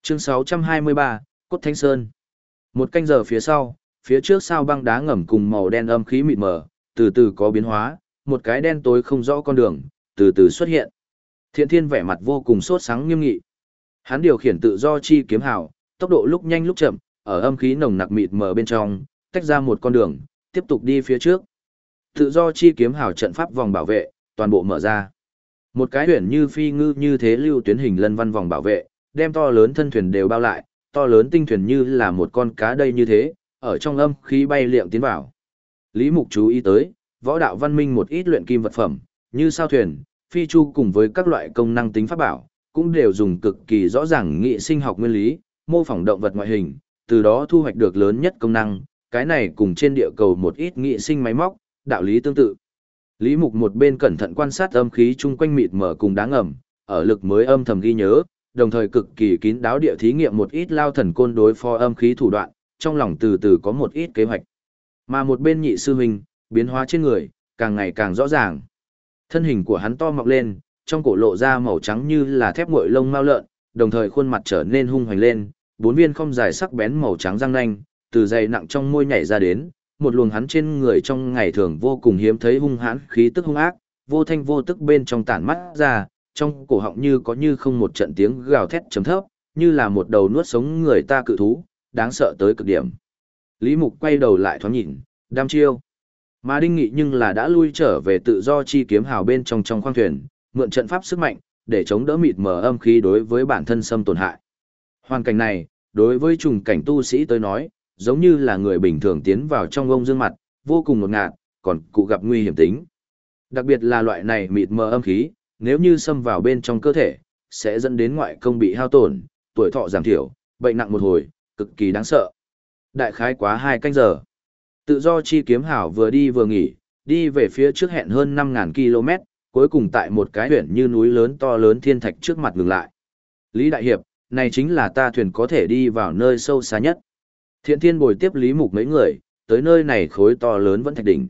Chương 623, Cốt Thánh Sơn. Một canh giờ phía sau, phía trước sao băng đá ngầm cùng màu đen âm khí mịt mờ, từ từ có biến hóa, một cái đen tối không rõ con đường, từ từ xuất hiện. Thiện Thiên vẻ mặt vô cùng sốt sắng nghiêm nghị. Hắn điều khiển tự do chi kiếm hào, tốc độ lúc nhanh lúc chậm, ở âm khí nồng nặc mịt mờ bên trong, tách ra một con đường, tiếp tục đi phía trước. Tự do chi kiếm hào trận pháp vòng bảo vệ, toàn bộ mở ra. Một cái huyền như phi ngư như thế lưu tuyến hình lân văn vòng bảo vệ, đem to lớn thân thuyền đều bao lại, to lớn tinh thuyền như là một con cá đây như thế, ở trong âm khí bay liệng tiến vào. Lý Mục chú ý tới, võ đạo văn minh một ít luyện kim vật phẩm, như sao thuyền, phi chu cùng với các loại công năng tính pháp bảo, cũng đều dùng cực kỳ rõ ràng nghị sinh học nguyên lý, mô phỏng động vật ngoại hình, từ đó thu hoạch được lớn nhất công năng, cái này cùng trên địa cầu một ít nghị sinh máy móc, đạo lý tương tự. Lý Mục một bên cẩn thận quan sát âm khí chung quanh mịt mờ cùng đá ngầm, ở lực mới âm thầm ghi nhớ, đồng thời cực kỳ kín đáo địa thí nghiệm một ít lao thần côn đối phó âm khí thủ đoạn, trong lòng từ từ có một ít kế hoạch. Mà một bên nhị sư huynh, biến hóa trên người, càng ngày càng rõ ràng. Thân hình của hắn to mọc lên, trong cổ lộ ra màu trắng như là thép nguội lông mao lợn, đồng thời khuôn mặt trở nên hung hoành lên, bốn viên không dài sắc bén màu trắng răng nanh, từ dày nặng trong môi nhảy ra đến, một luồng hắn trên người trong ngày thường vô cùng hiếm thấy hung hãn khí tức hung ác, vô thanh vô tức bên trong tản mắt ra, trong cổ họng như có như không một trận tiếng gào thét trầm thấp, như là một đầu nuốt sống người ta cự thú, đáng sợ tới cực điểm. Lý Mục quay đầu lại thoáng nhìn, đăm chiêu. Mà Đinh Nghị nhưng là đã lui trở về tự do chi kiếm hào bên trong khoang thuyền, mượn trận pháp sức mạnh, để chống đỡ mịt mờ âm khí đối với bản thân xâm tổn hại. Hoàn cảnh này, đối với trùng cảnh tu sĩ tới nói, giống như là người bình thường tiến vào trong ông dương mặt, vô cùng ngột ngạt, còn cụ gặp nguy hiểm tính. Đặc biệt là loại này mịt mờ âm khí, nếu như xâm vào bên trong cơ thể, sẽ dẫn đến ngoại công bị hao tổn, tuổi thọ giảm thiểu, bệnh nặng một hồi, cực kỳ đáng sợ. Đại khái quá 2 canh giờ. Tự do chi kiếm hảo vừa đi vừa nghỉ, đi về phía trước hẹn hơn 5.000 km, cuối cùng tại một cái huyện như núi lớn to lớn thiên thạch trước mặt ngừng lại. Lý Đại Hiệp, này chính là ta thuyền có thể đi vào nơi sâu xa nhất. Thiện Thiên bồi tiếp Lý Mục mấy người, tới nơi này khối to lớn vẫn thạch đỉnh.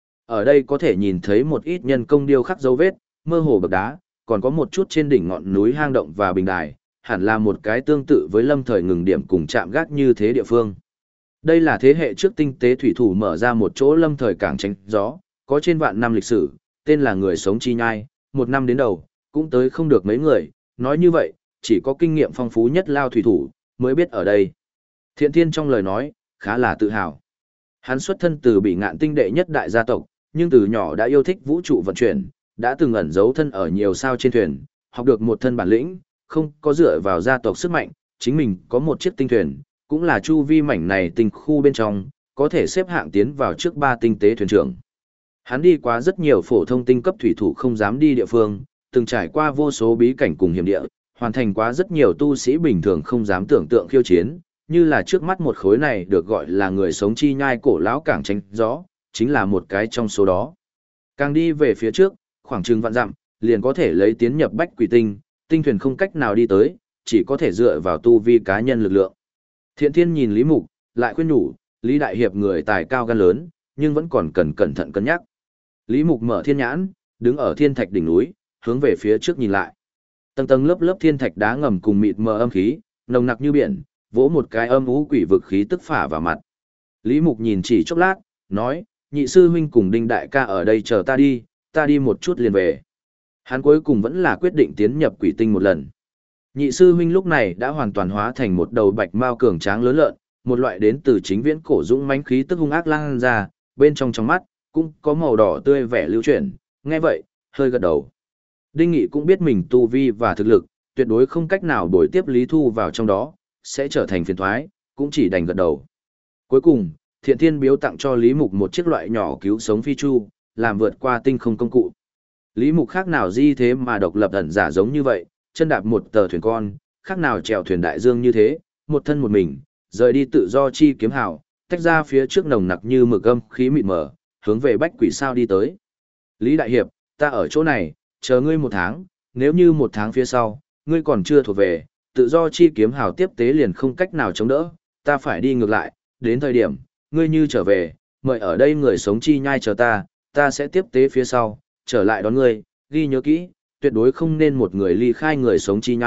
Ở đây có thể nhìn thấy một ít nhân công điêu khắc dấu vết, mơ hồ bậc đá, còn có một chút trên đỉnh ngọn núi hang động và bình đài, hẳn là một cái tương tự với lâm thời ngừng điểm cùng chạm gác như thế địa phương. Đây là thế hệ trước tinh tế thủy thủ mở ra một chỗ lâm thời cảng tránh gió, có trên vạn năm lịch sử, tên là người sống chi nhai, 1 năm đến đầu, cũng tới không được mấy người, nói như vậy, chỉ có kinh nghiệm phong phú nhất lao thủy thủ, mới biết ở đây. Thiện Thiên trong lời nói, khá là tự hào. Hắn xuất thân từ Bị Ngạn tinh đệ nhất đại gia tộc, nhưng từ nhỏ đã yêu thích vũ trụ vận chuyển, đã từng ẩn giấu thân ở nhiều sao trên thuyền, học được một thân bản lĩnh, không có dựa vào gia tộc sức mạnh, chính mình có một chiếc tinh thuyền, cũng là chu vi mảnh này tinh khu bên trong, có thể xếp hạng tiến vào trước 3 tinh tế thuyền trưởng. Hắn đi qua rất nhiều phổ thông tinh cấp thủy thủ không dám đi địa phương, từng trải qua vô số bí cảnh cùng hiểm địa, hoàn thành quá rất nhiều tu sĩ bình thường không dám tưởng tượng khiêu chiến, như là trước mắt một khối này được gọi là người sống chi nhai cổ lão cảng tránh gió, chính là một cái trong số đó. Càng đi về phía trước, khoảng chừng vạn dặm, liền có thể lấy tiến nhập Bách Quỷ Tinh, tinh thuyền không cách nào đi tới, chỉ có thể dựa vào tu vi cá nhân lực lượng. Thiện Thiên nhìn Lý Mục, lại khuyên nhủ, Lý Đại Hiệp người tài cao gan lớn, nhưng vẫn còn cần cẩn thận cân nhắc. Lý Mục mở thiên nhãn, đứng ở thiên thạch đỉnh núi, hướng về phía trước nhìn lại. Tầng tầng lớp lớp thiên thạch đá ngầm cùng mịt mờ âm khí, nồng nặc như biển, vỗ một cái âm u quỷ vực khí tức phả vào mặt. Lý Mục nhìn chỉ chốc lát, nói, nhị sư huynh cùng Đinh đại ca ở đây chờ ta đi một chút liền về. Hắn cuối cùng vẫn là quyết định tiến nhập quỷ tinh một lần. Nhị sư huynh lúc này đã hoàn toàn hóa thành một đầu bạch mao cường tráng lớn lợn, một loại đến từ chính viễn cổ dũng mãnh khí tức hung ác lan ra, bên trong mắt cũng có màu đỏ tươi vẻ lưu chuyển, nghe vậy, hơi gật đầu. Đinh Nghị cũng biết mình tu vi và thực lực, tuyệt đối không cách nào đổi tiếp Lý Thu vào trong đó, sẽ trở thành phiền toái, cũng chỉ đành gật đầu. Cuối cùng, Thiện Thiên biếu tặng cho Lý Mục một chiếc loại nhỏ cứu sống phi chu, làm vượt qua tinh không công cụ. Lý Mục khác nào di thế mà độc lập ẩn giả giống như vậy, chân đạp một tờ thuyền con, khác nào chèo thuyền đại dương như thế, một thân một mình, rời đi tự do chi kiếm hào, tách ra phía trước nồng nặc như mực âm khí mịt mờ, hướng về Bách Quỷ Sao đi tới. Lý Đại Hiệp, ta ở chỗ này, chờ ngươi 1 tháng, nếu như 1 tháng phía sau, ngươi còn chưa thuộc về, tự do chi kiếm hào tiếp tế liền không cách nào chống đỡ, ta phải đi ngược lại, đến thời điểm, ngươi như trở về, mời ở đây người sống chi nhai chờ ta sẽ tiếp tế phía sau, trở lại đón ngươi, ghi nhớ kỹ, tuyệt đối không nên một người ly khai người sống chi nhai,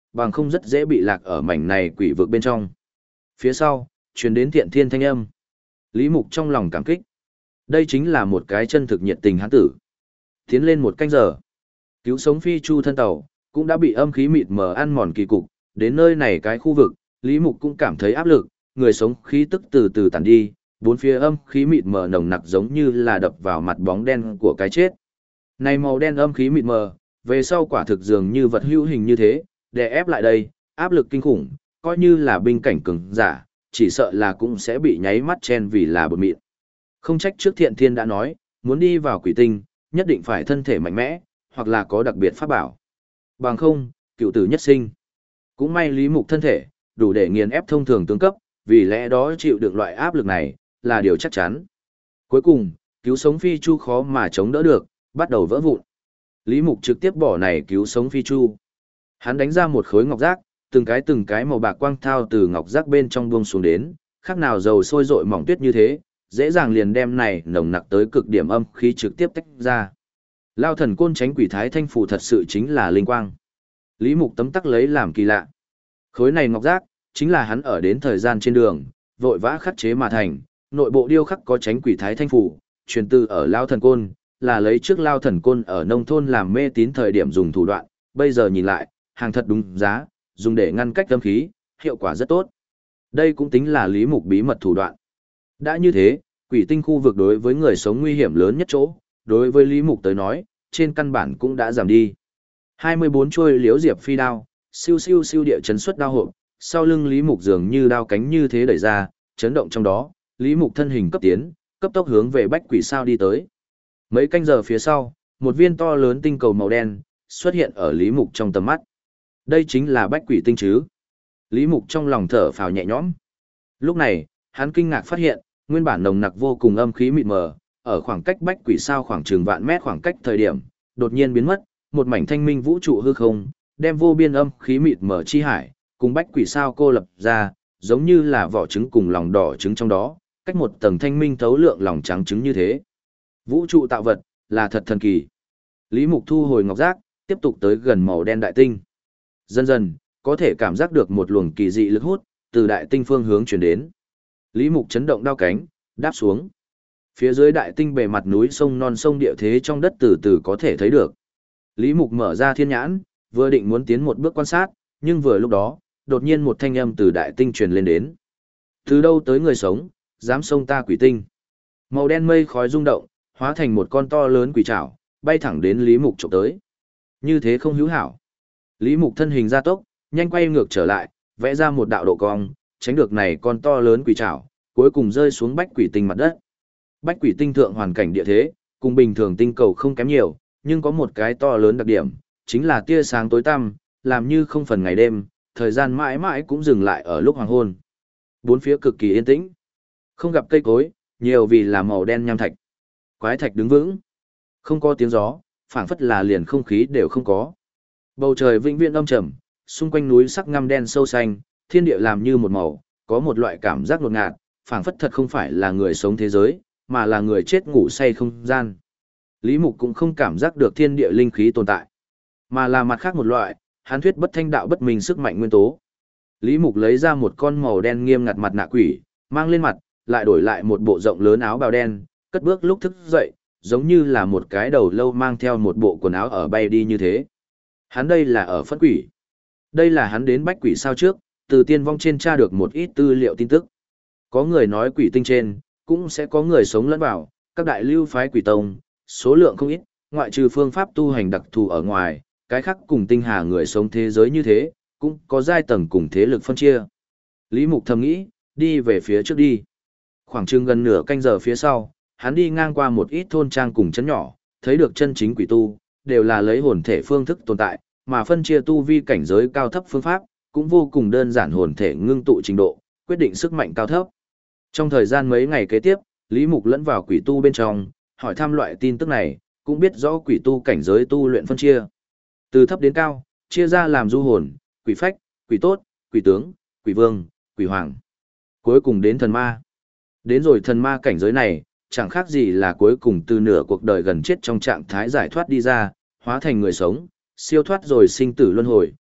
bằng không rất dễ bị lạc ở mảnh này quỷ vực bên trong. Phía sau, truyền đến thiện thiên thanh âm. Lý Mục trong lòng cảm kích. Đây chính là một cái chân thực nhiệt tình hán tử. Tiến lên một canh giờ. Cứu sống phi chu thân tàu, cũng đã bị âm khí mịt mờ ăn mòn kỳ cục. Đến nơi này cái khu vực, Lý Mục cũng cảm thấy áp lực, người sống khí tức từ từ tàn đi, bốn phía âm khí mịt mờ nồng nặc giống như là đập vào mặt bóng đen của cái chết. Này màu đen âm khí mịt mờ, về sau quả thực dường như vật hữu hình như thế, đè ép lại đây, áp lực kinh khủng, coi như là binh cảnh cường giả, chỉ sợ là cũng sẽ bị nháy mắt chen vì là bột mịn. Không trách trước thiện thiên đã nói, muốn đi vào quỷ tinh, nhất định phải thân thể mạnh mẽ, hoặc là có đặc biệt pháp bảo. Bằng không, cựu tử nhất sinh. Cũng may Lý Mục thân thể, đủ để nghiền ép thông thường tướng cấp, vì lẽ đó chịu được loại áp lực này, là điều chắc chắn. Cuối cùng, cứu sống phi chu khó mà chống đỡ được, bắt đầu vỡ vụn. Lý Mục trực tiếp bỏ này cứu sống phi chu. Hắn đánh ra một khối ngọc giác, từng cái màu bạc quang thao từ ngọc giác bên trong buông xuống đến, khác nào dầu sôi rội mỏng tuyết như thế, dễ dàng liền đem này nồng nặc tới cực điểm âm khí trực tiếp tách ra. Lao thần côn tránh quỷ thái thanh phù thật sự chính là linh quang. Lý Mục tấm tắc lấy làm kỳ lạ. Khối này ngọc giác, chính là hắn ở đến thời gian trên đường, vội vã khắc chế mà thành, nội bộ điêu khắc có tránh quỷ thái thanh phù, truyền từ ở Lao thần côn, là lấy trước Lao thần côn ở nông thôn làm mê tín thời điểm dùng thủ đoạn, bây giờ nhìn lại, hàng thật đúng giá, dùng để ngăn cách âm khí, hiệu quả rất tốt. Đây cũng tính là Lý Mục bí mật thủ đoạn. Đã như thế, quỷ tinh khu vực đối với người sống nguy hiểm lớn nhất chỗ, đối với Lý Mục tới nói, trên căn bản cũng đã giảm đi. 24 chuôi liễu diệp phi đao, siêu siêu siêu địa chấn xuất đao hộp, sau lưng Lý Mục dường như đao cánh như thế đẩy ra, chấn động trong đó, Lý Mục thân hình cấp tiến, cấp tốc hướng về bách quỷ sao đi tới. Mấy canh giờ phía sau, một viên to lớn tinh cầu màu đen xuất hiện ở Lý Mục trong tầm mắt. Đây chính là bách quỷ tinh chứ. Lý Mục trong lòng thở phào nhẹ nhõm. Lúc này, hắn kinh ngạc phát hiện, nguyên bản nồng nặc vô cùng âm khí mịt mờ, ở khoảng cách bách quỷ sao khoảng chừng vạn mét khoảng cách thời điểm, đột nhiên biến mất, một mảnh thanh minh vũ trụ hư không, đem vô biên âm khí mịt mờ chi hải, cùng bách quỷ sao cô lập ra, giống như là vỏ trứng cùng lòng đỏ trứng trong đó, cách một tầng thanh minh thấu lượng lòng trắng trứng như thế. Vũ trụ tạo vật, là thật thần kỳ. Lý Mục thu hồi ngọc giác, tiếp tục tới gần màu đen đại tinh. Dần dần, có thể cảm giác được một luồng kỳ dị lực hút, từ đại tinh phương hướng chuyển đến. Lý Mục chấn động đao cánh, đáp xuống. Phía dưới đại tinh bề mặt núi sông non sông địa thế trong đất từ từ có thể thấy được. Lý Mục mở ra thiên nhãn, vừa định muốn tiến một bước quan sát, nhưng vừa lúc đó, đột nhiên một thanh âm từ đại tinh truyền lên đến. Từ đâu tới người sống, dám xông ta quỷ tinh. Màu đen mây khói rung động, hóa thành một con to lớn quỷ trảo, bay thẳng đến Lý Mục chụp tới. Như thế không hữu hảo. Lý Mục thân hình gia tốc, nhanh quay ngược trở lại, vẽ ra một đạo độ cong, tránh được này con to lớn quỷ trảo, cuối cùng rơi xuống bách quỷ tinh mặt đất. Bách quỷ tinh thượng hoàn cảnh địa thế, cùng bình thường tinh cầu không kém nhiều, nhưng có một cái to lớn đặc điểm, chính là tia sáng tối tăm, làm như không phần ngày đêm, thời gian mãi mãi cũng dừng lại ở lúc hoàng hôn. Bốn phía cực kỳ yên tĩnh, không gặp cây cối, nhiều vì là màu đen nham thạch. Quái thạch đứng vững, không có tiếng gió, phảng phất là liền không khí đều không có. Bầu trời vĩnh viễn âm trầm, xung quanh núi sắc ngăm đen sâu xanh, thiên địa làm như một màu, có một loại cảm giác ngột ngạt, phảng phất thật không phải là người sống thế giới, mà là người chết ngủ say không gian. Lý Mục cũng không cảm giác được thiên địa linh khí tồn tại, mà là mặt khác một loại, hán thuyết bất thanh đạo bất minh sức mạnh nguyên tố. Lý Mục lấy ra một con màu đen nghiêm ngặt mặt nạ quỷ, mang lên mặt, lại đổi lại một bộ rộng lớn áo bào đen, cất bước lúc thức dậy, giống như là một cái đầu lâu mang theo một bộ quần áo ở bay đi như thế. Hắn đây là ở phân quỷ. Đây là hắn đến bách quỷ sao trước, từ tiên vong trên tra được một ít tư liệu tin tức. Có người nói quỷ tinh trên, cũng sẽ có người sống lẫn vào, các đại lưu phái quỷ tông, số lượng không ít, ngoại trừ phương pháp tu hành đặc thù ở ngoài, cái khác cùng tinh hà người sống thế giới như thế, cũng có giai tầng cùng thế lực phân chia. Lý Mục thầm nghĩ, đi về phía trước đi. Khoảng chừng gần nửa canh giờ phía sau, hắn đi ngang qua một ít thôn trang cùng trấn nhỏ, thấy được chân chính quỷ tu, đều là lấy hồn thể phương thức tồn tại, mà phân chia tu vi cảnh giới cao thấp phương pháp, cũng vô cùng đơn giản hồn thể ngưng tụ trình độ, quyết định sức mạnh cao thấp. Trong thời gian mấy ngày kế tiếp, Lý Mục lẫn vào quỷ tu bên trong, hỏi thăm loại tin tức này, cũng biết rõ quỷ tu cảnh giới tu luyện phân chia. Từ thấp đến cao, chia ra làm du hồn, quỷ phách, quỷ tốt, quỷ tướng, quỷ vương, quỷ hoàng. Cuối cùng đến thần ma. Đến rồi thần ma cảnh giới này, chẳng khác gì là cuối cùng từ nửa cuộc đời gần chết trong trạng thái giải thoát đi ra, hóa thành người sống, siêu thoát rồi sinh tử luân hồi,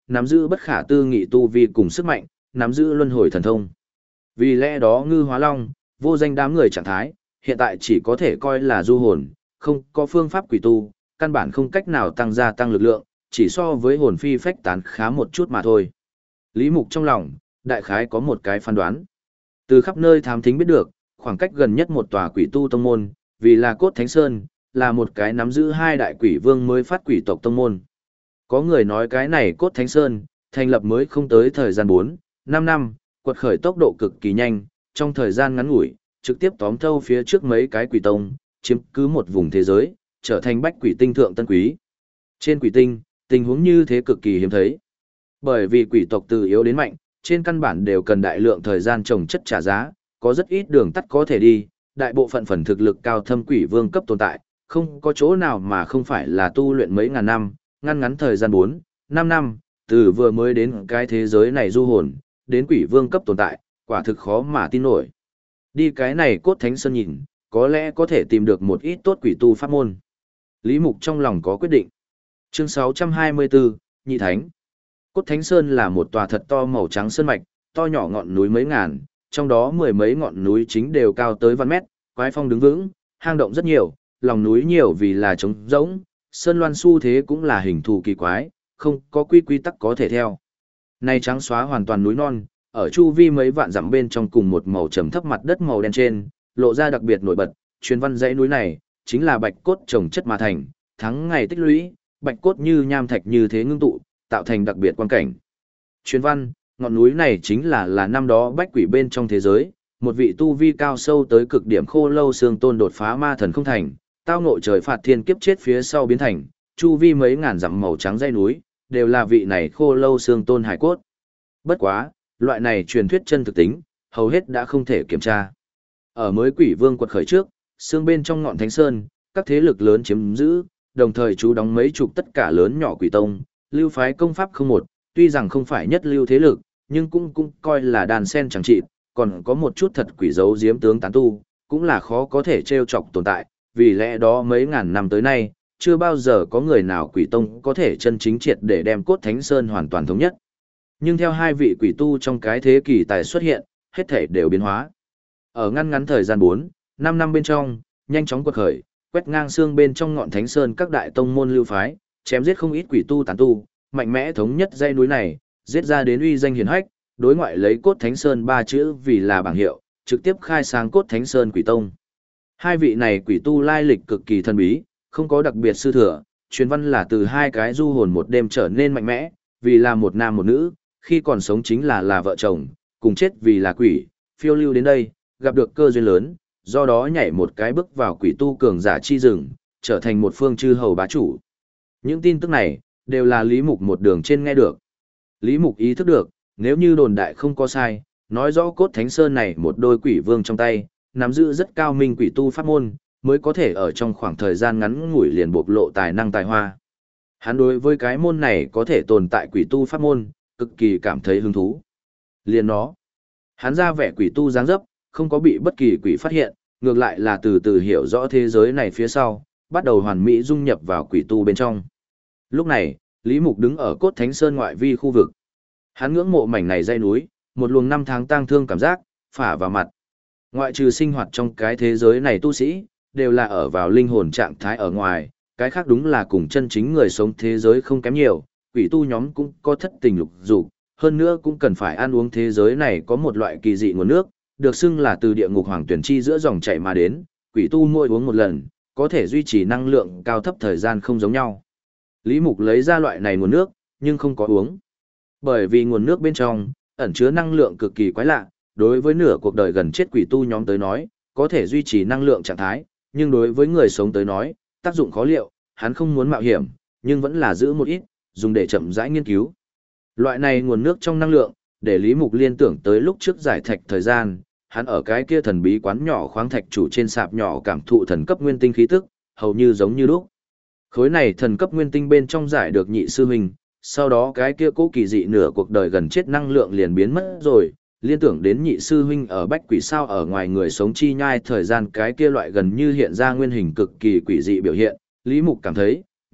nắm giữ bất khả tư nghị tu vi cùng sức mạnh, nắm giữ luân hồi thần thông. Vì lẽ đó Ngư Hóa Long, vô danh đám người trạng thái, hiện tại chỉ có thể coi là du hồn, không có phương pháp quỷ tu, căn bản không cách nào tăng lực lượng, chỉ so với hồn phi phách tán khá một chút mà thôi. Lý Mục trong lòng, đại khái có một cái phán đoán. Từ khắp nơi thám thính biết được, khoảng cách gần nhất một tòa quỷ tu tông môn, vì là Cốt Thánh Sơn, là một cái nắm giữ hai đại quỷ vương mới phát quỷ tộc tông môn. Có người nói cái này Cốt Thánh Sơn, thành lập mới không tới thời gian 4, 5 năm, quật khởi tốc độ cực kỳ nhanh, trong thời gian ngắn ngủi, trực tiếp tóm thâu phía trước mấy cái quỷ tông, chiếm cứ một vùng thế giới, trở thành bách quỷ tinh thượng tân quý. Trên quỷ tinh, tình huống như thế cực kỳ hiếm thấy. Bởi vì quỷ tộc từ yếu đến mạnh, trên căn bản đều cần đại lượng thời gian trồng chất trả giá, có rất ít đường tắt có thể đi, đại bộ phận phần thực lực cao thâm quỷ vương cấp tồn tại, không có chỗ nào mà không phải là tu luyện mấy ngàn năm, ngắn thời gian 4, 5 năm, từ vừa mới đến cái thế giới này du hồn, đến quỷ vương cấp tồn tại, quả thực khó mà tin nổi. Đi cái này Cốt Thánh Sơn nhìn, có lẽ có thể tìm được một ít tốt quỷ tu pháp môn. Lý Mục trong lòng có quyết định. Chương 624, Nhị Thánh. Cốt Thánh Sơn là một tòa thật to màu trắng sơn mạch, to nhỏ ngọn núi mấy ngàn, trong đó mười mấy ngọn núi chính đều cao tới vạn mét, quái phong đứng vững, hang động rất nhiều, lòng núi nhiều vì là trống rỗng, sơn loan xu thế cũng là hình thù kỳ quái, không có quy tắc có thể theo. Này trắng xóa hoàn toàn núi non, ở chu vi mấy vạn dặm bên trong cùng một màu trầm thấp mặt đất màu đen trên, lộ ra đặc biệt nổi bật, truyền văn dãy núi này, chính là bạch cốt trồng chất mà thành, tháng ngày tích lũy, bạch cốt như nham thạch như thế ngưng tụ, tạo thành đặc biệt quan cảnh. Truyền văn, ngọn núi này chính là năm đó bách quỷ bên trong thế giới, một vị tu vi cao sâu tới cực điểm Khô Lâu Xương Tôn đột phá ma thần không thành, tao ngộ trời phạt thiên kiếp chết phía sau biến thành, chu vi mấy ngàn dặm màu trắng dãy núi, đều là vị này Khô Lâu Xương Tôn hải cốt. Bất quá, loại này truyền thuyết chân thực tính, hầu hết đã không thể kiểm tra. Ở mới quỷ vương quật khởi trước, xương bên trong ngọn thánh sơn, các thế lực lớn chiếm giữ, đồng thời chú đóng mấy chục tất cả lớn nhỏ quỷ tông, lưu phái công pháp không một, tuy rằng không phải nhất lưu thế lực, nhưng cũng coi là đàn sen chẳng trị, còn có một chút thật quỷ dấu giếm tướng tán tu, cũng là khó có thể trêu chọc tồn tại, vì lẽ đó mấy ngàn năm tới nay, chưa bao giờ có người nào quỷ tông có thể chân chính triệt để đem Cốt Thánh Sơn hoàn toàn thống nhất. Nhưng theo hai vị quỷ tu trong cái thế kỷ tài xuất hiện, hết thể đều biến hóa. Ở ngắn thời gian 4, 5 năm bên trong, nhanh chóng quật khởi, quét ngang xương bên trong ngọn Thánh Sơn các đại tông môn lưu phái, chém giết không ít quỷ tu tán tu, mạnh mẽ thống nhất dãy núi này, giết ra đến uy danh hiển hách, đối ngoại lấy Cốt Thánh Sơn 3 chữ vì là bảng hiệu, trực tiếp khai sáng Cốt Thánh Sơn Quỷ Tông. Hai vị này quỷ tu lai lịch cực kỳ thần bí, không có đặc biệt sư thừa, truyền văn là từ hai cái du hồn một đêm trở nên mạnh mẽ, vì là một nam một nữ, khi còn sống chính là vợ chồng, cùng chết vì là quỷ, phiêu lưu đến đây, gặp được cơ duyên lớn, do đó nhảy một cái bước vào quỷ tu cường giả chi rừng, trở thành một phương chư hầu bá chủ. Những tin tức này, đều là Lý Mục một đường trên nghe được. Lý Mục ý thức được, nếu như đồn đại không có sai, nói rõ Cốt Thánh Sơn này một đôi quỷ vương trong tay, nắm giữ rất cao minh quỷ tu pháp môn, mới có thể ở trong khoảng thời gian ngắn ngủi liền bộc lộ tài năng tài hoa. Hắn đối với cái môn này có thể tồn tại quỷ tu pháp môn, cực kỳ cảm thấy hứng thú. Liền nó, hắn ra vẻ quỷ tu dáng dấp, không có bị bất kỳ quỷ phát hiện, ngược lại là từ từ hiểu rõ thế giới này phía sau, bắt đầu hoàn mỹ dung nhập vào quỷ tu bên trong. Lúc này, Lý Mục đứng ở Cốt Thánh Sơn ngoại vi khu vực. Hắn ngưỡng mộ mảnh này dãy núi, một luồng năm tháng tang thương cảm giác, phả vào mặt. Ngoại trừ sinh hoạt trong cái thế giới này tu sĩ, đều là ở vào linh hồn trạng thái ở ngoài, cái khác đúng là cùng chân chính người sống thế giới không kém nhiều, quỷ tu nhóm cũng có thất tình lục dục, hơn nữa cũng cần phải ăn uống thế giới này có một loại kỳ dị nguồn nước, được xưng là từ địa ngục hoàng tuyển chi giữa dòng chảy mà đến, quỷ tu mỗi uống một lần, có thể duy trì năng lượng cao thấp thời gian không giống nhau. Lý Mục lấy ra loại này nguồn nước, nhưng không có uống. Bởi vì nguồn nước bên trong, ẩn chứa năng lượng cực kỳ quái lạ, đối với nửa cuộc đời gần chết quỷ tu nhóm tới nói, có thể duy trì năng lượng trạng thái, nhưng đối với người sống tới nói, tác dụng khó liệu, hắn không muốn mạo hiểm, nhưng vẫn là giữ một ít, dùng để chậm rãi nghiên cứu. Loại này nguồn nước trong năng lượng, để Lý Mục liên tưởng tới lúc trước giải thạch thời gian, hắn ở cái kia thần bí quán nhỏ khoáng thạch chủ trên sạp nhỏ cảm thụ thần cấp nguyên tinh khí tức, hầu như giống như lúc. Khối này thần cấp nguyên tinh bên trong giải được nhị sư huynh, sau đó cái kia cố kỳ dị nửa cuộc đời gần chết năng lượng liền biến mất rồi, liên tưởng đến nhị sư huynh ở bách quỷ sao ở ngoài người sống chi nhai thời gian cái kia loại gần như hiện ra nguyên hình cực kỳ quỷ dị biểu hiện, Lý Mục cảm thấy,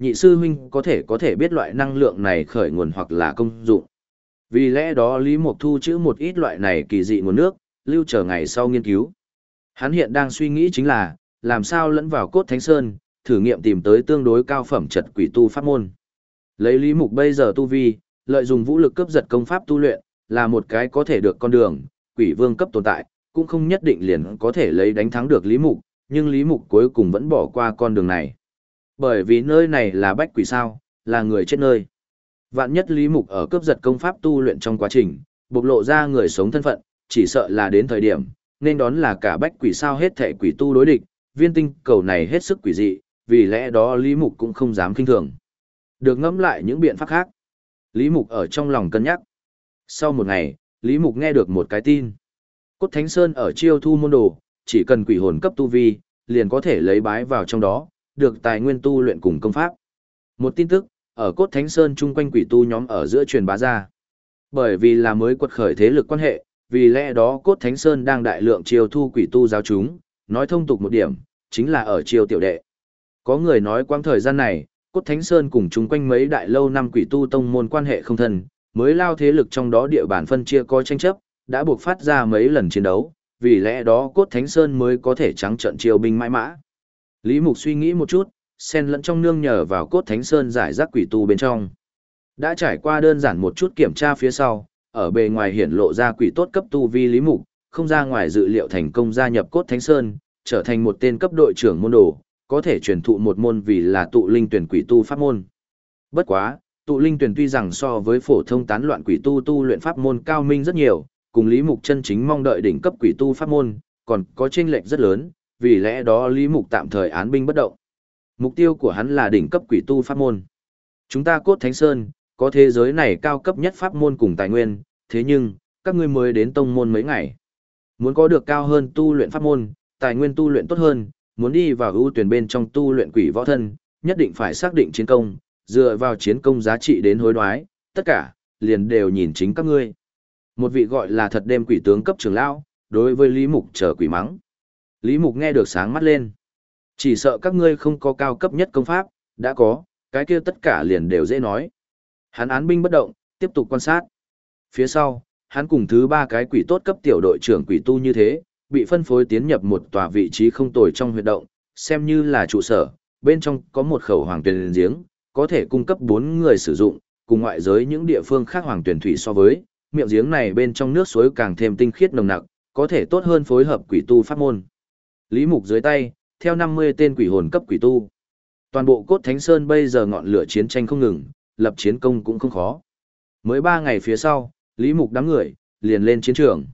nhị sư huynh có thể biết loại năng lượng này khởi nguồn hoặc là công dụng. Vì lẽ đó Lý Mộc thu trữ một ít loại này kỳ dị nguồn nước, lưu chờ ngày sau nghiên cứu. Hắn hiện đang suy nghĩ chính là, làm sao lẫn vào cốt thánh sơn, thử nghiệm tìm tới tương đối cao phẩm trật quỷ tu pháp môn. Lấy Lý Mục bây giờ tu vi, lợi dụng vũ lực cướp giật công pháp tu luyện, là một cái có thể được con đường, quỷ vương cấp tồn tại, cũng không nhất định liền có thể lấy đánh thắng được Lý Mục, nhưng Lý Mục cuối cùng vẫn bỏ qua con đường này. Bởi vì nơi này là bách quỷ sao, là người chết nơi. Vạn nhất Lý Mục ở cướp giật công pháp tu luyện trong quá trình, bộc lộ ra người sống thân phận, chỉ sợ là đến thời điểm, nên đón là cả bách quỷ sao hết thảy quỷ tu đối địch, viên tinh cầu này hết sức quỷ dị, vì lẽ đó Lý Mục cũng không dám kinh thường. Được ngẫm lại những biện pháp khác. Lý Mục ở trong lòng cân nhắc. Sau một ngày, Lý Mục nghe được một cái tin. Cốt Thánh Sơn ở chiêu thu môn đồ, chỉ cần quỷ hồn cấp tu vi, liền có thể lấy bái vào trong đó, được tài nguyên tu luyện cùng công pháp. Một tin tức, ở Cốt Thánh Sơn chung quanh quỷ tu nhóm ở giữa truyền bá ra. Bởi vì là mới quật khởi thế lực quan hệ, vì lẽ đó Cốt Thánh Sơn đang đại lượng chiêu thu quỷ tu giáo chúng, nói thông tục một điểm, chính là ở chiêu tiểu đệ. Có người nói quãng thời gian này, Cốt Thánh Sơn cùng chung quanh mấy đại lâu năm quỷ tu tông môn quan hệ không thân, mới lao thế lực trong đó địa bàn phân chia có tranh chấp, đã buộc phát ra mấy lần chiến đấu, vì lẽ đó Cốt Thánh Sơn mới có thể trắng trợn chiêu binh mãi mã. Lý Mục suy nghĩ một chút, xen lẫn trong nương nhờ vào Cốt Thánh Sơn giải rác quỷ tu bên trong. Đã trải qua đơn giản một chút kiểm tra phía sau, ở bề ngoài hiển lộ ra quỷ tốt cấp tu vi Lý Mục, không ra ngoài dự liệu thành công gia nhập Cốt Thánh Sơn, trở thành một tên cấp đội trưởng môn đồ, có thể truyền thụ một môn vì là tụ linh tuyển quỷ tu pháp môn. Bất quá, tụ linh tuyển tuy rằng so với phổ thông tán loạn quỷ tu tu luyện pháp môn cao minh rất nhiều, cùng Lý Mục chân chính mong đợi đỉnh cấp quỷ tu pháp môn, còn có chênh lệch rất lớn, vì lẽ đó Lý Mục tạm thời án binh bất động. Mục tiêu của hắn là đỉnh cấp quỷ tu pháp môn. Chúng ta Cốt Thánh Sơn, có thế giới này cao cấp nhất pháp môn cùng tài nguyên, thế nhưng, các ngươi mới đến tông môn mấy ngày. Muốn có được cao hơn tu luyện pháp môn, tài nguyên tu luyện tốt hơn, muốn đi vào ưu tuyển bên trong tu luyện quỷ võ thân, nhất định phải xác định chiến công, dựa vào chiến công giá trị đến hối đoái, tất cả, liền đều nhìn chính các ngươi. Một vị gọi là thật đêm quỷ tướng cấp trưởng lão, đối với Lý Mục chờ quỷ mắng. Lý Mục nghe được sáng mắt lên. Chỉ sợ các ngươi không có cao cấp nhất công pháp, đã có, cái kia tất cả liền đều dễ nói. Hắn án binh bất động, tiếp tục quan sát. Phía sau, hắn cùng thứ ba cái quỷ tốt cấp tiểu đội trưởng quỷ tu như thế, bị phân phối tiến nhập một tòa vị trí không tồi trong huyệt động, xem như là trụ sở, bên trong có một khẩu hoàng tuyển giếng, có thể cung cấp 4 người sử dụng, cùng ngoại giới những địa phương khác hoàng tuyển thủy so với, miệng giếng này bên trong nước suối càng thêm tinh khiết nồng nặc, có thể tốt hơn phối hợp quỷ tu pháp môn. Lý Mục dưới tay, theo 50 tên quỷ hồn cấp quỷ tu. Toàn bộ Cốt Thánh Sơn bây giờ ngọn lửa chiến tranh không ngừng, lập chiến công cũng không khó. Mới 3 ngày phía sau, Lý Mục đám người liền lên chiến trường.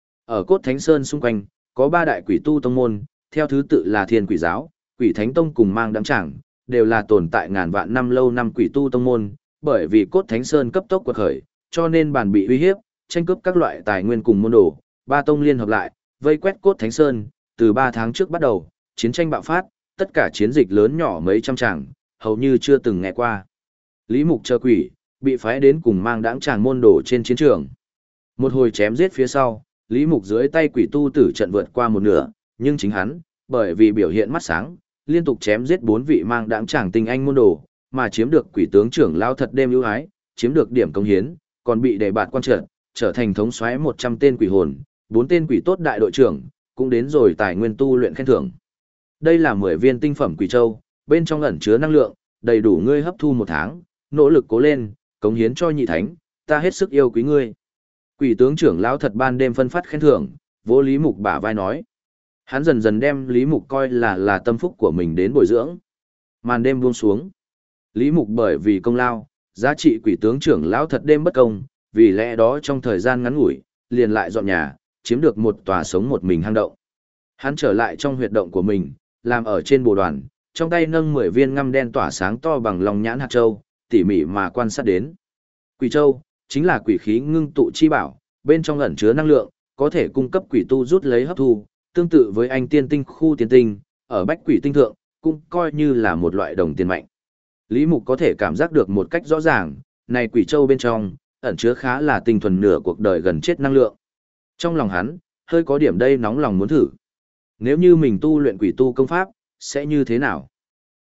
Ở Cốt Thánh Sơn xung quanh, có 3 đại quỷ tu tông môn, theo thứ tự là Thiên Quỷ Giáo, Quỷ Thánh Tông cùng Mang Đăng Trảng, đều là tồn tại ngàn vạn năm lâu năm quỷ tu tông môn, bởi vì Cốt Thánh Sơn cấp tốc quật khởi, cho nên bản bị uy hiếp, tranh cướp các loại tài nguyên cùng môn đồ, 3 tông liên hợp lại, vây quét Cốt Thánh Sơn, từ 3 tháng trước bắt đầu, chiến tranh bạo phát, tất cả chiến dịch lớn nhỏ mấy trăm tràng, hầu như chưa từng nghe qua. Lý Mục chờ quỷ, bị phái đến cùng Mang Đãng Tràng môn đồ trên chiến trường. Một hồi chém giết phía sau, Lý Mục dưới tay quỷ tu tử trận vượt qua một nửa, nhưng chính hắn, bởi vì biểu hiện mắt sáng, liên tục chém giết 4 vị Mang Đãng Tràng tinh anh môn đồ, mà chiếm được quỷ tướng trưởng lao thật đêm ưu ái, chiếm được điểm công hiến, còn bị đề bạt quan trận, trở thành thống soái 100 tên quỷ hồn, 4 tên quỷ tốt đại đội trưởng, cũng đến rồi tài nguyên tu luyện khen thưởng. Đây là 10 viên tinh phẩm quỷ châu, bên trong ẩn chứa năng lượng, đầy đủ ngươi hấp thu 1 tháng, nỗ lực cố lên, cống hiến cho nhị thánh, ta hết sức yêu quý ngươi. Quỷ tướng trưởng lão thật ban đêm phân phát khen thưởng, vỗ Lý Mục bả vai nói. Hắn dần dần đem Lý Mục coi là tâm phúc của mình đến bồi dưỡng. Màn đêm buông xuống. Lý Mục bởi vì công lao, giá trị quỷ tướng trưởng lão thật đêm bất công, vì lẽ đó trong thời gian ngắn ngủi, liền lại dọn nhà, chiếm được một tòa sống một mình hang động. Hắn trở lại trong huyệt động của mình, làm ở trên bồ đoàn, trong tay nâng 10 viên ngăm đen tỏa sáng to bằng lòng nhãn hạt châu, tỉ mỉ mà quan sát đến. Quỷ châu chính là quỷ khí ngưng tụ chi bảo, bên trong ẩn chứa năng lượng, có thể cung cấp quỷ tu rút lấy hấp thu, tương tự với anh tiên tinh khu tiên tinh, ở bách quỷ tinh thượng, cũng coi như là một loại đồng tiền mạnh. Lý Mục có thể cảm giác được một cách rõ ràng, này quỷ châu bên trong, ẩn chứa khá là tinh thuần nửa cuộc đời gần chết năng lượng. Trong lòng hắn, hơi có điểm đây nóng lòng muốn thử. Nếu như mình tu luyện quỷ tu công pháp, sẽ như thế nào?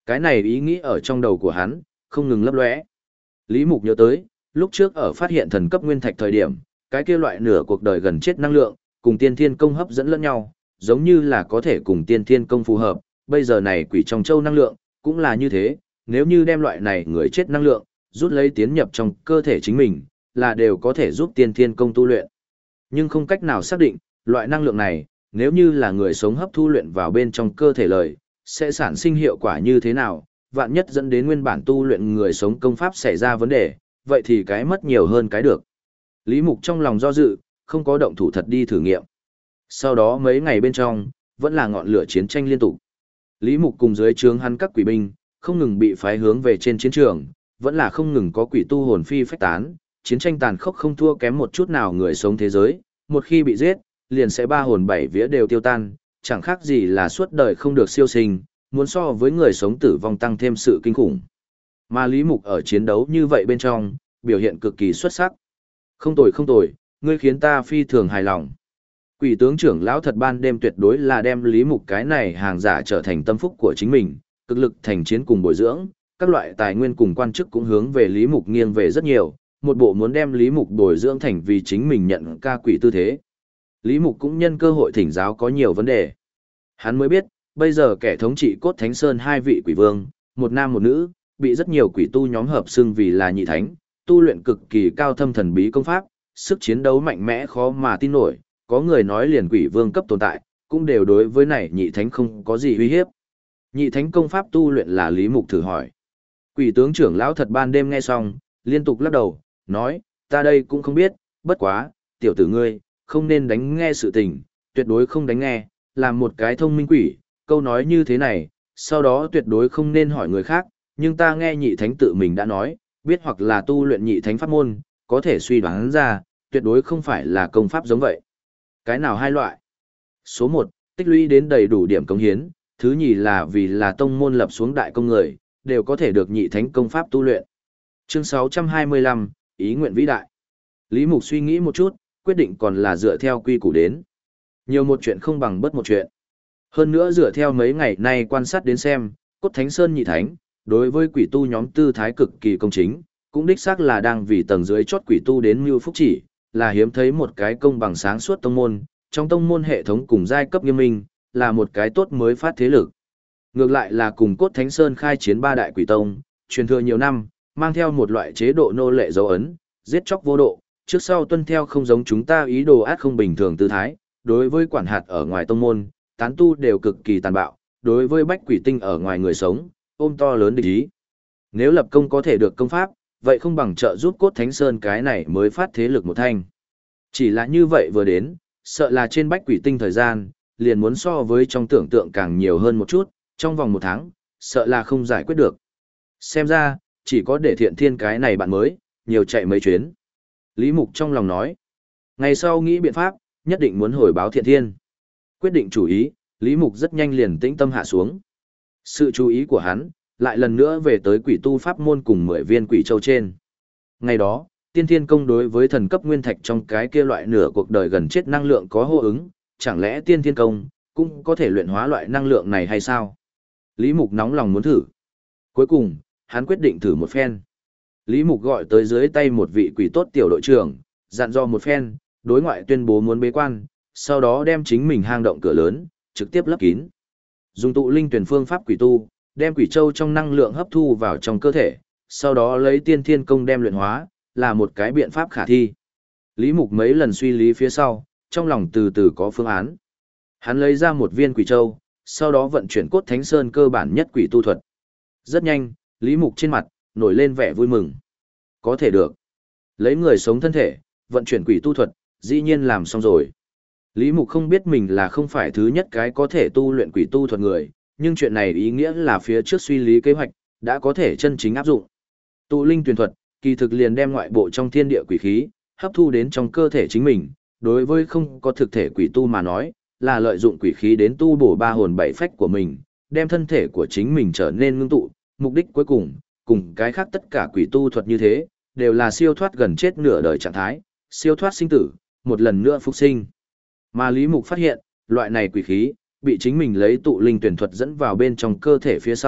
Cái này ý nghĩ ở trong đầu của hắn, không ngừng lấp lóe. Lý Mục nhớ tới, lúc trước ở phát hiện thần cấp nguyên thạch thời điểm, cái kia loại nửa cuộc đời gần chết năng lượng, cùng tiên thiên công hấp dẫn lẫn nhau, giống như là có thể cùng tiên thiên công phù hợp, bây giờ này quỷ trong châu năng lượng, cũng là như thế, nếu như đem loại này người chết năng lượng, rút lấy tiến nhập trong cơ thể chính mình, là đều có thể giúp tiên thiên công tu luyện. Nhưng không cách nào xác định, loại năng lượng này, nếu như là người sống hấp thu luyện vào bên trong cơ thể lời, sẽ sản sinh hiệu quả như thế nào, vạn nhất dẫn đến nguyên bản tu luyện người sống công pháp xảy ra vấn đề, vậy thì cái mất nhiều hơn cái được. Lý Mục trong lòng do dự, không có động thủ thật đi thử nghiệm. Sau đó mấy ngày bên trong, vẫn là ngọn lửa chiến tranh liên tục. Lý Mục cùng dưới trướng hắn các quỷ binh, không ngừng bị phái hướng về trên chiến trường, vẫn là không ngừng có quỷ tu hồn phi phách tán, chiến tranh tàn khốc không thua kém một chút nào người sống thế giới, một khi bị giết, liền sẽ ba hồn bảy vía đều tiêu tan, chẳng khác gì là suốt đời không được siêu sinh, muốn so với người sống tử vong tăng thêm sự kinh khủng. Mà Lý Mục ở chiến đấu như vậy bên trong, biểu hiện cực kỳ xuất sắc. Không tồi, ngươi khiến ta phi thường hài lòng. Quỷ tướng trưởng lão thật ban đêm tuyệt đối là đem Lý Mục cái này hàng giả trở thành tâm phúc của chính mình, cực lực thành chiến cùng bồi dưỡng, các loại tài nguyên cùng quan chức cũng hướng về Lý Mục nghiêng về rất nhiều, một bộ muốn đem Lý Mục bồi dưỡng thành vì chính mình nhận ca quỷ tư thế. Lý Mục cũng nhân cơ hội thỉnh giáo có nhiều vấn đề. Hắn mới biết, bây giờ kẻ thống trị Cốt Thánh Sơn hai vị quỷ vương, một nam một nữ, bị rất nhiều quỷ tu nhóm hợp xưng vì là nhị thánh, tu luyện cực kỳ cao thâm thần bí công pháp, sức chiến đấu mạnh mẽ khó mà tin nổi, có người nói liền quỷ vương cấp tồn tại, cũng đều đối với này nhị thánh không có gì uy hiếp. Nhị thánh công pháp tu luyện là Lý Mục thử hỏi. Quỷ tướng trưởng lão thật ban đêm nghe xong, liên tục lắc đầu, nói, ta đây cũng không biết, bất quá, tiểu tử ngươi, không nên đánh nghe sự tình, tuyệt đối không đánh nghe, làm một cái thông minh quỷ, câu nói như thế này, sau đó tuyệt đối không nên hỏi người khác, nhưng ta nghe nhị thánh tự mình đã nói, biết hoặc là tu luyện nhị thánh pháp môn, có thể suy đoán ra, tuyệt đối không phải là công pháp giống vậy. Cái nào hai loại? Số 1, tích lũy đến đầy đủ điểm công hiến, thứ nhì là vì là tông môn lập xuống đại công người, đều có thể được nhị thánh công pháp tu luyện. Chương 625, ý nguyện vĩ đại. Lý Mục suy nghĩ một chút, quyết định còn là dựa theo quy củ đến. Nhiều một chuyện không bằng bất một chuyện. Hơn nữa dựa theo mấy ngày nay quan sát đến xem, Cốt Thánh Sơn nhị thánh, đối với quỷ tu nhóm tư thái cực kỳ công chính, cũng đích xác là đang vì tầng dưới chót quỷ tu đến mưu phúc chỉ, là hiếm thấy một cái công bằng sáng suốt tông môn, trong tông môn hệ thống cùng giai cấp nghiêm minh, là một cái tốt mới phát thế lực. Ngược lại là cùng Cốt Thánh Sơn khai chiến ba đại quỷ tông, truyền thừa nhiều năm, mang theo một loại chế độ nô lệ dấu ấn, giết chóc vô độ, trước sau tuân theo không giống chúng ta ý đồ ác không bình thường tư thái, đối với quản hạt ở ngoài tông môn, tán tu đều cực kỳ tàn bạo, đối với bách quỷ tinh ở ngoài người sống, ôm to lớn địch ý. Nếu lập công có thể được công pháp, vậy không bằng trợ giúp Cốt Thánh Sơn cái này mới phát thế lực một thanh. Chỉ là như vậy vừa đến, sợ là trên bách quỷ tinh thời gian, liền muốn so với trong tưởng tượng càng nhiều hơn một chút, trong vòng một tháng, sợ là không giải quyết được. Xem ra, chỉ có để Thiện Thiên cái này bạn mới, nhiều chạy mấy chuyến. Lý Mục trong lòng nói, ngày sau nghĩ biện pháp, nhất định muốn hồi báo Thiện Thiên. Quyết định chủ ý, Lý Mục rất nhanh liền tĩnh tâm hạ xuống. Sự chú ý của hắn, lại lần nữa về tới quỷ tu pháp môn cùng 10 viên quỷ châu trên. Ngày đó, Tiên Thiên Công đối với thần cấp nguyên thạch trong cái kia loại nửa cuộc đời gần chết năng lượng có hô ứng, chẳng lẽ Tiên Thiên Công cũng có thể luyện hóa loại năng lượng này hay sao? Lý Mục nóng lòng muốn thử. Cuối cùng, hắn quyết định thử một phen. Lý Mục gọi tới dưới tay một vị quỷ tốt tiểu đội trưởng, dặn dò một phen, đối ngoại tuyên bố muốn bế quan, sau đó đem chính mình hang động cửa lớn, trực tiếp lấp kín. Dùng tụ linh tuyển phương pháp quỷ tu, đem quỷ châu trong năng lượng hấp thu vào trong cơ thể, sau đó lấy Tiên Thiên Công đem luyện hóa, là một cái biện pháp khả thi. Lý Mục mấy lần suy lý phía sau, trong lòng từ từ có phương án. Hắn lấy ra một viên quỷ châu, sau đó vận chuyển Cốt Thánh Sơn cơ bản nhất quỷ tu thuật. Rất nhanh, Lý Mục trên mặt nổi lên vẻ vui mừng. Có thể được. Lấy người sống thân thể, vận chuyển quỷ tu thuật, dĩ nhiên làm xong rồi. Lý Mục không biết mình là không phải thứ nhất cái có thể tu luyện quỷ tu thuật người, nhưng chuyện này ý nghĩa là phía trước suy lý kế hoạch, đã có thể chân chính áp dụng. Tụ linh tuyển thuật, kỳ thực liền đem ngoại bộ trong thiên địa quỷ khí, hấp thu đến trong cơ thể chính mình, đối với không có thực thể quỷ tu mà nói, là lợi dụng quỷ khí đến tu bổ ba hồn bảy phách của mình, đem thân thể của chính mình trở nên ngưng tụ, mục đích cuối cùng, cùng cái khác tất cả quỷ tu thuật như thế, đều là siêu thoát gần chết nửa đời trạng thái, siêu thoát sinh tử, một lần nữa phục sinh. Mà Lý Mục phát hiện, loại này quỷ khí, bị chính mình lấy tụ linh tuyển thuật dẫn vào bên trong cơ thể phía sau,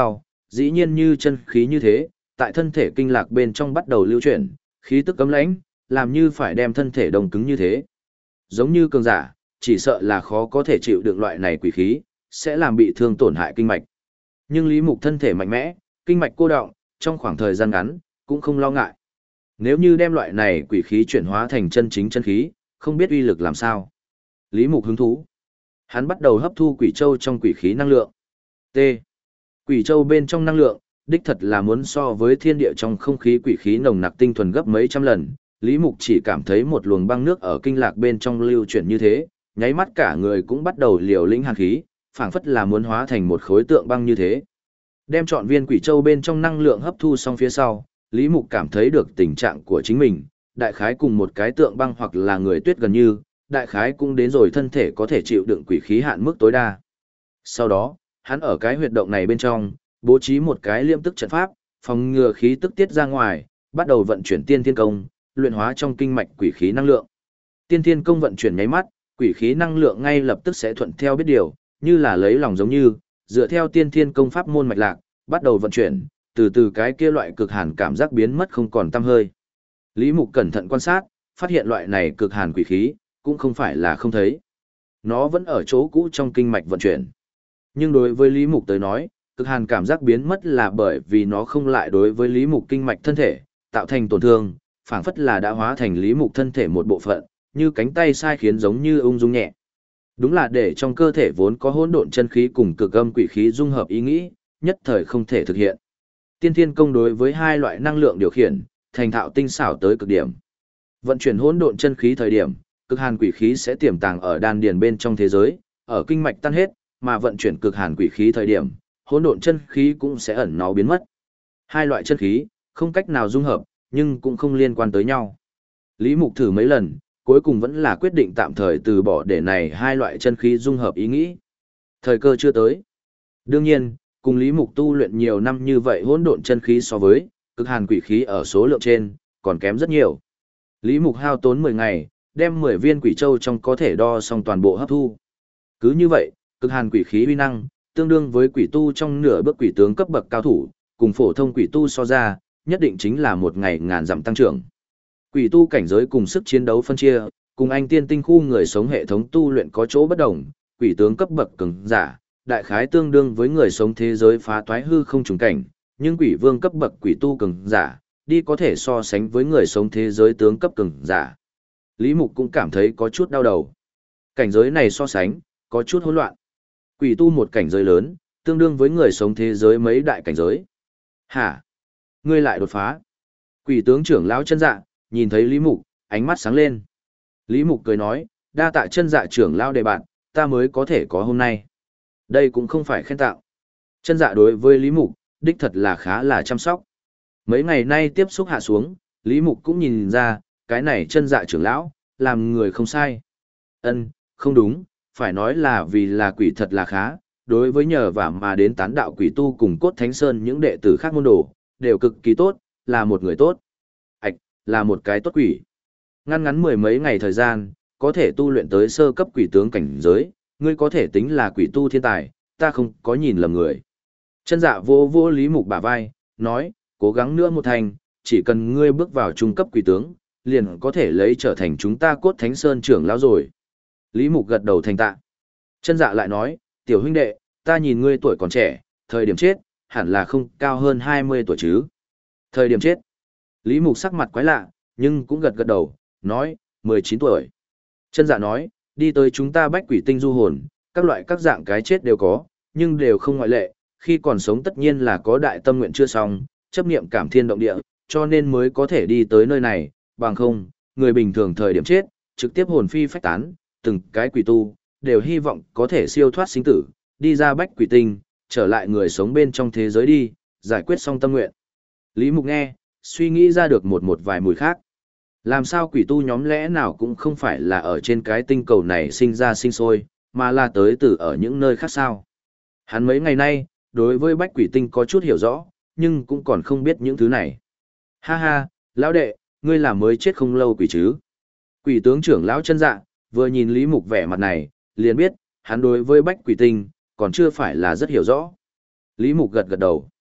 dĩ nhiên như chân khí như thế, tại thân thể kinh lạc bên trong bắt đầu lưu chuyển, khí tức cấm lãnh, làm như phải đem thân thể đông cứng như thế. Giống như cường giả, chỉ sợ là khó có thể chịu được loại này quỷ khí, sẽ làm bị thương tổn hại kinh mạch. Nhưng Lý Mục thân thể mạnh mẽ, kinh mạch cô đọng, trong khoảng thời gian ngắn, cũng không lo ngại. Nếu như đem loại này quỷ khí chuyển hóa thành chân chính chân khí, không biết uy lực làm sao. Lý Mục hứng thú. Hắn bắt đầu hấp thu quỷ châu trong quỷ khí năng lượng. T. Quỷ châu bên trong năng lượng, đích thật là muốn so với thiên địa trong không khí quỷ khí nồng nặc tinh thuần gấp mấy trăm lần. Lý Mục chỉ cảm thấy một luồng băng nước ở kinh lạc bên trong lưu chuyển như thế, nháy mắt cả người cũng bắt đầu liều lĩnh hàn khí, phảng phất là muốn hóa thành một khối tượng băng như thế. Đem trọn viên quỷ châu bên trong năng lượng hấp thu xong phía sau, Lý Mục cảm thấy được tình trạng của chính mình, đại khái cùng một cái tượng băng hoặc là người tuyết gần như, đại khái cũng đến rồi thân thể có thể chịu đựng quỷ khí hạn mức tối đa. Sau đó, hắn ở cái huyệt động này bên trong, bố trí một cái liêm tức trận pháp, phòng ngừa khí tức tiết ra ngoài, bắt đầu vận chuyển tiên thiên công, luyện hóa trong kinh mạch quỷ khí năng lượng. Tiên thiên công vận chuyển nháy mắt, quỷ khí năng lượng ngay lập tức sẽ thuận theo biết điều, như là lấy lòng giống như, dựa theo tiên thiên công pháp môn mạch lạc, bắt đầu vận chuyển, từ từ cái kia loại cực hàn cảm giác biến mất không còn tăm hơi. Lý Mục cẩn thận quan sát, phát hiện loại này cực hàn quỷ khí, cũng không phải là không thấy. Nó vẫn ở chỗ cũ trong kinh mạch vận chuyển. Nhưng đối với Lý Mục tới nói, cực hàn cảm giác biến mất là bởi vì nó không lại đối với Lý Mục kinh mạch thân thể, tạo thành tổn thương, phảng phất là đã hóa thành Lý Mục thân thể một bộ phận, như cánh tay sai khiến giống như ung dung nhẹ. Đúng là để trong cơ thể vốn có hỗn độn chân khí cùng cực âm quỷ khí dung hợp ý nghĩ, nhất thời không thể thực hiện. Tiên thiên công đối với hai loại năng lượng điều khiển, thành thạo tinh xảo tới cực điểm. Vận chuyển hỗn độn chân khí thời điểm, cực hàn quỷ khí sẽ tiềm tàng ở đan điền bên trong thế giới, ở kinh mạch tan hết, mà vận chuyển cực hàn quỷ khí thời điểm, hỗn độn chân khí cũng sẽ ẩn nó biến mất. Hai loại chân khí, không cách nào dung hợp, nhưng cũng không liên quan tới nhau. Lý Mục thử mấy lần, cuối cùng vẫn là quyết định tạm thời từ bỏ để này hai loại chân khí dung hợp ý nghĩ. Thời cơ chưa tới. Đương nhiên, cùng Lý Mục tu luyện nhiều năm như vậy hỗn độn chân khí so với cực hàn quỷ khí ở số lượng trên, còn kém rất nhiều. Lý Mục hao tốn 10 ngày, đem 10 viên quỷ châu trong có thể đo xong toàn bộ hấp thu. Cứ như vậy, cực hàn quỷ khí uy năng, tương đương với quỷ tu trong nửa bước quỷ tướng cấp bậc cao thủ, cùng phổ thông quỷ tu so ra, nhất định chính là một ngày ngàn dặm tăng trưởng. Quỷ tu cảnh giới cùng sức chiến đấu phân chia, cùng anh tiên tinh khu người sống hệ thống tu luyện có chỗ bất đồng, quỷ tướng cấp bậc cường giả, đại khái tương đương với người sống thế giới phá toái hư không trùng cảnh, nhưng quỷ vương cấp bậc quỷ tu cường giả, đi có thể so sánh với người sống thế giới tướng cấp cường giả. Lý Mục cũng cảm thấy có chút đau đầu. Cảnh giới này so sánh, có chút hỗn loạn. Quỷ tu một cảnh giới lớn, tương đương với người sống thế giới mấy đại cảnh giới. Hả? Ngươi lại đột phá? Quỷ tướng trưởng lão Chân Dạ, nhìn thấy Lý Mục, ánh mắt sáng lên. Lý Mục cười nói, đa tạ Chân Dạ trưởng lão đề bạn, ta mới có thể có hôm nay. Đây cũng không phải khen tạo. Chân Dạ đối với Lý Mục, đích thật là khá là chăm sóc. Mấy ngày nay tiếp xúc hạ xuống, Lý Mục cũng nhìn ra, cái này Chân Dạ trưởng lão, làm người không sai. Không đúng, phải nói là vì là quỷ thật là khá, đối với nhờ vả mà đến tán đạo quỷ tu cùng Cốt Thánh Sơn những đệ tử khác môn đồ, đều cực kỳ tốt, là một người tốt. Là một cái tốt quỷ. Ngắn ngắn mười mấy ngày thời gian, có thể tu luyện tới sơ cấp quỷ tướng cảnh giới, ngươi có thể tính là quỷ tu thiên tài, ta không có nhìn lầm người. Chân Dạ vô vô Lý Mục bả vai, nói, cố gắng nữa một thành, chỉ cần ngươi bước vào trung cấp quỷ tướng, liền có thể lấy trở thành chúng ta Cốt Thánh Sơn trưởng lão rồi. Lý Mục gật đầu thành tạ. Chân Dạ lại nói, tiểu huynh đệ, ta nhìn ngươi tuổi còn trẻ, thời điểm chết, hẳn là không cao hơn 20 tuổi chứ. Thời điểm chết. Lý Mục sắc mặt quái lạ, nhưng cũng gật gật đầu, nói, 19 tuổi. Chân Dạ nói, đi tới chúng ta bách quỷ tinh du hồn, các loại các dạng cái chết đều có, nhưng đều không ngoại lệ, khi còn sống tất nhiên là có đại tâm nguyện chưa xong, chấp niệm cảm thiên động địa, cho nên mới có thể đi tới nơi này, bằng không, người bình thường thời điểm chết, trực tiếp hồn phi phách tán, từng cái quỷ tu, đều hy vọng có thể siêu thoát sinh tử, đi ra bách quỷ tinh, trở lại người sống bên trong thế giới đi, giải quyết xong tâm nguyện. Lý Mục nghe, suy nghĩ ra được một vài mùi khác. Làm sao quỷ tu nhóm lẽ nào cũng không phải là ở trên cái tinh cầu này sinh ra sinh sôi, mà là tới từ ở những nơi khác sao. Hắn mấy ngày nay, đối với bách quỷ tinh có chút hiểu rõ, nhưng cũng còn không biết những thứ này. Ha ha, lão đệ, ngươi là mới chết không lâu quỷ chứ. Quỷ tướng trưởng lão Chân Dạ, vừa nhìn Lý Mục vẻ mặt này, liền biết, hắn đối với bách quỷ tinh, còn chưa phải là rất hiểu rõ. Lý Mục gật gật đầu.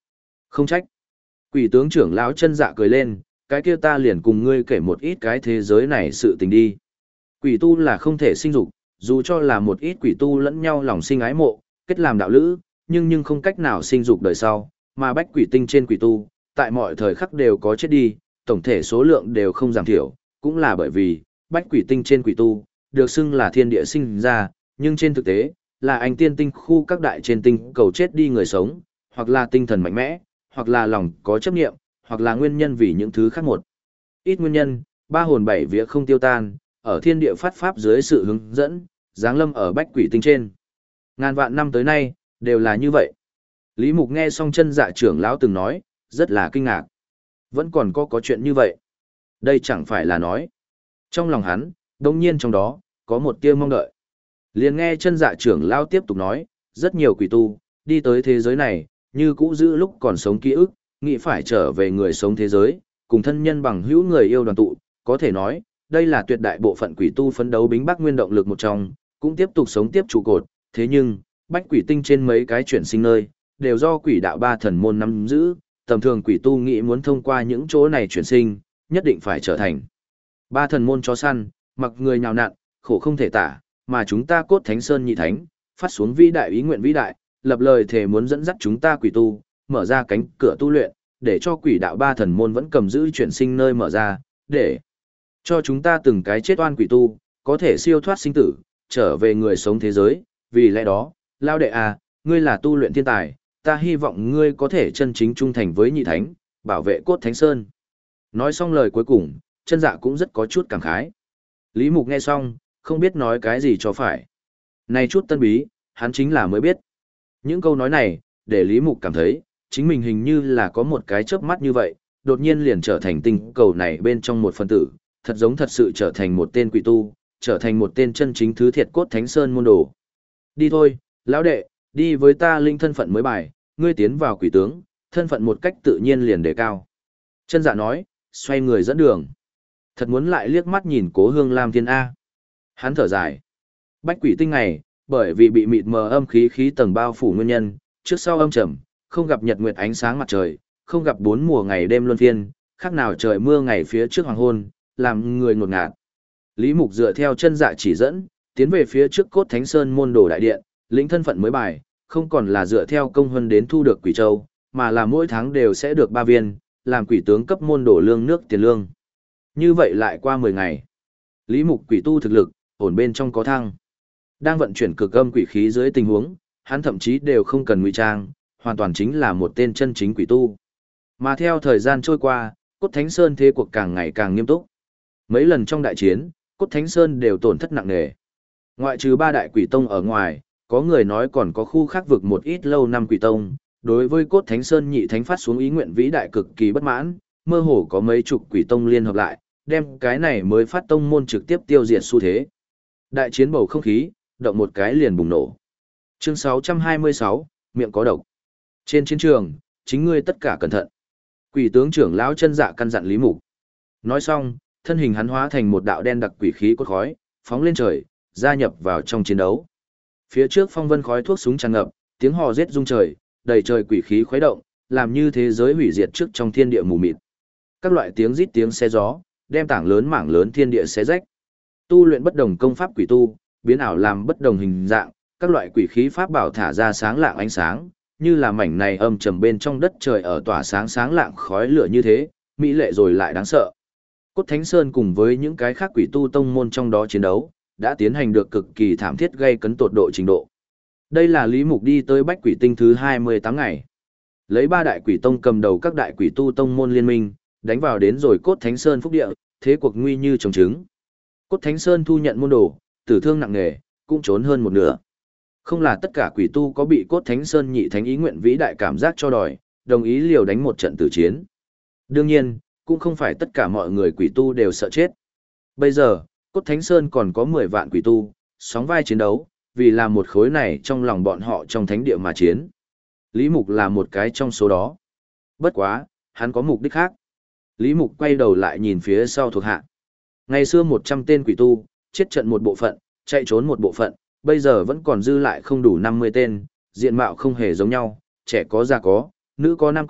Không trách. Quỷ tướng trưởng lão chân dạ cười lên, cái kia ta liền cùng ngươi kể một ít cái thế giới này sự tình đi. Quỷ tu là không thể sinh dục, dù cho là một ít quỷ tu lẫn nhau lòng sinh ái mộ, kết làm đạo lữ, nhưng không cách nào sinh dục đời sau, mà bách quỷ tinh trên quỷ tu, tại mọi thời khắc đều có chết đi, tổng thể số lượng đều không giảm thiểu, cũng là bởi vì, bách quỷ tinh trên quỷ tu, được xưng là thiên địa sinh ra, nhưng trên thực tế, là anh tiên tinh khu các đại trên tinh cầu chết đi người sống, hoặc là tinh thần mạnh mẽ, hoặc là lòng có chấp niệm, hoặc là nguyên nhân vì những thứ khác một. Ít nguyên nhân, ba hồn bảy vía không tiêu tan, ở thiên địa phát pháp dưới sự hướng dẫn, giáng lâm ở bách quỷ tinh trên. Ngàn vạn năm tới nay, đều là như vậy. Lý Mục nghe xong chân dạ trưởng lão từng nói, rất là kinh ngạc. Vẫn còn có chuyện như vậy. Đây chẳng phải là nói. Trong lòng hắn, đồng nhiên trong đó, có một tia mong đợi. Liền nghe chân dạ trưởng lão tiếp tục nói, rất nhiều quỷ tu, đi tới thế giới này, như cũ giữ lúc còn sống ký ức, nghĩ phải trở về người sống thế giới, cùng thân nhân bằng hữu người yêu đoàn tụ, có thể nói, đây là tuyệt đại bộ phận quỷ tu phấn đấu bính bắc nguyên động lực một trong, cũng tiếp tục sống tiếp trụ cột, thế nhưng, bách quỷ tinh trên mấy cái chuyển sinh nơi, đều do quỷ đạo ba thần môn nắm giữ, tầm thường quỷ tu nghĩ muốn thông qua những chỗ này chuyển sinh, nhất định phải trở thành ba thần môn chó săn, mặc người nhào nặn, khổ không thể tả, mà chúng ta cốt thánh sơn nhị thánh, phát xuống vĩ đại ý nguyện vĩ đại, lập lời thề muốn dẫn dắt chúng ta quỷ tu, mở ra cánh cửa tu luyện, để cho quỷ đạo ba thần môn vẫn cầm giữ chuyển sinh nơi mở ra, để cho chúng ta từng cái chết oan quỷ tu, có thể siêu thoát sinh tử, trở về người sống thế giới, vì lẽ đó, lao đệ à, ngươi là tu luyện thiên tài, ta hy vọng ngươi có thể chân chính trung thành với nhị thánh, bảo vệ cốt thánh sơn. Nói xong lời cuối cùng, chân dạ cũng rất có chút cảm khái. Lý Mục nghe xong, không biết nói cái gì cho phải. Này chút tân bí, hắn chính là mới biết. Những câu nói này, để Lý Mục cảm thấy, chính mình hình như là có một cái chớp mắt như vậy, đột nhiên liền trở thành tinh cầu này bên trong một phân tử, thật giống thật sự trở thành một tên quỷ tu, trở thành một tên chân chính thứ thiệt cốt thánh sơn môn đồ. Đi thôi, lão đệ, đi với ta linh thân phận mới bài, ngươi tiến vào quỷ tướng, thân phận một cách tự nhiên liền đề cao. Chân dạ nói, xoay người dẫn đường. Thật muốn lại liếc mắt nhìn Cố Hương Lam Thiên A. Hắn thở dài. Bách quỷ tinh này, bởi vì bị mịt mờ âm khí tầng bao phủ nguyên nhân, trước sau âm trầm, không gặp nhật nguyệt ánh sáng mặt trời, không gặp bốn mùa ngày đêm luân phiên, khác nào trời mưa ngày phía trước hoàng hôn, làm người ngột ngạt. Lý Mục dựa theo chân dạ chỉ dẫn, tiến về phía trước cốt thánh sơn môn đồ đại điện, lĩnh thân phận mới bài, không còn là dựa theo công huân đến thu được quỷ châu, mà là mỗi tháng đều sẽ được 3 viên, làm quỷ tướng cấp môn đồ lương nước tiền lương. Như vậy lại qua 10 ngày. Lý Mục quỷ tu thực lực, ổn bên trong có thăng. Đang vận chuyển cực âm quỷ khí dưới tình huống, hắn thậm chí đều không cần ngụy trang, hoàn toàn chính là một tên chân chính quỷ tu. Mà theo thời gian trôi qua, Cốt Thánh Sơn thế cuộc càng ngày càng nghiêm túc. Mấy lần trong đại chiến, Cốt Thánh Sơn đều tổn thất nặng nề. Ngoại trừ 3 đại quỷ tông ở ngoài, có người nói còn có khu khác vực một ít lâu năm quỷ tông, đối với Cốt Thánh Sơn nhị thánh phát xuống ý nguyện vĩ đại cực kỳ bất mãn, mơ hồ có mấy chục quỷ tông liên hợp lại, đem cái này mới phát tông môn trực tiếp tiêu diệt xu thế. Đại chiến bầu không khí, động một cái liền bùng nổ. Chương 626, miệng có độc. Trên chiến trường, chính ngươi tất cả cẩn thận. Quỷ tướng trưởng lão chân dạ căn dặn Lý Mục. Nói xong, thân hình hắn hóa thành một đạo đen đặc quỷ khí cốt khói, phóng lên trời, gia nhập vào trong chiến đấu. Phía trước phong vân khói thuốc súng tràn ngập, tiếng hò rết rung trời, đầy trời quỷ khí khuấy động, làm như thế giới hủy diệt trước trong thiên địa mù mịt. Các loại tiếng rít tiếng xé gió, đem tảng lớn mảng lớn thiên địa xé rách. Tu luyện bất đồng công pháp quỷ tu, biến ảo làm bất đồng hình dạng, các loại quỷ khí pháp bảo thả ra sáng lạng ánh sáng, như là mảnh này âm trầm bên trong đất trời ở tỏa sáng sáng lạng khói lửa như thế, mỹ lệ rồi lại đáng sợ. Cốt Thánh Sơn cùng với những cái khác quỷ tu tông môn trong đó chiến đấu, đã tiến hành được cực kỳ thảm thiết gây cấn tột độ trình độ. Đây là Lý Mục đi tới Bách Quỷ Tinh thứ 28 ngày. Lấy 3 đại quỷ tông cầm đầu các đại quỷ tu tông môn liên minh, đánh vào đến rồi Cốt Thánh Sơn phúc địa, thế cuộc nguy như trồng trứng. Cốt Thánh Sơn thu nhận môn đồ, tử thương nặng nề, cũng trốn hơn một nửa. Không là tất cả quỷ tu có bị Cốt Thánh Sơn nhị thánh ý nguyện vĩ đại cảm giác cho đòi, đồng ý liều đánh một trận tử chiến. Đương nhiên, cũng không phải tất cả mọi người quỷ tu đều sợ chết. Bây giờ, Cốt Thánh Sơn còn có 10 vạn quỷ tu, sóng vai chiến đấu, vì là một khối này trong lòng bọn họ trong thánh địa mà chiến. Lý Mục là một cái trong số đó. Bất quá, hắn có mục đích khác. Lý Mục quay đầu lại nhìn phía sau thuộc hạ. Ngày xưa 100 tên quỷ tu, chết trận một bộ phận, chạy trốn một bộ phận, bây giờ vẫn còn dư lại không đủ 50 tên, diện mạo không hề giống nhau, trẻ có già có, nữ có nam có,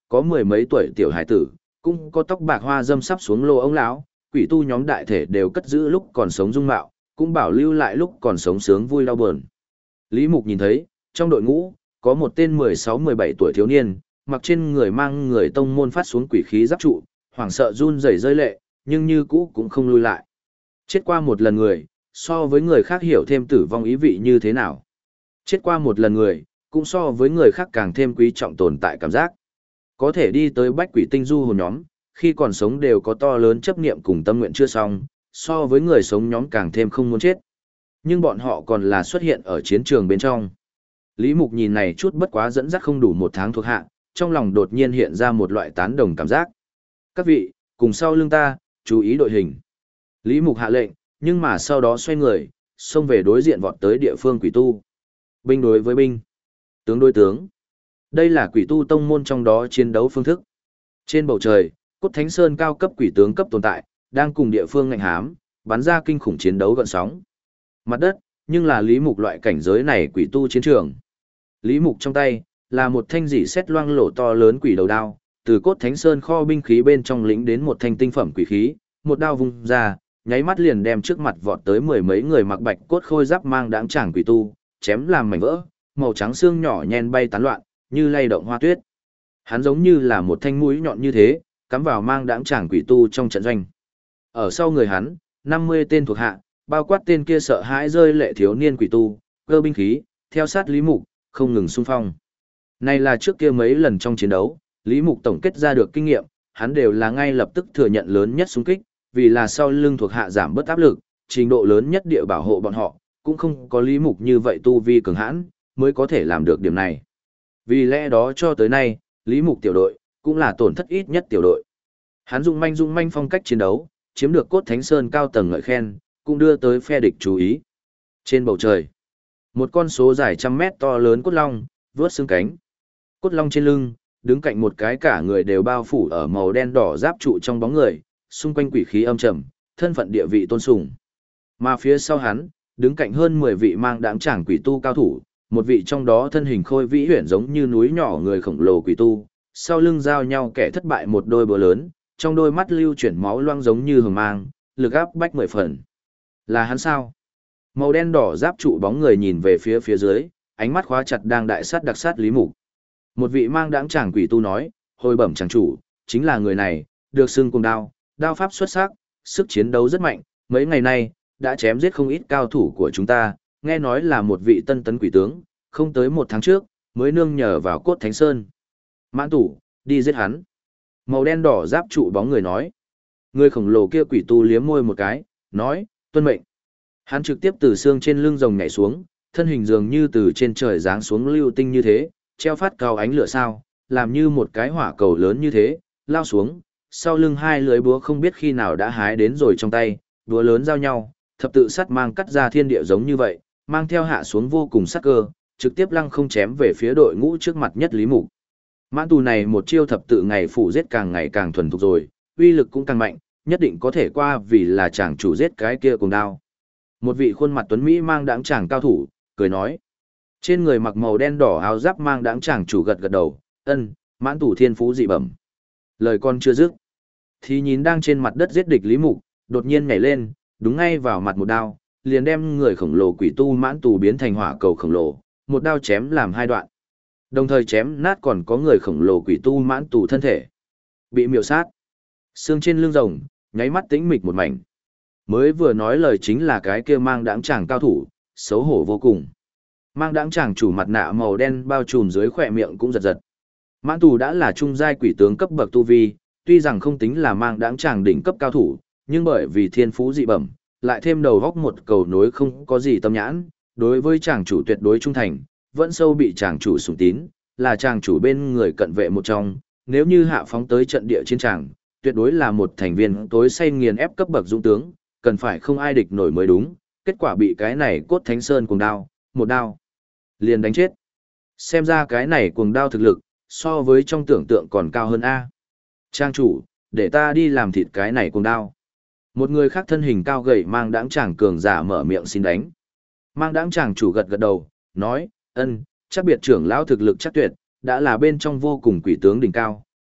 có mười mấy tuổi tiểu hải tử, cũng có tóc bạc hoa râm sắp xuống lô ông lão, quỷ tu nhóm đại thể đều cất giữ lúc còn sống dung mạo, cũng bảo lưu lại lúc còn sống sướng vui đau buồn. Lý Mục nhìn thấy, trong đội ngũ, có một tên 16-17 tuổi thiếu niên, mặc trên người mang người tông môn phát xuống quỷ khí giáp trụ, hoảng sợ run rẩy rơi lệ, nhưng như cũ cũng không lui lại. Chết qua một lần người, so với người khác hiểu thêm tử vong ý vị như thế nào. Chết qua một lần người, cũng so với người khác càng thêm quý trọng tồn tại cảm giác. Có thể đi tới bách quỷ tinh du hồn nhóm, khi còn sống đều có to lớn chấp niệm cùng tâm nguyện chưa xong, so với người sống nhóm càng thêm không muốn chết. Nhưng bọn họ còn là xuất hiện ở chiến trường bên trong. Lý Mục nhìn này chút bất quá dẫn dắt không đủ một tháng thuộc hạ, trong lòng đột nhiên hiện ra một loại tán đồng cảm giác. Các vị, cùng sau lưng ta, chú ý đội hình. Lý Mục hạ lệnh, nhưng mà sau đó xoay người, xông về đối diện vọt tới địa phương quỷ tu. Binh đối với binh, tướng đối tướng. Đây là quỷ tu tông môn trong đó chiến đấu phương thức. Trên bầu trời, Cốt Thánh Sơn cao cấp quỷ tướng cấp tồn tại, đang cùng địa phương ngạnh hám, bắn ra kinh khủng chiến đấu gợn sóng. Mặt đất, nhưng là Lý Mục loại cảnh giới này quỷ tu chiến trường. Lý Mục trong tay, là một thanh dỉ xét loang lổ to lớn quỷ đầu đao, từ Cốt Thánh Sơn kho binh khí bên trong lĩnh đến một thanh tinh phẩm quỷ khí, một đao vung ra, nháy mắt liền đem trước mặt vọt tới mười mấy người mặc bạch cốt khôi giáp mang đáng tràng quỷ tu, chém làm mảnh vỡ, màu trắng xương nhỏ nhen bay tán loạn, như lay động hoa tuyết. Hắn giống như là một thanh mũi nhọn như thế, cắm vào mang đáng tràng quỷ tu trong trận doanh. Ở sau người hắn, 50 tên thuộc hạ, bao quát tên kia sợ hãi rơi lệ thiếu niên quỷ tu, cơ binh khí, theo sát Lý Mục, không ngừng xung phong. Này là trước kia mấy lần trong chiến đấu, Lý Mục tổng kết ra được kinh nghiệm, hắn đều là ngay lập tức thừa nhận lớn nhất xung kích, vì là sau lưng thuộc hạ giảm bớt áp lực, trình độ lớn nhất địa bảo hộ bọn họ, cũng không có Lý Mục như vậy tu vi cường hãn, mới có thể làm được điểm này. Vì lẽ đó cho tới nay, Lý Mục tiểu đội, cũng là tổn thất ít nhất tiểu đội. Hắn dung manh phong cách chiến đấu, chiếm được Cốt Thánh Sơn cao tầng ngợi khen, cũng đưa tới phe địch chú ý. Trên bầu trời, một con số dài trăm mét to lớn cốt long, vướt xương cánh. Cốt long trên lưng, đứng cạnh một cái cả người đều bao phủ ở màu đen đỏ giáp trụ trong bóng người, xung quanh quỷ khí âm trầm, thân phận địa vị tôn sùng. Mà phía sau hắn, đứng cạnh hơn 10 vị mang đáng tràng quỷ tu cao thủ, một vị trong đó thân hình khôi vĩ huyển giống như núi nhỏ người khổng lồ quỷ tu, sau lưng giao nhau kẻ thất bại một đôi búa lớn, trong đôi mắt lưu chuyển máu loang giống như hường mang, lực áp bách 10 phần. Là hắn sao? Màu đen đỏ giáp trụ bóng người nhìn về phía dưới, ánh mắt khóa chặt đang đại sát đặc sát Lý Mục. Một vị mang đáng tràng quỷ tu nói, hồi bẩm chàng chủ, chính là người này, được xưng cùng đao, đao pháp xuất sắc, sức chiến đấu rất mạnh, mấy ngày nay, đã chém giết không ít cao thủ của chúng ta, nghe nói là một vị tân tấn quỷ tướng, không tới một tháng trước, mới nương nhờ vào Cốt Thánh Sơn. Mãn tủ, đi giết hắn. Màu đen đỏ giáp trụ bóng người nói. Người khổng lồ kia quỷ tu liếm môi một cái, nói, tuân mệnh. Hắn trực tiếp từ xương trên lưng rồng nhảy xuống, thân hình dường như từ trên trời giáng xuống lưu tinh như thế, treo phát cao ánh lửa sao, làm như một cái hỏa cầu lớn như thế, lao xuống, sau lưng hai lưới búa không biết khi nào đã hái đến rồi trong tay, búa lớn giao nhau, thập tự sắt mang cắt ra thiên địa giống như vậy, mang theo hạ xuống vô cùng sắc cơ, trực tiếp lăng không chém về phía đội ngũ trước mặt nhất Lý Mục. Mãn tù này một chiêu thập tự ngày phủ giết càng ngày càng thuần thục rồi, uy lực cũng càng mạnh, nhất định có thể qua vì là chàng chủ giết cái kia cùng đao. Một vị khuôn mặt tuấn Mỹ mang đáng chàng cao thủ, cười nói. Trên người mặc màu đen đỏ áo giáp mang đáng chàng chủ gật gật đầu, ân, mãn tù thiên phú dị bẩm. Lời con chưa dứt, thì nhìn đang trên mặt đất giết địch Lý Mục, đột nhiên nhảy lên, đúng ngay vào mặt một đao, liền đem người khổng lồ quỷ tu mãn tù biến thành hỏa cầu khổng lồ, một đao chém làm hai đoạn. Đồng thời chém nát còn có người khổng lồ quỷ tu mãn tù thân thể. Bị miểu sát. Xương trên lưng rồng, nháy mắt tĩnh mịch một mảnh. Mới vừa nói lời chính là cái kia mang đáng chàng cao thủ, xấu hổ vô cùng. Mang đáng chàng chủ mặt nạ màu đen bao trùm dưới khỏe miệng cũng giật giật. Mãn tù đã là trung giai quỷ tướng cấp bậc tu vi, tuy rằng không tính là mang đáng chàng đỉnh cấp cao thủ, nhưng bởi vì thiên phú dị bẩm, lại thêm đầu góc một cầu nối không có gì tâm nhãn, đối với chàng chủ tuyệt đối trung thành, vẫn sâu bị chàng chủ sủng tín, là chàng chủ bên người cận vệ một trong, nếu như hạ phóng tới trận địa chiến tràng, tuyệt đối là một thành viên tối say nghiền ép cấp bậc dũng tướng, cần phải không ai địch nổi mới đúng, kết quả bị cái này Cốt Thánh Sơn cuồng đao, một đao liền đánh chết. Xem ra cái này cuồng đao thực lực, so với trong tưởng tượng còn cao hơn A. Trang chủ, để ta đi làm thịt cái này cuồng đao. Một người khác thân hình cao gầy mang đáng chàng cường giả mở miệng xin đánh. Mang đáng chàng chủ gật gật đầu, nói, ân, chắc biệt trưởng lão thực lực chắc tuyệt, đã là bên trong vô cùng quỷ tướng đỉnh cao,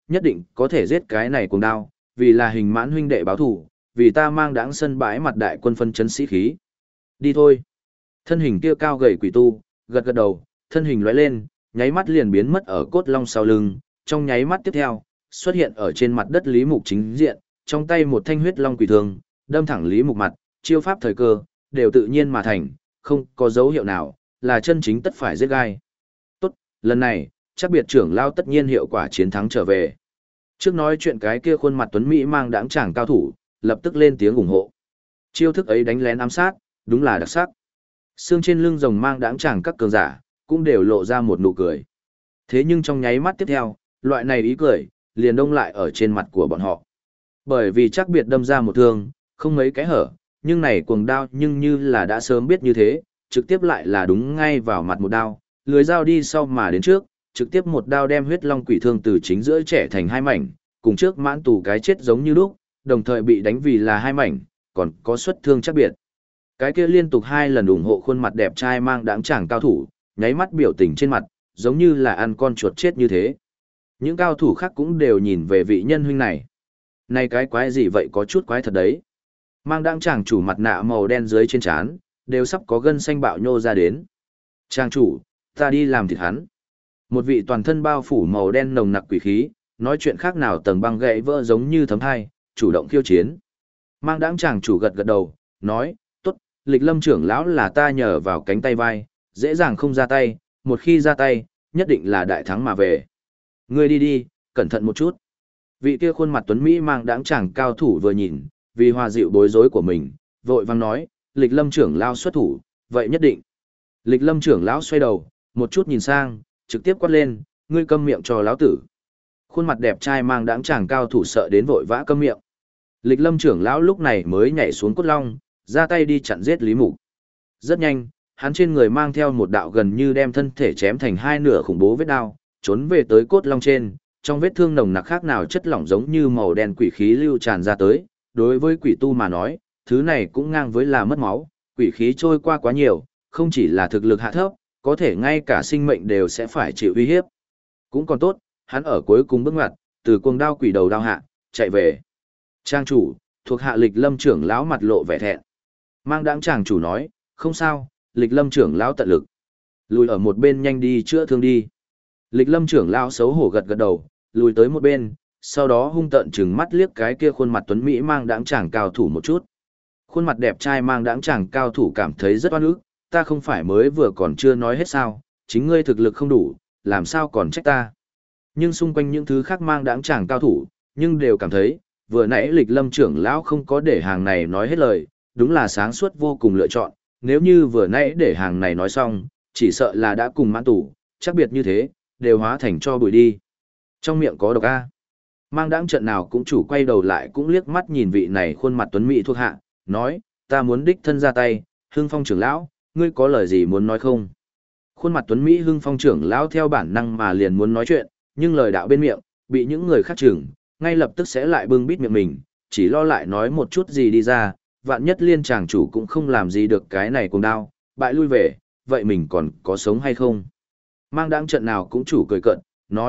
nhất định có thể giết cái này cùng đao, vì là Hình Mãn huynh đệ báo thủ, vì ta mang đãng sân bãi mặt đại quân phân chấn sĩ khí. Đi thôi. Thân hình kia cao gầy quỷ tu, gật gật đầu, thân hình lóe lên, nháy mắt liền biến mất ở cốt long sau lưng, trong nháy mắt tiếp theo, xuất hiện ở trên mặt đất Lý Mục chính diện, trong tay một thanh huyết long quỷ thương, đâm thẳng Lý Mục mặt, chiêu pháp thời cơ, đều tự nhiên mà thành, không có dấu hiệu nào, là chân chính tất phải giết gai. Tốt, lần này, chắc biệt trưởng lao tất nhiên hiệu quả chiến thắng trở về. Trước nói chuyện cái kia khuôn mặt tuấn Mỹ mang đãng chàng cao thủ, lập tức lên tiếng ủng hộ. Chiêu thức ấy đánh lén ám sát, đúng là đặc sắc. Xương trên lưng rồng mang đãng chàng các cường giả, cũng đều lộ ra một nụ cười. Thế nhưng trong nháy mắt tiếp theo, loại này ý cười, liền đông lại ở trên mặt của bọn họ. Bởi vì chắc biệt đâm ra một thương, không mấy cái hở, nhưng này cuồng đao nhưng như là đã sớm biết như thế, trực tiếp lại là đúng ngay vào mặt một đao, lưới dao đi sau mà đến trước, trực tiếp một đao đem huyết long quỷ thương từ chính giữa trẻ thành hai mảnh, cùng trước mãn tù cái chết giống như lúc, đồng thời bị đánh vì là hai mảnh, còn có xuất thương chắc biệt. Cái kia liên tục hai lần ủng hộ khuôn mặt đẹp trai mang đãng chàng cao thủ, nháy mắt biểu tình trên mặt, giống như là ăn con chuột chết như thế. Những cao thủ khác cũng đều nhìn về vị nhân huynh này. Này cái quái gì vậy, có chút quái thật đấy. Mang đãng chàng chủ mặt nạ màu đen dưới trên trán, đều sắp có gân xanh bạo nhô ra đến. Chàng chủ, ta đi làm thịt hắn. Một vị toàn thân bao phủ màu đen nồng nặc quỷ khí, nói chuyện khác nào tầng băng gãy vỡ giống như thấm thai, chủ động khiêu chiến. Mang đãng chàng chủ gật gật đầu, nói, tốt, Lịch Lâm trưởng lão là ta nhờ vào cánh tay vai, dễ dàng không ra tay, một khi ra tay, nhất định là đại thắng mà về. Ngươi đi đi, cẩn thận một chút. Vị kia khuôn mặt tuấn Mỹ mang đãng chàng cao thủ vừa nhìn, vì hòa dịu bối rối của mình, vội vang nói, Lịch Lâm trưởng lão xuất thủ, vậy nhất định. Lịch Lâm trưởng lão xoay đầu, một chút nhìn sang, trực tiếp quát lên, ngươi câm miệng cho lão tử. Khuôn mặt đẹp trai mang đãng chàng cao thủ sợ đến vội vã câm miệng. Lịch Lâm trưởng lão lúc này mới nhảy xuống cốt long, ra tay đi chặn giết Lý Mục. Rất nhanh, hắn trên người mang theo một đạo gần như đem thân thể chém thành hai nửa khủng bố vết đao, trốn về tới cốt long trên, trong vết thương nồng nặc khác nào chất lỏng giống như màu đen quỷ khí lưu tràn ra tới. Đối với quỷ tu mà nói, thứ này cũng ngang với là mất máu, quỷ khí trôi qua quá nhiều, không chỉ là thực lực hạ thấp, có thể ngay cả sinh mệnh đều sẽ phải chịu uy hiếp. Cũng còn tốt, hắn ở cuối cùng bước ngoặt, từ cuồng đao quỷ đầu đao hạ, chạy về. Trang chủ, thuộc hạ Lịch Lâm trưởng lão mặt lộ vẻ thẹn. Mang đãng chàng chủ nói, không sao, Lịch Lâm trưởng lão tận lực. Lùi ở một bên nhanh đi chữa thương đi. Lịch Lâm trưởng lão xấu hổ gật gật đầu, lùi tới một bên, sau đó hung tợn trừng mắt liếc cái kia khuôn mặt tuấn mỹ mang đãng chàng cao thủ một chút. Khuôn mặt đẹp trai mang đãng chàng cao thủ cảm thấy rất oan ức, ta không phải mới vừa còn chưa nói hết sao, chính ngươi thực lực không đủ, làm sao còn trách ta. Nhưng xung quanh những thứ khác mang đãng chàng cao thủ, nhưng đều cảm thấy, vừa nãy Lịch Lâm trưởng lão không có để hàng này nói hết lời, đúng là sáng suốt vô cùng lựa chọn, nếu như vừa nãy để hàng này nói xong, chỉ sợ là đã cùng mãn tủ, chắc biệt như thế, đều hóa thành cho bụi đi. Trong miệng có độc A. Mang đãng trận nào cũng chủ quay đầu lại cũng liếc mắt nhìn vị này khuôn mặt tuấn mỹ thuộc hạ, nói, ta muốn đích thân ra tay, Hưng Phong trưởng lão, ngươi có lời gì muốn nói không? Khuôn mặt tuấn mỹ Hưng Phong trưởng lão theo bản năng mà liền muốn nói chuyện, nhưng lời đạo bên miệng, bị những người khác chừng, ngay lập tức sẽ lại bưng bít miệng mình, chỉ lo lại nói một chút gì đi ra, vạn nhất liên chàng chủ cũng không làm gì được cái này cùng đao, bại lui về, vậy mình còn có sống hay không? Mang đãng trận nào cũng chủ cười cợt,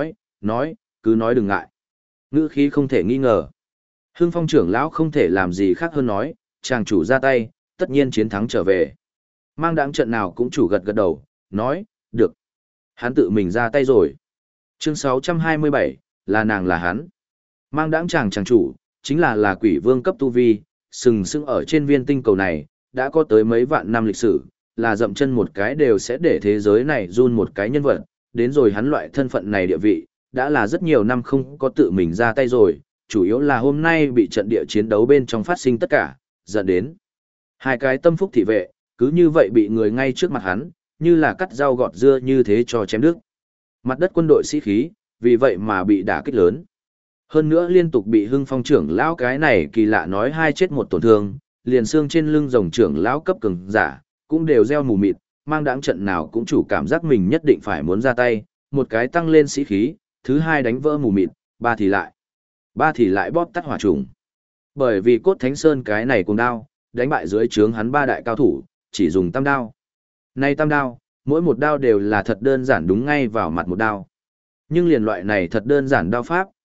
nói, cứ nói đừng ngại. Ngữ khí không thể nghi ngờ. Hưng Phong trưởng lão không thể làm gì khác hơn nói, chàng chủ ra tay, tất nhiên chiến thắng trở về. Mang đãng trận nào cũng chủ gật gật đầu, nói, được. Hắn tự mình ra tay rồi. Chương 627, là nàng là hắn. Mang đãng chàng chủ, chính là quỷ vương cấp tu vi, sừng sững ở trên viên tinh cầu này, đã có tới mấy vạn năm lịch sử, là dậm chân một cái đều sẽ để thế giới này run một cái nhân vật, đến rồi hắn loại thân phận này địa vị, đã là rất nhiều năm không có tự mình ra tay rồi, chủ yếu là hôm nay bị trận địa chiến đấu bên trong phát sinh tất cả, dẫn đến hai cái tâm phúc thị vệ, cứ như vậy bị người ngay trước mặt hắn, như là cắt rau gọt dưa như thế cho chém đứt. Mặt đất quân đội sĩ khí, vì vậy mà bị đả kích lớn. Hơn nữa liên tục bị Hưng Phong trưởng lão cái này kỳ lạ nói hai chết một tổn thương, liền xương trên lưng rồng trưởng lão cấp cường giả, cũng đều gieo mù mịt, mang đãng trận nào cũng chủ cảm giác mình nhất định phải muốn ra tay, một cái tăng lên sĩ khí, thứ hai đánh vỡ mù mịt, ba thì lại bóp tắt hỏa trùng. Bởi vì cốt thánh sơn cái này cùng đao, đánh bại dưới trướng hắn ba đại cao thủ, chỉ dùng tam đao. Này tam đao, mỗi một đao đều là thật đơn giản đúng ngay vào mặt một đao. Nhưng liền loại này thật đơn giản đao pháp,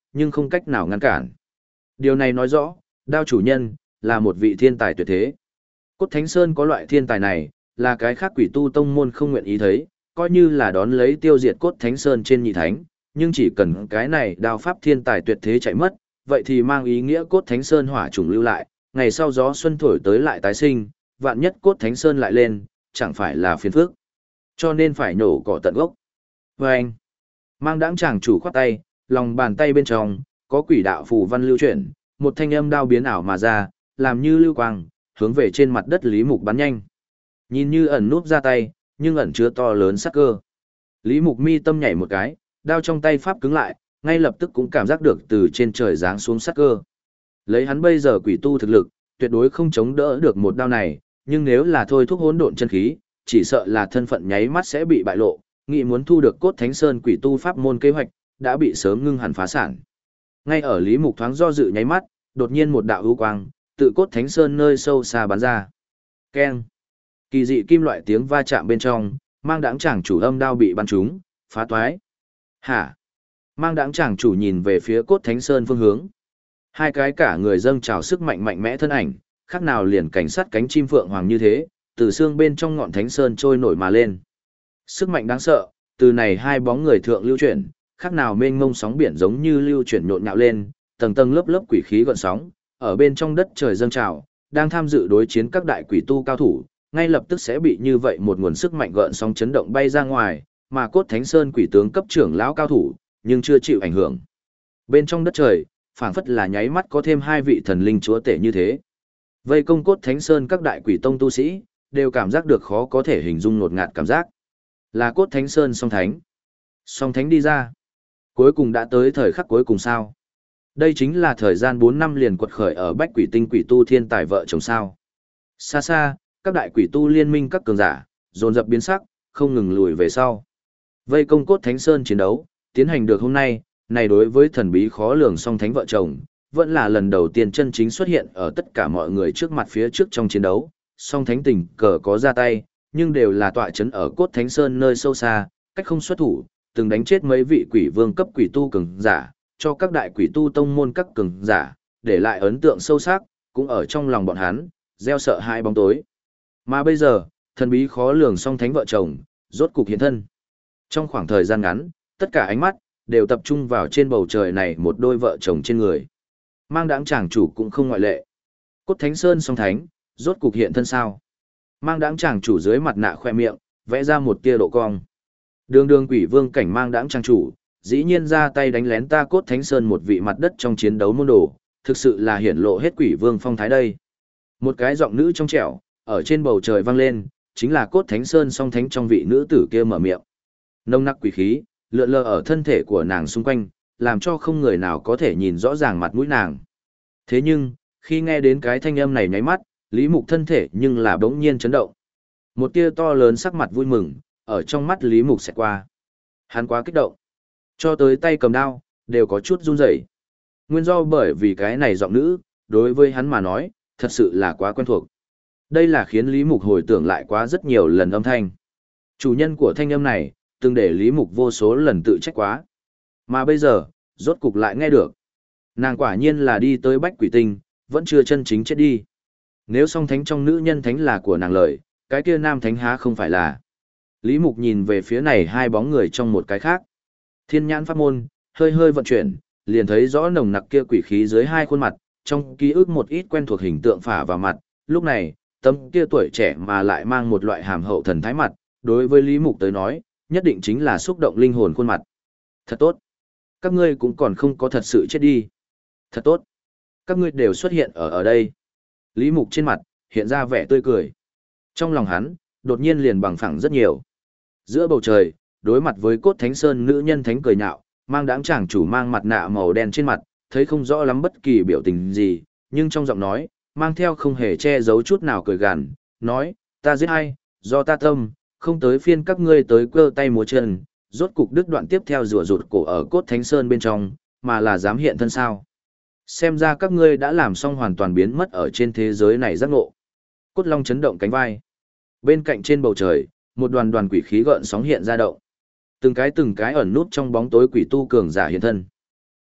nhưng không cách nào ngăn cản. Điều này nói rõ, đao chủ nhân, là một vị thiên tài tuyệt thế. Cốt Thánh Sơn có loại thiên tài này, là cái khác quỷ tu tông môn không nguyện ý thấy, coi như là đón lấy tiêu diệt Cốt Thánh Sơn trên nhị thánh, nhưng chỉ cần cái này đao pháp thiên tài tuyệt thế chạy mất, vậy thì mang ý nghĩa Cốt Thánh Sơn hỏa trùng lưu lại, ngày sau gió xuân thổi tới lại tái sinh, vạn nhất Cốt Thánh Sơn lại lên, chẳng phải là phiền phức. Cho nên phải nổ cỏ tận gốc. Và anh, mang đãng chàng chủ khoát tay, lòng bàn tay bên trong, có quỷ đạo phù văn lưu chuyển, một thanh âm đao biến ảo mà ra, làm như lưu quang, hướng về trên mặt đất Lý Mục bắn nhanh. Nhìn như ẩn núp ra tay, nhưng ẩn chứa to lớn sát cơ. Lý Mục mi tâm nhảy một cái, đao trong tay pháp cứng lại, ngay lập tức cũng cảm giác được từ trên trời giáng xuống sát cơ. Lấy hắn bây giờ quỷ tu thực lực, tuyệt đối không chống đỡ được một đao này, nhưng nếu là thôi thúc hỗn độn chân khí, chỉ sợ là thân phận nháy mắt sẽ bị bại lộ, nghĩ muốn thu được Cốt Thánh Sơn quỷ tu pháp môn kế hoạch, đã bị sớm ngưng hẳn phá sản. Ngay ở Lý Mục thoáng do dự nháy mắt, đột nhiên một đạo ưu quang, tự Cốt Thánh Sơn nơi sâu xa bắn ra. Keng. Kỳ dị kim loại tiếng va chạm bên trong, mang đãng chàng chủ âm đao bị bắn trúng, phá toái. Hả? Mang đãng chàng chủ nhìn về phía Cốt Thánh Sơn phương hướng. Hai cái cả người dâng trào sức mạnh mạnh mẽ thân ảnh, khác nào liền cảnh sát cánh chim phượng hoàng như thế, từ xương bên trong ngọn Thánh Sơn trôi nổi mà lên. Sức mạnh đáng sợ, từ này hai bóng người thượng lưu chuyển, khác nào mênh mông sóng biển giống như lưu chuyển nhộn nhạo lên, tầng tầng lớp lớp quỷ khí gợn sóng, ở bên trong đất trời dâng trào, đang tham dự đối chiến các đại quỷ tu cao thủ, ngay lập tức sẽ bị như vậy một nguồn sức mạnh gợn sóng chấn động bay ra ngoài, mà Cốt Thánh Sơn quỷ tướng cấp trưởng lão cao thủ, nhưng chưa chịu ảnh hưởng. Bên trong đất trời, phảng phất là nháy mắt có thêm hai vị thần linh chúa tể như thế. Vây công Cốt Thánh Sơn các đại quỷ tông tu sĩ, đều cảm giác được khó có thể hình dung ngột ngạt cảm giác. Là Cốt Thánh Sơn song thánh. Song thánh đi ra. Cuối cùng đã tới thời khắc cuối cùng sao. Đây chính là thời gian 4 năm liền quật khởi ở Bách Quỷ Tinh quỷ tu thiên tài vợ chồng sao. Xa xa, các đại quỷ tu liên minh các cường giả, dồn dập biến sắc, không ngừng lùi về sau. Vây công Cốt Thánh Sơn chiến đấu, tiến hành được hôm nay, này đối với thần bí khó lường song thánh vợ chồng, vẫn là lần đầu tiên chân chính xuất hiện ở tất cả mọi người trước mặt phía trước trong chiến đấu. Song thánh tình cờ có ra tay, nhưng đều là tọa chấn ở Cốt Thánh Sơn nơi sâu xa, cách không xuất thủ, từng đánh chết mấy vị quỷ vương cấp quỷ tu cường giả, cho các đại quỷ tu tông môn các cường giả, để lại ấn tượng sâu sắc, cũng ở trong lòng bọn hắn, gieo sợ hai bóng tối. Mà bây giờ, thần bí khó lường song thánh vợ chồng, rốt cục hiện thân. Trong khoảng thời gian ngắn, tất cả ánh mắt, đều tập trung vào trên bầu trời này một đôi vợ chồng trên người. Mang đãng chàng chủ cũng không ngoại lệ. Cốt Thánh Sơn song thánh, rốt cục hiện thân sao. Mang đãng chàng chủ dưới mặt nạ khoe miệng, vẽ ra một tia độ cong. Đường đường quỷ vương cảnh mang đãng chàng chủ, dĩ nhiên ra tay đánh lén ta Cốt Thánh Sơn một vị mặt đất trong chiến đấu môn đồ, thực sự là hiển lộ hết quỷ vương phong thái đây. Một cái giọng nữ trong trẻo, ở trên bầu trời vang lên, chính là Cốt Thánh Sơn song thánh trong vị nữ tử kia mở miệng. Nông nặc quỷ khí, lượn lờ ở thân thể của nàng xung quanh, làm cho không người nào có thể nhìn rõ ràng mặt mũi nàng. Thế nhưng, khi nghe đến cái thanh âm này nháy mắt, Lý Mục thân thể nhưng là bỗng nhiên chấn động. Một tia to lớn sắc mặt vui mừng, ở trong mắt Lý Mục xẹt qua. Hắn quá kích động. Cho tới tay cầm đao, đều có chút run rẩy. Nguyên do bởi vì cái này giọng nữ, đối với hắn mà nói, thật sự là quá quen thuộc. Đây là khiến Lý Mục hồi tưởng lại quá rất nhiều lần âm thanh. Chủ nhân của thanh âm này, từng để Lý Mục vô số lần tự trách quá. Mà bây giờ, rốt cục lại nghe được. Nàng quả nhiên là đi tới Bách Quỷ Tinh, vẫn chưa chân chính chết đi. Nếu song thánh trong nữ nhân thánh là của nàng lợi, cái kia nam thánh há không phải là. Lý Mục nhìn về phía này hai bóng người trong một cái khác. Thiên nhãn pháp môn, hơi hơi vận chuyển, liền thấy rõ nồng nặc kia quỷ khí dưới hai khuôn mặt, trong ký ức một ít quen thuộc hình tượng phả vào mặt. Lúc này, tấm kia tuổi trẻ mà lại mang một loại hàm hậu thần thái mặt, đối với Lý Mục tới nói, nhất định chính là xúc động linh hồn khuôn mặt. Thật tốt. Các ngươi cũng còn không có thật sự chết đi. Thật tốt. Các ngươi đều xuất hiện ở đây. Lý Mục trên mặt, hiện ra vẻ tươi cười. Trong lòng hắn, đột nhiên liền bằng phẳng rất nhiều. Giữa bầu trời, đối mặt với Cốt Thánh Sơn nữ nhân thánh cười nhạo, mang đãng chàng chủ mang mặt nạ màu đen trên mặt, thấy không rõ lắm bất kỳ biểu tình gì, nhưng trong giọng nói, mang theo không hề che giấu chút nào cười gằn, nói, ta giết ai, do ta tâm, không tới phiên các ngươi tới cơ tay múa chân, rốt cục đứt đoạn tiếp theo rùa rụt cổ ở Cốt Thánh Sơn bên trong, mà là dám hiện thân sao. Xem ra các ngươi đã làm xong hoàn toàn biến mất ở trên thế giới này giác ngộ. Cốt Long chấn động cánh vai. Bên cạnh trên bầu trời, một đoàn đoàn quỷ khí gợn sóng hiện ra động. Từng cái ẩn nút trong bóng tối quỷ tu cường giả hiện thân.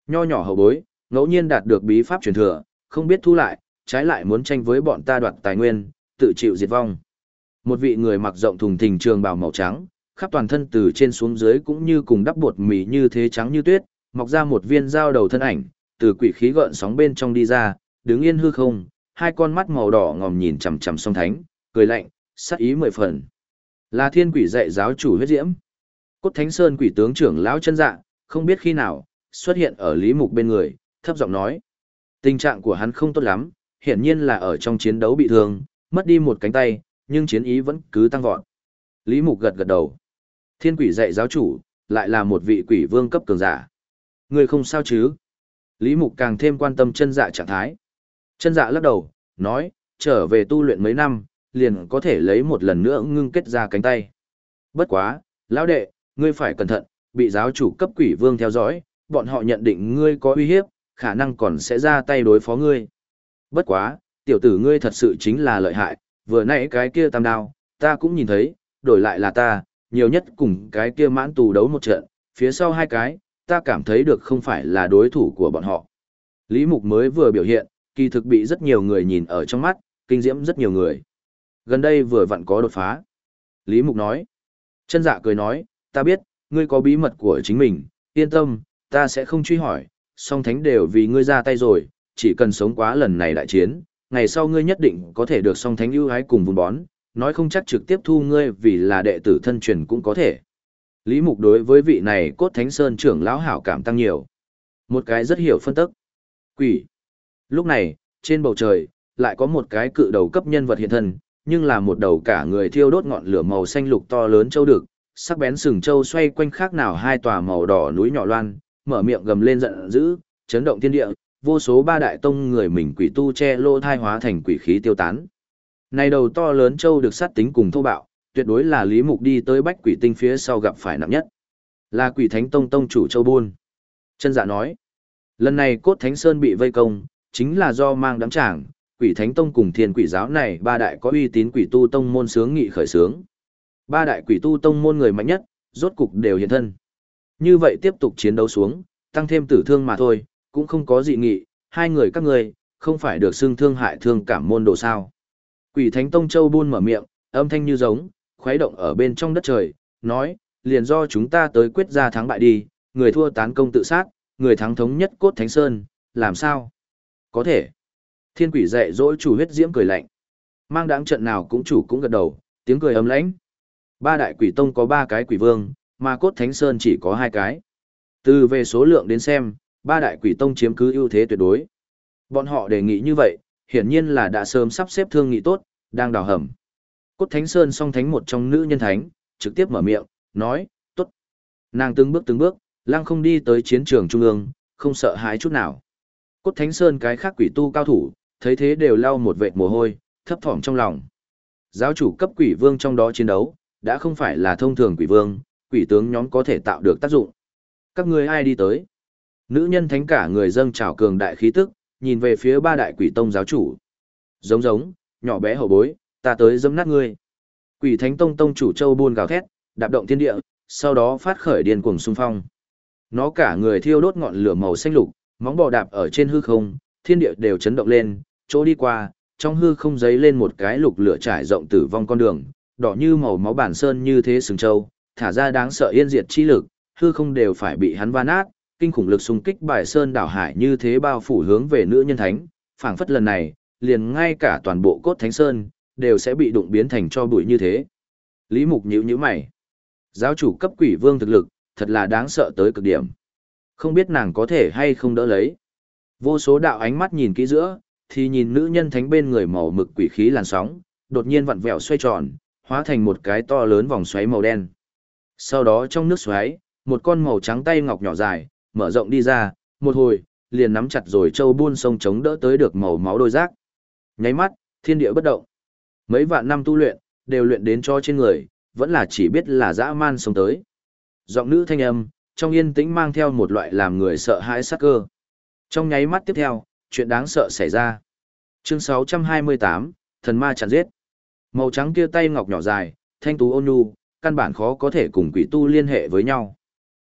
Nho nhỏ hậu bối, ngẫu nhiên đạt được bí pháp truyền thừa, không biết thu lại, trái lại muốn tranh với bọn ta đoạt tài nguyên, tự chịu diệt vong. Một vị người mặc rộng thùng thình trường bào màu trắng, khắp toàn thân từ trên xuống dưới cũng như cùng đắp bột mì như thế trắng như tuyết, mọc ra một viên dao đầu thân ảnh, từ quỷ khí gợn sóng bên trong đi ra, đứng yên hư không, hai con mắt màu đỏ ngòm nhìn chằm chằm song thánh, cười lạnh, sát ý mười phần. Là thiên quỷ dạy giáo chủ huyết diễm. Cốt Thánh Sơn quỷ tướng trưởng lão Chân Dạ, không biết khi nào xuất hiện ở Lý Mục bên người, thấp giọng nói: tình trạng của hắn không tốt lắm, hiển nhiên là ở trong chiến đấu bị thương, mất đi một cánh tay, nhưng chiến ý vẫn cứ tăng vọt. Lý Mục gật gật đầu. Thiên quỷ dạy giáo chủ, lại là một vị quỷ vương cấp cường giả. Người không sao chứ? Lý Mục càng thêm quan tâm Chân Dạ trạng thái. Chân Dạ lắc đầu, nói, trở về tu luyện mấy năm, liền có thể lấy một lần nữa ngưng kết ra cánh tay. Bất quá, lão đệ, ngươi phải cẩn thận, bị giáo chủ cấp quỷ vương theo dõi, bọn họ nhận định ngươi có uy hiếp, khả năng còn sẽ ra tay đối phó ngươi. Bất quá, tiểu tử ngươi thật sự chính là lợi hại, vừa nãy cái kia tam đao, ta cũng nhìn thấy, đổi lại là ta, nhiều nhất cùng cái kia mãn tù đấu một trận, phía sau hai cái, ta cảm thấy được không phải là đối thủ của bọn họ. Lý Mục mới vừa biểu hiện, kỳ thực bị rất nhiều người nhìn ở trong mắt, kinh diễm rất nhiều người. Gần đây vừa vặn có đột phá. Lý Mục nói. Chân Dạ cười nói, ta biết, ngươi có bí mật của chính mình, yên tâm, ta sẽ không truy hỏi, song thánh đều vì ngươi ra tay rồi, chỉ cần sống quá lần này đại chiến, ngày sau ngươi nhất định có thể được song thánh ưu ái cùng vun bón, nói không chắc trực tiếp thu ngươi vì là đệ tử thân truyền cũng có thể. Lý Mục đối với vị này Cốt Thánh Sơn trưởng lão hảo cảm tăng nhiều. Một cái rất hiểu phân tức. Quỷ. Lúc này, trên bầu trời, lại có một cái cự đầu cấp nhân vật hiện thân, nhưng là một đầu cả người thiêu đốt ngọn lửa màu xanh lục to lớn châu đực, sắc bén sừng châu xoay quanh khác nào hai tòa màu đỏ núi nhỏ loan, mở miệng gầm lên giận dữ, chấn động thiên địa, vô số ba đại tông người mình quỷ tu che lô thai hóa thành quỷ khí tiêu tán. Này đầu to lớn châu được sát tính cùng thô bạo, tuyệt đối là Lý Mục đi tới Bách Quỷ Tinh phía sau gặp phải nặng nhất. Là Quỷ Thánh Tông tông chủ Châu Buôn. Chân Dạ nói, lần này Cốt Thánh Sơn bị vây công, chính là do mang đám tràng, Quỷ Thánh Tông cùng Thiên Quỷ giáo này ba đại có uy tín quỷ tu tông môn sướng nghị khởi sướng. Ba đại quỷ tu tông môn người mạnh nhất, rốt cục đều hiện thân. Như vậy tiếp tục chiến đấu xuống, tăng thêm tử thương mà thôi, cũng không có dị nghị, hai người các ngươi không phải được xưng thương hại thương cảm môn đồ sao. Quỷ Thánh Tông Châu Buôn mở miệng, âm thanh như giống, khuấy động ở bên trong đất trời, nói, liền do chúng ta tới quyết ra thắng bại đi, người thua tán công tự sát, người thắng thống nhất Cốt Thánh Sơn, làm sao? Có thể. Thiên quỷ dạy dỗ chủ huyết diễm cười lạnh. Mang đáng trận nào cũng chủ cũng gật đầu, tiếng cười ấm lãnh. Ba đại quỷ tông có 3 cái quỷ vương, mà Cốt Thánh Sơn chỉ có 2 cái. Từ về số lượng đến xem, ba đại quỷ tông chiếm cứ ưu thế tuyệt đối. Bọn họ đề nghị như vậy, hiển nhiên là đã sớm sắp xếp thương nghị tốt, đang đào hầm. Cốt Thánh Sơn song thánh một trong nữ nhân thánh, trực tiếp mở miệng, nói, tốt. Nàng từng bước, lăng không đi tới chiến trường trung ương, không sợ hãi chút nào. Cốt Thánh Sơn cái khác quỷ tu cao thủ, thấy thế đều lau một vệt mồ hôi, thấp thỏm trong lòng. Giáo chủ cấp quỷ vương trong đó chiến đấu, đã không phải là thông thường quỷ vương, quỷ tướng nhóm có thể tạo được tác dụng. Các ngươi ai đi tới? Nữ nhân thánh cả người dâng trào cường đại khí tức, nhìn về phía ba đại quỷ tông giáo chủ. Giống, nhỏ bé hậu bối, ta tới dẫm nát ngươi. Quỷ Thánh Tông tông chủ Châu Buôn gào thét, đạp động thiên địa, sau đó phát khởi điên cuồng xung phong. Nó cả người thiêu đốt ngọn lửa màu xanh lục, móng bò đạp ở trên hư không, thiên địa đều chấn động lên, chỗ đi qua, trong hư không giấy lên một cái lục lửa trải rộng tử vong con đường, đỏ như màu máu bản sơn như thế sừng châu, thả ra đáng sợ yên diệt chi lực, hư không đều phải bị hắn va nát, kinh khủng lực xung kích bài sơn đảo hải như thế bao phủ hướng về nữ nhân thánh, phảng phất lần này, liền ngay cả toàn bộ Cốt Thánh Sơn đều sẽ bị đụng biến thành cho bụi như thế. Lý Mục nhíu mày. Giáo chủ cấp quỷ vương thực lực, thật là đáng sợ tới cực điểm. Không biết nàng có thể hay không đỡ lấy. Vô số đạo ánh mắt nhìn kỹ giữa, thì nhìn nữ nhân thánh bên người màu mực quỷ khí làn sóng, đột nhiên vặn vẹo xoay tròn, hóa thành một cái to lớn vòng xoáy màu đen. Sau đó trong nước xoáy, một con màu trắng tay ngọc nhỏ dài, mở rộng đi ra, một hồi, liền nắm chặt rồi Châu Buôn sông chống đỡ tới được màu máu đôi giác. Nháy mắt, thiên địa bất động. Mấy vạn năm tu luyện, đều luyện đến cho trên người, vẫn là chỉ biết là dã man sống tới. Giọng nữ thanh âm, trong yên tĩnh mang theo một loại làm người sợ hãi sát cơ. Trong nháy mắt tiếp theo, chuyện đáng sợ xảy ra. Chương 628, thần ma chặn giết. Màu trắng kia tay ngọc nhỏ dài, thanh tú ôn nhu, căn bản khó có thể cùng quỷ tu liên hệ với nhau.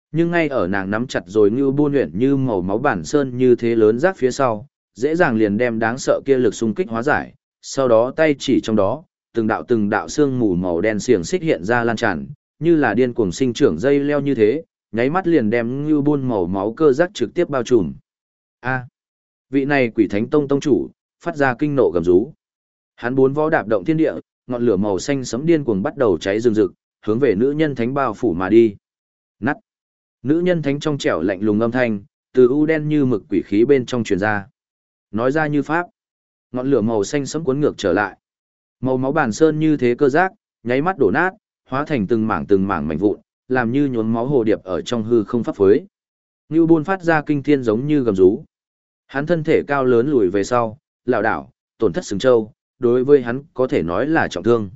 Nhưng ngay ở nàng nắm chặt rồi như buôn luyện như màu máu bản sơn như thế lớn rác phía sau, dễ dàng liền đem đáng sợ kia lực xung kích hóa giải, sau đó tay chỉ trong đó, từng đạo xương mù màu đen xiềng xích hiện ra lan tràn, như là điên cuồng sinh trưởng dây leo như thế, nháy mắt liền đem như buôn màu máu cơ giác trực tiếp bao trùm. A, vị này Quỷ Thánh Tông tông chủ, phát ra kinh nộ gầm rú. Hắn bốn vó đạp động thiên địa, ngọn lửa màu xanh sấm điên cuồng bắt đầu cháy rừng rực, hướng về nữ nhân thánh bao phủ mà đi. Nắt. Nữ nhân thánh trong trẻo lạnh lùng âm thanh, từ u đen như mực quỷ khí bên trong truyền ra. Nói ra như pháp. Ngọn lửa màu xanh sẫm cuốn ngược trở lại. Màu máu bàn sơn như thế cơ giác, nháy mắt đổ nát, hóa thành từng mảng mảnh vụn, làm như nhuốm máu hồ điệp ở trong hư không pháp phối. Nưu Bôn phát ra kinh thiên giống như gầm rú. Hắn thân thể cao lớn lùi về sau, lảo đảo, tổn thất sừng châu, đối với hắn có thể nói là trọng thương.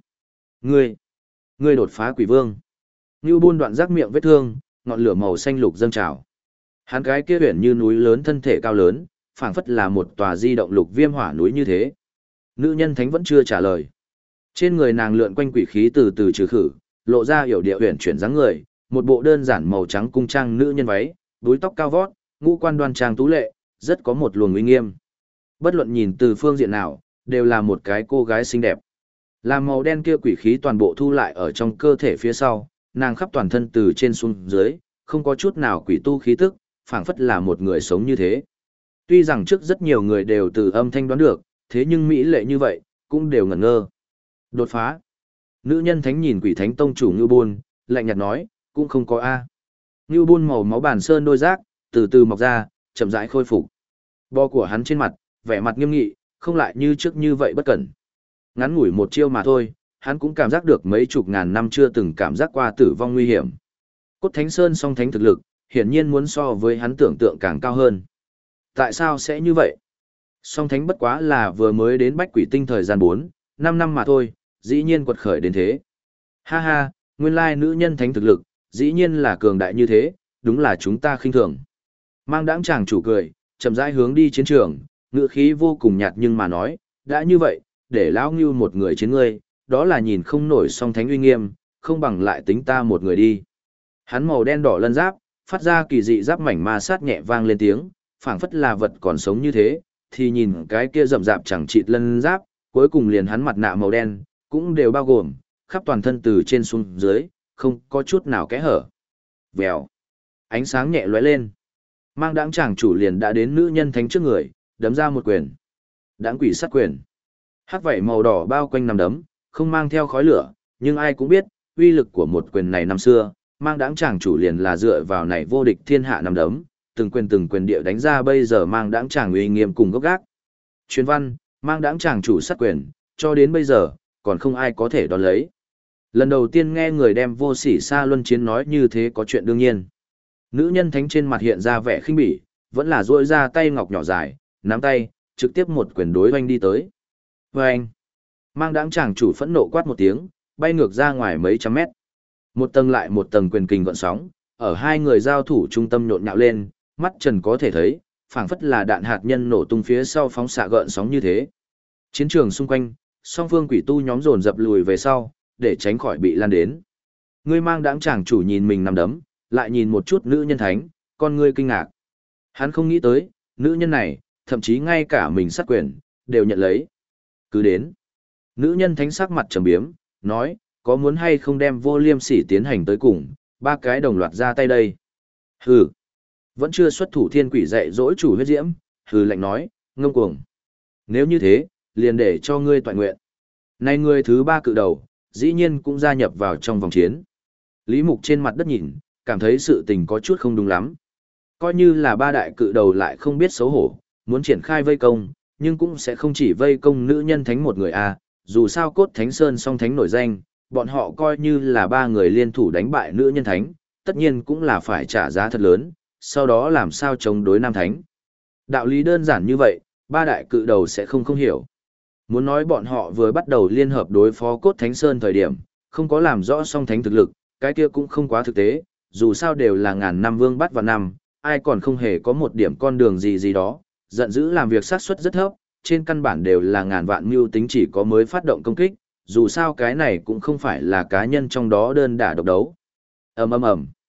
Ngươi đột phá quỷ vương. Nưu Bôn đoạn rác miệng vết thương, ngọn lửa màu xanh lục dâng trào. Hắn cái kia huyền như núi lớn thân thể cao lớn, phảng phất là một tòa di động lục viêm hỏa núi như thế. Nữ nhân thánh vẫn chưa trả lời. Trên người nàng lượn quanh quỷ khí từ từ trừ khử, lộ ra hiểu điệu huyền chuyển dáng người, một bộ đơn giản màu trắng cung trang nữ nhân váy, búi tóc cao vót, ngũ quan đoan trang tú lệ, rất có một luồng uy nghiêm. Bất luận nhìn từ phương diện nào, đều là một cái cô gái xinh đẹp. Làm màu đen kia quỷ khí toàn bộ thu lại ở trong cơ thể phía sau, nàng khắp toàn thân từ trên xuống dưới, không có chút nào quỷ tu khí tức, phảng phất là một người sống như thế. Tuy rằng trước rất nhiều người đều từ âm thanh đoán được, thế nhưng mỹ lệ như vậy, cũng đều ngẩn ngơ. Đột phá. Nữ nhân thánh nhìn Quỷ Thánh Tông chủ Ngưu Bôn, lạnh nhạt nói, cũng không có A. Ngưu Bôn màu máu bàn sơn đôi giác, từ từ mọc ra, chậm rãi khôi phục. Bo của hắn trên mặt, vẻ mặt nghiêm nghị, không lại như trước như vậy bất cẩn. Ngắn ngủi một chiêu mà thôi, hắn cũng cảm giác được mấy chục ngàn năm chưa từng cảm giác qua tử vong nguy hiểm. Cốt Thánh Sơn song thánh thực lực, hiển nhiên muốn so với hắn tưởng tượng càng cao hơn. Tại sao sẽ như vậy? Song thánh bất quá là vừa mới đến Bách Quỷ Tinh thời gian 4, 5 năm mà thôi, dĩ nhiên quật khởi đến thế. Ha ha, nguyên lai nữ nhân thánh thực lực, dĩ nhiên là cường đại như thế, đúng là chúng ta khinh thường. Mang đãng chàng chủ cười, chậm rãi hướng đi chiến trường, ngữ khí vô cùng nhạt nhưng mà nói, đã như vậy, để lão Ngưu một người chiến ngươi, đó là nhìn không nổi song thánh uy nghiêm, không bằng lại tính ta một người đi. Hắn màu đen đỏ lân giáp, phát ra kỳ dị giáp mảnh ma sát nhẹ vang lên tiếng, phảng phất là vật còn sống như thế, thì nhìn cái kia rậm rạp chẳng chịt lân giáp, cuối cùng liền hắn mặt nạ màu đen, cũng đều bao gồm, khắp toàn thân từ trên xuống dưới, không có chút nào kẽ hở. Vèo. Ánh sáng nhẹ lóe lên. Mang đãng chàng chủ liền đã đến nữ nhân thánh trước người, đấm ra một quyền. Đãng quỷ sát quyền. Hắc vảy màu đỏ bao quanh nằm đấm, không mang theo khói lửa, nhưng ai cũng biết, uy lực của một quyền này năm xưa, mang đãng chàng chủ liền là dựa vào này vô địch thiên hạ nằm đấm, từng quyền địa đánh ra bây giờ mang đãng chàng uy nghiêm cùng gốc gác. Truyền văn, mang đãng chàng chủ sát quyền, cho đến bây giờ, còn không ai có thể đón lấy. Lần đầu tiên nghe người đem vô sỉ xa luân chiến nói như thế có chuyện đương nhiên. Nữ nhân thánh trên mặt hiện ra vẻ khinh bỉ, vẫn là duỗi ra tay ngọc nhỏ dài, nắm tay, trực tiếp một quyền đối oanh đi tới. Oanh! Mang đãng chàng chủ phẫn nộ quát một tiếng, bay ngược ra ngoài mấy trăm mét. Một tầng lại một tầng quyền kình gợn sóng, ở hai người giao thủ trung tâm nhộn nhạo lên, mắt trần có thể thấy, phảng phất là đạn hạt nhân nổ tung phía sau phóng xạ gợn sóng như thế. Chiến trường xung quanh, song phương quỷ tu nhóm dồn dập lùi về sau, để tránh khỏi bị lan đến. Ngươi mang đãng chàng chủ nhìn mình nằm đấm, lại nhìn một chút nữ nhân thánh, con ngươi kinh ngạc. Hắn không nghĩ tới, nữ nhân này, thậm chí ngay cả mình sát quyền, đều nhận lấy. Cứ đến. Nữ nhân thánh sắc mặt trầm biếm, nói, có muốn hay không đem vô liêm sỉ tiến hành tới cùng, ba cái đồng loạt ra tay đây. Hừ. Vẫn chưa xuất thủ thiên quỷ dạy dỗ chủ huyết diễm, hừ lạnh nói, ngông cuồng. Nếu như thế, liền để cho ngươi toại nguyện. Nay người thứ ba cự đầu, dĩ nhiên cũng gia nhập vào trong vòng chiến. Lý Mục trên mặt đất nhìn, cảm thấy sự tình có chút không đúng lắm. Coi như là ba đại cự đầu lại không biết xấu hổ, muốn triển khai vây công, nhưng cũng sẽ không chỉ vây công nữ nhân thánh một người a. Dù sao cốt thánh sơn song thánh nổi danh, bọn họ coi như là ba người liên thủ đánh bại nữ nhân thánh, tất nhiên cũng là phải trả giá thật lớn, sau đó làm sao chống đối nam thánh. Đạo lý đơn giản như vậy, ba đại cự đầu sẽ không hiểu. Muốn nói bọn họ vừa bắt đầu liên hợp đối phó cốt thánh sơn thời điểm, không có làm rõ song thánh thực lực, cái kia cũng không quá thực tế, dù sao đều là ngàn năm vương bắt vào năm, ai còn không hề có một điểm con đường gì đó, giận dữ làm việc xác suất rất thấp, trên căn bản đều là ngàn vạn mưu tính chỉ có mới phát động công kích, dù sao cái này cũng không phải là cá nhân trong đó đơn đả độc đấu. Ầm ầm ầm.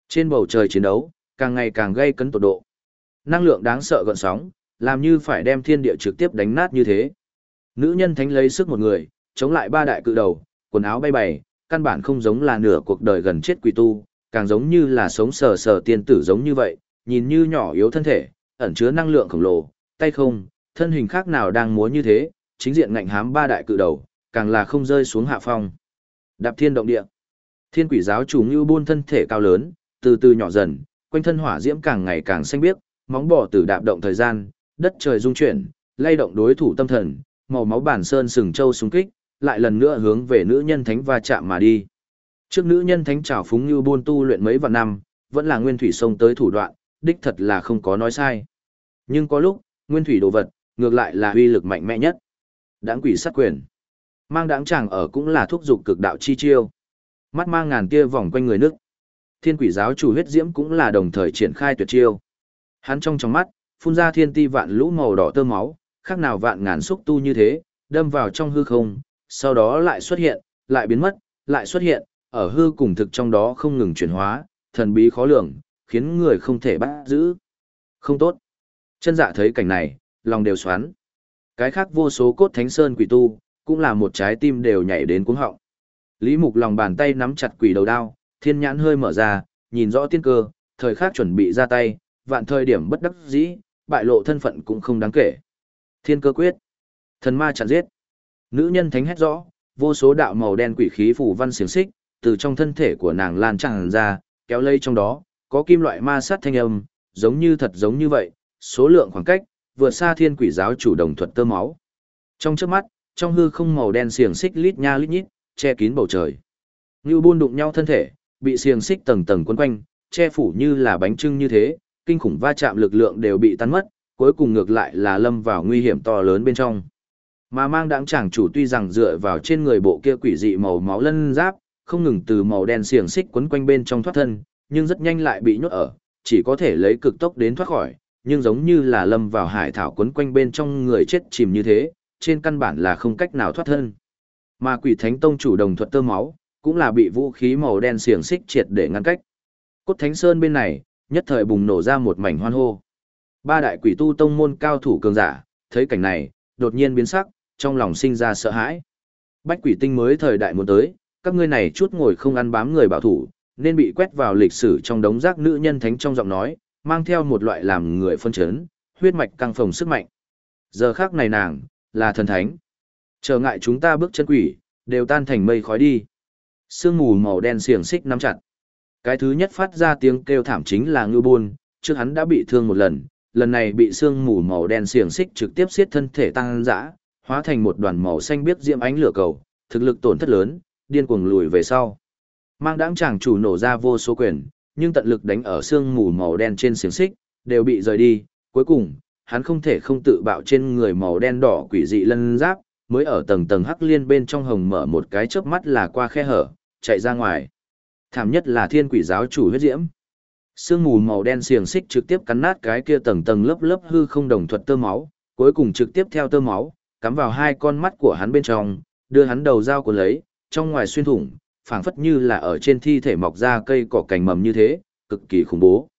Trên bầu trời chiến đấu, càng ngày càng gay cấn tột độ. Năng lượng đáng sợ gợn sóng, làm như phải đem thiên địa trực tiếp đánh nát như thế. Nữ nhân thánh lấy sức một người, chống lại ba đại cự đầu, quần áo bay bày, căn bản không giống là nửa cuộc đời gần chết quỷ tu, càng giống như là sống sờ sờ tiên tử giống như vậy, nhìn như nhỏ yếu thân thể, ẩn chứa năng lượng khổng lồ, tay không, thân hình khác nào đang múa như thế, chính diện ngạnh hám ba đại cự đầu, càng là không rơi xuống hạ phong. Đạp thiên động địa. Thiên quỷ giáo chủ Ngưu Bôn thân thể cao lớn, từ từ nhỏ dần, quanh thân hỏa diễm càng ngày càng xanh biếc, móng bò từ đạp động thời gian, đất trời rung chuyển, lay động đối thủ tâm thần, màu máu bản sơn sừng châu xung kích, lại lần nữa hướng về nữ nhân thánh va chạm mà đi. Trước nữ nhân thánh trào phúng Ngưu Bôn tu luyện mấy vạn năm, vẫn là nguyên thủy sông tới thủ đoạn, đích thật là không có nói sai. Nhưng có lúc, nguyên thủy đồ vật, ngược lại là uy lực mạnh mẽ nhất. Đãng quỷ sát quyền. Mang đãng chàng ở cũng là thúc dục cực đạo chi chiêu. Mắt mang ngàn tia vòng quanh người nước. Thiên quỷ giáo chủ huyết diễm cũng là đồng thời triển khai tuyệt chiêu. Hắn trong mắt, phun ra thiên ti vạn lũ màu đỏ tơ máu, khác nào vạn ngàn xúc tu như thế, đâm vào trong hư không, sau đó lại xuất hiện, lại biến mất, lại xuất hiện, ở hư cùng thực trong đó không ngừng chuyển hóa, thần bí khó lường, khiến người không thể bắt giữ. Không tốt. Chân dạ thấy cảnh này, lòng đều xoắn. Cái khác vô số cốt thánh sơn quỷ tu, cũng là một trái tim đều nhảy đến cuống họng. Lý Mục lòng bàn tay nắm chặt quỷ đầu đao, thiên nhãn hơi mở ra, nhìn rõ tiên cơ, thời khắc chuẩn bị ra tay, vạn thời điểm bất đắc dĩ, bại lộ thân phận cũng không đáng kể. Thiên cơ quyết. Thần ma chặn giết. Nữ nhân thánh hét rõ, vô số đạo màu đen quỷ khí phủ văn xiềng xích, từ trong thân thể của nàng lan tràn ra, kéo lây trong đó, có kim loại ma sát thanh âm, giống như thật giống như vậy, số lượng khoảng cách, vượt xa thiên quỷ giáo chủ đồng thuật tơ máu. Trong chớp mắt, trong hư không màu đen xiềng xích lít nha lít nhít, che kín bầu trời. Ngưu Bôn đụng nhau thân thể, bị xiềng xích tầng tầng quấn quanh, che phủ như là bánh trưng như thế, kinh khủng va chạm lực lượng đều bị tan mất, cuối cùng ngược lại là lâm vào nguy hiểm to lớn bên trong. Mà mang đãng chàng chủ tuy rằng dựa vào trên người bộ kia quỷ dị màu máu lân giáp, không ngừng từ màu đen xiềng xích quấn quanh bên trong thoát thân, nhưng rất nhanh lại bị nhốt ở, chỉ có thể lấy cực tốc đến thoát khỏi, nhưng giống như là lâm vào hải thảo quấn quanh bên trong người chết chìm như thế, trên căn bản là không cách nào thoát thân. Mà Quỷ Thánh Tông chủ đồng thuật tơ máu, cũng là bị vũ khí màu đen xiềng xích triệt để ngăn cách. Cốt Thánh Sơn bên này, nhất thời bùng nổ ra một mảnh hoan hô. Ba đại quỷ tu tông môn cao thủ cường giả, thấy cảnh này, đột nhiên biến sắc, trong lòng sinh ra sợ hãi. Bách quỷ tinh mới thời đại muốn tới, các ngươi này chút ngồi không ăn bám người bảo thủ, nên bị quét vào lịch sử trong đống rác nữ nhân thánh trong giọng nói, mang theo một loại làm người phân chấn, huyết mạch căng phồng sức mạnh. Giờ khác này nàng, là thần thánh. Trở ngại chúng ta bước chân quỷ, đều tan thành mây khói đi. Sương mù màu đen xiềng xích nắm chặt. Cái thứ nhất phát ra tiếng kêu thảm chính là Ngưu Bôn, trước hắn đã bị thương một lần này bị sương mù màu đen xiềng xích trực tiếp xiết thân thể tăng dã, hóa thành một đoàn màu xanh biếc diễm ánh lửa cầu, thực lực tổn thất lớn, điên cuồng lùi về sau. Mang đãng chàng chủ nổ ra vô số quyền, nhưng tận lực đánh ở sương mù màu đen trên xiềng xích, đều bị rời đi, cuối cùng, hắn không thể không tự bạo trên người màu đen đỏ quỷ dị lân giáp, mới ở tầng tầng hắc liên bên trong hồng mở một cái chớp mắt là qua khe hở, chạy ra ngoài. Thảm nhất là thiên quỷ giáo chủ huyết diễm. Sương mù màu đen xiềng xích trực tiếp cắn nát cái kia tầng tầng lớp lớp hư không đồng thuật tơ máu, cuối cùng trực tiếp theo tơ máu, cắm vào hai con mắt của hắn bên trong, đưa hắn đầu dao cuốn lấy, trong ngoài xuyên thủng, phảng phất như là ở trên thi thể mọc ra cây cỏ cành mầm như thế, cực kỳ khủng bố.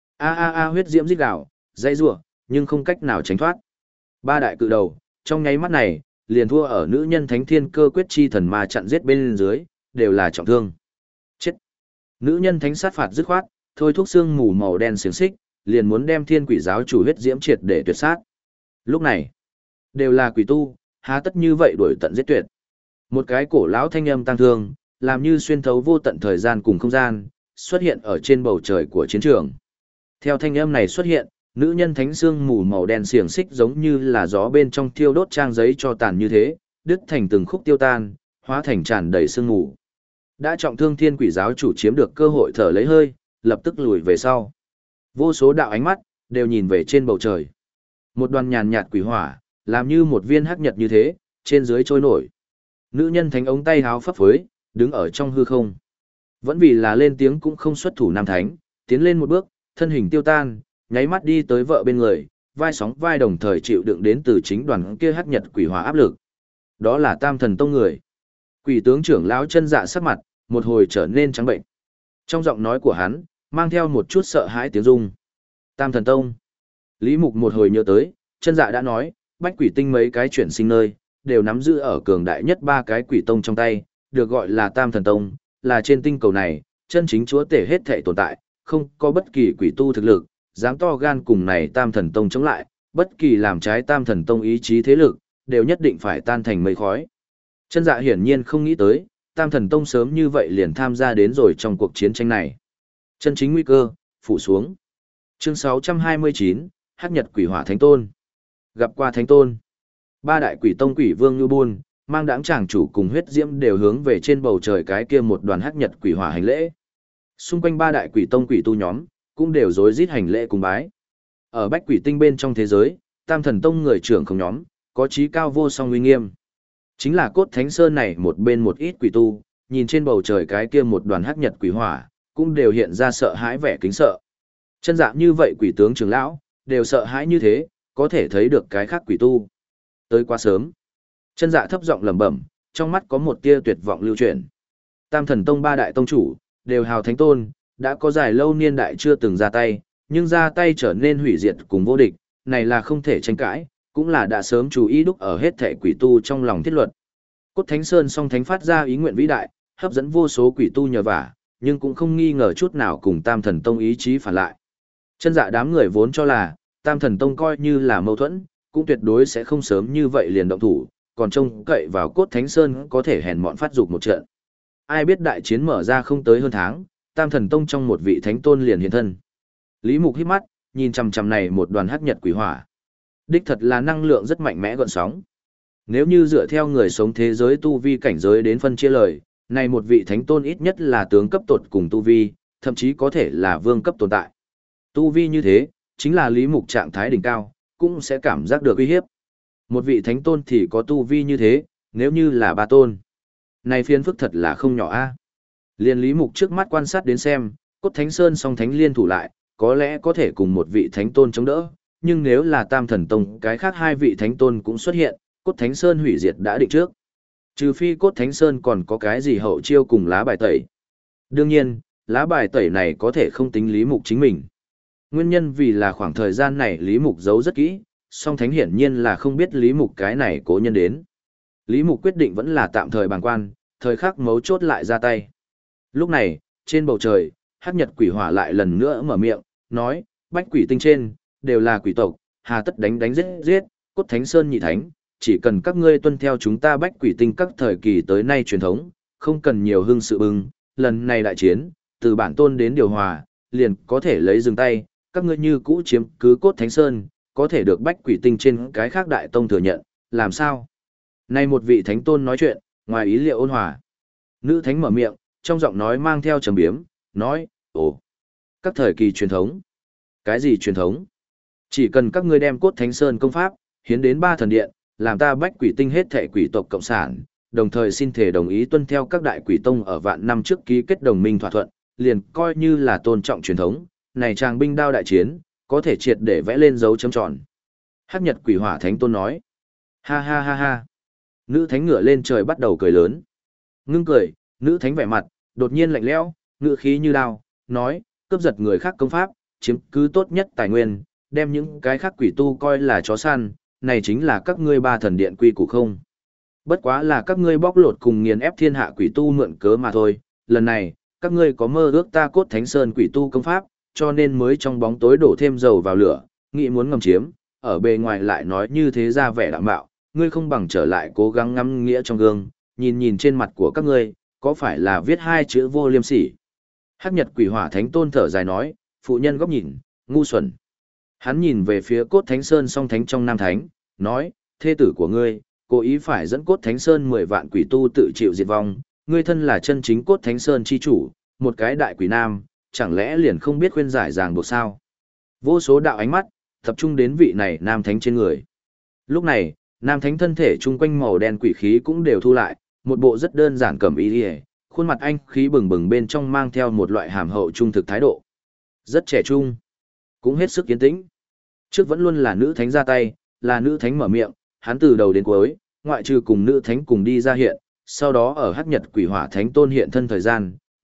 Huyết diễm rít gào, dãy rủa, nhưng không cách nào tránh thoát. Ba đại cự đầu, trong nháy mắt này, liền thua ở nữ nhân thánh thiên cơ quyết chi thần ma chặn giết bên dưới, đều là trọng thương. Chết. Nữ nhân thánh sát phạt dứt khoát, thôi thúc xương mù màu đen xiềng xích, liền muốn đem thiên quỷ giáo chủ huyết diễm triệt để tuyệt sát. Lúc này, đều là quỷ tu, há tất như vậy đuổi tận giết tuyệt. Một cái cổ lão thanh âm tăng thương, làm như xuyên thấu vô tận thời gian cùng không gian, xuất hiện ở trên bầu trời của chiến trường. Theo thanh âm này xuất hiện, nữ nhân thánh xương mù màu đen xiềng xích giống như là gió bên trong thiêu đốt trang giấy cho tàn như thế, đứt thành từng khúc tiêu tan, hóa thành tràn đầy sương mù. Đã trọng thương thiên quỷ giáo chủ chiếm được cơ hội thở lấy hơi, lập tức lùi về sau. Vô số đạo ánh mắt, đều nhìn về trên bầu trời. Một đoàn nhàn nhạt quỷ hỏa, làm như một viên hắc nhật như thế, trên dưới trôi nổi. Nữ nhân thánh ống tay háo phấp phới, đứng ở trong hư không. Vẫn vì là lên tiếng cũng không xuất thủ nam thánh, tiến lên một bước, thân hình tiêu tan, nháy mắt đi tới vợ bên người, vai sóng vai đồng thời chịu đựng đến từ chính đoàn kia hắc nhật quỷ hỏa áp lực. Đó là Tam Thần Tông người. Quỷ tướng trưởng lão chân dạ sắc mặt, một hồi trở nên trắng bệnh. Trong giọng nói của hắn, mang theo một chút sợ hãi tiếng rung. Tam Thần Tông. Lý Mục một hồi nhớ tới, chân dạ đã nói, bách quỷ tinh mấy cái chuyển sinh nơi, đều nắm giữ ở cường đại nhất ba cái quỷ tông trong tay, được gọi là Tam Thần Tông, là trên tinh cầu này, chân chính chúa tể hết thể tồn tại, không có bất kỳ quỷ tu thực lực, dám to gan cùng này Tam Thần Tông chống lại, bất kỳ làm trái Tam Thần Tông ý chí thế lực, đều nhất định phải tan thành mây khói. Chân dạ hiển nhiên không nghĩ tới, Tam Thần Tông sớm như vậy liền tham gia đến rồi trong cuộc chiến tranh này. Chân chính nguy cơ, phủ xuống. Chương 629, Hắc Nhật Quỷ Hỏa Thánh Tôn. Gặp qua Thánh Tôn. Ba đại quỷ tông quỷ vương Như Bôn, mang đãng tràng chủ cùng huyết diễm đều hướng về trên bầu trời cái kia một đoàn Hắc Nhật Quỷ Hỏa hành lễ. Xung quanh ba đại quỷ tông quỷ tu nhóm, cũng đều rối rít hành lễ cùng bái. Ở bách quỷ tinh bên trong thế giới, Tam Thần Tông người trưởng không nhóm, có chí cao vô song uy nghiêm. Chính là cốt thánh sơn này một bên một ít quỷ tu, nhìn trên bầu trời cái kia một đoàn Hắc Nhật Quỷ Hỏa, cũng đều hiện ra sợ hãi vẻ kính sợ. Chân dạ như vậy quỷ tướng trưởng lão, đều sợ hãi như thế, có thể thấy được cái khác quỷ tu. Tới quá sớm. Chân dạ thấp giọng lẩm bẩm, trong mắt có một tia tuyệt vọng lưu chuyển. Tam Thần Tông ba đại tông chủ, đều hào thánh tôn, đã có dài lâu niên đại chưa từng ra tay, nhưng ra tay trở nên hủy diệt cùng vô địch, này là không thể tranh cãi, cũng là đã sớm chú ý đúc ở hết thể quỷ tu trong lòng thiết luật. Cốt Thánh Sơn song thánh phát ra ý nguyện vĩ đại, hấp dẫn vô số quỷ tu nhờ vả, nhưng cũng không nghi ngờ chút nào cùng Tam Thần Tông ý chí phản lại. Chân dạ đám người vốn cho là, Tam Thần Tông coi như là mâu thuẫn, cũng tuyệt đối sẽ không sớm như vậy liền động thủ, còn trông cậy vào Cốt Thánh Sơn có thể hèn mọn phát dục một trận. Ai biết đại chiến mở ra không tới hơn tháng, Tam Thần Tông trong một vị thánh tôn liền hiện thân. Lý Mục hít mắt, nhìn chằm chằm này một đoàn Hắc Nhật Quỷ Hỏa. Đích thật là năng lượng rất mạnh mẽ gợn sóng. Nếu như dựa theo người sống thế giới tu vi cảnh giới đến phân chia lời, này một vị thánh tôn ít nhất là tướng cấp tột cùng tu vi, thậm chí có thể là vương cấp tồn tại. Tu vi như thế, chính là Lý Mục trạng thái đỉnh cao, cũng sẽ cảm giác được uy hiếp. Một vị thánh tôn thì có tu vi như thế, nếu như là ba tôn. Này phiên phức thật là không nhỏ a. Liên Lý Mục trước mắt quan sát đến xem, Cốt Thánh Sơn song thánh liên thủ lại, có lẽ có thể cùng một vị thánh tôn chống đỡ, nhưng nếu là Tam Thần Tông cái khác hai vị thánh tôn cũng xuất hiện, Cốt Thánh Sơn hủy diệt đã định trước. Trừ phi Cốt Thánh Sơn còn có cái gì hậu chiêu cùng lá bài tẩy. Đương nhiên, lá bài tẩy này có thể không tính Lý Mục chính mình. Nguyên nhân vì là khoảng thời gian này Lý Mục giấu rất kỹ, song thánh hiển nhiên là không biết Lý Mục cái này cố nhân đến. Lý Mục quyết định vẫn là tạm thời bàng quan, thời khắc mấu chốt lại ra tay. Lúc này, trên bầu trời, Hắc Nhật Quỷ Hỏa lại lần nữa mở miệng, nói, bách quỷ tinh trên, đều là quỷ tộc, hà tất đánh giết giết, Cốt Thánh Sơn nhị thánh, chỉ cần các ngươi tuân theo chúng ta bách quỷ tinh các thời kỳ tới nay truyền thống, không cần nhiều hưng sự bưng, lần này đại chiến, từ bản tôn đến điều hòa, liền có thể lấy dừng tay, các ngươi như cũ chiếm cứ Cốt Thánh Sơn, có thể được bách quỷ tinh trên cái khác đại tông thừa nhận, làm sao? Nay một vị thánh tôn nói chuyện, ngoài ý liệu ôn hòa. Nữ thánh mở miệng, trong giọng nói mang theo trầm biếm, nói, ồ, các thời kỳ truyền thống. Cái gì truyền thống? Chỉ cần các ngươi đem Cốt Thánh Sơn công pháp, hiến đến ba thần điện, làm ta bách quỷ tinh hết thệ quỷ tộc cộng sản, đồng thời xin thể đồng ý tuân theo các đại quỷ tông ở vạn năm trước ký kết đồng minh thỏa thuận, liền coi như là tôn trọng truyền thống, này tràng binh đao đại chiến, có thể triệt để vẽ lên dấu chấm tròn. Hắc Nhật Quỷ Hỏa Thánh Tôn nói, ha ha ha ha. Nữ thánh ngửa lên trời bắt đầu cười lớn. Ngưng cười, nữ thánh vẻ mặt, đột nhiên lạnh lẽo, ngữ khí như đao, nói, cướp giật người khác công pháp, chiếm cứ tốt nhất tài nguyên, đem những cái khác quỷ tu coi là chó săn, này chính là các ngươi ba thần điện quy củ không. Bất quá là các ngươi bóc lột cùng nghiền ép thiên hạ quỷ tu mượn cớ mà thôi, lần này, các ngươi có mơ ước ta Cốt Thánh Sơn quỷ tu công pháp, cho nên mới trong bóng tối đổ thêm dầu vào lửa, nghĩ muốn ngầm chiếm, ở bề ngoài lại nói như thế ra vẻ đạm bạo, ngươi không bằng trở lại cố gắng ngắm nghĩa trong gương, nhìn nhìn trên mặt của các ngươi, có phải là viết hai chữ vô liêm sỉ. Hắc Nhật Quỷ Hỏa Thánh Tôn thở dài nói, phụ nhân góc nhìn, ngu xuẩn. Hắn nhìn về phía Cốt Thánh Sơn song thánh trong nam thánh, nói, thê tử của ngươi, cố ý phải dẫn Cốt Thánh Sơn 10 vạn quỷ tu tự chịu diệt vong, ngươi thân là chân chính Cốt Thánh Sơn chi chủ, một cái đại quỷ nam, chẳng lẽ liền không biết khuyên giải ràng buộc sao? Vô số đạo ánh mắt, tập trung đến vị này nam thánh trên người. Lúc này, nam thánh thân thể chung quanh màu đen quỷ khí cũng đều thu lại, một bộ rất đơn giản cẩm y liề, khuôn mặt anh khí bừng bừng bên trong mang theo một loại hàm hậu trung thực thái độ. Rất trẻ trung, cũng hết sức yên tĩnh. Trước vẫn luôn là nữ thánh ra tay, là nữ thánh mở miệng, hắn từ đầu đến cuối, ngoại trừ cùng nữ thánh cùng đi ra hiện, sau đó ở Hắc Nhật Quỷ Hỏa Thánh Tôn hiện thân thời gian,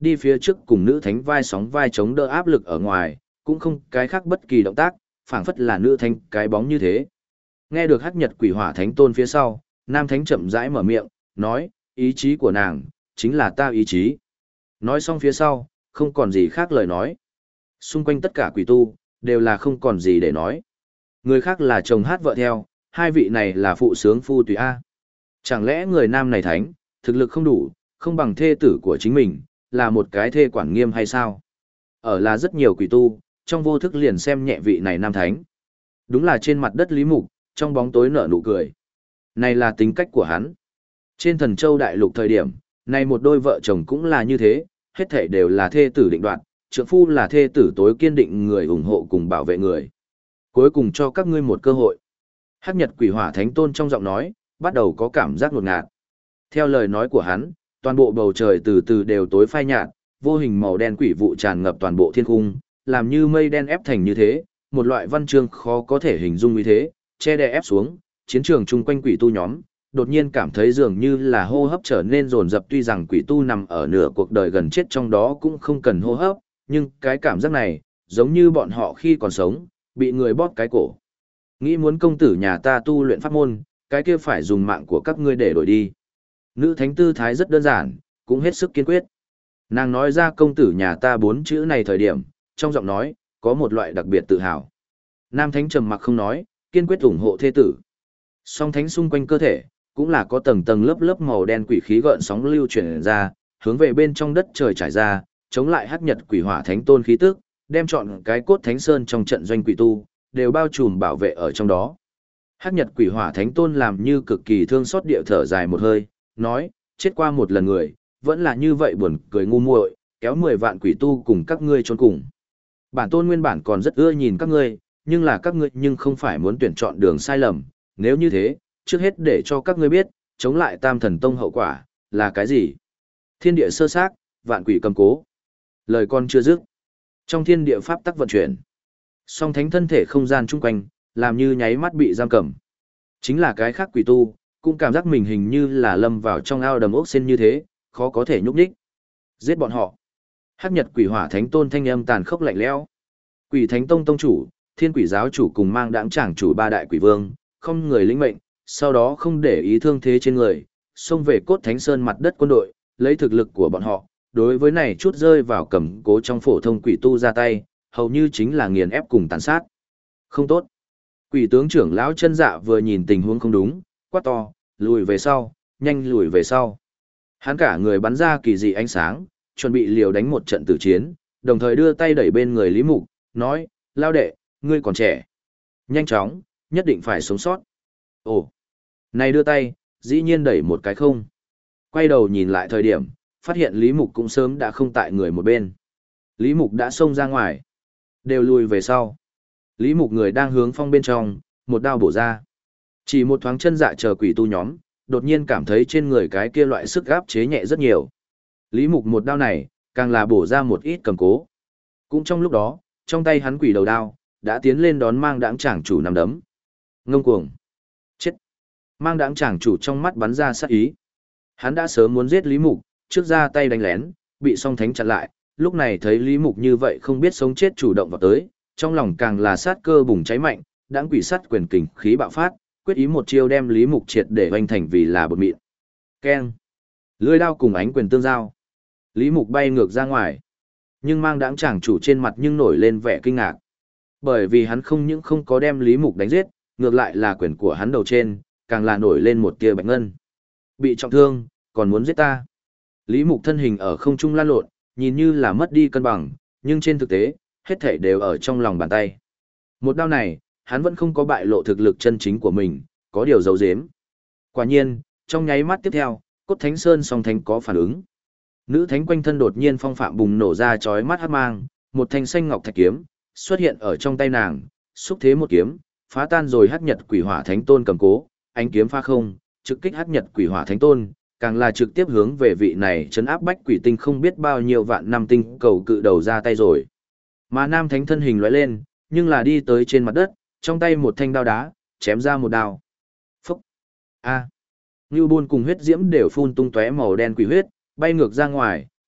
đi phía trước cùng nữ thánh vai sóng vai chống đỡ áp lực ở ngoài, cũng không cái khác bất kỳ động tác, phảng phất là nữ thánh cái bóng như thế. Nghe được Hắc Nhật Quỷ Hỏa Thánh Tôn phía sau, nam thánh chậm rãi mở miệng, nói, ý chí của nàng, chính là ta ý chí. Nói xong phía sau, không còn gì khác lời nói. Xung quanh tất cả quỷ tu, đều là không còn gì để nói. Người khác là chồng hát vợ theo, hai vị này là phụ sướng phu tùy A. Chẳng lẽ người nam này thánh, thực lực không đủ, không bằng thê tử của chính mình, là một cái thê quản nghiêm hay sao? Ở là rất nhiều quỷ tu, trong vô thức liền xem nhẹ vị này nam thánh. Đúng là trên mặt đất Lý Mục, trong bóng tối nở nụ cười. Này là tính cách của hắn. Trên Thần Châu Đại Lục thời điểm, này một đôi vợ chồng cũng là như thế, hết thảy đều là thê tử định đoạt, trượng phu là thê tử tối kiên định người ủng hộ cùng bảo vệ người. Cuối cùng cho các ngươi một cơ hội. Hắc Nhật Quỷ Hỏa Thánh Tôn trong giọng nói, bắt đầu có cảm giác ngột ngạt. Theo lời nói của hắn, toàn bộ bầu trời từ từ đều tối phai nhạt, vô hình màu đen quỷ vụ tràn ngập toàn bộ thiên cung, làm như mây đen ép thành như thế, một loại văn chương khó có thể hình dung như thế, che đè ép xuống, chiến trường chung quanh quỷ tu nhóm, đột nhiên cảm thấy dường như là hô hấp trở nên dồn dập, tuy rằng quỷ tu nằm ở nửa cuộc đời gần chết trong đó cũng không cần hô hấp, nhưng cái cảm giác này, giống như bọn họ khi còn sống, bị người bóp cái cổ. Nghĩ muốn công tử nhà ta tu luyện pháp môn, cái kia phải dùng mạng của các ngươi để đổi đi. Nữ thánh tư thái rất đơn giản, cũng hết sức kiên quyết. Nàng nói ra công tử nhà ta 4 chữ này thời điểm, trong giọng nói, có một loại đặc biệt tự hào. Nam thánh trầm mặc không nói, kiên quyết ủng hộ thê tử. Song thánh xung quanh cơ thể, cũng là có tầng tầng lớp lớp màu đen quỷ khí gợn sóng lưu chuyển ra, hướng về bên trong đất trời trải ra, chống lại Hắc Nhật Quỷ Hỏa Thánh Tôn khí tức, đem chọn cái cốt thánh sơn trong trận doanh quỷ tu, đều bao trùm bảo vệ ở trong đó. Hắc Nhật Quỷ Hỏa Thánh Tôn làm như cực kỳ thương xót địa thở dài một hơi, nói, chết qua một lần người, vẫn là như vậy buồn cười ngu muội, kéo 10 vạn quỷ tu cùng các ngươi chôn cùng. Bản tôn nguyên bản còn rất ưa nhìn các ngươi, nhưng là các ngươi nhưng không phải muốn tuyển chọn đường sai lầm, nếu như thế, trước hết để cho các ngươi biết, chống lại Tam Thần Tông hậu quả, là cái gì? Thiên địa sơ xác, vạn quỷ cầm cố. Lời con chưa dứt. Trong thiên địa pháp tắc vận chuyển, song thánh thân thể không gian chung quanh, làm như nháy mắt bị giam cầm. Chính là cái khác quỷ tu, cũng cảm giác mình hình như là lâm vào trong ao đầm ốc sen như thế, khó có thể nhúc nhích. Giết bọn họ. Hắc Nhật Quỷ Hỏa Thánh Tôn thanh âm tàn khốc lạnh lẽo. Quỷ Thánh Tông tông chủ, Thiên Quỷ giáo chủ cùng Mang Đãng Tràng chủ ba đại quỷ vương, không người lĩnh mệnh, sau đó không để ý thương thế trên người, xông về Cốt Thánh Sơn mặt đất quân đội, lấy thực lực của bọn họ, đối với này chút rơi vào cầm cố trong phổ thông quỷ tu ra tay, hầu như chính là nghiền ép cùng tàn sát. Không tốt. Quỷ tướng trưởng lão Chân Dạ vừa nhìn tình huống không đúng, quát to, lùi về sau, nhanh lùi về sau. Hắn cả người bắn ra kỳ dị ánh sáng, chuẩn bị liều đánh một trận tử chiến, đồng thời đưa tay đẩy bên người Lý Mục, nói, lao đệ, ngươi còn trẻ. Nhanh chóng, nhất định phải sống sót. Ồ, này đưa tay, dĩ nhiên đẩy một cái không. Quay đầu nhìn lại thời điểm, phát hiện Lý Mục cũng sớm đã không tại người một bên. Lý Mục đã xông ra ngoài. Đều lùi về sau. Lý Mục người đang hướng phong bên trong, một đao bổ ra. Chỉ một thoáng Chân Dạ chờ quỷ tu nhóm, đột nhiên cảm thấy trên người cái kia loại sức áp chế nhẹ rất nhiều. Lý Mục một đao này, càng là bổ ra một ít cầm cố. Cũng trong lúc đó, trong tay hắn quỷ đầu đao, đã tiến lên đón Mang Đãng Tràng chủ nằm đấm. Ngông cuồng. Chết. Mang Đãng Tràng chủ trong mắt bắn ra sát ý. Hắn đã sớm muốn giết Lý Mục, trước ra tay đánh lén, bị song thánh chặn lại, lúc này thấy Lý Mục như vậy không biết sống chết chủ động vào tới, trong lòng càng là sát cơ bùng cháy mạnh, đãng quỷ sát quyền kình khí bạo phát, quyết ý một chiêu đem Lý Mục triệt để hoành thành vì là bột mịn. Keng. Lưỡi đao cùng ánh quyền tương giao. Lý Mục bay ngược ra ngoài. Nhưng Mang Đãng Tràng chủ trên mặt nhưng nổi lên vẻ kinh ngạc. Bởi vì hắn không những không có đem Lý Mục đánh giết, ngược lại là quyền của hắn đầu trên, càng là nổi lên một tia bạch ngân. Bị trọng thương, còn muốn giết ta. Lý Mục thân hình ở không trung lan lộn, nhìn như là mất đi cân bằng, nhưng trên thực tế, hết thảy đều ở trong lòng bàn tay. Một đao này, hắn vẫn không có bại lộ thực lực chân chính của mình, có điều giấu giếm. Quả nhiên, trong nháy mắt tiếp theo, Cốt Thánh Sơn song thánh có phản ứng. Nữ thánh quanh thân đột nhiên phong phạm bùng nổ ra chói mắt hắc mang, một thanh xanh ngọc thạch kiếm xuất hiện ở trong tay nàng, xúc thế một kiếm, phá tan rồi Hắc Nhật Quỷ Hỏa Thánh Tôn cầm cố, ánh kiếm phá không, trực kích Hắc Nhật Quỷ Hỏa Thánh Tôn, càng là trực tiếp hướng về vị này trấn áp bách quỷ tinh không biết bao nhiêu vạn năm tinh cầu cự đầu ra tay rồi. Mà nam thánh thân hình lóe lên, nhưng là đi tới trên mặt đất, trong tay một thanh đao đá, chém ra một đao. Phúc! A! Ngưu Bôn cùng huyết diễm đều phun tung tóe màu đen quỷ huyết, bay ngược ra ngoài,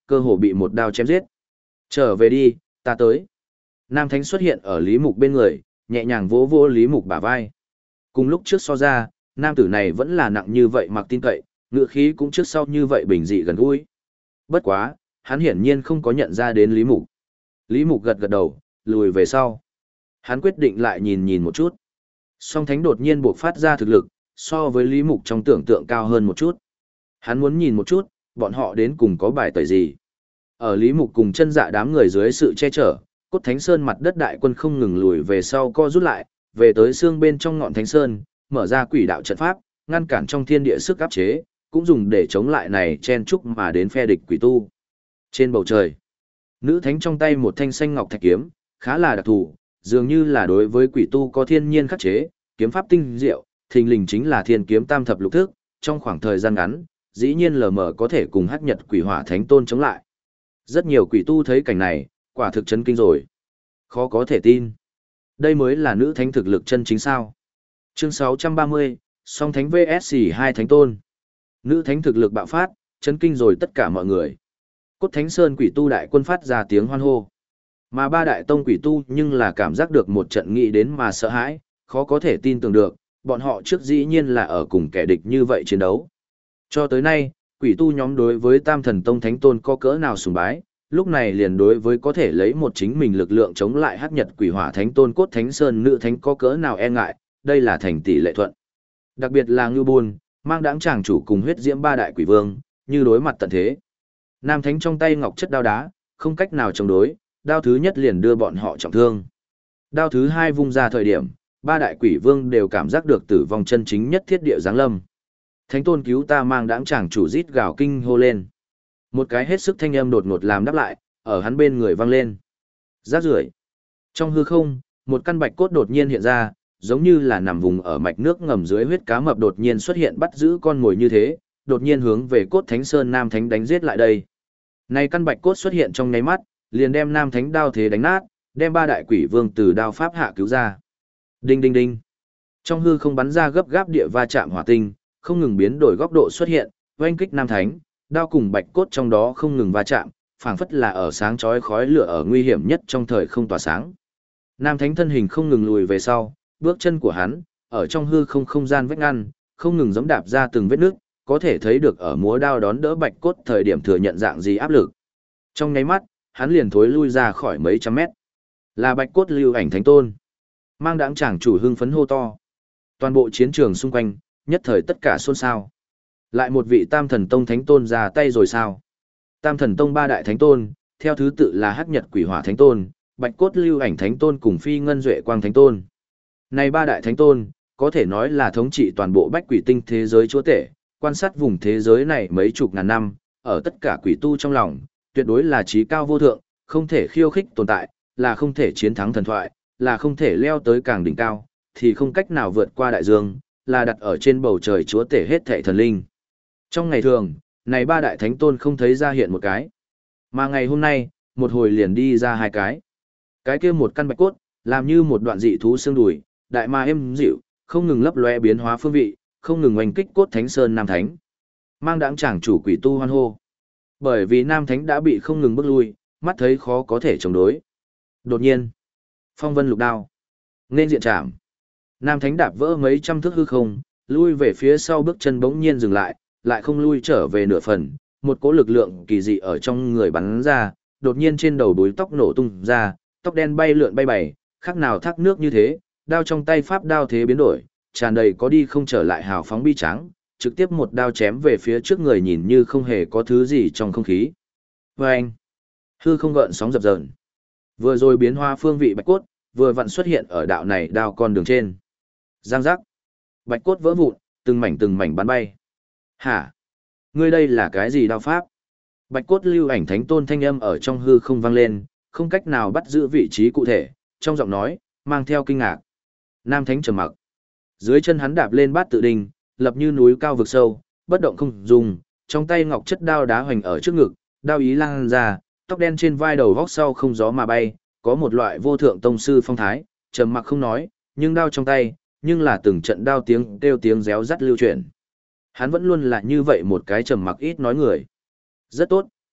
cơ hồ bị một đao chém giết. Trở về đi, ta tới. Nam Thánh xuất hiện ở Lý Mục bên người, nhẹ nhàng vỗ vỗ Lý Mục bả vai. Cùng lúc trước so ra, nam tử này vẫn là nặng như vậy mặc tin cậy, ngựa khí cũng trước sau như vậy bình dị gần gũi. Bất quá, hắn hiển nhiên không có nhận ra đến Lý Mục. Lý Mục gật gật đầu, lùi về sau. Hắn quyết định lại nhìn nhìn một chút. Song Thánh đột nhiên buộc phát ra thực lực, so với Lý Mục trong tưởng tượng cao hơn một chút. Hắn muốn nhìn một chút, bọn họ đến cùng có bài tẩy gì. Ở Lý Mục cùng chân dạ đám người dưới sự che chở, Cốt Thánh Sơn mặt đất đại quân không ngừng lùi về sau co rút lại, về tới xương bên trong ngọn Thánh Sơn, mở ra quỷ đạo trận pháp, ngăn cản trong thiên địa sức áp chế, cũng dùng để chống lại này chen chúc mà đến phe địch quỷ tu. Trên bầu trời, nữ thánh trong tay một thanh xanh ngọc thạch kiếm, khá là đặc thù, dường như là đối với quỷ tu có thiên nhiên khắc chế, kiếm pháp tinh diệu, thình lình chính là thiên kiếm tam thập lục thức, trong khoảng thời gian ngắn, dĩ nhiên lờ mờ có thể cùng hắc nhật quỷ hỏa thánh tôn chống lại. Rất nhiều quỷ tu thấy cảnh này, quả thực chấn kinh rồi. Khó có thể tin. Đây mới là nữ thánh thực lực chân chính sao. Chương 630, song thánh vs 2 thánh tôn. Nữ thánh thực lực bạo phát, chấn kinh rồi tất cả mọi người. Cốt Thánh Sơn quỷ tu đại quân phát ra tiếng hoan hô. Mà ba đại tông quỷ tu nhưng là cảm giác được một trận nghĩ đến mà sợ hãi, khó có thể tin tưởng được, bọn họ trước dĩ nhiên là ở cùng kẻ địch như vậy chiến đấu. Cho tới nay, quỷ tu nhóm đối với Tam Thần Tông Thánh Tôn có cỡ nào sùng bái, lúc này liền đối với có thể lấy một chính mình lực lượng chống lại hắc nhật quỷ hỏa Thánh Tôn Cốt Thánh Sơn nữ thánh có cỡ nào e ngại, đây là thành tỷ lệ thuận. Đặc biệt là Ngưu Bôn, mang đáng chàng chủ cùng huyết diễm ba đại quỷ vương, như đối mặt tận thế. Nam thánh trong tay ngọc chất đao đá, không cách nào chống đối, đao thứ nhất liền đưa bọn họ trọng thương. Đao thứ hai vung ra thời điểm, ba đại quỷ vương đều cảm giác được tử vong chân chính nhất thiết địa giáng lâm. Thánh tôn cứu ta mang đãng chàng chủ rít gào kinh hô lên. Một cái hết sức thanh âm đột ngột làm đáp lại, ở hắn bên người vang lên. Rác rưởi. Trong hư không, một căn bạch cốt đột nhiên hiện ra, giống như là nằm vùng ở mạch nước ngầm dưới huyết cá mập đột nhiên xuất hiện bắt giữ con mồi như thế, đột nhiên hướng về Cốt Thánh Sơn Nam Thánh đánh giết lại đây. Này căn bạch cốt xuất hiện trong nháy mắt, liền đem Nam Thánh đao thế đánh nát, đem ba đại quỷ vương từ đao pháp hạ cứu ra. Đinh đinh đinh. Trong hư không bắn ra gấp gáp địa va chạm hỏa tinh, không ngừng biến đổi góc độ xuất hiện, oanh kích Nam Thánh, đao cùng bạch cốt trong đó không ngừng va chạm, phảng phất là ở sáng chói khói lửa ở nguy hiểm nhất trong thời không tỏa sáng. Nam Thánh thân hình không ngừng lùi về sau, bước chân của hắn ở trong hư không không gian vách ngăn, không ngừng giẫm đạp ra từng vết nước, có thể thấy được ở múa đao đón đỡ bạch cốt thời điểm thừa nhận dạng gì áp lực. Trong nháy mắt, hắn liền thối lui ra khỏi mấy trăm mét. Là bạch cốt lưu ảnh thánh tôn. Mang đãng chàng chủ hưng phấn hô to. Toàn bộ chiến trường xung quanh, nhất thời tất cả xôn xao. Lại một vị Tam Thần Tông thánh tôn ra tay rồi sao? Tam Thần Tông ba đại thánh tôn, theo thứ tự là Hắc Nhật Quỷ Hỏa thánh tôn, Bạch Cốt Lưu Ảnh thánh tôn cùng Phi Ngân Duệ Quang thánh tôn. Này ba đại thánh tôn, có thể nói là thống trị toàn bộ bách quỷ tinh thế giới chúa tể, quan sát vùng thế giới này mấy chục ngàn năm, ở tất cả quỷ tu trong lòng, tuyệt đối là trí cao vô thượng, không thể khiêu khích tồn tại, là không thể chiến thắng thần thoại, là không thể leo tới càng đỉnh cao, thì không cách nào vượt qua đại dương, là đặt ở trên bầu trời chúa tể hết thảy thần linh. Trong ngày thường, này ba đại thánh tôn không thấy ra hiện một cái, mà ngày hôm nay, một hồi liền đi ra hai cái. Cái kia một căn bạch cốt, làm như một đoạn dị thú xương đùi, đại ma êm dịu, không ngừng lấp lóe biến hóa phương vị, không ngừng oanh kích Cốt Thánh Sơn Nam Thánh. Mang đãng chàng chủ quỷ tu hoan hô. Bởi vì Nam Thánh đã bị không ngừng bước lui, mắt thấy khó có thể chống đối. Đột nhiên, phong vân lục đao, nên diện chạm. Nam Thánh đạp vỡ mấy trăm thước hư không, lui về phía sau bước chân bỗng nhiên dừng lại, lại không lui trở về nửa phần, một cỗ lực lượng kỳ dị ở trong người bắn ra, đột nhiên trên đầu búi tóc nổ tung ra, tóc đen bay lượn bay bày, khác nào thác nước như thế, đao trong tay pháp đao thế biến đổi, tràn đầy có đi không trở lại hào phóng bi trắng, trực tiếp một đao chém về phía trước người nhìn như không hề có thứ gì trong không khí. Vâng! Hư không gợn sóng dập dờn. Vừa rồi biến hóa phương vị bạch cốt, vừa vặn xuất hiện ở đạo này đao con đường trên. Giang giác! Bạch cốt vỡ vụn, từng mảnh bắn bay. Hả? Ngươi đây là cái gì đao pháp? Bạch cốt lưu ảnh thánh tôn thanh âm ở trong hư không vang lên, không cách nào bắt giữ vị trí cụ thể, trong giọng nói, mang theo kinh ngạc. Nam thánh trầm mặc. Dưới chân hắn đạp lên bát tự đình, lập như núi cao vực sâu, bất động không dùng, trong tay ngọc chất đao đá hoành ở trước ngực, đao ý lan ra, tóc đen trên vai đầu vóc sau không gió mà bay, có một loại vô thượng tông sư phong thái, trầm mặc không nói, nhưng đao trong tay, nhưng là từng trận đao tiếng kêu tiếng réo rắt lưu chuyển. Hắn vẫn luôn là như vậy một cái trầm mặc ít nói người. Rất tốt,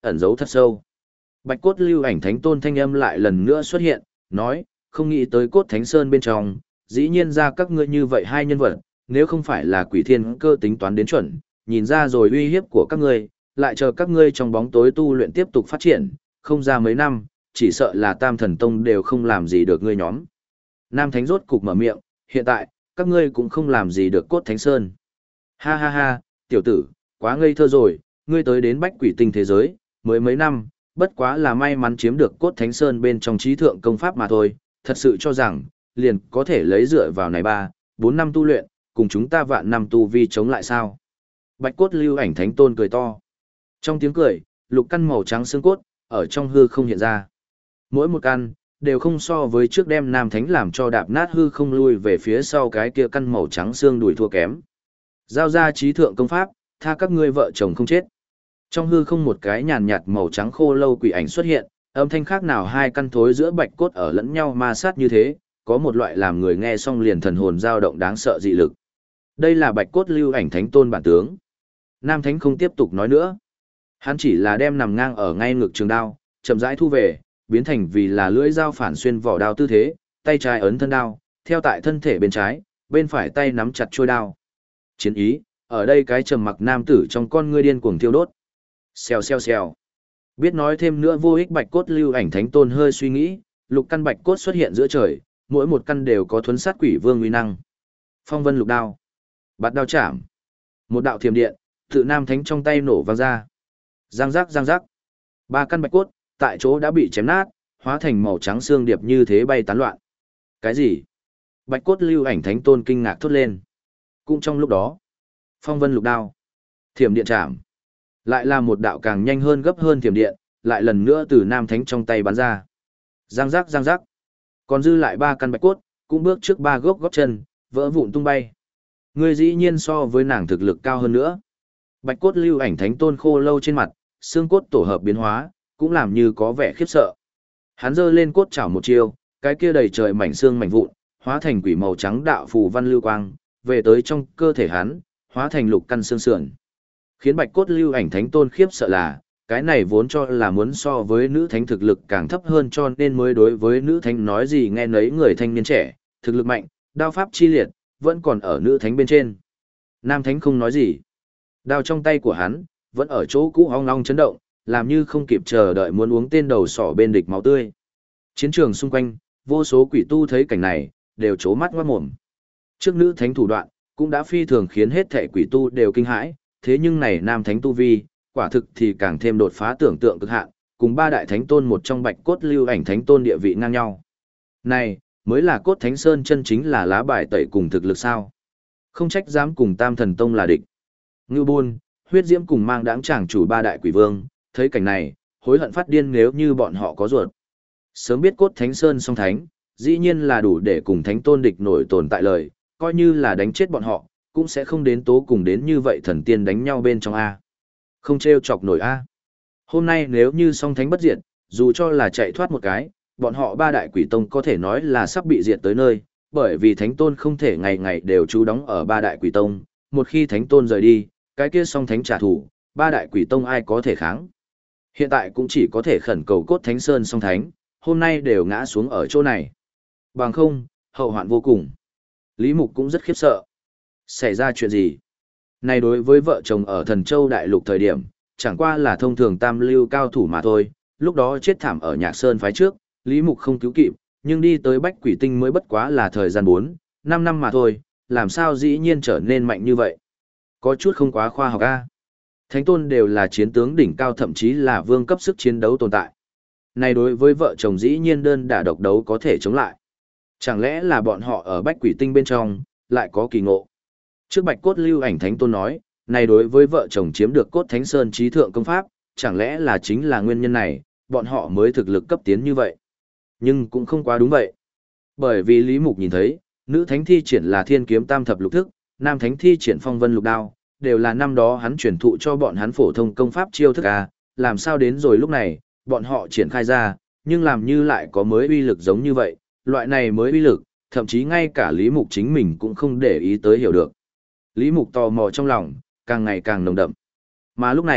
ẩn giấu thật sâu. Bạch cốt lưu ảnh thánh tôn thanh âm lại lần nữa xuất hiện, nói, không nghĩ tới cốt thánh sơn bên trong, dĩ nhiên ra các ngươi như vậy hai nhân vật, nếu không phải là quỷ thiên cơ tính toán đến chuẩn, nhìn ra rồi uy hiếp của các ngươi, lại chờ các ngươi trong bóng tối tu luyện tiếp tục phát triển, không ra mấy năm, chỉ sợ là Tam Thần Tông đều không làm gì được ngươi nhóm. Nam Thánh rốt cục mở miệng, hiện tại, các ngươi cũng không làm gì được cốt thánh sơn. Ha ha ha, tiểu tử, quá ngây thơ rồi, ngươi tới đến bách quỷ tinh thế giới, mới mấy năm, bất quá là may mắn chiếm được cốt thánh sơn bên trong trí thượng công pháp mà thôi, thật sự cho rằng, liền có thể lấy dựa vào này 3, 4 năm tu luyện, cùng chúng ta vạn năm tu vi chống lại sao. Bạch cốt lưu ảnh thánh tôn cười to. Trong tiếng cười, lục căn màu trắng xương cốt, ở trong hư không hiện ra. Mỗi một căn, đều không so với trước đem Nam Thánh làm cho đạp nát hư không lui về phía sau cái kia căn màu trắng xương đùi thua kém. Giao ra trí thượng công pháp, tha các ngươi vợ chồng không chết. Trong hư không một cái nhàn nhạt màu trắng khô lâu quỷ ảnh xuất hiện, âm thanh khác nào hai căn thối giữa bạch cốt ở lẫn nhau ma sát như thế, có một loại làm người nghe xong liền thần hồn dao động đáng sợ dị lực. Đây là bạch cốt lưu ảnh thánh tôn bản tướng. Nam Thánh không tiếp tục nói nữa. Hắn chỉ là đem nằm ngang ở ngay ngực trường đao, chậm rãi thu về, biến thành vì là lưỡi dao phản xuyên vỏ đao tư thế, tay trái ấn thân đao, theo tại thân thể bên trái, bên phải tay nắm chặt chuôi đao. Chiến ý, ở đây cái trầm mặc nam tử trong con ngươi điên cuồng thiêu đốt. Xèo xèo xèo. Biết nói thêm nữa vô ích bạch cốt lưu ảnh thánh tôn hơi suy nghĩ, lục căn bạch cốt xuất hiện giữa trời, mỗi một căn đều có thuấn sát quỷ vương uy năng. Phong vân lục đao, bạt đao chạm. Một đạo thiểm điện, tự Nam Thánh trong tay nổ vang ra. Giang giác giang giác. Ba căn bạch cốt, tại chỗ đã bị chém nát, hóa thành màu trắng xương điệp như thế bay tán loạn. Cái gì? Bạch cốt lưu ảnh thánh tôn kinh ngạc thốt lên. Cũng trong lúc đó, phong vân lục đao, thiểm điện chạm. Lại là một đạo càng nhanh hơn gấp hơn thiểm điện, lại lần nữa từ Nam Thánh trong tay bắn ra. Giang giác giang giác. Còn dư lại ba căn bạch cốt, cũng bước trước ba gốc gót chân, vỡ vụn tung bay. Ngươi dĩ nhiên so với nàng thực lực cao hơn nữa. Bạch cốt lưu ảnh thánh tôn khô lâu trên mặt, xương cốt tổ hợp biến hóa, cũng làm như có vẻ khiếp sợ. Hắn giơ lên cốt chảo một chiêu, cái kia đầy trời mảnh xương mảnh vụn, hóa thành quỷ màu trắng đạo phù văn lưu quang, về tới trong cơ thể hắn, hóa thành lục căn xương sườn. Khiến bạch cốt lưu ảnh thánh tôn khiếp sợ là, cái này vốn cho là muốn so với nữ thánh thực lực càng thấp hơn cho nên mới đối với nữ thánh nói gì nghe nấy người thanh niên trẻ, thực lực mạnh, đao pháp chi liệt, vẫn còn ở nữ thánh bên trên. Nam thánh không nói gì. Đao trong tay của hắn, vẫn ở chỗ cũ ong ong chấn động, làm như không kịp chờ đợi muốn uống tên đầu sỏ bên địch máu tươi. Chiến trường xung quanh, vô số quỷ tu thấy cảnh này, đều trố mắt ngoát mồm. Trước nữ thánh thủ đoạn, cũng đã phi thường khiến hết thảy quỷ tu đều kinh hãi, thế nhưng này nam thánh tu vi, quả thực thì càng thêm đột phá tưởng tượng cực hạn, cùng ba đại thánh tôn một trong bạch cốt lưu ảnh thánh tôn địa vị ngang nhau. Này, mới là cốt thánh sơn chân chính là lá bài tẩy cùng thực lực sao. Không trách dám cùng tam thần tông là địch. Ngưu Bôn, huyết diễm cùng mang đãng chàng chủ ba đại quỷ vương, thấy cảnh này, hối hận phát điên nếu như bọn họ có ruột. Sớm biết cốt thánh sơn song thánh, dĩ nhiên là đủ để cùng thánh tôn địch nổi tồn tại lời, coi như là đánh chết bọn họ, cũng sẽ không đến tố cùng đến như vậy thần tiên đánh nhau bên trong A. Không trêu chọc nổi A. Hôm nay nếu như song thánh bất diệt, dù cho là chạy thoát một cái, bọn họ ba đại quỷ tông có thể nói là sắp bị diệt tới nơi, bởi vì thánh tôn không thể ngày ngày đều trú đóng ở ba đại quỷ tông, một khi thánh tôn rời đi, cái kia song thánh trả thù, ba đại quỷ tông ai có thể kháng. Hiện tại cũng chỉ có thể khẩn cầu cốt thánh sơn song thánh, hôm nay đều ngã xuống ở chỗ này. Bằng không, hậu hoạn vô cùng. Lý Mục cũng rất khiếp sợ. Xảy ra chuyện gì? Này đối với vợ chồng ở Thần Châu Đại Lục thời điểm, chẳng qua là thông thường tam lưu cao thủ mà thôi, lúc đó chết thảm ở Nhạc Sơn phái trước, Lý Mục không cứu kịp, nhưng đi tới Bách Quỷ Tinh mới bất quá là thời gian 4, 5 năm mà thôi, làm sao dĩ nhiên trở nên mạnh như vậy? Có chút không quá khoa học a. Thánh tôn đều là chiến tướng đỉnh cao thậm chí là vương cấp sức chiến đấu tồn tại. Này đối với vợ chồng dĩ nhiên đơn đả độc đấu có thể chống lại. Chẳng lẽ là bọn họ ở Bách Quỷ Tinh bên trong, lại có kỳ ngộ? Trước bạch cốt lưu ảnh thánh tôn nói, này đối với vợ chồng chiếm được cốt thánh sơn trí thượng công pháp, chẳng lẽ là chính là nguyên nhân này, bọn họ mới thực lực cấp tiến như vậy. Nhưng cũng không quá đúng vậy. Bởi vì Lý Mục nhìn thấy, nữ thánh thi triển là thiên kiếm tam thập lục thức, nam thánh thi triển phong vân lục đao, đều là năm đó hắn truyền thụ cho bọn hắn phổ thông công pháp chiêu thức à, làm sao đến rồi lúc này, bọn họ triển khai ra, nhưng làm như lại có mới uy lực giống như vậy, loại này mới uy lực, thậm chí ngay cả Lý Mục chính mình cũng không để ý tới hiểu được. Lý Mục tò mò trong lòng, càng ngày càng nồng đậm. Mà lúc này,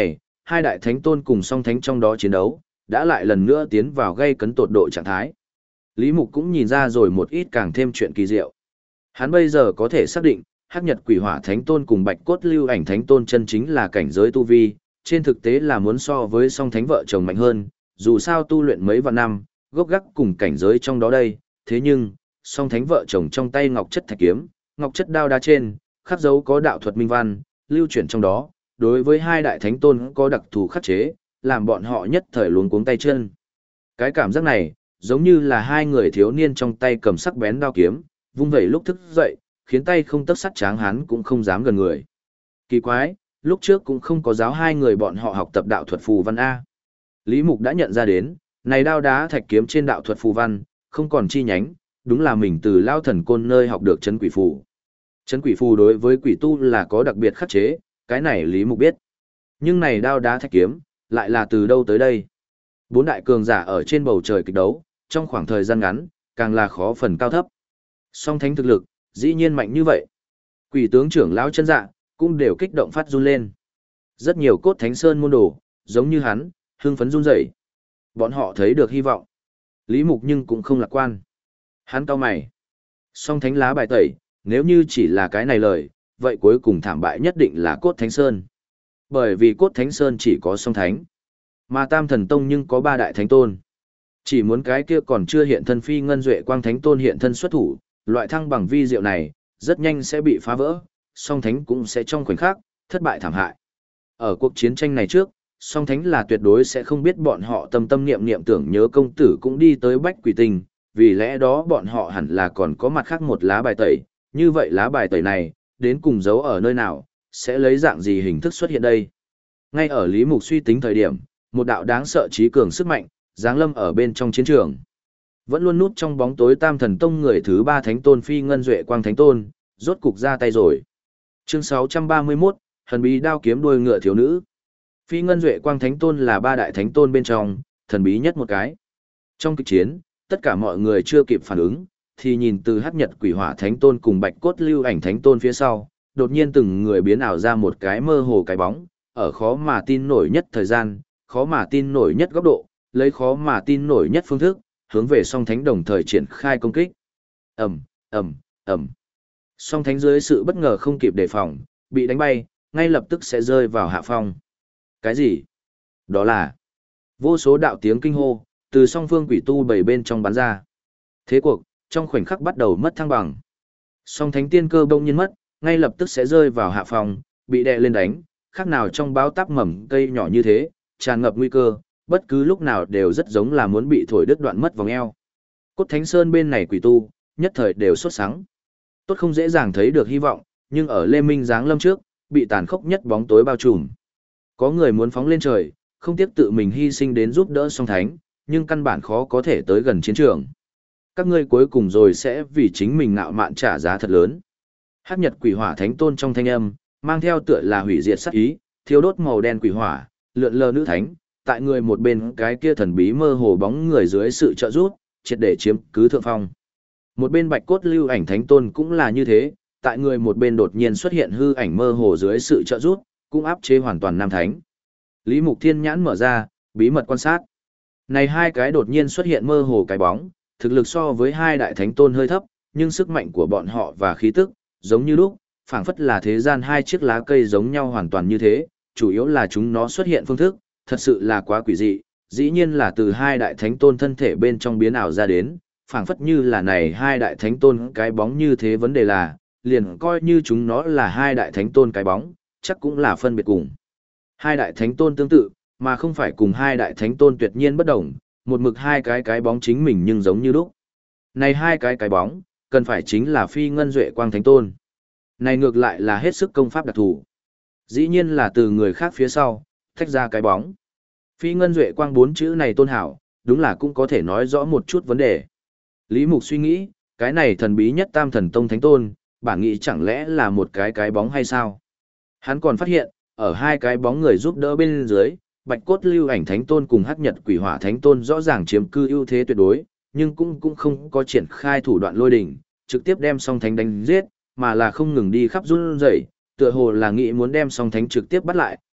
hai đại thánh tôn cùng song thánh trong đó chiến đấu, đã lại lần nữa tiến vào gây cấn tột độ trạng thái. Lý Mục cũng nhìn ra rồi một ít càng thêm chuyện kỳ diệu. Hắn bây giờ có thể xác định, Hắc Nhật Quỷ Hỏa Thánh Tôn cùng Bạch Cốt Lưu Ảnh Thánh Tôn chân chính là cảnh giới tu vi, trên thực tế là muốn so với song thánh vợ chồng mạnh hơn, dù sao tu luyện mấy vạn năm, gốc gác cùng cảnh giới trong đó đây, thế nhưng, song thánh vợ chồng trong tay ngọc chất thạch kiếm, ngọc chất đao đá trên, khắc dấu có đạo thuật minh văn, lưu chuyển trong đó, đối với hai đại thánh tôn có đặc thù khắc chế, làm bọn họ nhất thời luống cuống tay chân. Cái cảm giác này, giống như là hai người thiếu niên trong tay cầm sắc bén đao kiếm, vung vẩy lúc thức dậy, khiến tay không tấc sắt tráng hán cũng không dám gần người. Kỳ quái, lúc trước cũng không có giáo hai người bọn họ học tập đạo thuật phù văn A. Lý Mục đã nhận ra đến, này đao đá thạch kiếm trên đạo thuật phù văn, không còn chi nhánh, đúng là mình từ Lao Thần Côn nơi học được chấn quỷ phù. Chấn quỷ phù đối với quỷ tu là có đặc biệt khắc chế, cái này Lý Mục biết. Nhưng này đao đá thạch kiếm, lại là từ đâu tới đây? Bốn đại cường giả ở trên bầu trời kịch đấu, trong khoảng thời gian ngắn, càng là khó phần cao thấp. Song thánh thực lực, dĩ nhiên mạnh như vậy. Quỷ tướng trưởng lão chân dạ, cũng đều kích động phát run lên. Rất nhiều cốt thánh sơn môn đồ, giống như hắn, hưng phấn run rẩy. Bọn họ thấy được hy vọng. Lý Mục nhưng cũng không lạc quan. Hắn cau mày. Song thánh lá bài tẩy, nếu như chỉ là cái này lời, vậy cuối cùng thảm bại nhất định là cốt thánh sơn. Bởi vì cốt thánh sơn chỉ có song thánh. Mà Tam Thần Tông nhưng có ba đại thánh tôn. Chỉ muốn cái kia còn chưa hiện thân Phi Ngân Duệ Quang Thánh Tôn hiện thân xuất thủ, loại thăng bằng vi diệu này, rất nhanh sẽ bị phá vỡ, song thánh cũng sẽ trong khoảnh khắc, thất bại thảm hại. Ở cuộc chiến tranh này trước, song thánh là tuyệt đối sẽ không biết bọn họ tâm tâm niệm niệm tưởng nhớ công tử cũng đi tới Bách Quỷ Tinh, vì lẽ đó bọn họ hẳn là còn có mặt khác một lá bài tẩy, như vậy lá bài tẩy này, đến cùng giấu ở nơi nào, sẽ lấy dạng gì hình thức xuất hiện đây. Ngay ở Lý Mục suy tính thời điểm, một đạo đáng sợ trí cường sức mạnh, giáng lâm ở bên trong chiến trường. Vẫn luôn núp trong bóng tối Tam Thần Tông người thứ ba Thánh Tôn Phi Ngân Duệ Quang Thánh Tôn, rốt cục ra tay rồi. Chương 631, thần bí đao kiếm đuôi ngựa thiếu nữ. Phi Ngân Duệ Quang Thánh Tôn là ba đại thánh tôn bên trong, thần bí nhất một cái. Trong kịch chiến, tất cả mọi người chưa kịp phản ứng, thì nhìn từ Hắc Nhật Quỷ Hỏa Thánh Tôn cùng Bạch Cốt Lưu Ảnh Thánh Tôn phía sau, đột nhiên từng người biến ảo ra một cái mơ hồ cái bóng, ở khó mà tin nổi nhất thời gian, khó mà tin nổi nhất góc độ, lấy khó mà tin nổi nhất phương thức, hướng về song thánh đồng thời triển khai công kích. Ầm, ầm, ầm. Song thánh dưới sự bất ngờ không kịp đề phòng, bị đánh bay, ngay lập tức sẽ rơi vào hạ phong. Cái gì? Đó là vô số đạo tiếng kinh hô, từ song phương quỷ tu bảy bên trong bắn ra. Thế cuộc, trong khoảnh khắc bắt đầu mất thăng bằng. Song thánh tiên cơ bỗng nhiên mất, ngay lập tức sẽ rơi vào hạ phong, bị đè lên đánh, khác nào trong báo táp mầm cây nhỏ như thế, tràn ngập nguy cơ, bất cứ lúc nào đều rất giống là muốn bị thổi đứt đoạn mất vòng eo. Cốt Thánh Sơn bên này quỷ tu, nhất thời đều sốt sắng. Tốt không dễ dàng thấy được hy vọng, nhưng ở Lê Minh giáng lâm trước, bị tàn khốc nhất bóng tối bao trùm. Có người muốn phóng lên trời, không tiếc tự mình hy sinh đến giúp đỡ song thánh, nhưng căn bản khó có thể tới gần chiến trường. Các ngươi cuối cùng rồi sẽ vì chính mình ngạo mạn trả giá thật lớn. Hắc Nhật Quỷ Hỏa Thánh Tôn trong thanh âm, mang theo tựa là hủy diệt sát ý, thiêu đốt màu đen quỷ hỏa, lượn lờ nữ thánh, tại người một bên cái kia thần bí mơ hồ bóng người dưới sự trợ giúp, triệt để chiếm cứ thượng phong. Một bên Bạch Cốt Lưu Ảnh Thánh Tôn cũng là như thế, tại người một bên đột nhiên xuất hiện hư ảnh mơ hồ dưới sự trợ giúp, cũng áp chế hoàn toàn nam thánh. Lý Mục Thiên nhãn mở ra, bí mật quan sát. Này hai cái đột nhiên xuất hiện mơ hồ cái bóng, thực lực so với hai đại thánh tôn hơi thấp, nhưng sức mạnh của bọn họ và khí tức, giống như lúc, phảng phất là thế gian hai chiếc lá cây giống nhau hoàn toàn như thế, chủ yếu là chúng nó xuất hiện phương thức, thật sự là quá quỷ dị, dĩ nhiên là từ hai đại thánh tôn thân thể bên trong biến ảo ra đến, phảng phất như là này hai đại thánh tôn cái bóng như thế, vấn đề là, liền coi như chúng nó là hai đại thánh tôn cái bóng, chắc cũng là phân biệt cùng. Hai đại thánh tôn tương tự, mà không phải cùng hai đại thánh tôn tuyệt nhiên bất đồng, một mực hai cái bóng chính mình nhưng giống như lúc. Này hai cái bóng, cần phải chính là Phi Ngân Duệ Quang Thánh Tôn. Này ngược lại là hết sức công pháp đặc thù. Dĩ nhiên là từ người khác phía sau, tách ra cái bóng. Phi Ngân Duệ Quang bốn chữ này tôn hảo, đúng là cũng có thể nói rõ một chút vấn đề. Lý Mục suy nghĩ, cái này thần bí nhất Tam Thần Tông Thánh Tôn, bản nghĩ chẳng lẽ là một cái bóng hay sao? Hắn còn phát hiện, ở hai cái bóng người giúp đỡ bên dưới, Bạch Cốt Lưu Ảnh Thánh Tôn cùng Hắc Nhật Quỷ Hỏa Thánh Tôn rõ ràng chiếm cư ưu thế tuyệt đối, nhưng cũng không có triển khai thủ đoạn lôi đỉnh, trực tiếp đem song thánh đánh giết, mà là không ngừng đi khắp run rẩy, tựa hồ là nghĩ muốn đem song thánh trực tiếp bắt lại,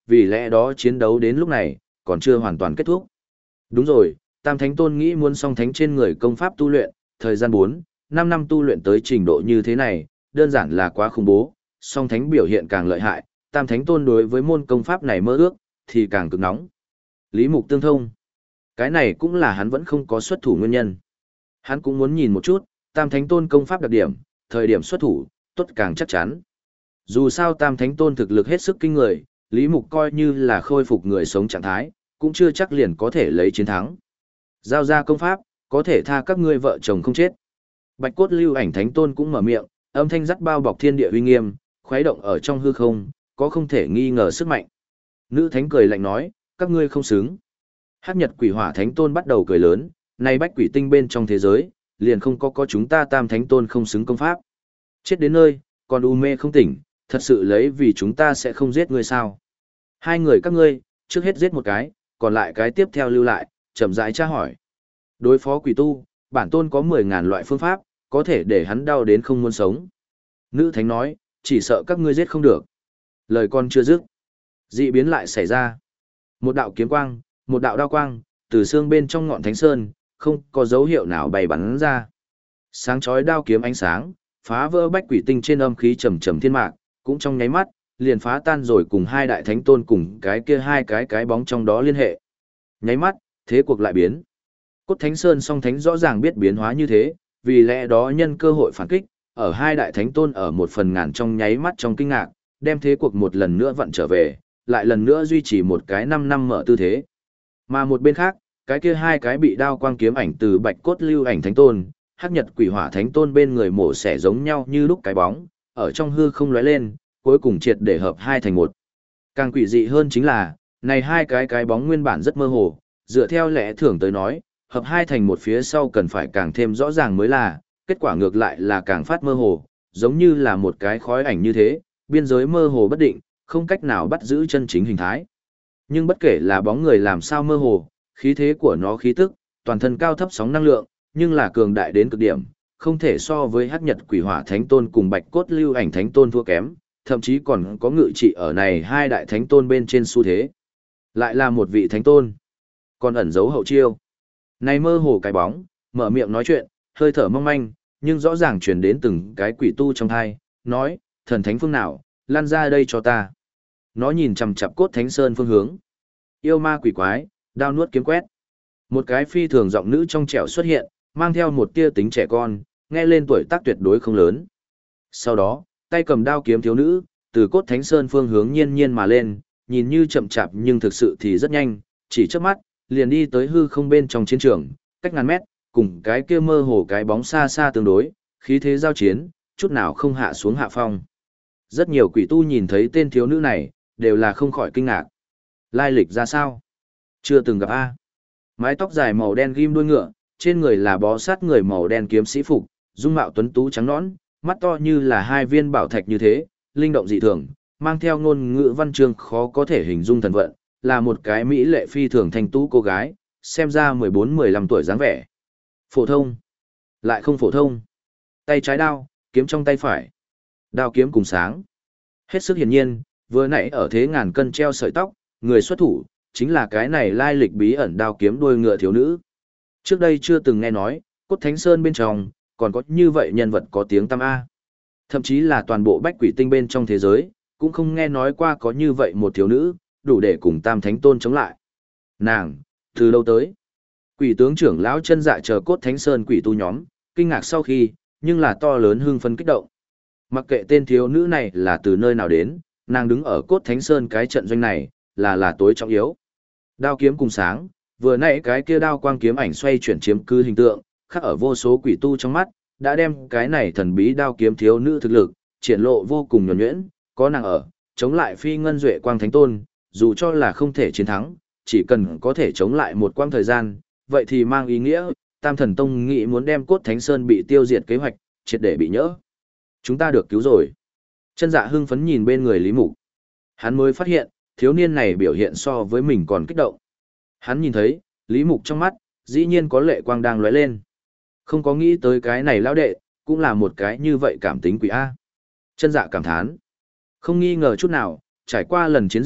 vì lẽ đó chiến đấu đến lúc này, còn chưa hoàn toàn kết thúc. Đúng rồi, Tam Thánh Tôn nghĩ muốn song thánh trên người công pháp tu luyện, thời gian 4, 5 năm tu luyện tới trình độ như thế này, đơn giản là quá khủng bố, song thánh biểu hiện càng lợi hại, Tam Thánh Tôn đối với môn công pháp này mơ ước, thì càng cực nóng. Lý Mục tương thông. Cái này cũng là hắn vẫn không có xuất thủ nguyên nhân. Hắn cũng muốn nhìn một chút, Tam Thánh Tôn công pháp đặc điểm, thời điểm xuất thủ, tốt càng chắc chắn. Dù sao Tam Thánh Tôn thực lực hết sức kinh người, Lý Mục coi như là khôi phục người sống trạng thái, cũng chưa chắc liền có thể lấy chiến thắng. Giao ra công pháp, có thể tha các ngươi vợ chồng không chết. Bạch cốt lưu ảnh Thánh Tôn cũng mở miệng, âm thanh dắt bao bọc thiên địa uy nghiêm, khuấy động ở trong hư không, có không thể nghi ngờ sức mạnh. Nữ Thánh cười lạnh nói, các ngươi không xứng. Hắc Nhật Quỷ Hỏa Thánh Tôn bắt đầu cười lớn, nay bách quỷ tinh bên trong thế giới, liền không có chúng ta Tam Thánh Tôn không xứng công pháp. Chết đến nơi, còn u mê không tỉnh, thật sự lấy vì chúng ta sẽ không giết ngươi sao? Hai người các ngươi, trước hết giết một cái, còn lại cái tiếp theo lưu lại, chậm rãi tra hỏi. Đối phó quỷ tu, bản tôn có 10.000 loại phương pháp, có thể để hắn đau đến không muốn sống. Nữ Thánh nói, chỉ sợ các ngươi giết không được. Lời con chưa dứt, dị biến lại xảy ra. Một đạo kiếm quang, một đạo đao quang, từ xương bên trong ngọn thánh sơn, không có dấu hiệu nào bày bắn ra. Sáng chói đao kiếm ánh sáng, phá vỡ bách quỷ tinh trên âm khí trầm trầm thiên mạc, cũng trong nháy mắt, liền phá tan rồi cùng hai đại thánh tôn cùng cái kia hai cái bóng trong đó liên hệ. Nháy mắt, thế cuộc lại biến. Cốt Thánh Sơn song thánh rõ ràng biết biến hóa như thế, vì lẽ đó nhân cơ hội phản kích, ở hai đại thánh tôn ở một phần ngàn trong nháy mắt trong kinh ngạc, đem thế cuộc một lần nữa vặn trở về, lại lần nữa duy trì một cái 5 năm mở tư thế. Mà một bên khác, cái kia hai cái bị đao quang kiếm ảnh từ bạch cốt lưu ảnh thánh tôn, hắc nhật quỷ hỏa thánh tôn bên người mổ xẻ giống nhau như lúc cái bóng, ở trong hư không lóe lên, cuối cùng triệt để hợp hai thành một. Càng quỷ dị hơn chính là, này hai cái bóng nguyên bản rất mơ hồ, dựa theo lẽ thường tới nói, hợp hai thành một phía sau cần phải càng thêm rõ ràng mới là, kết quả ngược lại là càng phát mơ hồ, giống như là một cái khói ảnh như thế, biên giới mơ hồ bất định, không cách nào bắt giữ chân chính hình thái. Nhưng bất kể là bóng người làm sao mơ hồ, khí thế của nó khí tức, toàn thân cao thấp sóng năng lượng, nhưng là cường đại đến cực điểm, không thể so với hắc nhật quỷ hỏa thánh tôn cùng bạch cốt lưu ảnh thánh tôn thua kém, thậm chí còn có ngự trị ở này hai đại thánh tôn bên trên xu thế. Lại là một vị thánh tôn, còn ẩn giấu hậu chiêu. Này mơ hồ cái bóng, mở miệng nói chuyện, hơi thở mong manh, nhưng rõ ràng truyền đến từng cái quỷ tu trong thai, nói, thần thánh phương nào, lan ra đây cho ta. Nó nhìn chằm chằm Cốt Thánh Sơn phương hướng. Yêu ma quỷ quái, đao nuốt kiếm quét. Một cái phi thường giọng nữ trong trẻo xuất hiện, mang theo một tia tính trẻ con, nghe lên tuổi tác tuyệt đối không lớn. Sau đó, tay cầm đao kiếm thiếu nữ, từ Cốt Thánh Sơn phương hướng nhiên nhiên mà lên, nhìn như chậm chạp nhưng thực sự thì rất nhanh, chỉ chớp mắt, liền đi tới hư không bên trong chiến trường, cách ngàn mét, cùng cái kia mơ hồ cái bóng xa xa tương đối, khí thế giao chiến, chút nào không hạ xuống hạ phong. Rất nhiều quỷ tu nhìn thấy tên thiếu nữ này, đều là không khỏi kinh ngạc. Lai lịch ra sao? Chưa từng gặp A. Mái tóc dài màu đen ghim đuôi ngựa, trên người là bó sát người màu đen kiếm sĩ phục, dung mạo tuấn tú trắng nõn, mắt to như là hai viên bảo thạch như thế, linh động dị thường, mang theo ngôn ngữ văn chương khó có thể hình dung thần vận, là một cái mỹ lệ phi thường thanh tú cô gái, xem ra 14-15 tuổi dáng vẻ. Phổ thông. Lại không phổ thông. Tay trái đao, kiếm trong tay phải. Đao kiếm cùng sáng. Hết sức hiển nhiên, vừa nãy ở thế ngàn cân treo sợi tóc, người xuất thủ, chính là cái này lai lịch bí ẩn đao kiếm đuôi ngựa thiếu nữ. Trước đây chưa từng nghe nói, Cốt Thánh Sơn bên trong, còn có như vậy nhân vật có tiếng tăm A. Thậm chí là toàn bộ bách quỷ tinh bên trong thế giới, cũng không nghe nói qua có như vậy một thiếu nữ, đủ để cùng Tam Thánh Tôn chống lại. Nàng, từ lâu tới. Quỷ tướng trưởng lão chân dạ chờ Cốt Thánh Sơn quỷ tu nhóm, kinh ngạc sau khi, nhưng là to lớn hưng phấn kích động. Mặc kệ tên thiếu nữ này là từ nơi nào đến, nàng đứng ở Cốt Thánh Sơn cái trận doanh này, là tối trọng yếu. Đao kiếm cùng sáng, vừa nãy cái kia đao quang kiếm ảnh xoay chuyển chiếm cứ hình tượng, khắc ở vô số quỷ tu trong mắt, đã đem cái này thần bí đao kiếm thiếu nữ thực lực, triển lộ vô cùng nhuần nhuyễn, có nàng ở, chống lại phi ngân duệ quang thánh tôn, dù cho là không thể chiến thắng, chỉ cần có thể chống lại một quang thời gian, vậy thì mang ý nghĩa, Tam Thần Tông nghĩ muốn đem Cốt Thánh Sơn bị tiêu diệt kế hoạch, triệt để bị nhỡ. Chúng ta được cứu rồi. Chân dạ hưng phấn nhìn bên người Lý Mục. Hắn mới phát hiện, thiếu niên này biểu hiện so với mình còn kích động. Hắn nhìn thấy, Lý Mục trong mắt, dĩ nhiên có lệ quang đang lóe lên. Không có nghĩ tới cái này lão đệ, cũng là một cái như vậy cảm tính quỷ A. Chân dạ cảm thán. Không nghi ngờ chút nào, trải qua lần chiến dịch,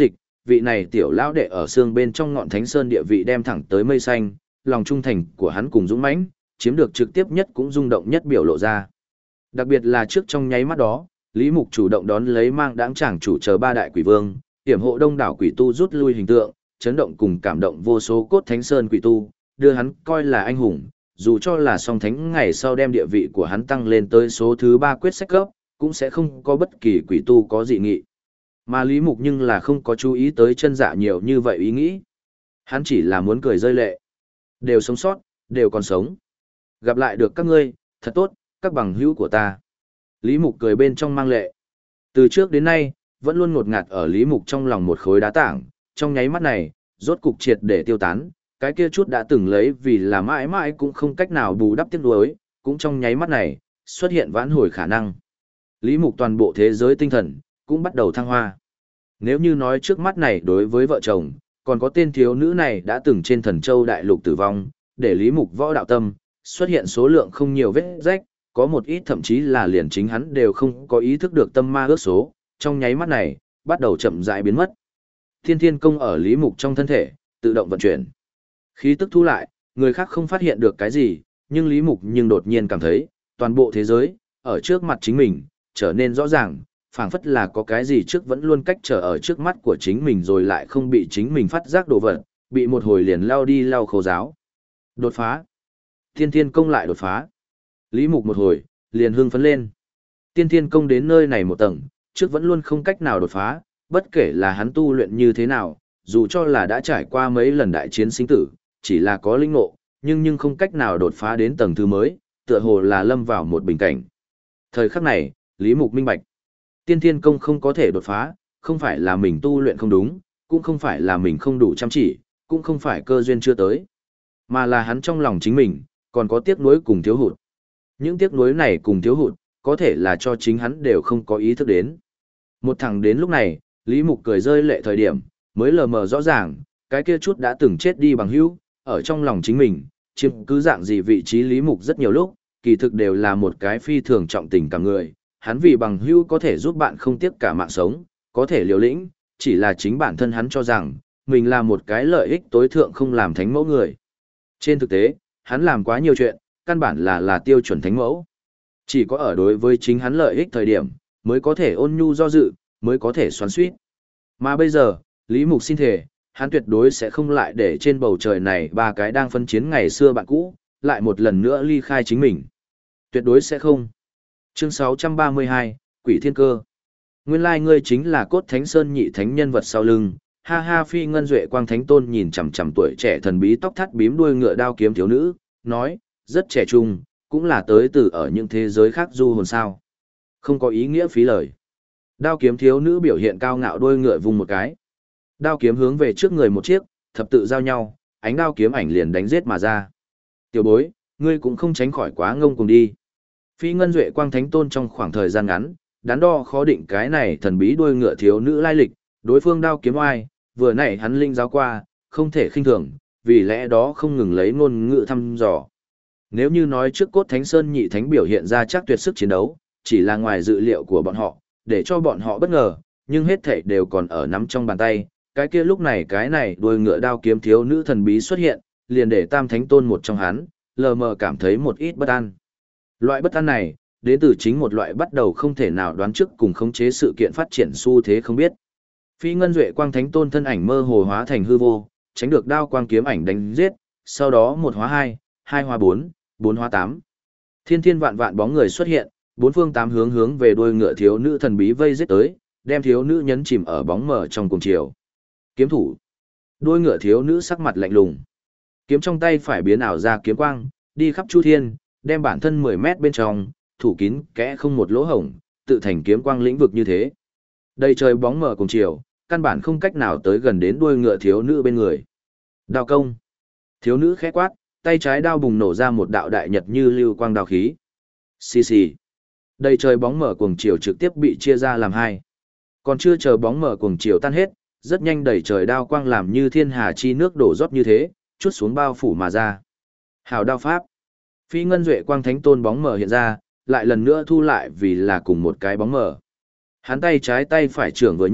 vị này tiểu lão đệ ở xương bên trong ngọn thánh sơn địa vị đem thẳng tới mây xanh, lòng trung thành của hắn cùng dũng mãnh, chiếm được trực tiếp nhất cũng rung động nhất biểu lộ ra. Đặc biệt là trước trong nháy mắt đó, Lý Mục chủ động đón lấy mang đáng chàng chủ chờ ba đại quỷ vương, hiểm hộ đông đảo quỷ tu rút lui hình tượng, chấn động cùng cảm động vô số cốt thánh sơn quỷ tu, đưa hắn coi là anh hùng, dù cho là song thánh ngày sau đem địa vị của hắn tăng lên tới số thứ 3 quyết sách cấp, cũng sẽ không có bất kỳ quỷ tu có dị nghị. Mà Lý Mục nhưng là không có chú ý tới chân dạ nhiều như vậy ý nghĩ. Hắn chỉ là muốn cười rơi lệ. Đều sống sót, đều còn sống. Gặp lại được các ngươi, thật tốt, các bằng hữu của ta. Lý Mục cười bên trong mang lệ. Từ trước đến nay, vẫn luôn ngột ngạt ở Lý Mục trong lòng một khối đá tảng, trong nháy mắt này, rốt cục triệt để tiêu tán, cái kia chút đã từng lấy vì là mãi mãi cũng không cách nào bù đắp tiếc nuối, cũng trong nháy mắt này, xuất hiện vãn hồi khả năng. Lý Mục toàn bộ thế giới tinh thần, cũng bắt đầu thăng hoa. Nếu như nói trước mắt này đối với vợ chồng, còn có tên thiếu nữ này đã từng trên Thần Châu đại lục tử vong, để Lý Mục võ đạo tâm, xuất hiện số lượng không nhiều vết rách, có một ít thậm chí là liền chính hắn đều không có ý thức được tâm ma ước số, trong nháy mắt này, bắt đầu chậm rãi biến mất. Thiên Thiên công ở Lý Mục trong thân thể, tự động vận chuyển. Khí tức thu lại, người khác không phát hiện được cái gì, nhưng Lý Mục nhưng đột nhiên cảm thấy, toàn bộ thế giới, ở trước mặt chính mình, trở nên rõ ràng, phảng phất là có cái gì trước vẫn luôn cách trở ở trước mắt của chính mình rồi lại không bị chính mình phát giác đồ vật, bị một hồi liền lao đi lao khô giáo. Đột phá. Tiên Thiên công lại đột phá. Lý Mục một hồi, liền hưng phấn lên. Tiên Thiên công đến nơi này một tầng, trước vẫn luôn không cách nào đột phá, bất kể là hắn tu luyện như thế nào, dù cho là đã trải qua mấy lần đại chiến sinh tử, chỉ là có linh ngộ, nhưng không cách nào đột phá đến tầng thứ mới, tựa hồ là lâm vào một bình cảnh. Thời khắc này, Lý Mục minh bạch. Tiên Thiên công không có thể đột phá, không phải là mình tu luyện không đúng, cũng không phải là mình không đủ chăm chỉ, cũng không phải cơ duyên chưa tới, mà là hắn trong lòng chính mình, còn có tiếc nuối cùng thiếu hụt. Những tiếc nuối này cùng thiếu hụt, có thể là cho chính hắn đều không có ý thức đến. Một thằng đến lúc này, Lý Mục cười rơi lệ thời điểm, mới lờ mờ rõ ràng, cái kia chút đã từng chết đi bằng hữu, ở trong lòng chính mình, chiếm cứ dạng gì vị trí Lý Mục rất nhiều lúc, kỳ thực đều là một cái phi thường trọng tình cảm người. Hắn vì bằng hữu có thể giúp bạn không tiếc cả mạng sống, có thể liều lĩnh, chỉ là chính bản thân hắn cho rằng, mình là một cái lợi ích tối thượng không làm thánh mẫu người. Trên thực tế, hắn làm quá nhiều chuyện, căn bản là tiêu chuẩn thánh mẫu. Chỉ có ở đối với chính hắn lợi ích thời điểm, mới có thể ôn nhu do dự, mới có thể xoắn xuýt. Mà bây giờ, Lý Mục xin thề, hắn tuyệt đối sẽ không lại để trên bầu trời này ba cái đang phân chiến ngày xưa bạn cũ, lại một lần nữa ly khai chính mình. Tuyệt đối sẽ không. Chương 632, Quỷ Thiên Cơ. Nguyên lai ngươi chính là Cốt Thánh Sơn nhị thánh nhân vật sau lưng. Ha ha, Phi Ngân Duệ Quang Thánh Tôn nhìn chằm chằm tuổi trẻ thần bí tóc thắt bím đuôi ngựa đao kiếm thiếu nữ, nói, rất trẻ trung, cũng là tới từ ở những thế giới khác du hồn sao. Không có ý nghĩa phí lời. Đao kiếm thiếu nữ biểu hiện cao ngạo đuôi ngựa vùng một cái. Đao kiếm hướng về trước người một chiếc, thập tự giao nhau, ánh đao kiếm ảnh liền đánh giết mà ra. Tiểu bối, ngươi cũng không tránh khỏi quá ngông cuồng đi. Phi Ngân Duệ Quang Thánh Tôn trong khoảng thời gian ngắn, đắn đo khó định cái này thần bí đuôi ngựa thiếu nữ lai lịch, đối phương đao kiếm oai, vừa nãy hắn linh giáo qua, không thể khinh thường, vì lẽ đó không ngừng lấy ngôn ngữ thăm dò. Nếu như nói trước Cốt Thánh Sơn nhị thánh biểu hiện ra chắc tuyệt sức chiến đấu, chỉ là ngoài dự liệu của bọn họ, để cho bọn họ bất ngờ, nhưng hết thảy đều còn ở nắm trong bàn tay, cái kia lúc này cái này đuôi ngựa đao kiếm thiếu nữ thần bí xuất hiện, liền để Tam Thánh Tôn một trong hắn, lờ mờ cảm thấy một ít bất an. Loại bất an này, đến từ chính một loại bắt đầu không thể nào đoán trước cùng khống chế sự kiện phát triển xu thế không biết. Phi Ngân Duệ Quang Thánh Tôn thân ảnh mơ hồ hóa thành hư vô, tránh được đao quang kiếm ảnh đánh giết, sau đó một hóa hai, hai hóa bốn, bốn hóa tám. Thiên thiên vạn vạn bóng người xuất hiện, bốn phương tám hướng hướng về đuôi ngựa thiếu nữ thần bí vây giết tới, đem thiếu nữ nhấn chìm ở bóng mờ trong cùng chiều. Kiếm thủ. Đuôi ngựa thiếu nữ sắc mặt lạnh lùng. Kiếm trong tay phải biến ảo ra kiếm quang, đi khắp chu thiên, đem bản thân 10 mét bên trong, thủ kín kẽ không một lỗ hổng, tự thành kiếm quang lĩnh vực như thế. Đầy trời bóng mờ cùng chiều, căn bản không cách nào tới gần đến đuôi ngựa thiếu nữ bên người. Đao công. Thiếu nữ khẽ quát, tay trái đao bùng nổ ra một đạo đại nhật như lưu quang đao khí. Xì xì. Đầy trời bóng mờ cuồng chiều trực tiếp bị chia ra làm hai. Còn chưa chờ bóng mờ cuồng chiều tan hết, rất nhanh đầy trời đao quang làm như thiên hà chi nước đổ rót như thế, chút xuống bao phủ mà ra. Hào đao pháp. Phi Ngân Duệ Quang Thánh Tôn bóng mờ hiện ra, lại lần nữa thu lại vì là cùng một cái bóng mờ. Hắn tay trái tay phải trưởng vừa nhấc,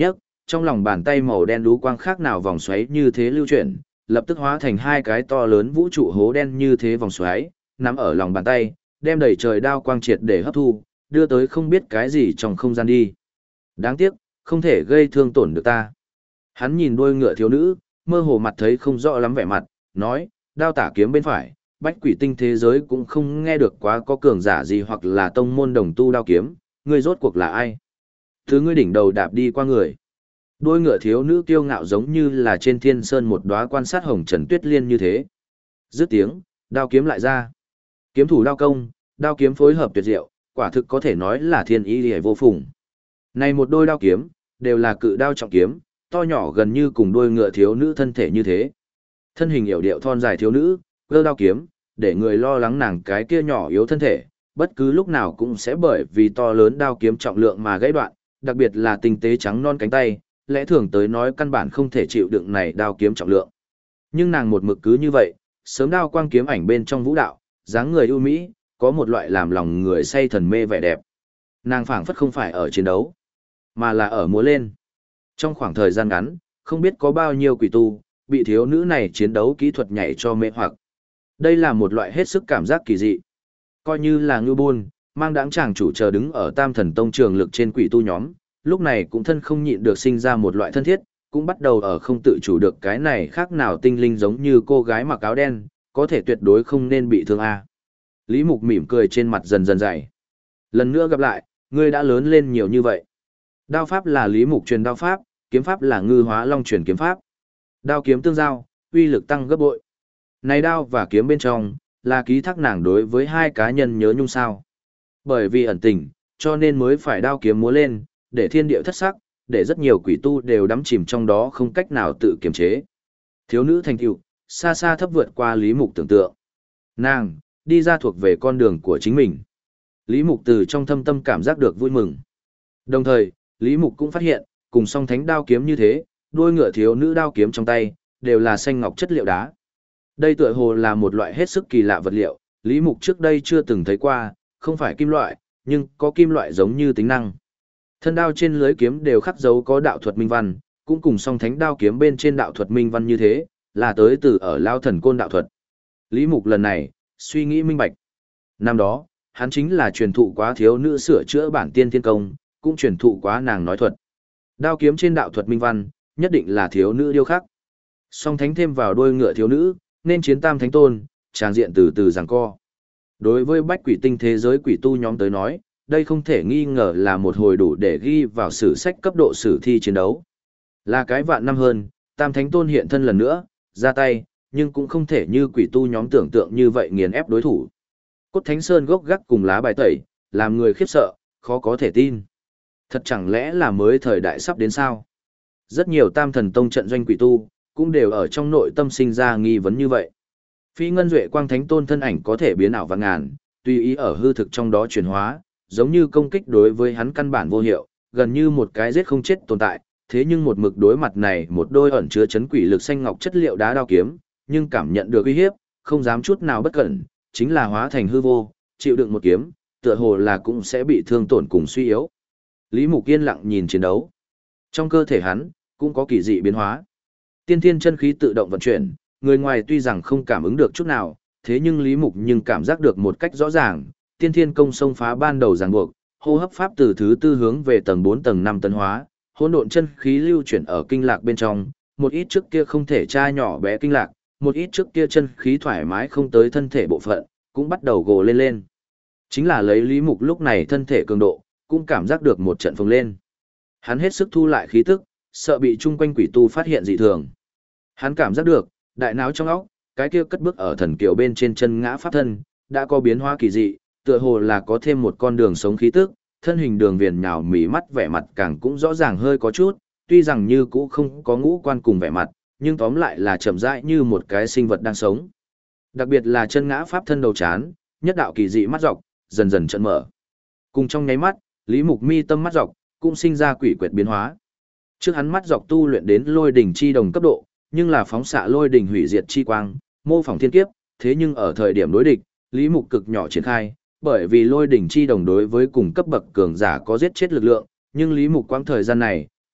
Trong lòng bàn tay màu đen đú quang khác nào vòng xoáy như thế lưu chuyển, lập tức hóa thành hai cái to lớn vũ trụ hố đen như thế vòng xoáy, nằm ở lòng bàn tay, đem đầy trời đao quang triệt để hấp thu, đưa tới không biết cái gì trong không gian đi. Đáng tiếc, không thể gây thương tổn được ta. Hắn nhìn đuôi ngựa thiếu nữ, mơ hồ mặt thấy không rõ lắm vẻ mặt, nói, đao tả kiếm bên phải, bách quỷ tinh thế giới cũng không nghe được quá có cường giả gì hoặc là tông môn đồng tu đao kiếm, ngươi rốt cuộc là ai? Thứ ngươi đỉnh đầu đạp đi qua người. Đuôi ngựa thiếu nữ kiêu ngạo giống như là trên thiên sơn một đóa quan sát hồng trần tuyết liên như thế. Dứt tiếng, đao kiếm lại ra. Kiếm thủ đao công, đao kiếm phối hợp tuyệt diệu, quả thực có thể nói là thiên ý liễu vô phùng. Này một đôi đao kiếm, đều là cự đao trọng kiếm, to nhỏ gần như cùng đuôi ngựa thiếu nữ thân thể như thế. Thân hình yểu điệu thon dài thiếu nữ, cơ đao kiếm, để người lo lắng nàng cái kia nhỏ yếu thân thể, bất cứ lúc nào cũng sẽ bởi vì to lớn đao kiếm trọng lượng mà gãy đoạn, đặc biệt là tinh tế trắng non cánh tay, lẽ thường tới nói căn bản không thể chịu đựng này đao kiếm trọng lượng. Nhưng nàng một mực cứ như vậy, sớm đao quang kiếm ảnh bên trong vũ đạo, dáng người ưu mỹ, có một loại làm lòng người say thần mê vẻ đẹp. Nàng phảng phất không phải ở chiến đấu, mà là ở múa lên. Trong khoảng thời gian ngắn, không biết có bao nhiêu quỷ tu, bị thiếu nữ này chiến đấu kỹ thuật nhảy cho mê hoặc. Đây là một loại hết sức cảm giác kỳ dị. Coi như là ngư buôn, mang đáng chàng chủ chờ đứng ở Tam Thần Tông trường lực trên quỷ tu nhóm, lúc này cũng thân không nhịn được sinh ra một loại thân thiết, cũng bắt đầu ở không tự chủ được cái này khác nào tinh linh giống như cô gái mặc áo đen, có thể tuyệt đối không nên bị thương a. Lý Mục mỉm cười trên mặt dần dần dày. Lần nữa gặp lại, ngươi đã lớn lên nhiều như vậy. Đao pháp là Lý Mục truyền đao pháp, kiếm pháp là Ngư Hóa Long truyền kiếm pháp. Đao kiếm tương giao, uy lực tăng gấp bội. Này đao và kiếm bên trong, là ký thác nàng đối với hai cá nhân nhớ nhung sao. Bởi vì ẩn tình, cho nên mới phải đao kiếm múa lên, để thiên địa thất sắc, để rất nhiều quỷ tu đều đắm chìm trong đó không cách nào tự kiềm chế. Thiếu nữ thành tựu, xa xa thấp vượt qua Lý Mục tưởng tượng. Nàng, đi ra thuộc về con đường của chính mình. Lý Mục từ trong thâm tâm cảm giác được vui mừng. Đồng thời, Lý Mục cũng phát hiện, cùng song thánh đao kiếm như thế, đuôi ngựa thiếu nữ đao kiếm trong tay, đều là xanh ngọc chất liệu đá. Đây tựa hồ là một loại hết sức kỳ lạ vật liệu, Lý Mục trước đây chưa từng thấy qua, không phải kim loại, nhưng có kim loại giống như tính năng. Thân đao trên lưới kiếm đều khắc dấu có đạo thuật minh văn, cũng cùng song thánh đao kiếm bên trên đạo thuật minh văn như thế, là tới từ ở Lao Thần Côn đạo thuật. Lý Mục lần này, suy nghĩ minh bạch. Năm đó, hắn chính là truyền thụ quá thiếu nữ sửa chữa bản tiên thiên công, cũng truyền thụ quá nàng nói thuật. Đao kiếm trên đạo thuật minh văn, nhất định là thiếu nữ điêu khắc. Song thánh thêm vào đôi ngựa thiếu nữ, nên chiến tam thánh tôn, tràng diện từ từ giằng co. Đối với bách quỷ tinh thế giới quỷ tu nhóm tới nói, đây không thể nghi ngờ là một hồi đủ để ghi vào sử sách cấp độ sử thi chiến đấu. Là cái vạn năm hơn, tam thánh tôn hiện thân lần nữa, ra tay, nhưng cũng không thể như quỷ tu nhóm tưởng tượng như vậy nghiền ép đối thủ. Cốt thánh sơn gốc gác cùng lá bài tẩy, làm người khiếp sợ, khó có thể tin. Thật chẳng lẽ là mới thời đại sắp đến sao? Rất nhiều tam thần tông trận doanh quỷ tu, cũng đều ở trong nội tâm sinh ra nghi vấn như vậy. Phi ngân duệ quang thánh tôn thân ảnh có thể biến ảo vạn ngàn, tùy ý ở hư thực trong đó chuyển hóa, giống như công kích đối với hắn căn bản vô hiệu, gần như một cái giết không chết tồn tại, thế nhưng một mực đối mặt này một đôi ẩn chứa chấn quỷ lực xanh ngọc chất liệu đá đao kiếm, nhưng cảm nhận được uy hiếp, không dám chút nào bất cẩn, chính là hóa thành hư vô, chịu đựng một kiếm, tựa hồ là cũng sẽ bị thương tổn cùng suy yếu. Lý Mục yên lặng nhìn chiến đấu. Trong cơ thể hắn, cũng có kỳ dị biến hóa. Tiên thiên chân khí tự động vận chuyển, người ngoài tuy rằng không cảm ứng được chút nào, thế nhưng Lý Mục nhưng cảm giác được một cách rõ ràng, tiên thiên công xông phá ban đầu ràng buộc, hô hấp pháp từ thứ tư hướng về tầng 4 tầng 5 tấn hóa, hỗn độn chân khí lưu chuyển ở kinh lạc bên trong, một ít trước kia không thể tra nhỏ bé kinh lạc, một ít trước kia chân khí thoải mái không tới thân thể bộ phận, cũng bắt đầu gồ lên lên. Chính là lấy Lý Mục lúc này thân thể cường độ, cũng cảm giác được một trận phồng lên. Hắn hết sức thu lại khí tức, sợ bị chung quanh quỷ tu phát hiện dị thường. Hắn cảm giác được, đại não trong óc, cái kia cất bước ở thần kiều bên trên chân ngã pháp thân, đã có biến hóa kỳ dị, tựa hồ là có thêm một con đường sống khí tức, thân hình đường viền nhào mí mắt vẻ mặt càng cũng rõ ràng hơi có chút, tuy rằng như cũ không có ngũ quan cùng vẻ mặt, nhưng tóm lại là chậm rãi như một cái sinh vật đang sống. Đặc biệt là chân ngã pháp thân đầu chán, nhất đạo kỳ dị mắt dọc, dần dần trận mở. Cùng trong nháy mắt, Lý Mục mi tâm mắt dọc, cũng sinh ra quỷ quyệt biến hóa. Trước hắn mắt dọc tu luyện đến lôi đỉnh chi đồng cấp độ, nhưng là phóng xạ lôi đỉnh hủy diệt chi quang, mô phỏng thiên kiếp, thế nhưng ở thời điểm đối địch, Lý Mục cực nhỏ triển khai, bởi vì lôi đỉnh chi đồng đối với cùng cấp bậc cường giả có giết chết lực lượng, nhưng Lý Mục quãng thời gian này,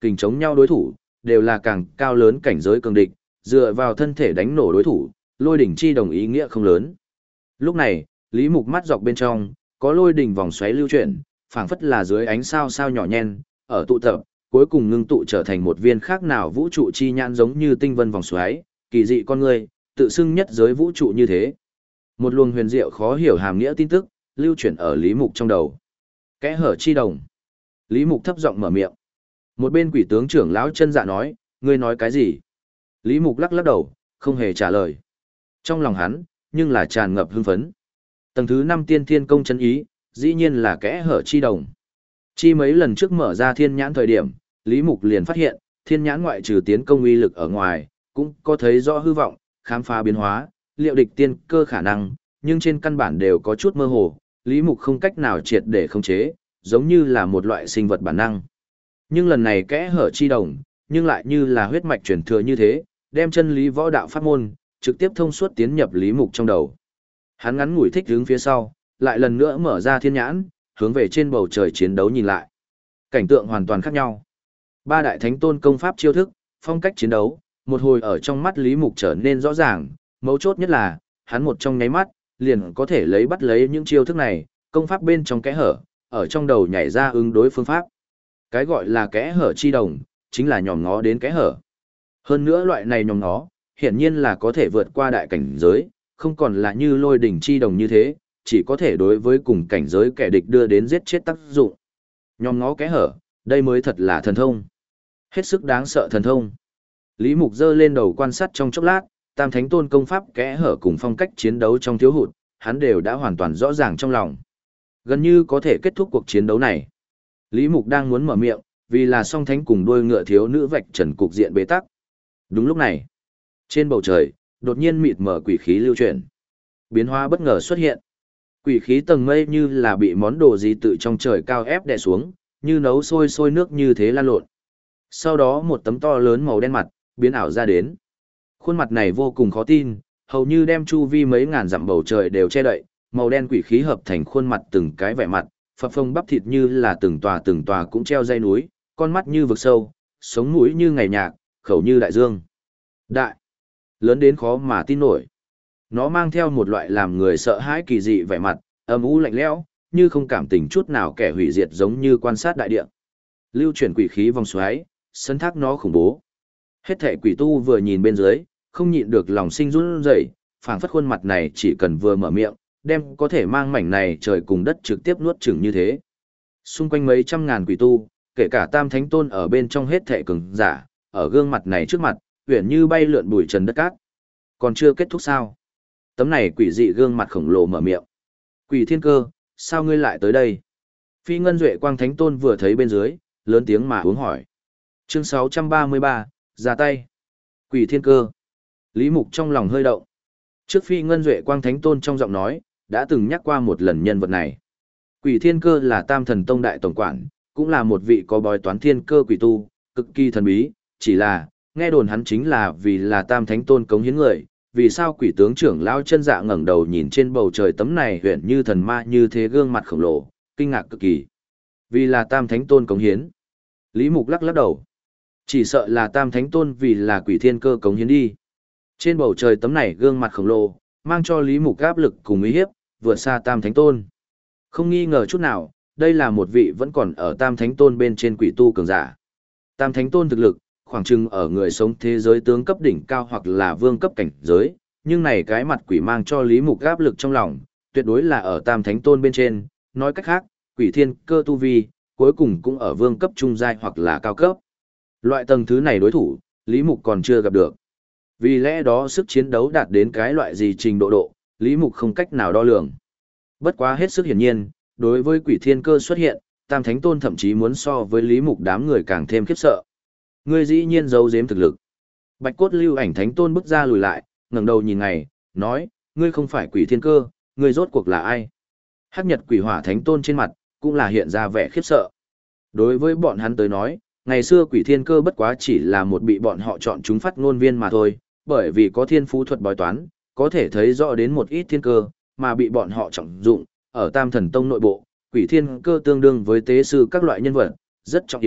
kình chống nhau đối thủ, đều là càng cao lớn cảnh giới cường địch, dựa vào thân thể đánh nổ đối thủ, lôi đỉnh chi đồng ý nghĩa không lớn. Lúc này, Lý Mục mắt dọc bên trong, có lôi đỉnh vòng xoáy lưu chuyển, phảng phất là dưới ánh sao sao nhỏ nhen, ở tụ tập, cuối cùng ngưng tụ trở thành một viên khác nào vũ trụ chi nhãn giống như tinh vân vòng xoáy, kỳ dị con người, tự xưng nhất giới vũ trụ như thế. Một luồng huyền diệu khó hiểu hàm nghĩa tin tức, lưu chuyển ở Lý Mục trong đầu. Kẽ hở chi đồng. Lý Mục thấp giọng mở miệng. Một bên quỷ tướng trưởng lão chân dạ nói, ngươi nói cái gì? Lý Mục lắc lắc đầu, không hề trả lời. Trong lòng hắn, nhưng là tràn ngập hưng phấn. Tầng thứ 5 tiên thiên công chân ý, dĩ nhiên là kẽ hở chi đồng. Chi mấy lần trước mở ra thiên nhãn thời điểm, Lý Mục liền phát hiện, thiên nhãn ngoại trừ tiến công uy lực ở ngoài, cũng có thấy rõ hư vọng, khám phá biến hóa, liệu địch tiên cơ khả năng, nhưng trên căn bản đều có chút mơ hồ, Lý Mục không cách nào triệt để khống chế, giống như là một loại sinh vật bản năng. Nhưng lần này kẽ hở chi đồng, nhưng lại như là huyết mạch truyền thừa như thế, đem chân lý võ đạo pháp môn, trực tiếp thông suốt tiến nhập Lý Mục trong đầu. Hắn ngắn ngủi thích hướng phía sau, lại lần nữa mở ra thiên nhãn, hướng về trên bầu trời chiến đấu nhìn lại. Cảnh tượng hoàn toàn khác nhau. Ba đại thánh tôn công pháp chiêu thức, phong cách chiến đấu, một hồi ở trong mắt Lý Mục trở nên rõ ràng, mấu chốt nhất là, hắn một trong nháy mắt, liền có thể bắt lấy những chiêu thức này, công pháp bên trong kẽ hở, ở trong đầu nhảy ra ứng đối phương pháp. Cái gọi là kẽ hở chi đồng, chính là nhòm ngó đến kẽ hở. Hơn nữa loại này nhòm ngó, hiển nhiên là có thể vượt qua đại cảnh giới, không còn là như lôi đỉnh chi đồng như thế, chỉ có thể đối với cùng cảnh giới kẻ địch đưa đến giết chết tác dụng. Nhòm ngó kẽ hở, đây mới thật là thần thông. Hết sức đáng sợ thần thông. Lý Mục giơ lên đầu quan sát trong chốc lát, Tam Thánh Tôn công pháp kẽ hở cùng phong cách chiến đấu trong thiếu hụt, hắn đều đã hoàn toàn rõ ràng trong lòng. Gần như có thể kết thúc cuộc chiến đấu này. Lý Mục đang muốn mở miệng, vì là song thánh cùng đuôi ngựa thiếu nữ vạch trần cục diện bế tắc. Đúng lúc này, trên bầu trời, đột nhiên mịt mờ quỷ khí lưu chuyển. Biến hóa bất ngờ xuất hiện. Quỷ khí tầng mây như là bị món đồ gì tự trong trời cao ép đè xuống, như nấu sôi nước như thế lan lộn. Sau đó một tấm to lớn màu đen mặt, biến ảo ra đến. Khuôn mặt này vô cùng khó tin, hầu như đem chu vi mấy ngàn dặm bầu trời đều che đậy, màu đen quỷ khí hợp thành khuôn mặt từng cái vẻ mặt, phập phồng bắp thịt như là từng tòa cũng treo dây núi, con mắt như vực sâu, sống mũi như ngày nhạc, khẩu như đại dương. Đại, lớn đến khó mà tin nổi. Nó mang theo một loại làm người sợ hãi kỳ dị vẻ mặt, âm u lạnh lẽo, như không cảm tình chút nào kẻ hủy diệt giống như quan sát đại địa. Lưu chuyển quỷ khí vòng xoáy, sân thác nó khủng bố. Hết thảy quỷ tu vừa nhìn bên dưới, không nhịn được lòng sinh run rẩy, phảng phất khuôn mặt này chỉ cần vừa mở miệng, đem có thể mang mảnh này trời cùng đất trực tiếp nuốt chửng như thế. Xung quanh mấy trăm ngàn quỷ tu, kể cả Tam Thánh Tôn ở bên trong hết thảy cường giả, ở gương mặt này trước mặt, huyền như bay lượn bụi trần đất cát. Còn chưa kết thúc sao? Tấm này quỷ dị gương mặt khổng lồ mở miệng. Quỷ Thiên Cơ, sao ngươi lại tới đây? Phi Ngân Duệ Quang Thánh Tôn vừa thấy bên dưới, lớn tiếng mà uống hỏi. Chương 633, ra tay. Quỷ Thiên Cơ. Lý Mục trong lòng hơi động. Trước Phi Ngân Duệ Quang Thánh Tôn trong giọng nói, đã từng nhắc qua một lần nhân vật này. Quỷ Thiên Cơ là Tam Thần Tông đại tổng quản, cũng là một vị có bói toán thiên cơ quỷ tu, cực kỳ thần bí, chỉ là, nghe đồn hắn chính là vì là Tam Thánh Tôn cống hiến người, vì sao quỷ tướng trưởng lão chân dạ ngẩng đầu nhìn trên bầu trời tấm này huyện như thần ma như thế gương mặt khổng lồ, kinh ngạc cực kỳ. Vì là Tam Thánh Tôn cống hiến. Lý Mục lắc lắc đầu. Chỉ sợ là Tam Thánh Tôn vì là Quỷ Thiên Cơ cống hiến đi. Trên bầu trời tấm này gương mặt khổng lồ, mang cho Lý Mục áp lực cùng uy hiếp, vượt xa Tam Thánh Tôn. Không nghi ngờ chút nào, đây là một vị vẫn còn ở Tam Thánh Tôn bên trên quỷ tu cường giả. Tam Thánh Tôn thực lực, khoảng chừng ở người sống thế giới tướng cấp đỉnh cao hoặc là vương cấp cảnh giới, nhưng này cái mặt quỷ mang cho Lý Mục áp lực trong lòng, tuyệt đối là ở Tam Thánh Tôn bên trên, nói cách khác, Quỷ Thiên Cơ tu vi, cuối cùng cũng ở vương cấp trung giai hoặc là cao cấp. Loại tầng thứ này đối thủ, Lý Mục còn chưa gặp được. Vì lẽ đó sức chiến đấu đạt đến cái loại gì trình độ, Lý Mục không cách nào đo lường. Bất quá hết sức hiển nhiên, đối với Quỷ Thiên Cơ xuất hiện, Tam Thánh Tôn thậm chí muốn so với Lý Mục đám người càng thêm khiếp sợ. Ngươi dĩ nhiên giấu giếm thực lực. Bạch Cốt Lưu Ảnh Thánh Tôn bước ra lùi lại, ngẩng đầu nhìn ngày, nói, ngươi không phải Quỷ Thiên Cơ, ngươi rốt cuộc là ai? Hắc Nhật Quỷ Hỏa Thánh Tôn trên mặt, cũng là hiện ra vẻ khiếp sợ. Đối với bọn hắn tới nói, ngày xưa Quỷ Thiên Cơ bất quá chỉ là một bị bọn họ chọn chúng phát ngôn viên mà thôi, bởi vì có thiên phú thuật bói toán, có thể thấy rõ đến một ít thiên cơ, mà bị bọn họ trọng dụng, ở Tam Thần Tông nội bộ, Quỷ Thiên Cơ tương đương với tế sư các loại nhân vật, rất trọng yếu,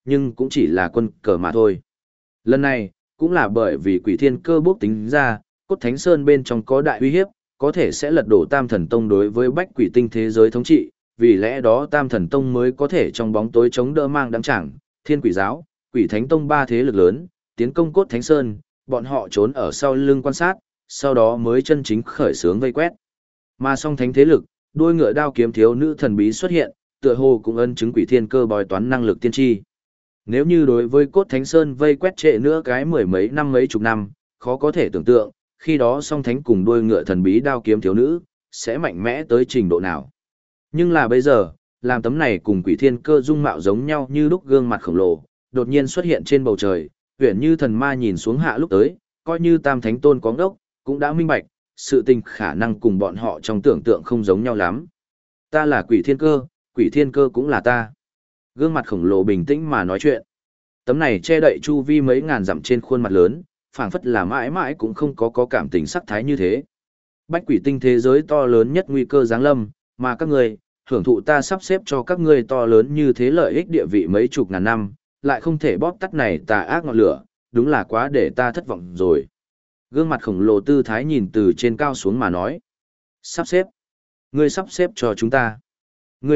nhưng cũng chỉ là quân cờ mà thôi. Lần này, cũng là bởi vì quỷ thiên cơ bốc tính ra, cốt thánh sơn bên trong có đại uy hiếp, có thể sẽ lật đổ Tam Thần Tông đối với bách quỷ tinh thế giới thống trị, vì lẽ đó Tam Thần Tông mới có thể trong bóng tối chống đỡ mang đắng chẳng, Thiên Quỷ Giáo, Quỷ Thánh Tông ba thế lực lớn, tiến công cốt thánh sơn, bọn họ trốn ở sau lưng quan sát, sau đó mới chân chính khởi xướng vây quét. Mà song thánh thế lực, đuôi ngựa đao kiếm thiếu nữ thần bí xuất hiện, tựa hồ cũng ân chứng quỷ thiên cơ bói toán năng lực tiên tri. Nếu như đối với cốt thánh sơn vây quét trệ nữa cái mười mấy năm mấy chục năm, khó có thể tưởng tượng, khi đó song thánh cùng đuôi ngựa thần bí đao kiếm thiếu nữ, sẽ mạnh mẽ tới trình độ nào. Nhưng là bây giờ, làm tấm này cùng quỷ thiên cơ dung mạo giống nhau như lúc gương mặt khổng lồ, đột nhiên xuất hiện trên bầu trời, huyền như thần ma nhìn xuống hạ lúc tới, coi như Tam Thánh Tôn có ngốc, cũng đã minh bạch, sự tình khả năng cùng bọn họ trong tưởng tượng không giống nhau lắm. Ta là quỷ thiên cơ cũng là ta. Gương mặt khổng lồ bình tĩnh mà nói chuyện. Tấm này che đậy chu vi mấy ngàn dặm trên khuôn mặt lớn, phảng phất là mãi mãi cũng không có cảm tình sắc thái như thế. Bách quỷ tinh thế giới to lớn nhất nguy cơ giáng lâm, mà các người, hưởng thụ ta sắp xếp cho các ngươi to lớn như thế lợi ích địa vị mấy chục ngàn năm, lại không thể bóp tắt này tà ác ngọn lửa, đúng là quá để ta thất vọng rồi. Gương mặt khổng lồ tư thái nhìn từ trên cao xuống mà nói. Sắp xếp. Ngươi sắp xếp cho chúng ta. Ngươi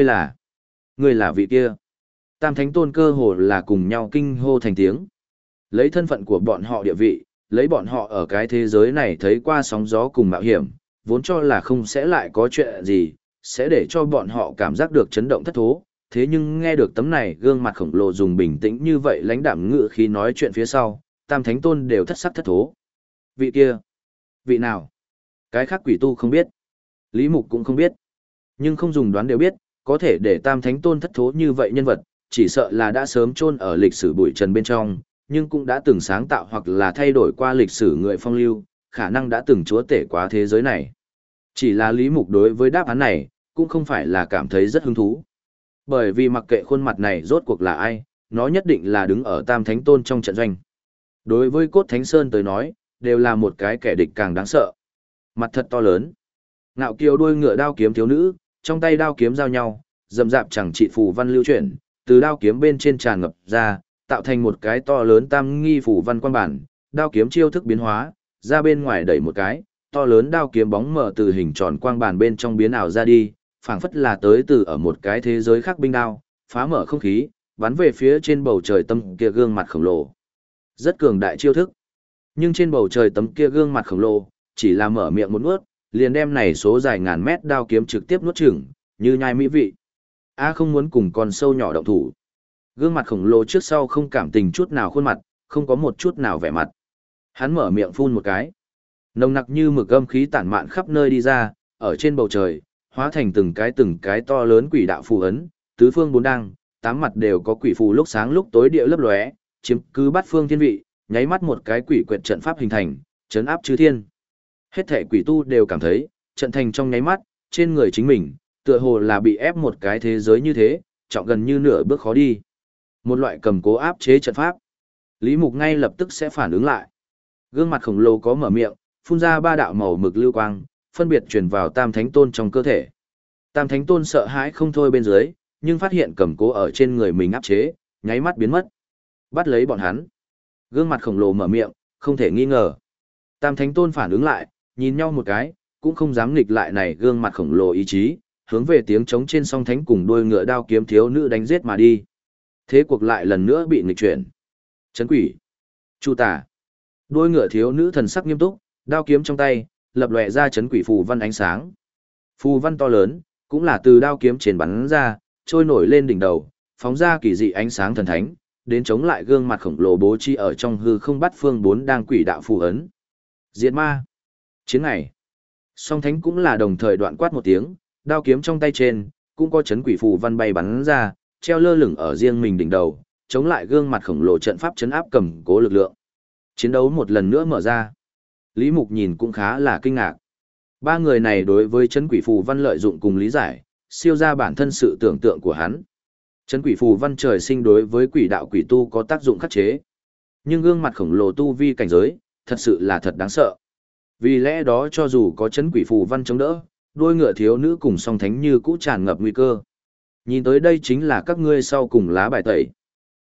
là vị kia. Tam Thánh Tôn cơ hồ là cùng nhau kinh hô thành tiếng. Lấy thân phận của bọn họ địa vị, lấy bọn họ ở cái thế giới này thấy qua sóng gió cùng mạo hiểm, vốn cho là không sẽ lại có chuyện gì, sẽ để cho bọn họ cảm giác được chấn động thất thố. Thế nhưng nghe được tấm này gương mặt khổng lồ dùng bình tĩnh như vậy lãnh đạm ngự khi nói chuyện phía sau, Tam Thánh Tôn đều thất sắc thất thố. Vị kia? Vị nào? Cái khác quỷ tu không biết. Lý Mục cũng không biết. Nhưng không dùng đoán đều biết, có thể để Tam Thánh Tôn thất thố như vậy nhân vật, chỉ sợ là đã sớm chôn ở lịch sử bụi trần bên trong, nhưng cũng đã từng sáng tạo hoặc là thay đổi qua lịch sử người phong lưu, khả năng đã từng chúa tể quá thế giới này. Chỉ là Lý Mục đối với đáp án này, cũng không phải là cảm thấy rất hứng thú. Bởi vì mặc kệ khuôn mặt này rốt cuộc là ai, nó nhất định là đứng ở Tam Thánh Tôn trong trận doanh. Đối với Cốt Thánh Sơn tới nói, đều là một cái kẻ địch càng đáng sợ. Mặt thật to lớn. Ngạo kiều đuôi ngựa đao kiếm thiếu nữ, trong tay đao kiếm giao nhau, rậm rạp chẳng trị phù văn lưu chuyển, từ đao kiếm bên trên tràn ngập ra, tạo thành một cái to lớn tam nghi phù văn quan bản, đao kiếm chiêu thức biến hóa, ra bên ngoài đẩy một cái, to lớn đao kiếm bóng mở từ hình tròn quang bản bên trong biến ảo ra đi, phảng phất là tới từ ở một cái thế giới khác binh đao, phá mở không khí, bắn về phía trên bầu trời tâm kia gương mặt khổng lồ. Rất cường đại chiêu thức. Nhưng trên bầu trời tấm kia gương mặt khổng lồ, chỉ là mở miệng một nuốt, liền đem này số dài ngàn mét đao kiếm trực tiếp nuốt chửng, như nhai mỹ vị. A không muốn cùng con sâu nhỏ động thủ. Gương mặt khổng lồ trước sau không cảm tình chút nào khuôn mặt, không có một chút nào vẻ mặt. Hắn mở miệng phun một cái. Nồng nặc như mực âm khí tản mạn khắp nơi đi ra, ở trên bầu trời, hóa thành từng cái to lớn quỷ đạo phù ấn, tứ phương bốn đăng, tám mặt đều có quỷ phù lúc sáng lúc tối địa lấp lóe, chiếm cứ bát phương thiên vị, nháy mắt một cái quỷ quyệt trận pháp hình thành, chấn áp chư thiên. Hết thảy quỷ tu đều cảm thấy, trận thành trong nháy mắt, trên người chính mình, tựa hồ là bị ép một cái thế giới như thế, trọng gần như nửa bước khó đi. Một loại cầm cố áp chế trận pháp. Lý Mục ngay lập tức sẽ phản ứng lại. Gương mặt khổng lồ có mở miệng, phun ra ba đạo màu mực lưu quang, phân biệt truyền vào Tam Thánh Tôn trong cơ thể. Tam Thánh Tôn sợ hãi không thôi bên dưới, nhưng phát hiện cầm cố ở trên người mình áp chế, nháy mắt biến mất. Bắt lấy bọn hắn. Gương mặt khổng lồ mở miệng, không thể nghi ngờ. Tam Thánh Tôn phản ứng lại, nhìn nhau một cái, cũng không dám nghịch lại này gương mặt khổng lồ ý chí, hướng về tiếng trống trên song thánh cùng đuôi ngựa đao kiếm thiếu nữ đánh giết mà đi. Thế cuộc lại lần nữa bị nghịch chuyển. Chấn quỷ. Chu tả. Đuôi ngựa thiếu nữ thần sắc nghiêm túc, đao kiếm trong tay, lập lòe ra chấn quỷ phù văn ánh sáng. Phù văn to lớn, cũng là từ đao kiếm trên bắn ra, trôi nổi lên đỉnh đầu, phóng ra kỳ dị ánh sáng thần thánh, đến chống lại gương mặt khổng lồ bố trí ở trong hư không bắt phương bốn đang quỷ đạo phù ấn. Diệt ma. Chiến này. Song thánh cũng là đồng thời đoạn quát một tiếng, đao kiếm trong tay trên, cũng có chấn quỷ phù văn bay bắn ra, treo lơ lửng ở riêng mình đỉnh đầu, chống lại gương mặt khổng lồ trận pháp chấn áp cầm cố lực lượng. Chiến đấu một lần nữa mở ra. Lý Mục nhìn cũng khá là kinh ngạc. Ba người này đối với chấn quỷ phù văn lợi dụng cùng lý giải, siêu ra bản thân sự tưởng tượng của hắn. Chấn quỷ phù văn trời sinh đối với quỷ đạo quỷ tu có tác dụng khắc chế. Nhưng gương mặt khổng lồ tu vi cảnh giới, thật sự là thật đáng sợ. Vì lẽ đó cho dù có chấn quỷ phù văn chống đỡ, đôi ngựa thiếu nữ cùng song thánh như cũ tràn ngập nguy cơ. Nhìn tới đây chính là các ngươi sau cùng lá bài tẩy.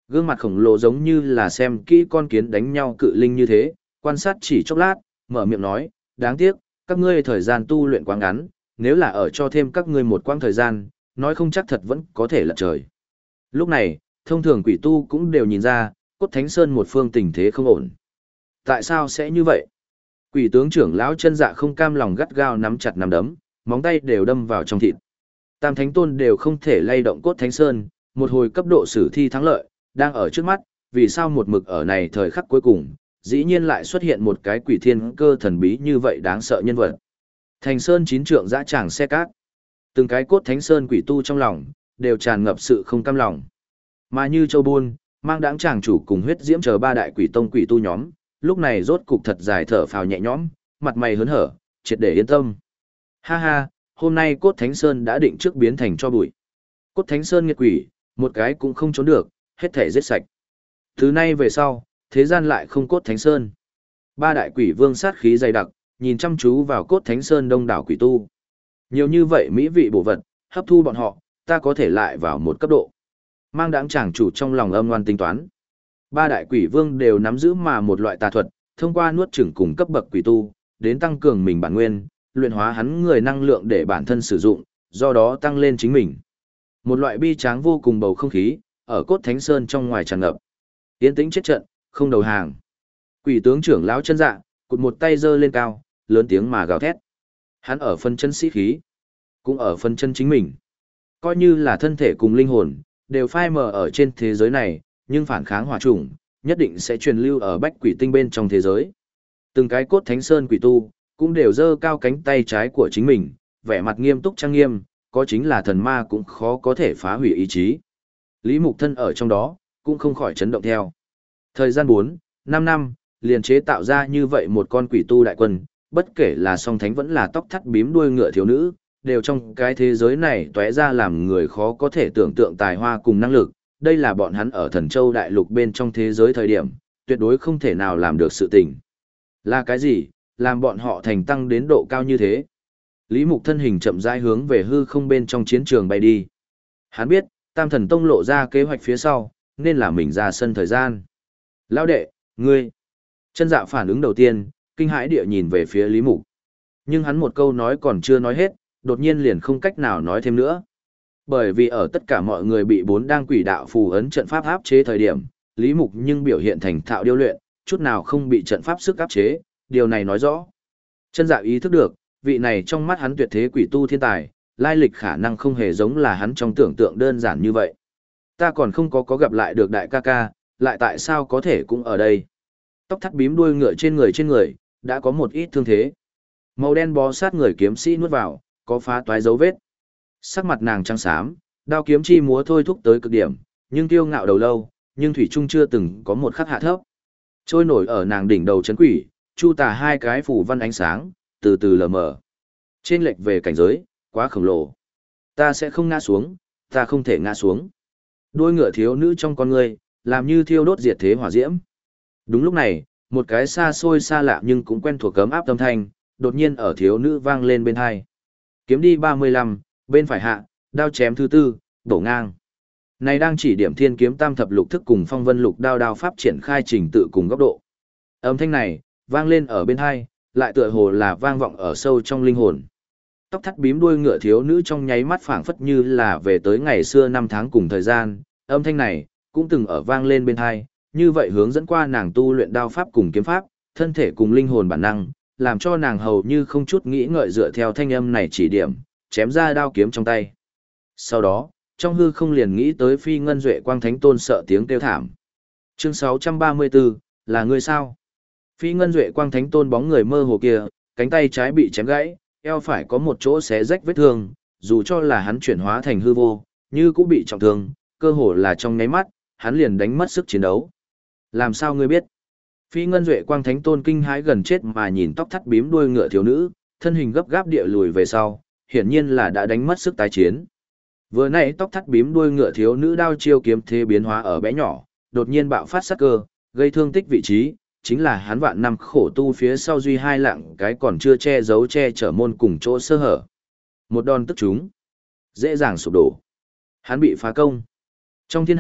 Gương mặt khổng lồ giống như là xem kỹ con kiến đánh nhau cự linh như thế, quan sát chỉ chốc lát, mở miệng nói, đáng tiếc, các ngươi thời gian tu luyện quá ngắn, nếu là ở cho thêm các ngươi một quãng thời gian, nói không chắc thật vẫn có thể lật trời. Lúc này, thông thường quỷ tu cũng đều nhìn ra, Cốt Thánh Sơn một phương tình thế không ổn. Tại sao sẽ như vậy? Quỷ tướng trưởng lão Chân Dạ không cam lòng gắt gao nắm chặt nắm đấm, móng tay đều đâm vào trong thịt. Tam Thánh Tôn đều không thể lay động Cốt Thánh Sơn, một hồi cấp độ sử thi thắng lợi, đang ở trước mắt, vì sao một mực ở này thời khắc cuối cùng, dĩ nhiên lại xuất hiện một cái quỷ thiên cơ thần bí như vậy đáng sợ nhân vật. Thành Sơn chín trượng dã tràng xe cát. Từng cái Cốt Thánh Sơn quỷ tu trong lòng, đều tràn ngập sự không cam lòng. Mà như Châu Buôn, mang đáng chàng chủ cùng huyết diễm chờ ba đại quỷ tông quỷ tu nhóm, lúc này rốt cục thật dài thở phào nhẹ nhõm, mặt mày hớn hở, triệt để yên tâm. Ha ha, hôm nay Cốt Thánh Sơn đã định trước biến thành cho bụi. Cốt Thánh Sơn nghiệt quỷ, một cái cũng không trốn được, hết thể giết sạch. Từ nay về sau, thế gian lại không Cốt Thánh Sơn. Ba đại quỷ vương sát khí dày đặc, nhìn chăm chú vào Cốt Thánh Sơn đông đảo quỷ tu. Nhiều như vậy mỹ vị bổ vật, hấp thu bọn họ, ta có thể lại vào một cấp độ. Mang đáng chàng chủ trong lòng âm ngoan tính toán. Ba đại quỷ vương đều nắm giữ mà một loại tà thuật, thông qua nuốt chửng cùng cấp bậc quỷ tu, đến tăng cường mình bản nguyên, luyện hóa hắn người năng lượng để bản thân sử dụng, do đó tăng lên chính mình. Một loại bi tráng vô cùng bầu không khí, ở Cốt Thánh Sơn trong ngoài tràn ngập. Yên tĩnh chết trận, không đầu hàng. Quỷ tướng trưởng lão Chân Dạ, cụt một tay giơ lên cao, lớn tiếng mà gào thét. Hắn ở phân chân sĩ khí, cũng ở phân chân chính mình. Coi như là thân thể cùng linh hồn, đều phai mờ ở trên thế giới này, nhưng phản kháng hỏa chủng, nhất định sẽ truyền lưu ở bách quỷ tinh bên trong thế giới. Từng cái Cốt Thánh Sơn quỷ tu, cũng đều giơ cao cánh tay trái của chính mình, vẻ mặt nghiêm túc trang nghiêm, có chính là thần ma cũng khó có thể phá hủy ý chí. Lý Mục Thân ở trong đó, cũng không khỏi chấn động theo. Thời gian 4, 5 năm, liền chế tạo ra như vậy một con quỷ tu đại quân, bất kể là song thánh vẫn là tóc thắt bím đuôi ngựa thiếu nữ, đều trong cái thế giới này tóe ra làm người khó có thể tưởng tượng tài hoa cùng năng lực. Đây là bọn hắn ở Thần Châu đại lục bên trong thế giới thời điểm, tuyệt đối không thể nào làm được sự tình. Là cái gì, làm bọn họ thành tăng đến độ cao như thế? Lý Mục thân hình chậm rãi hướng về hư không bên trong chiến trường bay đi. Hắn biết, Tam Thần Tông lộ ra kế hoạch phía sau, nên là mình ra sân thời gian. Lão đệ, ngươi. Chân Dạ phản ứng đầu tiên, kinh hãi địa nhìn về phía Lý Mục. Nhưng hắn một câu nói còn chưa nói hết, đột nhiên liền không cách nào nói thêm nữa. Bởi vì ở tất cả mọi người bị 4 đang quỷ đạo phù ấn trận pháp áp chế thời điểm, Lý Mục nhưng biểu hiện thành thạo điêu luyện, chút nào không bị trận pháp sức áp chế, điều này nói rõ. Chân Dạ ý thức được, vị này trong mắt hắn tuyệt thế quỷ tu thiên tài, lai lịch khả năng không hề giống là hắn trong tưởng tượng đơn giản như vậy. Ta còn không có gặp lại được đại ca ca, lại tại sao có thể cũng ở đây. Tóc thắt bím đuôi ngựa trên người, đã có một ít thương thế. Màu đen bó sát người kiếm sĩ nuốt vào, có phá toái dấu vết. Sắc mặt nàng trắng xám, đao kiếm chi múa thôi thúc tới cực điểm, nhưng kiêu ngạo đầu lâu, nhưng thủy trung chưa từng có một khắc hạ thấp. Trôi nổi ở nàng đỉnh đầu chấn quỷ, chu tà 2 cái phủ văn ánh sáng, từ từ lờ mờ. Trên lệch về cảnh giới, quá khổng lồ. Ta sẽ không ngã xuống, ta không thể ngã xuống. Đuôi ngựa thiếu nữ trong con người, làm như thiêu đốt diệt thế hỏa diễm. Đúng lúc này, một cái xa xôi xa lạ nhưng cũng quen thuộc cấm áp âm thanh, đột nhiên ở thiếu nữ vang lên bên hai. Kiếm đi 35, bên phải hạ, đao chém thứ 4, đổ ngang. Này đang chỉ điểm thiên kiếm tam thập lục thức cùng phong vân lục đao pháp triển khai trình tự cùng góc độ. Âm thanh này, vang lên ở bên hai, lại tựa hồ là vang vọng ở sâu trong linh hồn. Tóc thắt bím đuôi ngựa thiếu nữ trong nháy mắt phảng phất như là về tới ngày xưa năm tháng cùng thời gian, âm thanh này cũng từng ở vang lên bên hai, như vậy hướng dẫn qua nàng tu luyện đao pháp cùng kiếm pháp, thân thể cùng linh hồn bản năng, làm cho nàng hầu như không chút nghĩ ngợi dựa theo thanh âm này chỉ điểm, chém ra đao kiếm trong tay. Sau đó, trong hư không liền nghĩ tới Phi Ngân Duệ Quang Thánh Tôn sợ tiếng kêu thảm. Chương 634, là ngươi sao? Phi Ngân Duệ Quang Thánh Tôn bóng người mơ hồ kia, cánh tay trái bị chém gãy, eo phải có một chỗ xé rách vết thương, dù cho là hắn chuyển hóa thành hư vô, như cũng bị trọng thương, cơ hồ là trong nháy mắt, hắn liền đánh mất sức chiến đấu. Làm sao ngươi biết? Phi Ngân Duệ Quang Thánh Tôn kinh hãi gần chết mà nhìn tóc thắt bím đuôi ngựa thiếu nữ, thân hình gấp gáp địa lùi về sau, hiển nhiên là đã đánh mất sức tái chiến. Vừa nãy tóc thắt bím đuôi ngựa thiếu nữ đao chiêu kiếm thế biến hóa ở bé nhỏ, đột nhiên bạo phát sát cơ, gây thương tích vị trí, chính là hắn vạn năm khổ tu phía sau duy 2 lạng cái còn chưa che giấu che chở môn cùng chỗ sơ hở. Một đòn tức chúng, dễ dàng sụp đổ. Hắn bị phá công. Trong thiên hạ,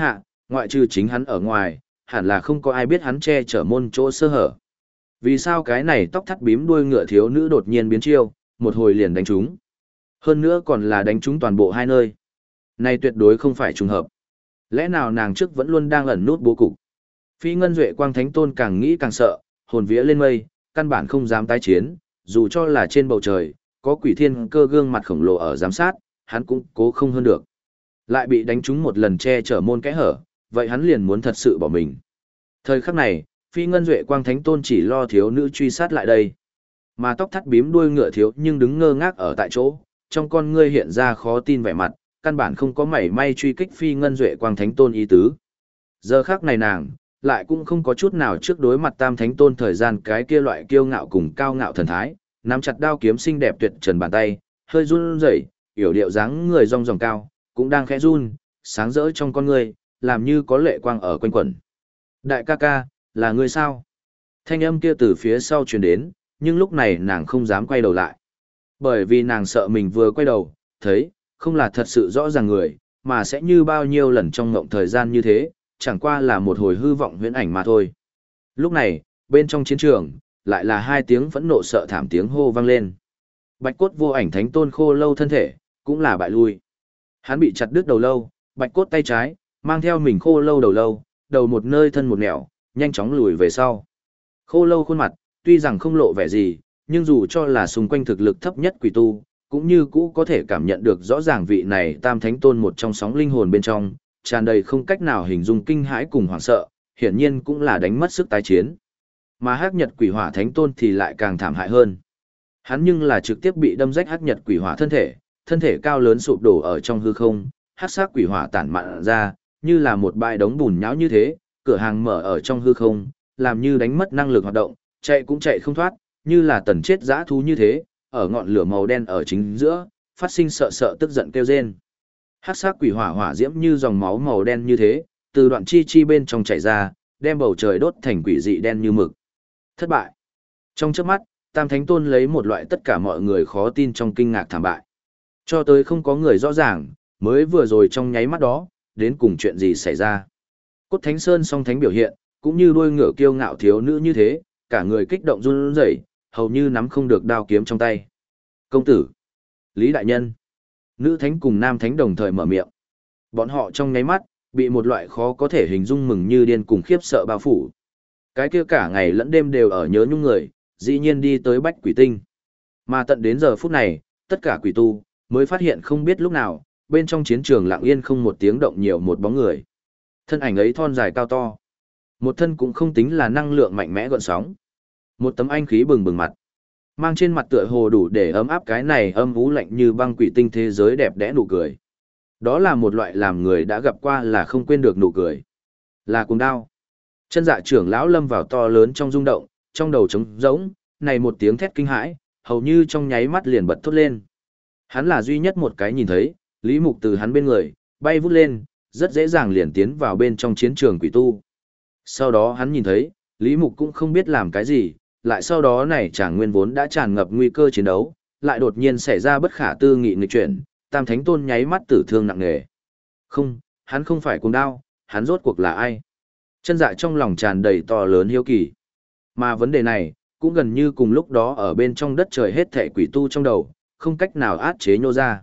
Ngoại trừ chính hắn ở ngoài, hẳn là không có ai biết hắn che chở môn chỗ sơ hở. Vì sao cái này tóc thắt bím đuôi ngựa thiếu nữ đột nhiên biến chiêu, một hồi liền đánh trúng. Hơn nữa còn là đánh trúng toàn bộ hai nơi. Này tuyệt đối không phải trùng hợp. Lẽ nào nàng trước vẫn luôn đang ẩn nút bố cục. Phi Ngân Duệ Quang Thánh Tôn càng nghĩ càng sợ, hồn vía lên mây, căn bản không dám tái chiến, dù cho là trên bầu trời, có quỷ thiên cơ gương mặt khổng lồ ở giám sát, hắn cũng cố không hơn được. Lại bị đánh trúng một lần che chở môn kẽ hở, vậy hắn liền muốn thật sự bỏ mình. Thời khắc này, Phi Ngân Duệ Quang Thánh Tôn chỉ lo thiếu nữ truy sát lại đây. Mà tóc thắt bím đuôi ngựa thiếu nhưng đứng ngơ ngác ở tại chỗ, trong con ngươi hiện ra khó tin vẻ mặt, căn bản không có mảy may truy kích Phi Ngân Duệ Quang Thánh Tôn ý tứ. Giờ khắc này nàng, lại cũng không có chút nào trước đối mặt Tam Thánh Tôn thời gian cái kia loại kiêu ngạo cùng cao ngạo thần thái, nắm chặt đao kiếm xinh đẹp tuyệt trần bàn tay, hơi run rẩy, yểu điệu dáng người rong ròng cao, cũng đang khẽ run, sáng rỡ trong con ngươi, làm như có lệ quang ở quanh quẩn. Đại ca ca, là ngươi sao? Thanh âm kia từ phía sau truyền đến, nhưng lúc này nàng không dám quay đầu lại. Bởi vì nàng sợ mình vừa quay đầu, thấy, không là thật sự rõ ràng người, mà sẽ như bao nhiêu lần trong ngộng thời gian như thế, chẳng qua là một hồi hư vọng huyễn ảnh mà thôi. Lúc này, bên trong chiến trường, lại là hai tiếng phẫn nộ sợ thảm tiếng hô vang lên. Bạch cốt vô ảnh thánh tôn khô lâu thân thể, cũng là bại lui. Hắn bị chặt đứt đầu lâu, bạch cốt tay trái, mang theo mình khô lâu đầu lâu, đầu một nơi thân một nẻo, nhanh chóng lùi về sau. Khô lâu khuôn mặt, tuy rằng không lộ vẻ gì, nhưng dù cho là xung quanh thực lực thấp nhất quỷ tu, cũng như cũ có thể cảm nhận được rõ ràng vị này tam thánh tôn một trong sóng linh hồn bên trong, tràn đầy không cách nào hình dung kinh hãi cùng hoảng sợ, hiển nhiên cũng là đánh mất sức tái chiến. Mà hắc nhật quỷ hỏa thánh tôn thì lại càng thảm hại hơn. Hắn nhưng là trực tiếp bị đâm rách hắc nhật quỷ hỏa thân thể cao lớn sụp đổ ở trong hư không, hắc sắc quỷ hỏa tản mạn ra, như là một bãi đống bùn nhão như thế, cửa hàng mở ở trong hư không, làm như đánh mất năng lực hoạt động, chạy cũng chạy không thoát, như là tần chết dã thú như thế, ở ngọn lửa màu đen ở chính giữa, phát sinh sợ sợ tức giận kêu rên. Hắc sắc quỷ hỏa hỏa diễm như dòng máu màu đen như thế, từ đoạn chi chi bên trong chảy ra, đem bầu trời đốt thành quỷ dị đen như mực. Thất bại. Trong chớp mắt, Tam Thánh Tôn lấy một loại tất cả mọi người khó tin trong kinh ngạc thảm bại. Cho tới không có người rõ ràng, mới vừa rồi trong nháy mắt đó, đến cùng chuyện gì xảy ra. Cốt Thánh Sơn song thánh biểu hiện, cũng như đuôi ngựa kiêu ngạo thiếu nữ như thế, cả người kích động run rẩy, hầu như nắm không được đao kiếm trong tay. Công tử, Lý Đại Nhân, nữ thánh cùng nam thánh đồng thời mở miệng. Bọn họ trong nháy mắt, bị một loại khó có thể hình dung mừng như điên cùng khiếp sợ bao phủ. Cái kia cả ngày lẫn đêm đều ở nhớ nhung người, dĩ nhiên đi tới Bách Quỷ Tinh. Mà tận đến giờ phút này, tất cả quỷ tu, mới phát hiện không biết lúc nào, bên trong chiến trường lặng yên không một tiếng động nhiều một bóng người. Thân ảnh ấy thon dài cao to. Một thân cũng không tính là năng lượng mạnh mẽ gợn sóng. Một tấm anh khí bừng bừng mặt. Mang trên mặt tựa hồ đủ để ấm áp cái này âm u lạnh như băng quỷ tinh thế giới đẹp đẽ nụ cười. Đó là một loại làm người đã gặp qua là không quên được nụ cười. Là cuồng đao. Chân dạ trưởng lão lâm vào to lớn trong rung động, trong đầu trống rỗng, này một tiếng thét kinh hãi, hầu như trong nháy mắt liền bật thốt lên. Hắn là duy nhất một cái nhìn thấy, Lý Mục từ hắn bên người, bay vút lên, rất dễ dàng liền tiến vào bên trong chiến trường quỷ tu. Sau đó hắn nhìn thấy, Lý Mục cũng không biết làm cái gì, lại sau đó này chàng nguyên vốn đã tràn ngập nguy cơ chiến đấu, lại đột nhiên xảy ra bất khả tư nghị nghịch chuyển, Tam Thánh Tôn nháy mắt tử thương nặng nề. Không, hắn không phải cuồng đao, hắn rốt cuộc là ai? Chân dạ trong lòng tràn đầy to lớn hiếu kỳ. Mà vấn đề này, cũng gần như cùng lúc đó ở bên trong đất trời hết thảy quỷ tu trong đầu, không cách nào át chế nhô ra.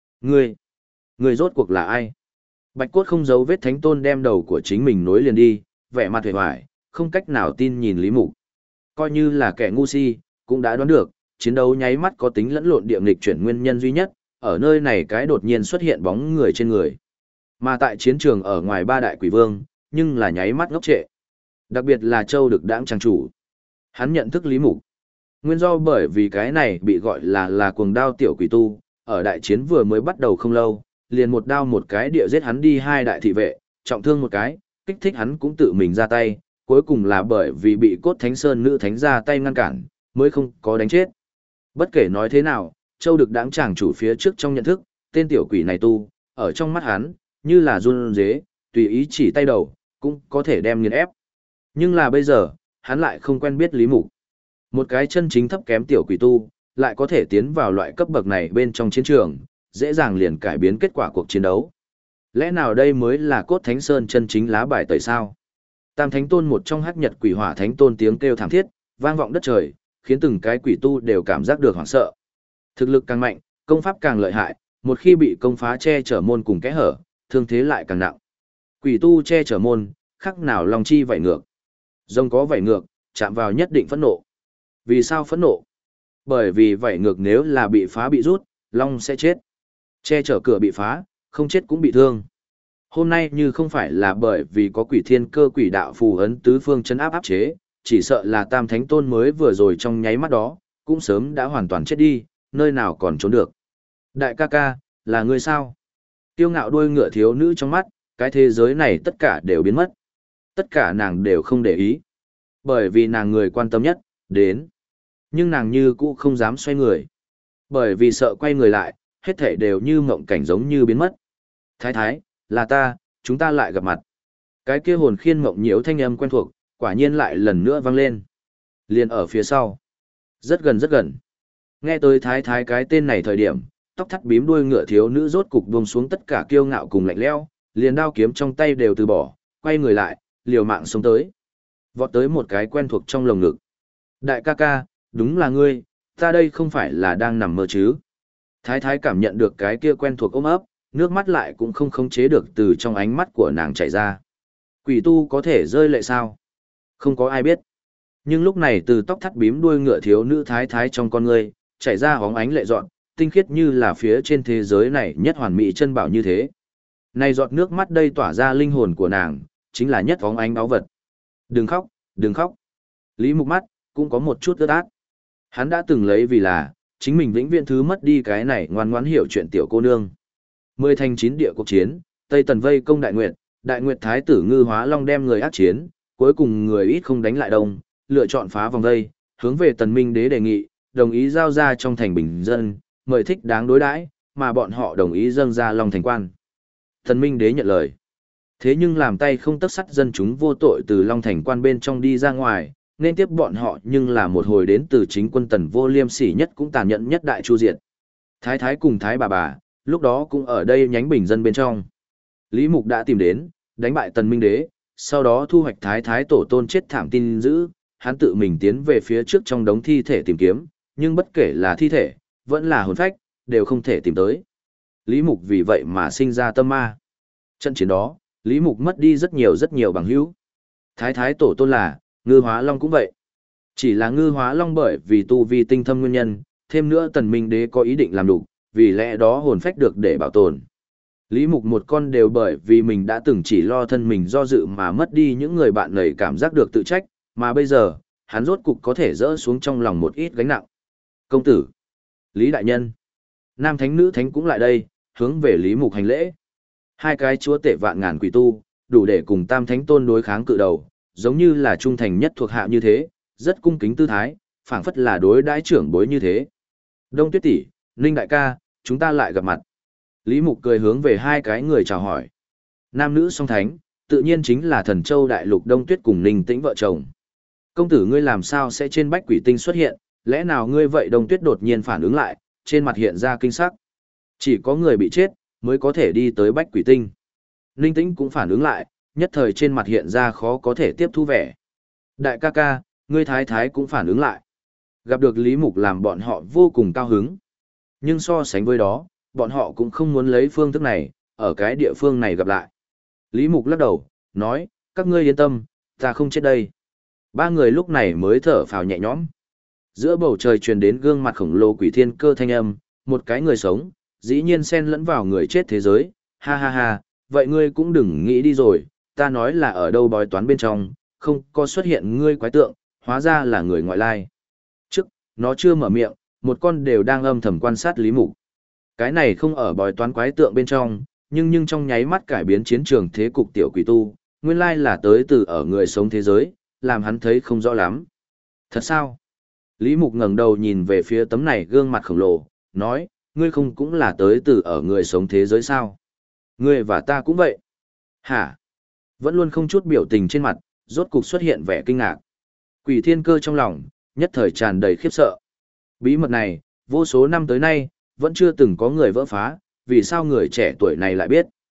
Người rốt cuộc là ai? Bạch cốt không giấu vết Thánh Tôn đem đầu của chính mình nối liền đi, vẻ mặt hề hoài, không cách nào tin nhìn Lý Mục. Coi như là kẻ ngu si, cũng đã đoán được, chiến đấu nháy mắt có tính lẫn lộn địa nghịch chuyển nguyên nhân duy nhất, ở nơi này cái đột nhiên xuất hiện bóng người trên người. Mà tại chiến trường ở ngoài ba đại quỷ vương, nhưng là nháy mắt ngốc trệ. Đặc biệt là Châu Đực Đãng trang chủ. Hắn nhận thức Lý Mục. Nguyên do bởi vì cái này bị gọi là cuồng đao tiểu quỷ tu, ở đại chiến vừa mới bắt đầu không lâu, liền một đao một cái địa giết hắn đi hai đại thị vệ, trọng thương một cái, kích thích hắn cũng tự mình ra tay, cuối cùng là bởi vì bị Cốt Thánh Sơn nữ thánh ra tay ngăn cản, mới không có đánh chết. Bất kể nói thế nào, Châu Đực Đãng chàng chủ phía trước trong nhận thức, tên tiểu quỷ này tu, ở trong mắt hắn, như là run dế, tùy ý chỉ tay đầu, cũng có thể đem nghiền ép. Nhưng là bây giờ, hắn lại không quen biết Lý Mục. Một cái chân chính thấp kém tiểu quỷ tu, lại có thể tiến vào loại cấp bậc này bên trong chiến trường, dễ dàng liền cải biến kết quả cuộc chiến đấu. Lẽ nào đây mới là cốt thánh sơn chân chính lá bài tẩy sao? Tam thánh tôn một trong hắc nhật quỷ hỏa thánh tôn tiếng kêu thảm thiết, vang vọng đất trời, khiến từng cái quỷ tu đều cảm giác được hoảng sợ. Thực lực càng mạnh, công pháp càng lợi hại, một khi bị công phá che chở môn cùng kẽ hở, thương thế lại càng nặng. Quỷ tu che chở môn, khác nào lòng chi vảy ngược. Rồng có vảy ngược, chạm vào nhất định phẫn nộ. Vì sao phẫn nộ? Bởi vì vảy ngược nếu là bị phá bị rút, long sẽ chết. Che chở cửa bị phá, không chết cũng bị thương. Hôm nay như không phải là bởi vì có quỷ thiên cơ quỷ đạo phù ấn tứ phương chấn áp áp chế, chỉ sợ là tam thánh tôn mới vừa rồi trong nháy mắt đó, cũng sớm đã hoàn toàn chết đi, nơi nào còn trốn được. Đại ca ca, là ngươi sao? Tiêu ngạo đuôi ngựa thiếu nữ trong mắt, cái thế giới này tất cả đều biến mất. Tất cả nàng đều không để ý. Bởi vì nàng người quan tâm nhất, đến. Nhưng nàng như cũ không dám xoay người. Bởi vì sợ quay người lại, hết thảy đều như mộng cảnh giống như biến mất. Thái thái, là ta, chúng ta lại gặp mặt. Cái kia hồn khiên mộng nhiễu thanh âm quen thuộc, quả nhiên lại lần nữa vang lên. Liền ở phía sau. Rất gần rất gần. Nghe tới thái thái cái tên này thời điểm, tóc thắt bím đuôi ngựa thiếu nữ rốt cục buông xuống tất cả kiêu ngạo cùng lạnh lẽo, liền đao kiếm trong tay đều từ bỏ, quay người lại, liều mạng xông tới. Vọt tới một cái quen thuộc trong lồng ngực. Đại ca ca, đúng là ngươi, ta đây không phải là đang nằm mơ chứ. Thái thái cảm nhận được cái kia quen thuộc ôm ấp, nước mắt lại cũng không khống chế được từ trong ánh mắt của nàng chảy ra. Quỷ tu có thể rơi lệ sao? Không có ai biết. Nhưng lúc này từ tóc thắt bím đuôi ngựa thiếu nữ thái thái trong con ngươi, chảy ra hóng ánh lệ dọn, tinh khiết như là phía trên thế giới này nhất hoàn mỹ chân bảo như thế. Này giọt nước mắt đây tỏa ra linh hồn của nàng, chính là nhất hóng ánh báu vật. Đừng khóc, đừng khóc. Lý Mục mắt, cũng có một chút ướt át. Hắn đã từng lấy vì là, chính mình vĩnh viễn thứ mất đi cái này ngoan ngoãn hiểu chuyện tiểu cô nương. 10 thành 9 địa cuộc chiến, Tây Tần vây công Đại Nguyệt thái tử Ngư Hóa Long đem người ác chiến, cuối cùng người ít không đánh lại đông, lựa chọn phá vòng vây, hướng về Tần Minh đế đề nghị, đồng ý giao ra trong thành bình dân, mời thích đáng đối đãi, mà bọn họ đồng ý dâng ra Long thành quan. Tần Minh đế nhận lời. Thế nhưng làm tay không tấc sắt dân chúng vô tội từ Long thành quan bên trong đi ra ngoài, nên tiếp bọn họ nhưng là một hồi đến từ chính quân Tần vô liêm sỉ nhất cũng tàn nhẫn nhất đại chu diệt. Thái thái cùng thái bà, lúc đó cũng ở đây nhánh bình dân bên trong. Lý Mục đã tìm đến, đánh bại Tần Minh đế, sau đó thu hoạch thái thái tổ tôn chết thảm tin dữ, hắn tự mình tiến về phía trước trong đống thi thể tìm kiếm, nhưng bất kể là thi thể, vẫn là hồn phách, đều không thể tìm tới. Lý Mục vì vậy mà sinh ra tâm ma. Trận chiến đó, Lý Mục mất đi rất nhiều bằng hữu. Thái thái tổ tôn là, Ngư Hóa Long cũng vậy. Chỉ là Ngư Hóa Long bởi vì tu vi tinh thâm nguyên nhân, thêm nữa Tần Minh đế có ý định làm đủ, vì lẽ đó hồn phách được để bảo tồn. Lý Mục một con đều bởi vì mình đã từng chỉ lo thân mình do dự mà mất đi những người bạn này cảm giác được tự trách, mà bây giờ, hắn rốt cục có thể dỡ xuống trong lòng một ít gánh nặng. Công tử, Lý Đại Nhân, Nam Thánh Nữ Thánh cũng lại đây, hướng về Lý Mục hành lễ. Hai cái chúa tể vạn ngàn quỷ tu, đủ để cùng Tam Thánh Tôn đối kháng cự đầu, giống như là trung thành nhất thuộc hạ như thế, rất cung kính tư thái, phảng phất là đối đãi trưởng bối như thế. Đông Tuyết tỷ, Ninh đại ca, chúng ta lại gặp mặt. Lý Mục cười hướng về hai cái người chào hỏi. Nam nữ song thánh, tự nhiên chính là Thần Châu đại lục Đông Tuyết cùng Ninh Tĩnh vợ chồng. Công tử ngươi làm sao sẽ trên bách quỷ tinh xuất hiện, lẽ nào ngươi vậy Đông Tuyết đột nhiên phản ứng lại, trên mặt hiện ra kinh sắc. Chỉ có người bị chết, mới có thể đi tới bách quỷ tinh. Ninh Tĩnh cũng phản ứng lại, nhất thời trên mặt hiện ra khó có thể tiếp thu vẻ. Đại ca ca, ngươi thái thái cũng phản ứng lại. Gặp được Lý Mục làm bọn họ vô cùng cao hứng. Nhưng so sánh với đó, bọn họ cũng không muốn lấy phương thức này, ở cái địa phương này gặp lại. Lý Mục lắc đầu, nói, các ngươi yên tâm, ta không chết đây. Ba người lúc này mới thở phào nhẹ nhõm. Giữa bầu trời truyền đến gương mặt khổng lồ quỷ thiên cơ thanh âm, một cái người sống, dĩ nhiên xen lẫn vào người chết thế giới, ha ha ha, vậy ngươi cũng đừng nghĩ đi rồi, ta nói là ở đâu bói toán bên trong, không có xuất hiện ngươi quái tượng, hóa ra là người ngoại lai. Trước, nó chưa mở miệng, một con đều đang âm thầm quan sát Lý Mục. Cái này không ở bói toán quái tượng bên trong, nhưng trong nháy mắt cải biến chiến trường thế cục tiểu quỷ tu, nguyên lai là tới từ ở người sống thế giới, làm hắn thấy không rõ lắm. Thật sao? Lý Mục ngẩng đầu nhìn về phía tấm này gương mặt khổng lồ, nói, ngươi không cũng là tới từ ở người sống thế giới sao? Ngươi và ta cũng vậy. Hả? Vẫn luôn không chút biểu tình trên mặt, rốt cục xuất hiện vẻ kinh ngạc. Quỷ thiên cơ trong lòng, nhất thời tràn đầy khiếp sợ. Bí mật này, vô số năm tới nay, vẫn chưa từng có người vỡ phá, vì sao người trẻ tuổi này lại biết?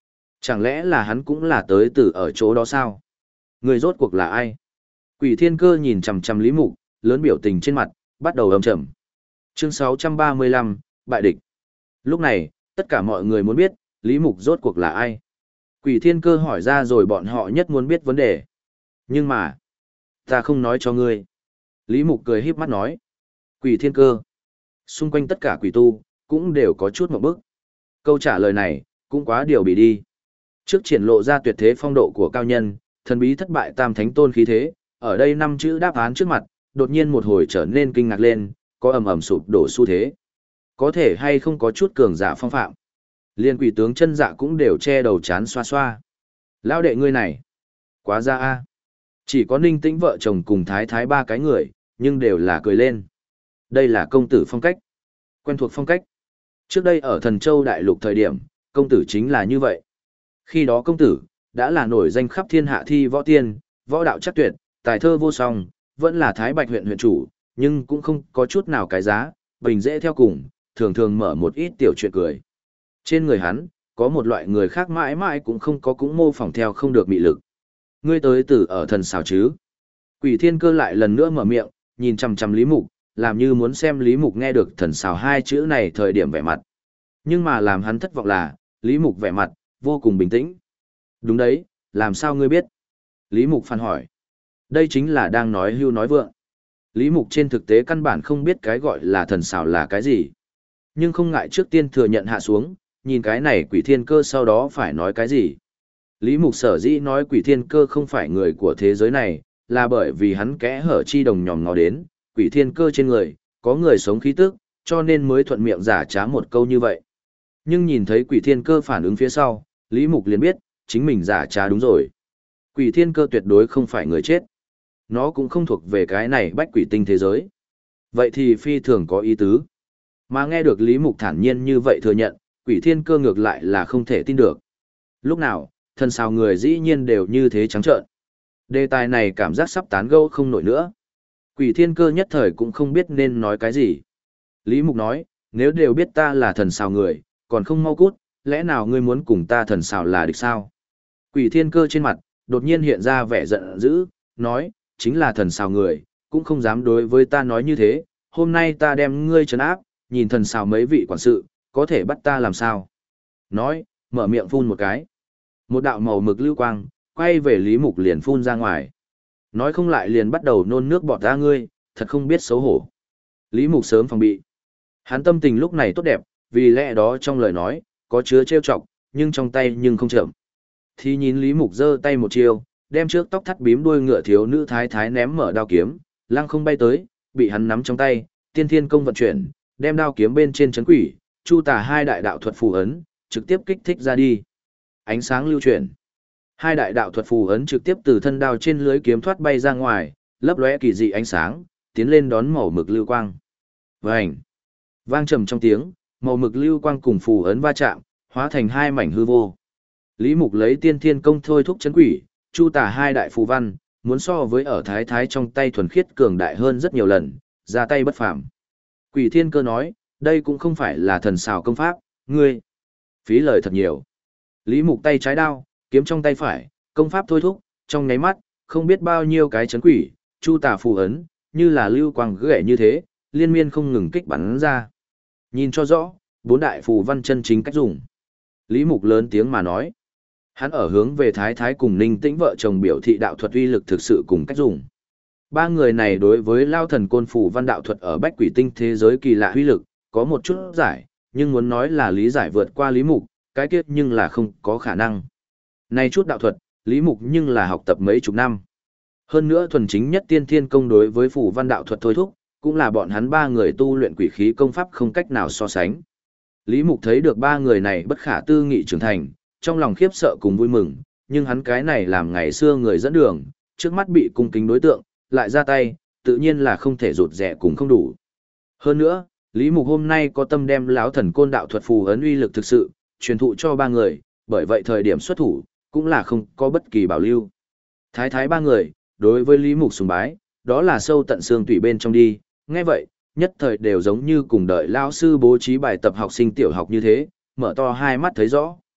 Chẳng lẽ là hắn cũng là tới từ ở chỗ đó sao? Người rốt cuộc là ai? Quỷ Thiên Cơ nhìn chằm chằm Lý Mục, lớn biểu tình trên mặt, bắt đầu ầm chầm. Chương 635, bại địch. Lúc này, tất cả mọi người muốn biết, Lý Mục rốt cuộc là ai? Quỷ Thiên Cơ hỏi ra rồi bọn họ nhất muốn biết vấn đề. Nhưng mà, ta không nói cho ngươi. Lý Mục cười híp mắt nói. Quỷ Thiên Cơ. Xung quanh tất cả quỷ tu, cũng đều có chút một bức. Câu trả lời này, cũng quá điều bị đi. Trước triển lộ ra tuyệt thế phong độ của cao nhân, thần bí thất bại tam thánh tôn khí thế, ở đây 5 chữ đáp án trước mặt, đột nhiên một hồi trở nên kinh ngạc lên, có ầm ầm sụp đổ xu thế. Có thể hay không có chút cường giả phong phạm. Liên quỷ tướng chân dạ cũng đều che đầu chán xoa xoa. Lao đệ ngươi này, quá ra a. Chỉ có Ninh Tĩnh vợ chồng cùng Thái Thái ba cái người, nhưng đều là cười lên. Đây là công tử phong cách. Quen thuộc phong cách. Trước đây ở Thần Châu Đại Lục thời điểm, công tử chính là như vậy. Khi đó công tử, đã là nổi danh khắp thiên hạ thi võ tiên, võ đạo chắc tuyệt, tài thơ vô song, vẫn là Thái Bạch huyện huyện chủ, nhưng cũng không có chút nào cái giá, bình dễ theo cùng, thường thường mở một ít tiểu chuyện cười. Trên người hắn, có một loại người khác mãi mãi cũng không có cũng mô phỏng theo không được mị lực. Ngươi tới từ ở thần xào chứ? Quỷ Thiên Cơ lại lần nữa mở miệng, nhìn chằm chằm Lý Mục, làm như muốn xem Lý Mục nghe được thần xào hai chữ này thời điểm vẻ mặt. Nhưng mà làm hắn thất vọng là, Lý Mục vẻ mặt, vô cùng bình tĩnh. Đúng đấy, làm sao ngươi biết? Lý Mục phản hỏi. Đây chính là đang nói hưu nói vượng. Lý Mục trên thực tế căn bản không biết cái gọi là thần xào là cái gì. Nhưng không ngại trước tiên thừa nhận hạ xuống, nhìn cái này Quỷ Thiên Cơ sau đó phải nói cái gì. Lý Mục sở dĩ nói Quỷ Thiên Cơ không phải người của thế giới này, là bởi vì hắn kẽ hở chi đồng nhòm ngó đến, Quỷ Thiên Cơ trên người, có người sống khí tức, cho nên mới thuận miệng giả trá một câu như vậy. Nhưng nhìn thấy Quỷ Thiên Cơ phản ứng phía sau, Lý Mục liền biết, chính mình giả trá đúng rồi. Quỷ Thiên Cơ tuyệt đối không phải người chết. Nó cũng không thuộc về cái này bách quỷ tinh thế giới. Vậy thì phi thường có ý tứ. Mà nghe được Lý Mục thản nhiên như vậy thừa nhận, Quỷ Thiên Cơ ngược lại là không thể tin được. Lúc nào, thần sao người dĩ nhiên đều như thế trắng trợn. Đề tài này cảm giác sắp tán gẫu không nổi nữa. Quỷ Thiên Cơ nhất thời cũng không biết nên nói cái gì. Lý Mục nói, nếu đều biết ta là thần sao người, còn không mau cút, lẽ nào ngươi muốn cùng ta thần sao là địch sao? Quỷ Thiên Cơ trên mặt, đột nhiên hiện ra vẻ giận dữ, nói, chính là thần sao người, cũng không dám đối với ta nói như thế, hôm nay ta đem ngươi trấn áp, nhìn thần sao mấy vị quản sự, có thể bắt ta làm sao? Nói, mở miệng phun một cái. Một đạo màu mực lưu quang, quay về Lý Mục liền phun ra ngoài. Nói không lại liền bắt đầu nôn nước bọt ra ngươi, thật không biết xấu hổ. Lý Mục sớm phòng bị. Hắn tâm tình lúc này tốt đẹp, vì lẽ đó trong lời nói, có chứa trêu chọc, nhưng trong tay nhưng không chậm. Thì nhìn Lý Mục giơ tay một chiêu, đem trước tóc thắt bím đuôi ngựa thiếu nữ thái thái ném mở đao kiếm, lăng không bay tới, bị hắn nắm trong tay, tiên thiên công vận chuyển, đem đao kiếm bên trên chấn quỷ, chu tà hai đại đạo thuật phù ấn, trực tiếp kích thích ra đi. Ánh sáng lưu chuyển. Hai đại đạo thuật phù ấn trực tiếp từ thân đao trên lưới kiếm thoát bay ra ngoài, lấp lóe kỳ dị ánh sáng, tiến lên đón màu mực lưu quang. Vành. Vang trầm trong tiếng, màu mực lưu quang cùng phù ấn va chạm, hóa thành hai mảnh hư vô. Lý Mục lấy tiên thiên công thôi thúc chấn quỷ, chu tà hai đại phù văn, muốn so với ở thái thái trong tay thuần khiết cường đại hơn rất nhiều lần, ra tay bất phàm. Quỷ Thiên Cơ nói, đây cũng không phải là thần xào công pháp, ngươi phí lời thật nhiều. Lý Mục tay trái đao, kiếm trong tay phải, công pháp thôi thúc, trong nháy mắt, không biết bao nhiêu cái chấn quỷ, chu tà phù ấn, như là lưu quang gãy như thế, liên miên không ngừng kích bắn ra. Nhìn cho rõ, bốn đại phù văn chân chính cách dùng. Lý Mục lớn tiếng mà nói. Hắn ở hướng về Thái Thái cùng Ninh Tĩnh vợ chồng biểu thị đạo thuật uy lực thực sự cùng cách dùng. Ba người này đối với Lao Thần Côn phù văn đạo thuật ở Bách Quỷ Tinh thế giới kỳ lạ uy lực, có một chút giải, nhưng muốn nói là lý giải vượt qua Lý Mục, cái kết nhưng là không có khả năng. Này chút đạo thuật, Lý Mục nhưng là học tập mấy chục năm. Hơn nữa thuần chính nhất tiên thiên công đối với phù văn đạo thuật thôi thúc, cũng là bọn hắn ba người tu luyện quỷ khí công pháp không cách nào so sánh. Lý Mục thấy được ba người này bất khả tư nghị trưởng thành, trong lòng khiếp sợ cùng vui mừng, nhưng hắn cái này làm ngày xưa người dẫn đường, trước mắt bị cung kính đối tượng, lại ra tay, tự nhiên là không thể rụt rẻ cùng không đủ. Hơn nữa, Lý Mục hôm nay có tâm đem lão thần côn đạo thuật phù ấn uy lực thực sự, truyền thụ cho ba người, bởi vậy thời điểm xuất thủ, cũng là không có bất kỳ bảo lưu. Thái thái ba người, đối với Lý Mục sùng bái, đó là sâu tận xương tủy bên trong đi, nghe vậy, nhất thời đều giống như cùng đợi lão sư bố trí bài tập học sinh tiểu học như thế, mở to hai mắt thấy rõ.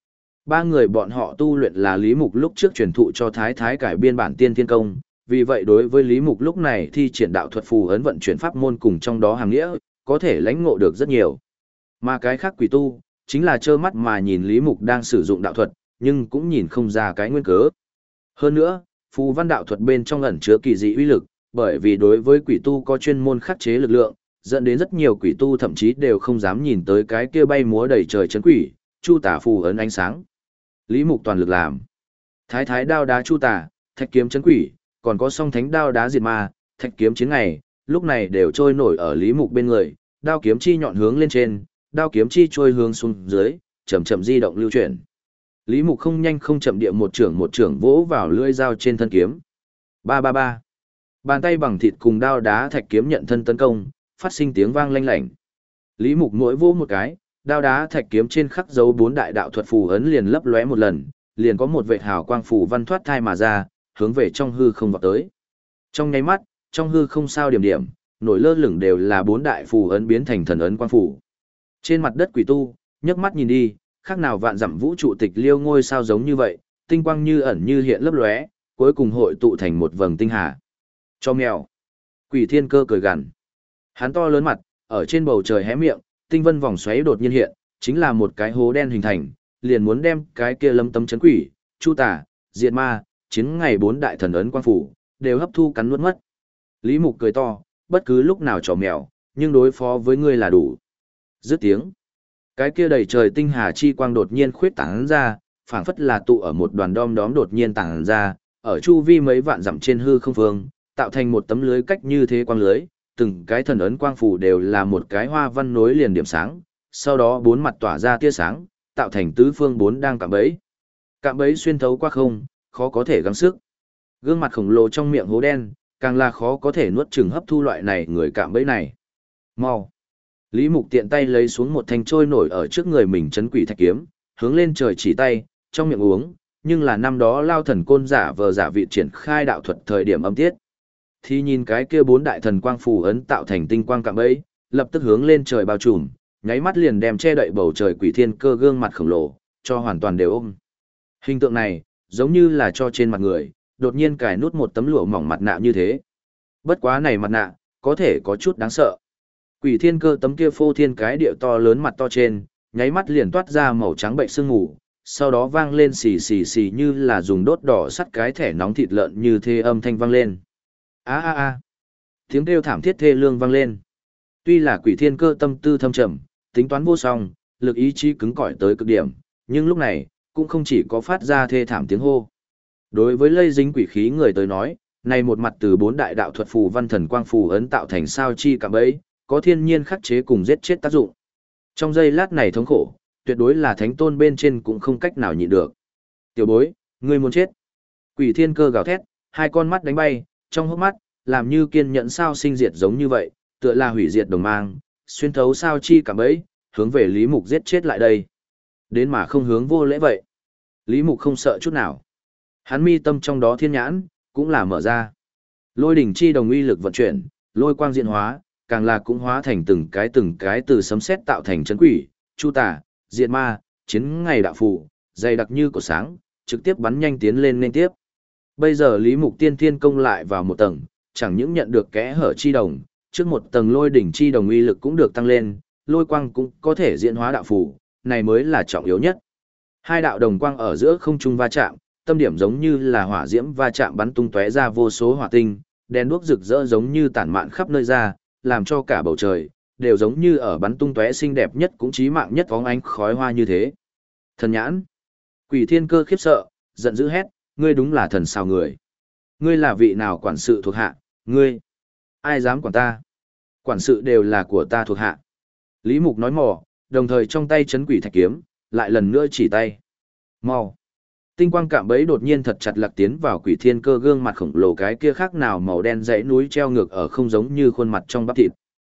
Ba người bọn họ tu luyện là Lý Mục lúc trước truyền thụ cho Thái Thái cải biên bản tiên thiên công, vì vậy đối với Lý Mục lúc này thi triển đạo thuật phù ấn vận chuyển pháp môn cùng trong đó hàng nghĩa, có thể lãnh ngộ được rất nhiều. Mà cái khác quỷ tu, chính là trơ mắt mà nhìn Lý Mục đang sử dụng đạo thuật, nhưng cũng nhìn không ra cái nguyên cớ. Hơn nữa, phù văn đạo thuật bên trong ẩn chứa kỳ dị uy lực, bởi vì đối với quỷ tu có chuyên môn khắc chế lực lượng, dẫn đến rất nhiều quỷ tu thậm chí đều không dám nhìn tới cái kia bay múa đầy trời chấn quỷ, chu tả phù ấn ánh sáng. Lý Mục toàn lực làm. Thái Thái đao đá chu tả, thạch kiếm chấn quỷ, còn có song thánh đao đá diệt ma, thạch kiếm chiến ngày, lúc này đều trôi nổi ở Lý Mục bên người, đao kiếm chi nhọn hướng lên trên, đao kiếm chi trôi hướng xuống dưới, chậm chậm di động lưu chuyển. Lý Mục không nhanh không chậm địa một trưởng vỗ vào lưỡi dao trên thân kiếm. Ba ba ba. Bàn tay bằng thịt cùng đao đá thạch kiếm nhận thân tấn công, phát sinh tiếng vang lanh lảnh. Lý Mục mỗi vỗ một cái, đao đá thạch kiếm trên khắc dấu 4 đại đạo thuật phù ấn liền lấp lóe một lần, liền có một vệt hào quang phù văn thoát thai mà ra, hướng về trong hư không vọt tới. Trong nháy mắt, trong hư không sao điểm điểm, nổi lơ lửng đều là 4 đại phù ấn biến thành thần ấn quang phù. Trên mặt đất quỷ tu, nhấc mắt nhìn đi, khác nào vạn dặm vũ trụ tịch liêu ngôi sao giống như vậy, tinh quang như ẩn như hiện lấp lóe, cuối cùng hội tụ thành một vầng tinh hà. Cho mèo. Quỷ Thiên Cơ cười gằn. Hắn to lớn mặt, ở trên bầu trời hé miệng, tinh vân vòng xoáy đột nhiên hiện, chính là một cái hố đen hình thành, liền muốn đem cái kia lâm tấm chấn quỷ, chu tả, diệt ma, chiến ngày 4 đại thần ấn quang phủ, đều hấp thu cắn nuốt mất. Lý Mục cười to, bất cứ lúc nào trò mèo, nhưng đối phó với ngươi là đủ. Dứt tiếng. Cái kia đầy trời tinh hà chi quang đột nhiên khuyết tán ra, phảng phất là tụ ở một đoàn đom đóm đột nhiên tản ra, ở chu vi mấy vạn dặm trên hư không phương, tạo thành một tấm lưới cách như thế quang lưới, từng cái thần ấn quang phủ đều là một cái hoa văn nối liền điểm sáng, sau đó 4 mặt tỏa ra tia sáng, tạo thành tứ phương 4 đang cạm bẫy. Cạm bẫy xuyên thấu qua không, khó có thể gắng sức. Gương mặt khổng lồ trong miệng hố đen, càng là khó có thể nuốt chửng hấp thu loại này người cạm bẫy này. Mau. Lý Mục tiện tay lấy xuống một thanh trôi nổi ở trước người mình chấn quỷ thạch kiếm, hướng lên trời chỉ tay, trong miệng uống, nhưng là năm đó Lao Thần Côn giả vờ giả vị triển khai đạo thuật thời điểm âm tiết. Thì nhìn cái kia 4 đại thần quang phù ấn tạo thành tinh quang cạm bẫy, lập tức hướng lên trời bao trùm, nháy mắt liền đem che đậy bầu trời Quỷ Thiên Cơ gương mặt khổng lồ, cho hoàn toàn đều ôm. Hình tượng này, giống như là cho trên mặt người, đột nhiên cài nút một tấm lụa mỏng mặt nạ như thế. Bất quá này mặt nạ, có thể có chút đáng sợ. Quỷ Thiên Cơ tấm kia phô thiên cái địa to lớn mặt to trên, nháy mắt liền toát ra màu trắng bệnh sương mù, sau đó vang lên xì xì xì như là dùng đốt đỏ sắt cái thẻ nóng thịt lợn như thế âm thanh vang lên. A a a. Tiếng kêu thảm thiết thê lương vang lên. Tuy là Quỷ Thiên Cơ tâm tư thâm trầm, tính toán vô song, lực ý chí cứng cỏi tới cực điểm, nhưng lúc này, cũng không chỉ có phát ra thê thảm tiếng hô. Đối với lây dính quỷ khí người tới nói, này một mặt từ 4 đại đạo thuật phù văn thần quang phù ấn tạo thành sao chi cạm bẫy, có thiên nhiên khắc chế cùng giết chết tác dụng. Trong giây lát này thống khổ, tuyệt đối là thánh tôn bên trên cũng không cách nào nhịn được. Tiểu bối, ngươi muốn chết. Quỷ Thiên Cơ gào thét, hai con mắt đánh bay, trong hốc mắt, làm như kiên nhẫn sao sinh diệt giống như vậy, tựa là hủy diệt đồng mang, xuyên thấu sao chi cạm bẫy, hướng về Lý Mục giết chết lại đây. Đến mà không hướng vô lễ vậy. Lý Mục không sợ chút nào. Hắn mi tâm trong đó thiên nhãn, cũng là mở ra. Lôi đỉnh chi đồng uy lực vận chuyển, lôi quang diễn hóa, càng là cũng hóa thành từng cái từ sấm sét tạo thành chấn quỷ, chu tả, diệt ma, chiến ngày đạo phù, dày đặc như cổ sáng, trực tiếp bắn nhanh tiến lên liên tiếp. Bây giờ Lý Mục tiên thiên công lại vào một tầng, chẳng những nhận được kẽ hở chi đồng, trước một tầng lôi đỉnh chi đồng uy lực cũng được tăng lên, lôi quang cũng có thể diễn hóa đạo phù, này mới là trọng yếu nhất. Hai đạo đồng quang ở giữa không trung va chạm, tâm điểm giống như là hỏa diễm va chạm bắn tung tóe ra vô số hỏa tinh, đèn đuốc rực rỡ giống như tản mạn khắp nơi ra, làm cho cả bầu trời đều giống như ở bắn tung tóe xinh đẹp nhất cũng chí mạng nhất phóng ánh khói hoa như thế. Thần nhãn. Quỷ Thiên Cơ khiếp sợ, giận dữ hét, ngươi đúng là thần sao người. Ngươi là vị nào quản sự thuộc hạ, ngươi? Ai dám quản ta? Quản sự đều là của ta thuộc hạ. Lý Mục nói mò, đồng thời trong tay chấn quỷ thạch kiếm, lại lần nữa chỉ tay. Mau. Tinh quang cạm bẫy đột nhiên thật chặt lạc tiến vào Quỷ Thiên Cơ gương mặt khổng lồ cái kia khác nào màu đen dãy núi treo ngược ở không giống như khuôn mặt trong bắp thịt.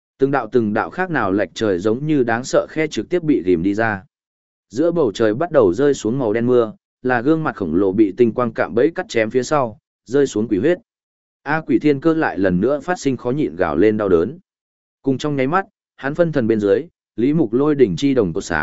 Từng đạo khác nào lệch trời giống như đáng sợ khe trực tiếp bị rìm đi ra. Giữa bầu trời bắt đầu rơi xuống màu đen mưa, là gương mặt khổng lồ bị tinh quang cạm bẫy cắt chém phía sau, rơi xuống quỷ huyết. Quỷ Thiên Cơ lại lần nữa phát sinh khó nhịn gào lên đau đớn. Cùng trong nháy mắt, hắn phân thần bên dưới, Lý Mục lôi đỉnh chi đồng cột sáng,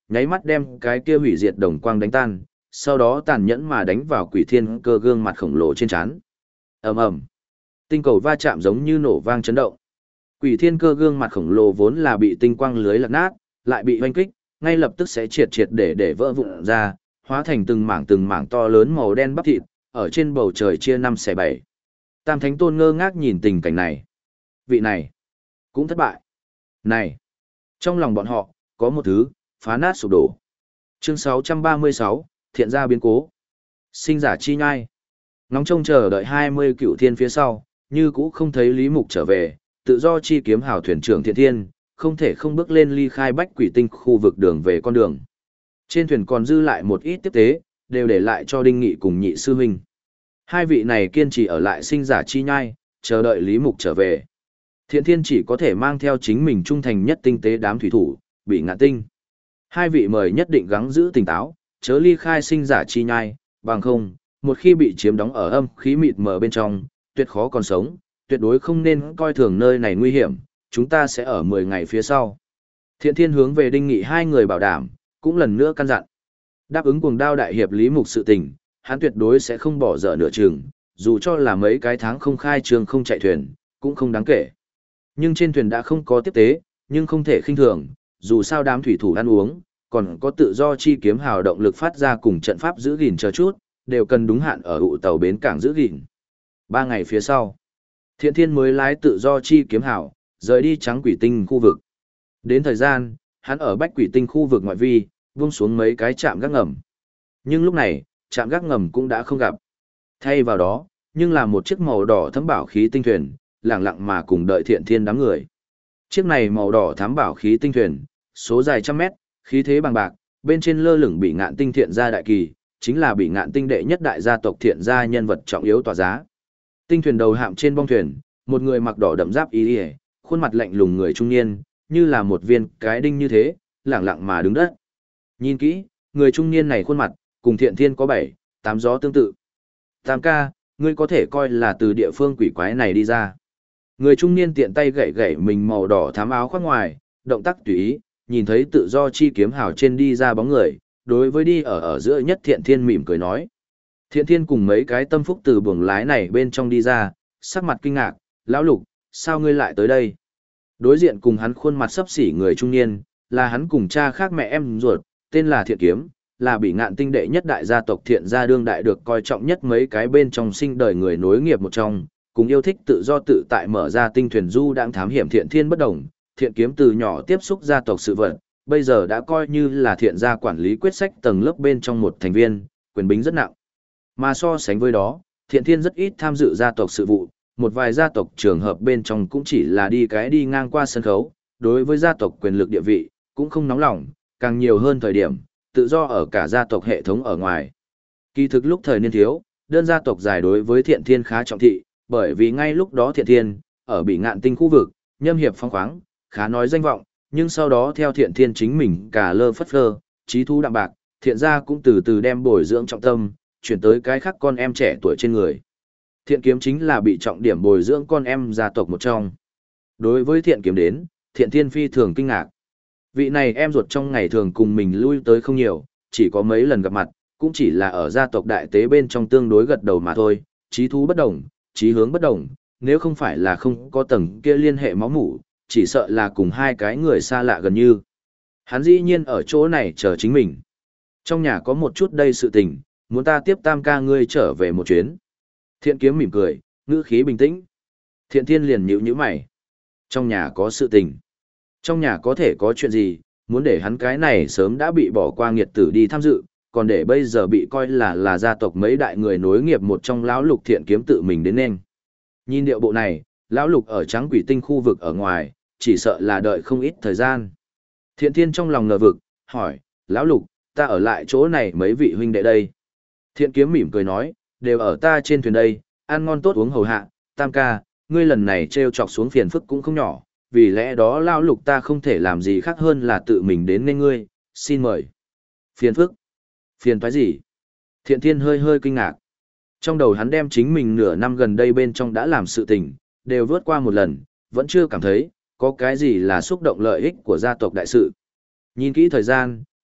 nháy mắt đem cái kia hủy diệt đồng quang đánh tan, sau đó tàn nhẫn mà đánh vào Quỷ Thiên Cơ gương mặt khổng lồ trên trán. Ầm ầm. Tinh cầu va chạm giống như nổ vang chấn động. Quỷ Thiên Cơ gương mặt khổng lồ vốn là bị tinh quang lưới lật nát, lại bị hoanh kích, ngay lập tức sẽ triệt triệt để vỡ vụn ra, hóa thành từng mảng to lớn màu đen bắp thịt, ở trên bầu trời chia 5/7. Tam Thánh Tôn ngơ ngác nhìn tình cảnh này. Vị này cũng thất bại. Này, trong lòng bọn họ có một thứ phá nát sụp đổ. Chương 636, thiện gia biến cố. Sinh giả chi nhai. Ngóng trông chờ đợi 20 cựu thiên phía sau, như cũ không thấy Lý Mục trở về, tự do chi kiếm hào thuyền trưởng Thiện Thiên, không thể không bước lên ly khai Bách Quỷ Tinh khu vực đường về con đường. Trên thuyền còn dư lại một ít tiếp tế, đều để lại cho Đinh Nghị cùng Nhị sư huynh. Hai vị này kiên trì ở lại sinh giả chi nhai, chờ đợi Lý Mục trở về. Thiện Thiên chỉ có thể mang theo chính mình trung thành nhất tinh tế đám thủy thủ, Bị Ngạn Tinh. Hai vị mời nhất định gắng giữ tỉnh táo, chớ ly khai sinh giả chi nhai, bằng không, một khi bị chiếm đóng ở âm khí mịt mờ bên trong, tuyệt khó còn sống, tuyệt đối không nên coi thường nơi này nguy hiểm, chúng ta sẽ ở 10 ngày phía sau. Thiện Thiên hướng về Đinh Nghị hai người bảo đảm, cũng lần nữa căn dặn. Đáp ứng Cuồng Đao đại hiệp Lý Mục sự tình, hắn tuyệt đối sẽ không bỏ dở nửa chừng, dù cho là mấy cái tháng không khai trương không chạy thuyền, cũng không đáng kể. Nhưng trên thuyền đã không có tiếp tế, nhưng không thể khinh thường, dù sao đám thủy thủ ăn uống, còn có tự do chi kiếm hào động lực phát ra cùng trận pháp giữ gìn chờ chút, đều cần đúng hạn ở ụ tàu bến cảng giữ gìn. 3 ngày phía sau, Thiện Thiên mới lái tự do chi kiếm hào, rời đi Trắng Quỷ Tinh khu vực. Đến thời gian, hắn ở Bách Quỷ Tinh khu vực ngoại vi, vung xuống mấy cái trạm gác ngầm. Nhưng lúc này, trạm gác ngầm cũng đã không gặp. Thay vào đó, nhưng là một chiếc màu đỏ thấm bảo khí tinh thuyền, lặng lặng mà cùng đợi Thiện Thiên đám người. Chiếc này màu đỏ thám bảo khí tinh thuyền, số dài trăm mét, khí thế bằng bạc, bên trên lơ lửng Bị Ngạn Tinh Thiện gia đại kỳ, chính là Bị Ngạn Tinh đệ nhất đại gia tộc Thiện gia nhân vật trọng yếu tỏa giá. Tinh thuyền đầu hạm trên bong thuyền, một người mặc đỏ đậm giáp y, khuôn mặt lạnh lùng người trung niên, như là một viên cái đinh như thế, lẳng lặng mà đứng đất. Nhìn kỹ, người trung niên này khuôn mặt, cùng Thiện Thiên có 7-8 gió tương tự. Tam ca, ngươi có thể coi là từ địa phương quỷ quái này đi ra. Người trung niên tiện tay gậy gậy mình màu đỏ thám áo khoác ngoài, động tác tùy ý, nhìn thấy tự do chi kiếm hào trên đi ra bóng người, đối với đi ở giữa nhất Thiện Thiên mỉm cười nói. Thiện Thiên cùng mấy cái tâm phúc từ buồng lái này bên trong đi ra, sắc mặt kinh ngạc, lão Lục, sao ngươi lại tới đây? Đối diện cùng hắn khuôn mặt xấp xỉ người trung niên, là hắn cùng cha khác mẹ em ruột, tên là Thiện Kiếm, là Bị Ngạn Tinh đệ nhất đại gia tộc Thiện gia đương đại được coi trọng nhất mấy cái bên trong sinh đời người nối nghiệp một trong, cùng yêu thích tự do tự tại mở ra tinh thuyền du đang thám hiểm Thiện Thiên bất đồng. Thiện Kiếm từ nhỏ tiếp xúc gia tộc sự vật, bây giờ đã coi như là Thiện gia quản lý quyết sách tầng lớp bên trong một thành viên, quyền bính rất nặng. Mà so sánh với đó, Thiện Thiên rất ít tham dự gia tộc sự vụ, một vài gia tộc trường hợp bên trong cũng chỉ là đi ngang qua sân khấu, đối với gia tộc quyền lực địa vị, cũng không nóng lòng, càng nhiều hơn thời điểm, tự do ở cả gia tộc hệ thống ở ngoài. Kỳ thực lúc thời niên thiếu, đơn gia tộc giải đối với Thiện Thiên khá trọng thị, bởi vì ngay lúc đó Thiện Thiên, ở Bị Ngạn Tinh khu vực, nhâm hiệp phong khoáng, khá nói danh vọng, nhưng sau đó theo Thiện Thiên chính mình cả lơ phất phơ, trí thu đạm bạc, Thiện gia cũng từ từ đem bồi dưỡng trọng tâm, chuyển tới cái khác con em trẻ tuổi trên người. Thiện Kiếm chính là bị trọng điểm bồi dưỡng con em gia tộc một trong. Đối với Thiện Kiếm đến, Thiện Thiên phi thường kinh ngạc. Vị này em ruột trong ngày thường cùng mình lui tới không nhiều, chỉ có mấy lần gặp mặt, cũng chỉ là ở gia tộc đại tế bên trong tương đối gật đầu mà thôi, trí thú bất đồng, trí hướng bất đồng, nếu không phải là không có tầng kia liên hệ máu mủ, chỉ sợ là cùng hai cái người xa lạ gần như. Hắn dĩ nhiên ở chỗ này chờ chính mình. Trong nhà có một chút đây sự tình, muốn ta tiếp Tam ca ngươi trở về một chuyến. Thiện Kiếm mỉm cười, ngữ khí bình tĩnh. Thiện Thiên liền nhíu mày. Trong nhà có sự tình. Trong nhà có thể có chuyện gì, muốn để hắn cái này sớm đã bị bỏ qua nghiệt tử đi tham dự, còn để bây giờ bị coi là gia tộc mấy đại người nối nghiệp một trong lão Lục Thiện Kiếm tự mình đến nên. Nhìn điệu bộ này, lão Lục ở Trắng Quỷ Tinh khu vực ở ngoài, chỉ sợ là đợi không ít thời gian. Thiện Thiên trong lòng ngờ vực, hỏi, lão Lục, ta ở lại chỗ này mấy vị huynh đệ đây. Thiện Kiếm mỉm cười nói, đều ở ta trên thuyền đây, ăn ngon tốt uống hầu hạ, Tam ca, ngươi lần này trêu chọc xuống phiền phức cũng không nhỏ, vì lẽ đó lão Lục ta không thể làm gì khác hơn là tự mình đến nên ngươi, xin mời. Phiền phức? Phiền toái gì? Thiện Thiên hơi kinh ngạc. Trong đầu hắn đem chính mình nửa năm gần đây bên trong đã làm sự tình, đều vượt qua một lần, vẫn chưa cảm thấy, có cái gì là xúc động lợi ích của gia tộc đại sự. Nhìn kỹ thời gian,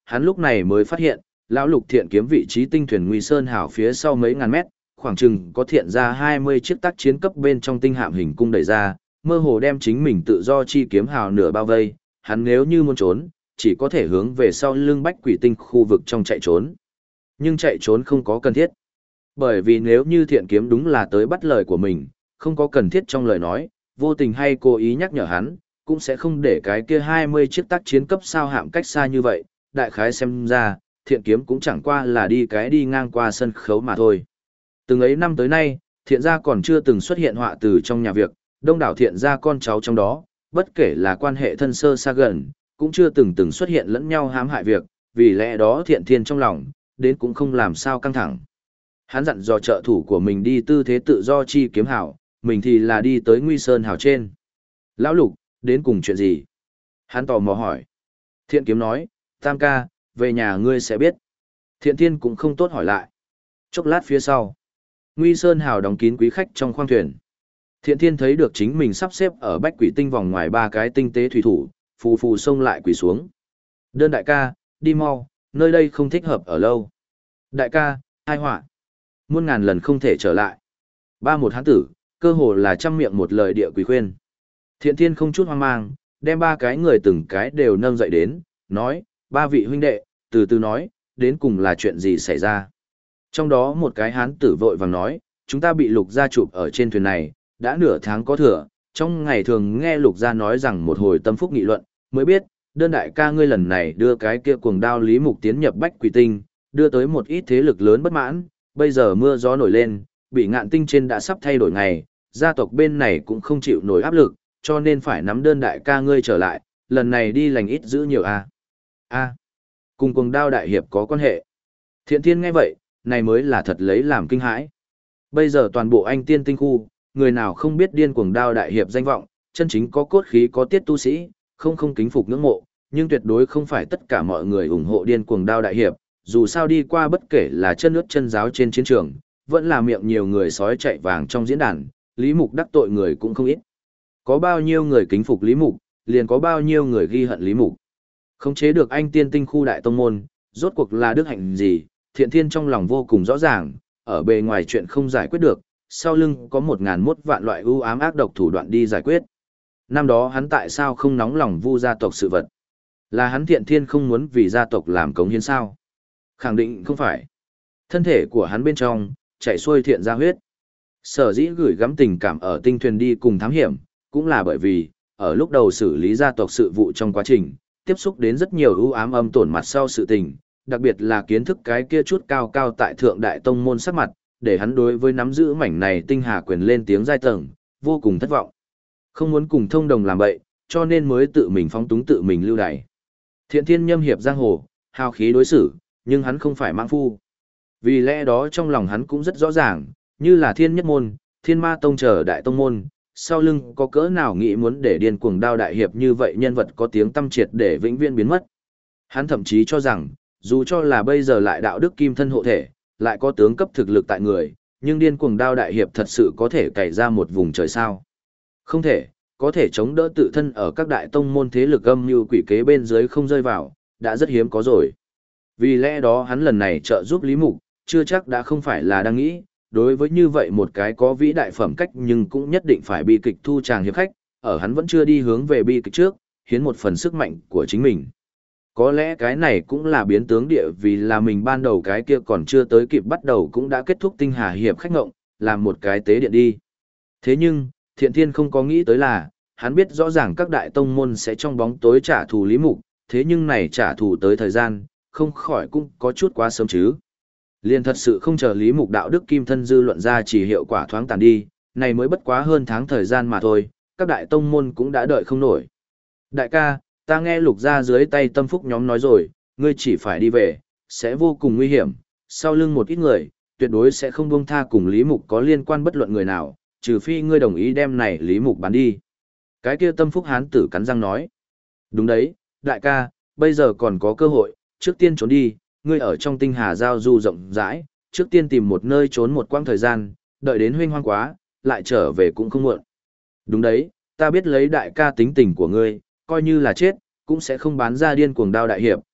hắn lúc này mới phát hiện, lão Lục Thiện kiếm vị trí tinh thuyền Nguy Sơn Hảo phía sau mấy ngàn mét, khoảng chừng có thiện ra 20 chiếc tác chiến cấp bên trong tinh hạm hình cung đẩy ra, mơ hồ đem chính mình tự do chi kiếm hào nửa bao vây, hắn nếu như muốn trốn, chỉ có thể hướng về sau lưng Bách Quỷ Tinh khu vực trong chạy trốn. Nhưng chạy trốn không có cần thiết. Bởi vì nếu như Thiện kiếm đúng là tới bắt lời của mình, không có cần thiết trong lời nói, vô tình hay cố ý nhắc nhở hắn, cũng sẽ không để cái kia 20 chiếc tác chiến cấp sao hạm cách xa như vậy, đại khái xem ra, Thiện kiếm cũng chẳng qua là đi ngang qua sân khấu mà thôi. Từng ấy năm tới nay, Thiện gia còn chưa từng xuất hiện họa từ trong nhà việc, đông đảo Thiện gia con cháu trong đó, bất kể là quan hệ thân sơ xa gần, cũng chưa từng xuất hiện lẫn nhau hãm hại việc, vì lẽ đó Thiện Thiên trong lòng, đến cũng không làm sao căng thẳng. Hắn dặn dò trợ thủ của mình đi tư thế tự do chi kiếm hảo, mình thì là đi tới Nguy Sơn Hảo trên. Lão Lục, đến cùng chuyện gì? Hắn tò mò hỏi. Thiện kiếm nói, Tam ca, về nhà ngươi sẽ biết. Thiện Thiên cũng không tốt hỏi lại. Chốc lát phía sau, Nguy Sơn Hào đóng kín quý khách trong khoang thuyền. Thiện Thiên thấy được chính mình sắp xếp ở Bách Quỷ Tinh vòng ngoài ba cái tinh tế thủy thủ, phù phù xông lại quỳ xuống. Đơn đại ca, đi mau, nơi đây không thích hợp ở lâu. Đại ca, hai họa. Muôn ngàn lần không thể trở lại. Ba một hán tử, cơ hồ là trăm miệng một lời địa quỳ khuyên. Thiện Thiên không chút hoang mang, đem ba cái người từng cái đều nâng dậy đến, nói, ba vị huynh đệ, từ từ nói, đến cùng là chuyện gì xảy ra. Trong đó một cái hán tử vội vàng nói, chúng ta bị Lục gia chụp ở trên thuyền này, đã nửa tháng có thừa, trong ngày thường nghe Lục gia nói rằng một hồi tâm phúc nghị luận, mới biết, đơn đại ca ngươi lần này đưa cái kia cuồng đao Lý Mục tiến nhập Bách Quỷ Tinh, đưa tới một ít thế lực lớn bất mãn, bây giờ mưa gió nổi lên, bị Ngạn Tinh trên đã sắp thay đổi ngày, gia tộc bên này cũng không chịu nổi áp lực, cho nên phải nắm đơn đại ca ngươi trở lại, lần này đi lành ít giữ nhiều a. Cùng cuồng đao đại hiệp có quan hệ. Thiện Thiên nghe vậy, này mới là thật lấy làm kinh hãi. Bây giờ toàn bộ Anh Tiên Tinh khu, người nào không biết điên cuồng đao đại hiệp danh vọng, chân chính có cốt khí có tiết tu sĩ, không kính phục ngưỡng mộ, nhưng tuyệt đối không phải tất cả mọi người ủng hộ điên cuồng đao đại hiệp, dù sao đi qua bất kể là chân nước chân giáo trên chiến trường, vẫn là miệng nhiều người sói chạy vàng trong diễn đàn, Lý Mục đắc tội người cũng không ít. Có bao nhiêu người kính phục Lý Mục, liền có bao nhiêu người ghi hận Lý Mục. Khống chế được Anh Tiên Tinh khu đại tông môn, rốt cuộc là đức hạnh gì, Thiện Thiên trong lòng vô cùng rõ ràng, ở bề ngoài chuyện không giải quyết được, sau lưng có 1001 vạn loại ưu ám ác độc thủ đoạn đi giải quyết. Năm đó hắn tại sao không nóng lòng vu gia tộc sự vật? Là hắn Thiện Thiên không muốn vì gia tộc làm cống hiến sao? Khẳng định không phải. Thân thể của hắn bên trong, chảy xuôi thiện gia huyết. Sở dĩ gửi gắm tình cảm ở tinh thuyền đi cùng thám hiểm, cũng là bởi vì, ở lúc đầu xử lý gia tộc sự vụ trong quá trình, tiếp xúc đến rất nhiều ưu ám âm tổn mặt sau sự tình, đặc biệt là kiến thức cái kia chút cao cao tại thượng đại tông môn sắc mặt, để hắn đối với nắm giữ mảnh này tinh hà quyền lên tiếng giai tầng, vô cùng thất vọng. Không muốn cùng thông đồng làm bậy, cho nên mới tự mình phóng túng tự mình lưu đày. Thiện Thiên nhâm hiệp giang hồ, hào khí đối xử, nhưng hắn không phải mãng phu. Vì lẽ đó trong lòng hắn cũng rất rõ ràng, như là Thiên Nhất Môn, Thiên Ma Tông chờ đại tông môn, sau lưng có cỡ nào nghĩ muốn để điên cuồng đao đại hiệp như vậy nhân vật có tiếng tăm triệt để vĩnh viễn biến mất. Hắn thậm chí cho rằng, dù cho là bây giờ lại đạo đức kim thân hộ thể, lại có tướng cấp thực lực tại người, nhưng điên cuồng đao đại hiệp thật sự có thể cày ra một vùng trời sao. Không thể, có thể chống đỡ tự thân ở các đại tông môn thế lực âm như quỷ kế bên dưới không rơi vào, đã rất hiếm có rồi. Vì lẽ đó hắn lần này trợ giúp Lý Mục, chưa chắc đã không phải là đang nghĩ, đối với như vậy một cái có vĩ đại phẩm cách nhưng cũng nhất định phải bi kịch thu chàng hiệp khách, ở hắn vẫn chưa đi hướng về bi kịch trước, hiến một phần sức mạnh của chính mình. Có lẽ cái này cũng là biến tướng địa vì là mình ban đầu cái kia còn chưa tới kịp bắt đầu cũng đã kết thúc tinh hà hiệp khách ngộng, làm một cái tế điện đi. Thế nhưng, Thiện Thiên không có nghĩ tới là, hắn biết rõ ràng các đại tông môn sẽ trong bóng tối trả thù Lý Mục, thế nhưng này trả thù tới thời gian, không khỏi cũng có chút quá sớm chứ. Liền thật sự không chờ Lý Mục đạo đức kim thân dư luận ra chỉ hiệu quả thoáng tàn đi, này mới bất quá hơn tháng thời gian mà thôi, các đại tông môn cũng đã đợi không nổi. Đại ca, ta nghe Lục gia dưới tay tâm phúc nhóm nói rồi, ngươi chỉ phải đi về, sẽ vô cùng nguy hiểm, sau lưng một ít người, tuyệt đối sẽ không buông tha cùng Lý Mục có liên quan bất luận người nào, trừ phi ngươi đồng ý đem này Lý Mục bán đi. Cái kia tâm phúc hán tử cắn răng nói. Đúng đấy, đại ca, bây giờ còn có cơ hội, trước tiên trốn đi, ngươi ở trong tinh hà giao du rộng rãi, trước tiên tìm một nơi trốn một quãng thời gian, đợi đến huynh hoang quá, lại trở về cũng không muộn. Đúng đấy, ta biết lấy đại ca tính tình của ngươi, coi như là chết, cũng sẽ không bán ra điên cuồng đao đại hiệp,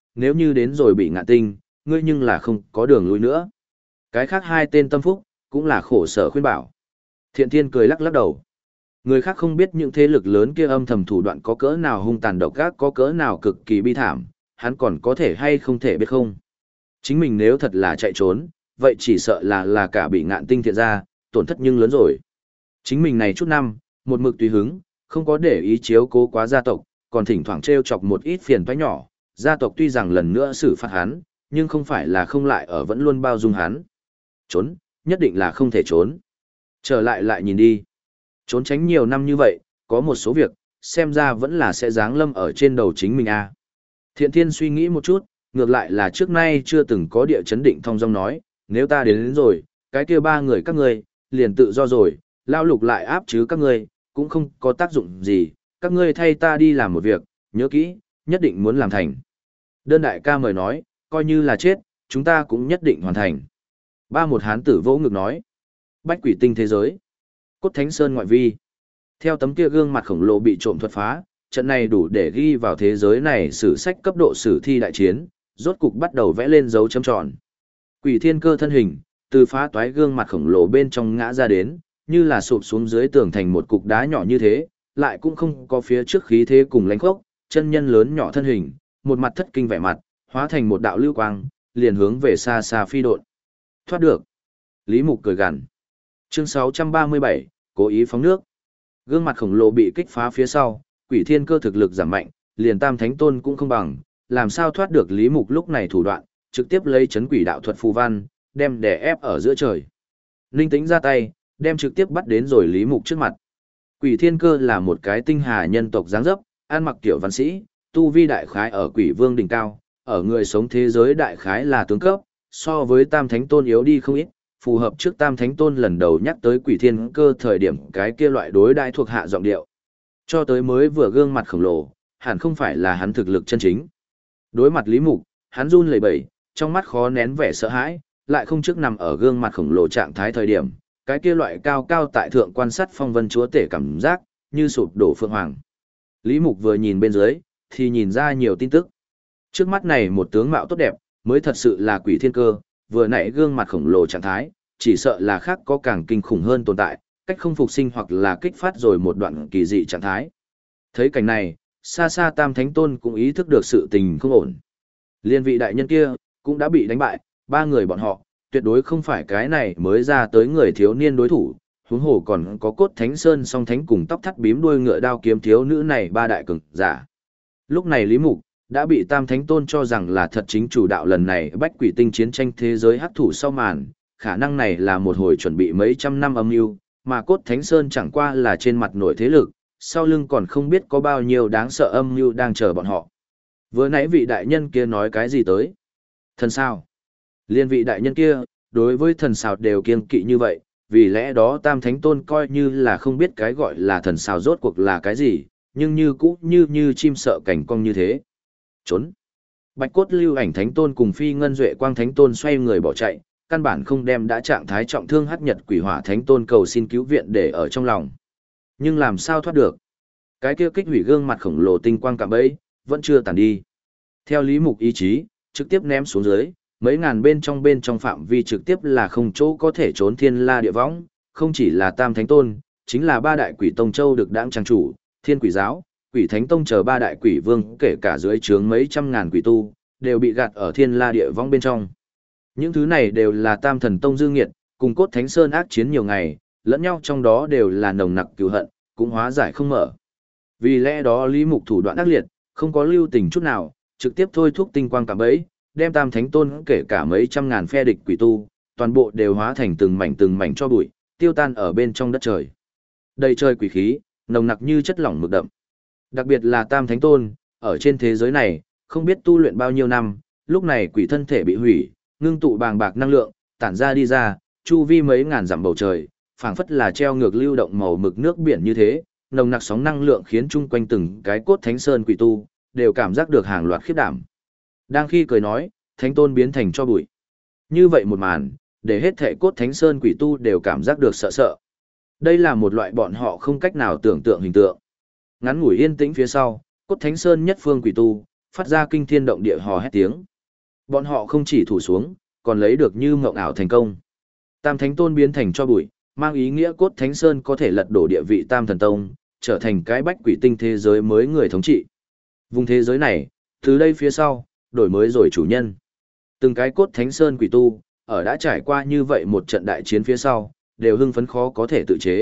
nếu như đến rồi bị ngạn tinh, ngươi nhưng là không có đường lui nữa. Cái khác hai tên tâm phúc, cũng là khổ sở khuyên bảo. Thiện Thiên cười lắc lắc đầu. Người khác không biết những thế lực lớn kia âm thầm thủ đoạn có cỡ nào hung tàn độc ác, có cỡ nào cực kỳ bi thảm, hắn còn có thể hay không thể biết không. Chính mình nếu thật là chạy trốn, vậy chỉ sợ là cả bị ngạn tinh thiện ra, tổn thất nhưng lớn rồi. Chính mình này chút năm, một mực tùy hứng, không có để ý chiếu cố quá gia tộc, còn thỉnh thoảng trêu chọc một ít phiền toái nhỏ, gia tộc tuy rằng lần nữa xử phạt hắn, nhưng không phải là không lại ở vẫn luôn bao dung hắn. Trốn, nhất định là không thể trốn. Trở lại lại nhìn đi. Trốn tránh nhiều năm như vậy, có một số việc, xem ra vẫn là sẽ giáng lâm ở trên đầu chính mình a. Thiện Thiên suy nghĩ một chút, ngược lại là trước nay chưa từng có địa chấn định thong dong nói, nếu ta đến rồi, cái kia ba người các ngươi, liền tự do rồi, lao lục lại áp chứ các ngươi, cũng không có tác dụng gì, các ngươi thay ta đi làm một việc, nhớ kỹ, nhất định muốn làm thành. Đơn đại ca mời nói, coi như là chết, chúng ta cũng nhất định hoàn thành. Ba một hán tử vỗ ngực nói, bách quỷ tinh thế giới, cốt thánh sơn ngoại vi. Theo tấm kia gương mặt khổng lồ bị trộm thuật phá, trận này đủ để ghi vào thế giới này sử sách cấp độ sử thi đại chiến, rốt cục bắt đầu vẽ lên dấu chấm tròn. Quỷ thiên cơ thân hình, từ phá toái gương mặt khổng lồ bên trong ngã ra đến, như là sụp xuống dưới tường thành một cục đá nhỏ như thế, lại cũng không có phía trước khí thế cùng lãnh khốc, chân nhân lớn nhỏ thân hình, một mặt thất kinh vẻ mặt, hóa thành một đạo lưu quang, liền hướng về xa xa phi độn. Thoát được. Lý Mục cười gằn. Chương 637, cố ý phóng nước. Gương mặt khổng lồ bị kích phá phía sau, quỷ thiên cơ thực lực giảm mạnh, liền tam thánh tôn cũng không bằng, làm sao thoát được Lý Mục lúc này thủ đoạn, trực tiếp lấy chấn quỷ đạo thuật phù văn, đem đè ép ở giữa trời. Linh Tĩnh ra tay, đem trực tiếp bắt đến rồi Lý Mục trước mặt. Quỷ thiên cơ là một cái tinh hà nhân tộc dáng dấp, ăn mặc tiểu văn sĩ, tu vi đại khái ở quỷ vương đỉnh cao, ở người sống thế giới đại khái là tướng cấp, so với tam thánh tôn yếu đi không ít, phù hợp trước tam thánh tôn lần đầu nhắc tới quỷ thiên cơ thời điểm cái kia loại đối đại thuộc hạ giọng điệu. Cho tới mới vừa gương mặt khổng lồ, hẳn không phải là hắn thực lực chân chính. Đối mặt Lý Mục, hắn run lẩy bẩy, trong mắt khó nén vẻ sợ hãi, lại không trước nằm ở gương mặt khổng lồ trạng thái thời điểm, cái kia loại cao cao tại thượng quan sát phong vân chúa tể cảm giác, như sụp đổ phượng hoàng. Lý Mục vừa nhìn bên dưới, thì nhìn ra nhiều tin tức. Trước mắt này một tướng mạo tốt đẹp, mới thật sự là quỷ thiên cơ, vừa nãy gương mặt khổng lồ trạng thái, chỉ sợ là khác có càng kinh khủng hơn tồn tại, cách không phục sinh hoặc là kích phát rồi một đoạn kỳ dị trạng thái. Thấy cảnh này, xa xa tam thánh tôn cũng ý thức được sự tình không ổn. Liên vị đại nhân kia, cũng đã bị đánh bại, ba người bọn họ, tuyệt đối không phải cái này mới ra tới người thiếu niên đối thủ, huống hồ còn có cốt thánh sơn song thánh cùng tóc thắt bím đuôi ngựa đao kiếm thiếu nữ này ba đại cường giả. Lúc này Lý Mục đã bị tam thánh tôn cho rằng là thật chính chủ đạo lần này bách quỷ tinh chiến tranh thế giới hắc thủ sau màn, khả năng này là một hồi chuẩn bị mấy trăm năm âm mưu, mà cốt thánh sơn chẳng qua là trên mặt nổi thế lực, sau lưng còn không biết có bao nhiêu đáng sợ âm mưu đang chờ bọn họ. Vừa nãy vị đại nhân kia nói cái gì tới? Thần sao? Liên vị đại nhân kia, đối với thần sao đều kiêng kỵ như vậy, vì lẽ đó tam thánh tôn coi như là không biết cái gọi là thần sao rốt cuộc là cái gì, nhưng như cũ như chim sợ cảnh cong như thế. Trốn. Bạch cốt lưu ảnh thánh tôn cùng phi ngân duệ quang thánh tôn xoay người bỏ chạy, căn bản không đem đã trạng thái trọng thương hắc nhật quỷ hỏa thánh tôn cầu xin cứu viện để ở trong lòng. Nhưng làm sao thoát được? Cái kia kích hủy gương mặt khổng lồ tinh quang cả bấy, vẫn chưa tàn đi. Theo Lý Mục ý chí, trực tiếp ném xuống dưới, mấy ngàn bên trong phạm vi trực tiếp là không chỗ có thể trốn thiên la địa võng, không chỉ là tam thánh tôn, chính là ba đại quỷ tông châu được đãng trang chủ, thiên quỷ giáo, quỷ thánh tông chờ ba đại quỷ vương kể cả dưới trướng mấy trăm ngàn quỷ tu, đều bị gạt ở thiên la địa võng bên trong. Những thứ này đều là tam thần tông dư nghiệt, cùng cốt thánh sơn ác chiến nhiều ngày, lẫn nhau trong đó đều là nồng nặc cừu hận, cũng hóa giải không mở. Vì lẽ đó Lý Mục thủ đoạn ác liệt, không có lưu tình chút nào, trực tiếp thôi thúc tinh quang cả bấy, đem tam thánh tôn kể cả mấy trăm ngàn phe địch quỷ tu, toàn bộ đều hóa thành từng mảnh cho bụi, tiêu tan ở bên trong đất trời. Đầy trời quỷ khí, nồng nặc như chất lỏng mực đậm. Đặc biệt là tam thánh tôn, ở trên thế giới này, không biết tu luyện bao nhiêu năm, lúc này quỷ thân thể bị hủy, ngưng tụ bàng bạc năng lượng, tản ra đi ra, chu vi mấy ngàn dặm bầu trời, phảng phất là treo ngược lưu động màu mực nước biển như thế, nồng nặc sóng năng lượng khiến chung quanh từng cái cốt thánh sơn quỷ tu, đều cảm giác được hàng loạt khiếp đảm. Đang khi cười nói, thánh tôn biến thành cho bụi. Như vậy một màn, để hết thảy cốt thánh sơn quỷ tu đều cảm giác được sợ sợ. Đây là một loại bọn họ không cách nào tưởng tượng hình tượng. Ngắn ngủi yên tĩnh phía sau, cốt thánh sơn nhất phương quỷ tu, phát ra kinh thiên động địa hò hét tiếng. Bọn họ không chỉ thủ xuống, còn lấy được như mộng ảo thành công. Tam Thánh Tôn biến thành cho bụi, mang ý nghĩa Cốt Thánh Sơn có thể lật đổ địa vị Tam Thần Tông, trở thành cái bách quỷ tinh thế giới mới người thống trị. Vùng thế giới này, từ đây phía sau, đổi mới rồi chủ nhân. Từng cái Cốt Thánh Sơn quỷ tu, ở đã trải qua như vậy một trận đại chiến phía sau, đều hưng phấn khó có thể tự chế.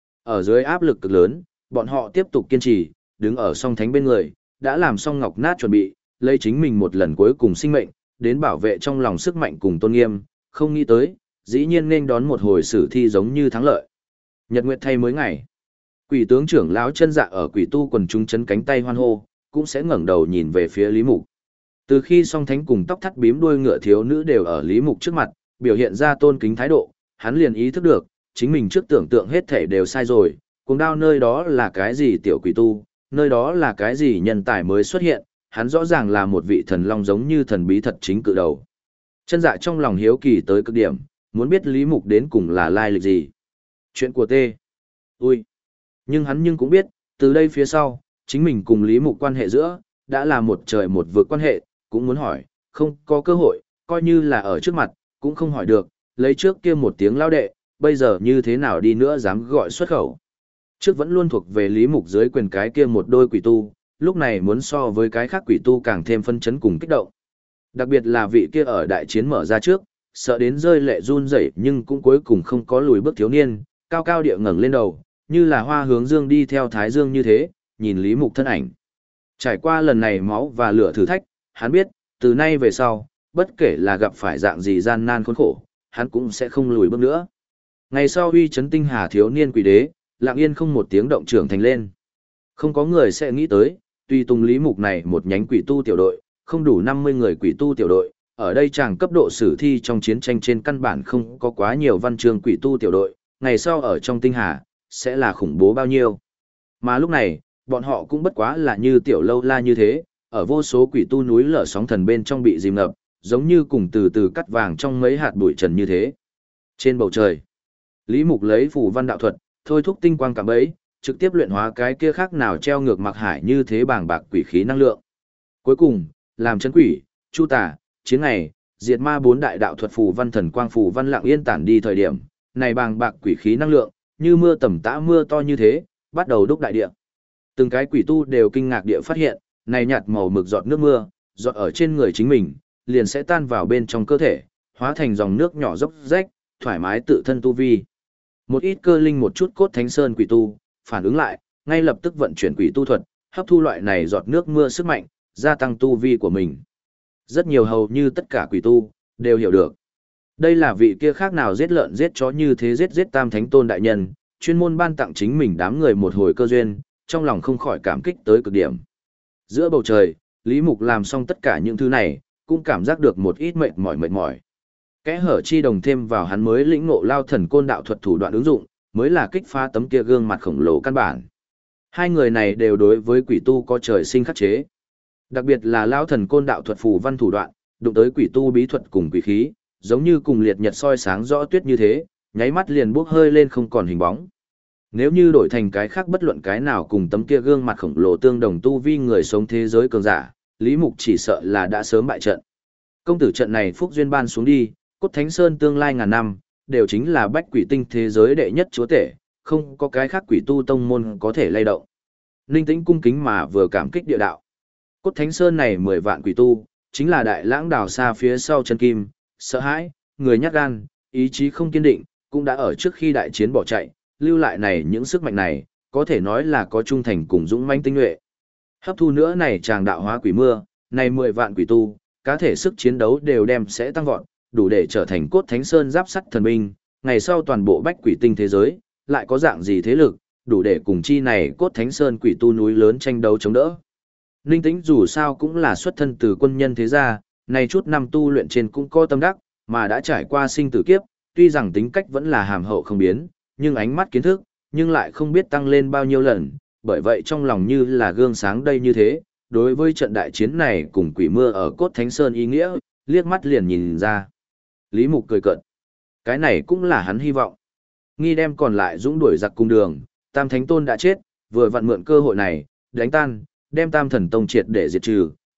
Ở dưới áp lực cực lớn, bọn họ tiếp tục kiên trì, đứng ở song thánh bên người, đã làm xong ngọc nát chuẩn bị, lấy chính mình một lần cuối cùng sinh mệnh, đến bảo vệ trong lòng sức mạnh cùng tôn nghiêm, không nghĩ tới, dĩ nhiên nên đón một hồi sử thi giống như thắng lợi. Nhật nguyệt thay mới ngày. Quỷ tướng trưởng lão chân dạ ở quỷ tu quần chúng chấn cánh tay hoan hô, cũng sẽ ngẩng đầu nhìn về phía Lý Mục. Từ khi song thánh cùng tóc thắt bím đuôi ngựa thiếu nữ đều ở Lý Mục trước mặt, biểu hiện ra tôn kính thái độ, hắn liền ý thức được, chính mình trước tưởng tượng hết thể đều sai rồi, cuồng đao nơi đó là cái gì tiểu quỷ tu, nơi đó là cái gì nhân tài mới xuất hiện, hắn rõ ràng là một vị thần long giống như thần bí thật chính cự đầu. Chân dạ trong lòng hiếu kỳ tới cực điểm, muốn biết Lý Mục đến cùng là lai lịch gì. Chuyện của tê. Ui. Nhưng hắn cũng biết, từ đây phía sau, chính mình cùng Lý Mục quan hệ giữa, đã là một trời một vực quan hệ, cũng muốn hỏi, không có cơ hội, coi như là ở trước mặt, cũng không hỏi được, lấy trước kia một tiếng lao đệ, bây giờ như thế nào đi nữa dám gọi xuất khẩu. Trước vẫn luôn thuộc về Lý Mục dưới quyền cái kia một đôi quỷ tu, lúc này muốn so với cái khác quỷ tu càng thêm phân chấn cùng kích động. Đặc biệt là vị kia ở đại chiến mở ra trước, sợ đến rơi lệ run rẩy nhưng cũng cuối cùng không có lùi bước thiếu niên, cao cao địa ngẩng lên đầu, như là hoa hướng dương đi theo thái dương như thế, nhìn Lý Mục thân ảnh. Trải qua lần này máu và lửa thử thách, hắn biết, từ nay về sau, bất kể là gặp phải dạng gì gian nan khốn khổ, hắn cũng sẽ không lùi bước nữa. Ngày sau uy chấn tinh hà thiếu niên quỷ đế, lặng yên không một tiếng động trưởng thành lên. Không có người sẽ nghĩ tới, tuy tùng Lý Mục này một nhánh quỷ tu tiểu đội, không đủ 50 người quỷ tu tiểu đội, ở đây chàng cấp độ sử thi trong chiến tranh trên căn bản không có quá nhiều văn chương quỷ tu tiểu đội, ngày sau ở trong tinh hà, sẽ là khủng bố bao nhiêu. Mà lúc này, bọn họ cũng bất quá là như tiểu lâu la như thế, ở vô số quỷ tu núi lở sóng thần bên trong bị dìm ngập, giống như cùng từ từ cắt vàng trong mấy hạt bụi trần như thế. Trên bầu trời, Lý Mục lấy phù văn đạo thuật, thôi thúc tinh quang cảm bấy, trực tiếp luyện hóa cái kia khác nào treo ngược mặc hải như thế bàng bạc quỷ khí năng lượng. Cuối cùng, làm chân quỷ, chu tà, chiến ngày, diệt ma bốn đại đạo thuật phù văn thần quang phù văn lặng yên tản đi thời điểm, này bàng bạc quỷ khí năng lượng, như mưa tầm tã mưa to như thế, bắt đầu đúc đại địa. Từng cái quỷ tu đều kinh ngạc địa phát hiện, này nhạt màu mực giọt nước mưa, giọt ở trên người chính mình, liền sẽ tan vào bên trong cơ thể, hóa thành dòng nước nhỏ dốc rách, thoải mái tự thân tu vi. Một ít cơ linh một chút cốt thánh sơn quỷ tu, phản ứng lại, ngay lập tức vận chuyển quỷ tu thuật, hấp thu loại này giọt nước mưa sức mạnh, gia tăng tu vi của mình. Rất nhiều hầu như tất cả quỷ tu, đều hiểu được. Đây là vị kia khác nào giết lợn giết chó như thế giết tam thánh tôn đại nhân, chuyên môn ban tặng chính mình đám người một hồi cơ duyên, trong lòng không khỏi cảm kích tới cực điểm. Giữa bầu trời, Lý Mục làm xong tất cả những thứ này, cũng cảm giác được một ít mệt mỏi. Kẽ hở chi đồng thêm vào hắn mới lĩnh ngộ lao thần côn đạo thuật thủ đoạn ứng dụng, mới là kích phá tấm kia gương mặt khổng lồ căn bản. Hai người này đều đối với quỷ tu có trời sinh khắc chế. Đặc biệt là lao thần côn đạo thuật phù văn thủ đoạn, đụng tới quỷ tu bí thuật cùng quỷ khí, giống như cùng liệt nhật soi sáng rõ tuyết như thế, nháy mắt liền bốc hơi lên không còn hình bóng. Nếu như đổi thành cái khác bất luận cái nào cùng tấm kia gương mặt khổng lồ tương đồng tu vi người sống thế giới cường giả, Lý Mục chỉ sợ là đã sớm bại trận. Công tử trận này phúc duyên ban xuống đi, Cốt Thánh Sơn tương lai ngàn năm, đều chính là bách quỷ tinh thế giới đệ nhất chúa tể, không có cái khác quỷ tu tông môn có thể lay động. Ninh Tĩnh cung kính mà vừa cảm kích địa đạo. Cốt Thánh Sơn này 10 vạn quỷ tu, chính là đại lãng đào xa phía sau chân kim, sợ hãi, người nhát gan, ý chí không kiên định, cũng đã ở trước khi đại chiến bỏ chạy, lưu lại này những sức mạnh này, có thể nói là có trung thành cùng dũng mãnh tinh nhuệ. Hấp thu nữa này chàng đạo hóa quỷ mưa, này 10 vạn quỷ tu, cá thể sức chiến đấu đều đem sẽ tăng vọt, đủ để trở thành Cốt Thánh Sơn giáp sắt thần binh, ngày sau toàn bộ bách quỷ tinh thế giới, lại có dạng gì thế lực, đủ để cùng chi này Cốt Thánh Sơn quỷ tu núi lớn tranh đấu chống đỡ. Ninh Tĩnh dù sao cũng là xuất thân từ quân nhân thế gia, này chút năm tu luyện trên cũng có tâm đắc, mà đã trải qua sinh tử kiếp, tuy rằng tính cách vẫn là hàm hậu không biến, nhưng ánh mắt kiến thức, nhưng lại không biết tăng lên bao nhiêu lần, bởi vậy trong lòng như là gương sáng đây như thế, đối với trận đại chiến này cùng quỷ mưa ở Cốt Thánh Sơn ý nghĩa, liếc mắt liền nhìn ra. Lý Mục cười cợt. Cái này cũng là hắn hy vọng. Nghi đem còn lại dũng đuổi giặc cung đường, Tam Thánh Tôn đã chết, vừa vặn mượn cơ hội này, đánh tan, đem Tam Thần Tông triệt để diệt trừ,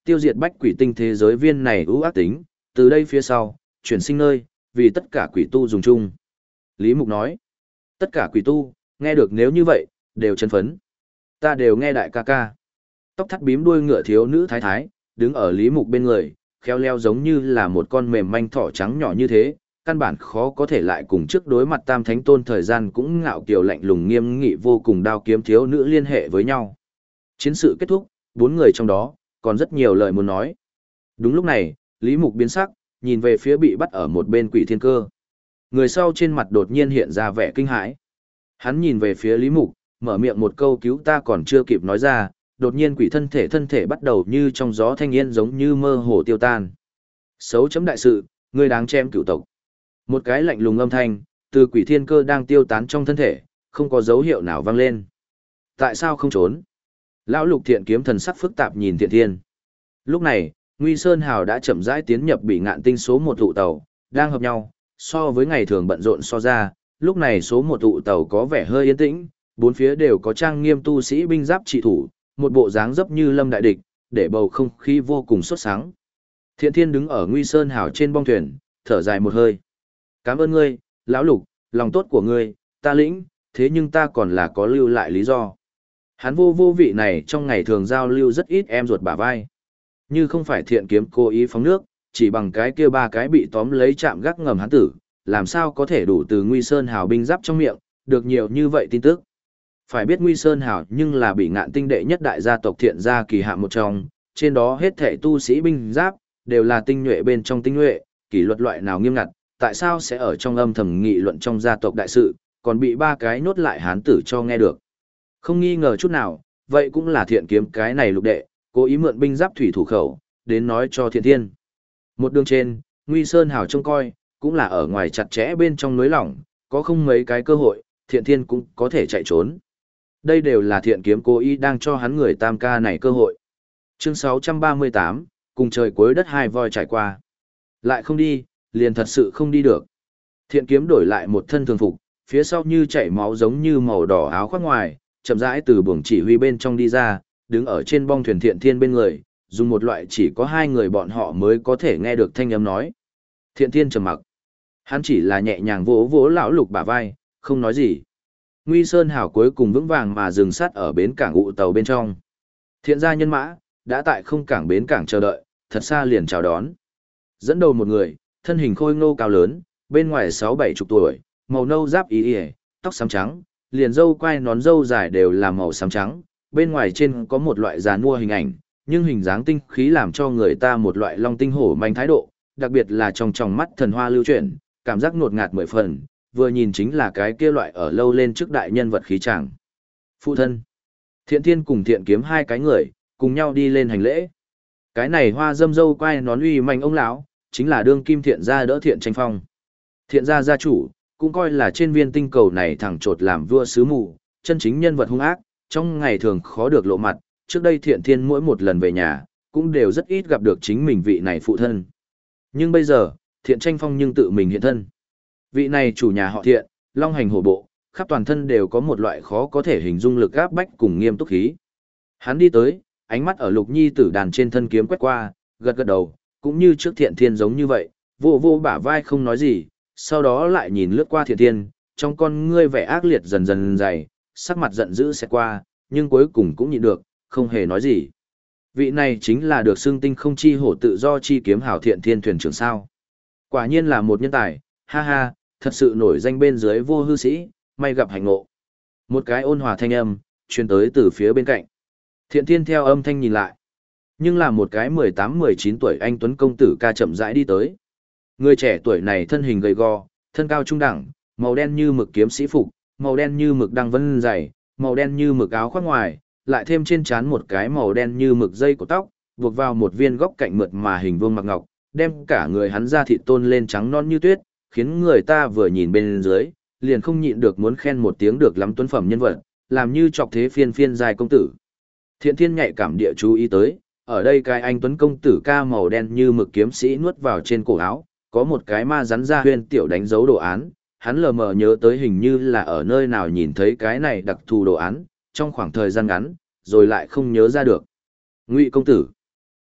tiêu diệt bách quỷ tinh thế giới viên này ưu ác tính, từ đây phía sau, chuyển sinh nơi, vì tất cả quỷ tu dùng chung. Lý Mục nói, tất cả quỷ tu, nghe được nếu như vậy, đều chấn phấn. Ta đều nghe đại ca ca. Tóc thắt bím đuôi ngựa thiếu nữ thái thái, đứng ở Lý Mục bên người, khéo léo giống như là một con mềm manh thỏ trắng nhỏ như thế, căn bản khó có thể lại cùng trước đối mặt Tam Thánh Tôn thời gian cũng ngạo kiều lạnh lùng nghiêm nghị vô cùng đao kiếm thiếu nữ liên hệ với nhau. Chiến sự kết thúc, 4 người trong đó, còn rất nhiều lời muốn nói. Đúng lúc này, Lý Mục biến sắc, nhìn về phía bị bắt ở một bên Quỷ Thiên Cơ. Người sau trên mặt đột nhiên hiện ra vẻ kinh hãi. Hắn nhìn về phía Lý Mục, mở miệng một câu cứu ta còn chưa kịp nói ra, đột nhiên quỷ thân thể bắt đầu như trong gió thanh yên giống như mơ hồ tiêu tan. Xấu chấm đại sự, ngươi đáng chém cửu tộc. Một cái lạnh lùng âm thanh, từ Quỷ Thiên Cơ đang tiêu tán trong thân thể, không có dấu hiệu nào vang lên. Tại sao không trốn? Lão Lục Thiện kiếm thần sắc phức tạp nhìn Thiện Thiên. Lúc này, Nguy Sơn Hào đã chậm rãi tiến nhập Bị Ngạn Tinh số 1 tụ tàu, đang hợp nhau, so với ngày thường bận rộn so ra, lúc này số 1 tụ tàu có vẻ hơi yên tĩnh, bốn phía đều có trang nghiêm tu sĩ binh giáp trị thủ, một bộ dáng dấp như lâm đại địch, để bầu không khí vô cùng sốt sáng. Thiện Thiên đứng ở Nguy Sơn Hào trên bong thuyền, thở dài một hơi. Cảm ơn ngươi, Lão Lục, lòng tốt của ngươi, ta lĩnh, thế nhưng ta còn là có lưu lại lý do. Hắn vô vị này trong ngày thường giao lưu rất ít em ruột bả vai. Như không phải Thiện kiếm cố ý phóng nước, chỉ bằng cái kia 3 cái bị tóm lấy chạm gác ngầm hắn tử, làm sao có thể đủ từ Nguy Sơn Hào binh giáp trong miệng, được nhiều như vậy tin tức. Phải biết Nguy Sơn Hào nhưng là Bị Ngạn Tinh đệ nhất đại gia tộc Thiện gia kỳ hạ một trong, trên đó hết thảy tu sĩ binh giáp, đều là tinh nhuệ bên trong tinh nhuệ, kỷ luật loại nào nghiêm ngặt, tại sao sẽ ở trong âm thầm nghị luận trong gia tộc đại sự, còn bị 3 cái nốt lại hán tử cho nghe được. Không nghi ngờ chút nào, vậy cũng là Thiện kiếm cái này lục đệ, cố ý mượn binh giáp thủy thủ khẩu, đến nói cho Thiện Thiên. Một đường trên, Nguy Sơn Hào trông coi, cũng là ở ngoài chặt chẽ bên trong núi lỏng, có không mấy cái cơ hội, Thiện Thiên cũng có thể chạy trốn. Đây đều là Thiện kiếm cố ý đang cho hắn người tam ca này cơ hội. Chương 638, cùng trời cuối đất hai voi trải qua. Lại không đi, liền thật sự không đi được. Thiện kiếm đổi lại một thân thường phục, phía sau như chảy máu giống như màu đỏ áo khoác ngoài, chậm rãi từ buồng chỉ huy bên trong đi ra, đứng ở trên bong thuyền Thiện Thiên bên người, dùng một loại chỉ có 2 người bọn họ mới có thể nghe được thanh âm nói. Thiện Thiên trầm mặc. Hắn chỉ là nhẹ nhàng vỗ vỗ Lão Lục bả vai, không nói gì. Nguy Sơn Hào cuối cùng vững vàng mà dừng sát ở bến cảng ụ tàu bên trong. Thiện gia nhân mã, đã tại không cảng bến cảng chờ đợi, thật xa liền chào đón. Dẫn đầu một người, thân hình khôi ngô cao lớn, bên ngoài 6-7 chục tuổi, màu nâu giáp y, tóc xám trắng, liền râu quai nón râu dài đều là màu xám trắng, bên ngoài trên có một loại giàn mua hình ảnh, nhưng hình dáng tinh khí làm cho người ta một loại long tinh hổ manh thái độ, đặc biệt là trong mắt thần hoa lưu chuyển, cảm giác ngột ngạt 10 phần, vừa nhìn chính là cái kia loại ở lâu lên trước đại nhân vật khí chàng. Phụ thân. Thiện Thiên cùng Thiện kiếm 2 cái người, cùng nhau đi lên hành lễ. Cái này hoa dâm dâu quai nón uy manh ông lão, chính là đương kim Thiện gia đỡ Thiện Tranh Phong. Thiện gia gia chủ, cũng coi là trên viên tinh cầu này thẳng chột làm vua sứ mù, chân chính nhân vật hung ác, trong ngày thường khó được lộ mặt, trước đây Thiện Thiên mỗi một lần về nhà, cũng đều rất ít gặp được chính mình vị này phụ thân. Nhưng bây giờ, Thiện Tranh Phong nhưng tự mình hiện thân. Vị này chủ nhà họ Thiện, long hành hổ bộ, khắp toàn thân đều có một loại khó có thể hình dung lực áp bách cùng nghiêm túc khí. Hắn đi tới, ánh mắt ở Lục Nhi tử đàn trên thân kiếm quét qua, gật gật đầu, cũng như trước Thiện Thiên giống như vậy, vô bả vai không nói gì, sau đó lại nhìn lướt qua Thiện Thiên, trong con ngươi vẻ ác liệt dần dần dày, sắc mặt giận dữ sẽ qua, nhưng cuối cùng cũng nhịn được, không hề nói gì. Vị này chính là được xưng tinh không chi hổ tự do chi kiếm hảo Thiện Thiên thuyền trưởng sao. Quả nhiên là một nhân tài, ha ha, thật sự nổi danh bên dưới vô hư sĩ, may gặp hạnh ngộ. Một cái ôn hòa thanh âm, truyền tới từ phía bên cạnh. Thiện Thiên theo âm thanh nhìn lại. Nhưng là một cái 18-19 tuổi anh Tuấn công tử ca chậm rãi đi tới. Người trẻ tuổi này thân hình gầy gò, thân cao trung đẳng, màu đen như mực kiếm sĩ phục, màu đen như mực đăng vân dày, màu đen như mực áo khoác ngoài, lại thêm trên trán một cái màu đen như mực dây của tóc, buộc vào một viên góc cạnh mượt mà hình vuông mặc ngọc, đem cả người hắn ra thịt tôn lên trắng non như tuyết, khiến người ta vừa nhìn bên dưới, liền không nhịn được muốn khen một tiếng được lắm tuấn phẩm nhân vật, làm như chọc thế phiên dài công tử. Thiện Thiên nhạy cảm địa chú ý tới, ở đây cái anh tuấn công tử ca màu đen như mực kiếm sĩ nuốt vào trên cổ áo, có một cái ma rắn ra huyên tiểu đánh dấu đồ án, hắn lờ mờ nhớ tới hình như là ở nơi nào nhìn thấy cái này đặc thù đồ án, trong khoảng thời gian ngắn, rồi lại không nhớ ra được. Ngụy công tử.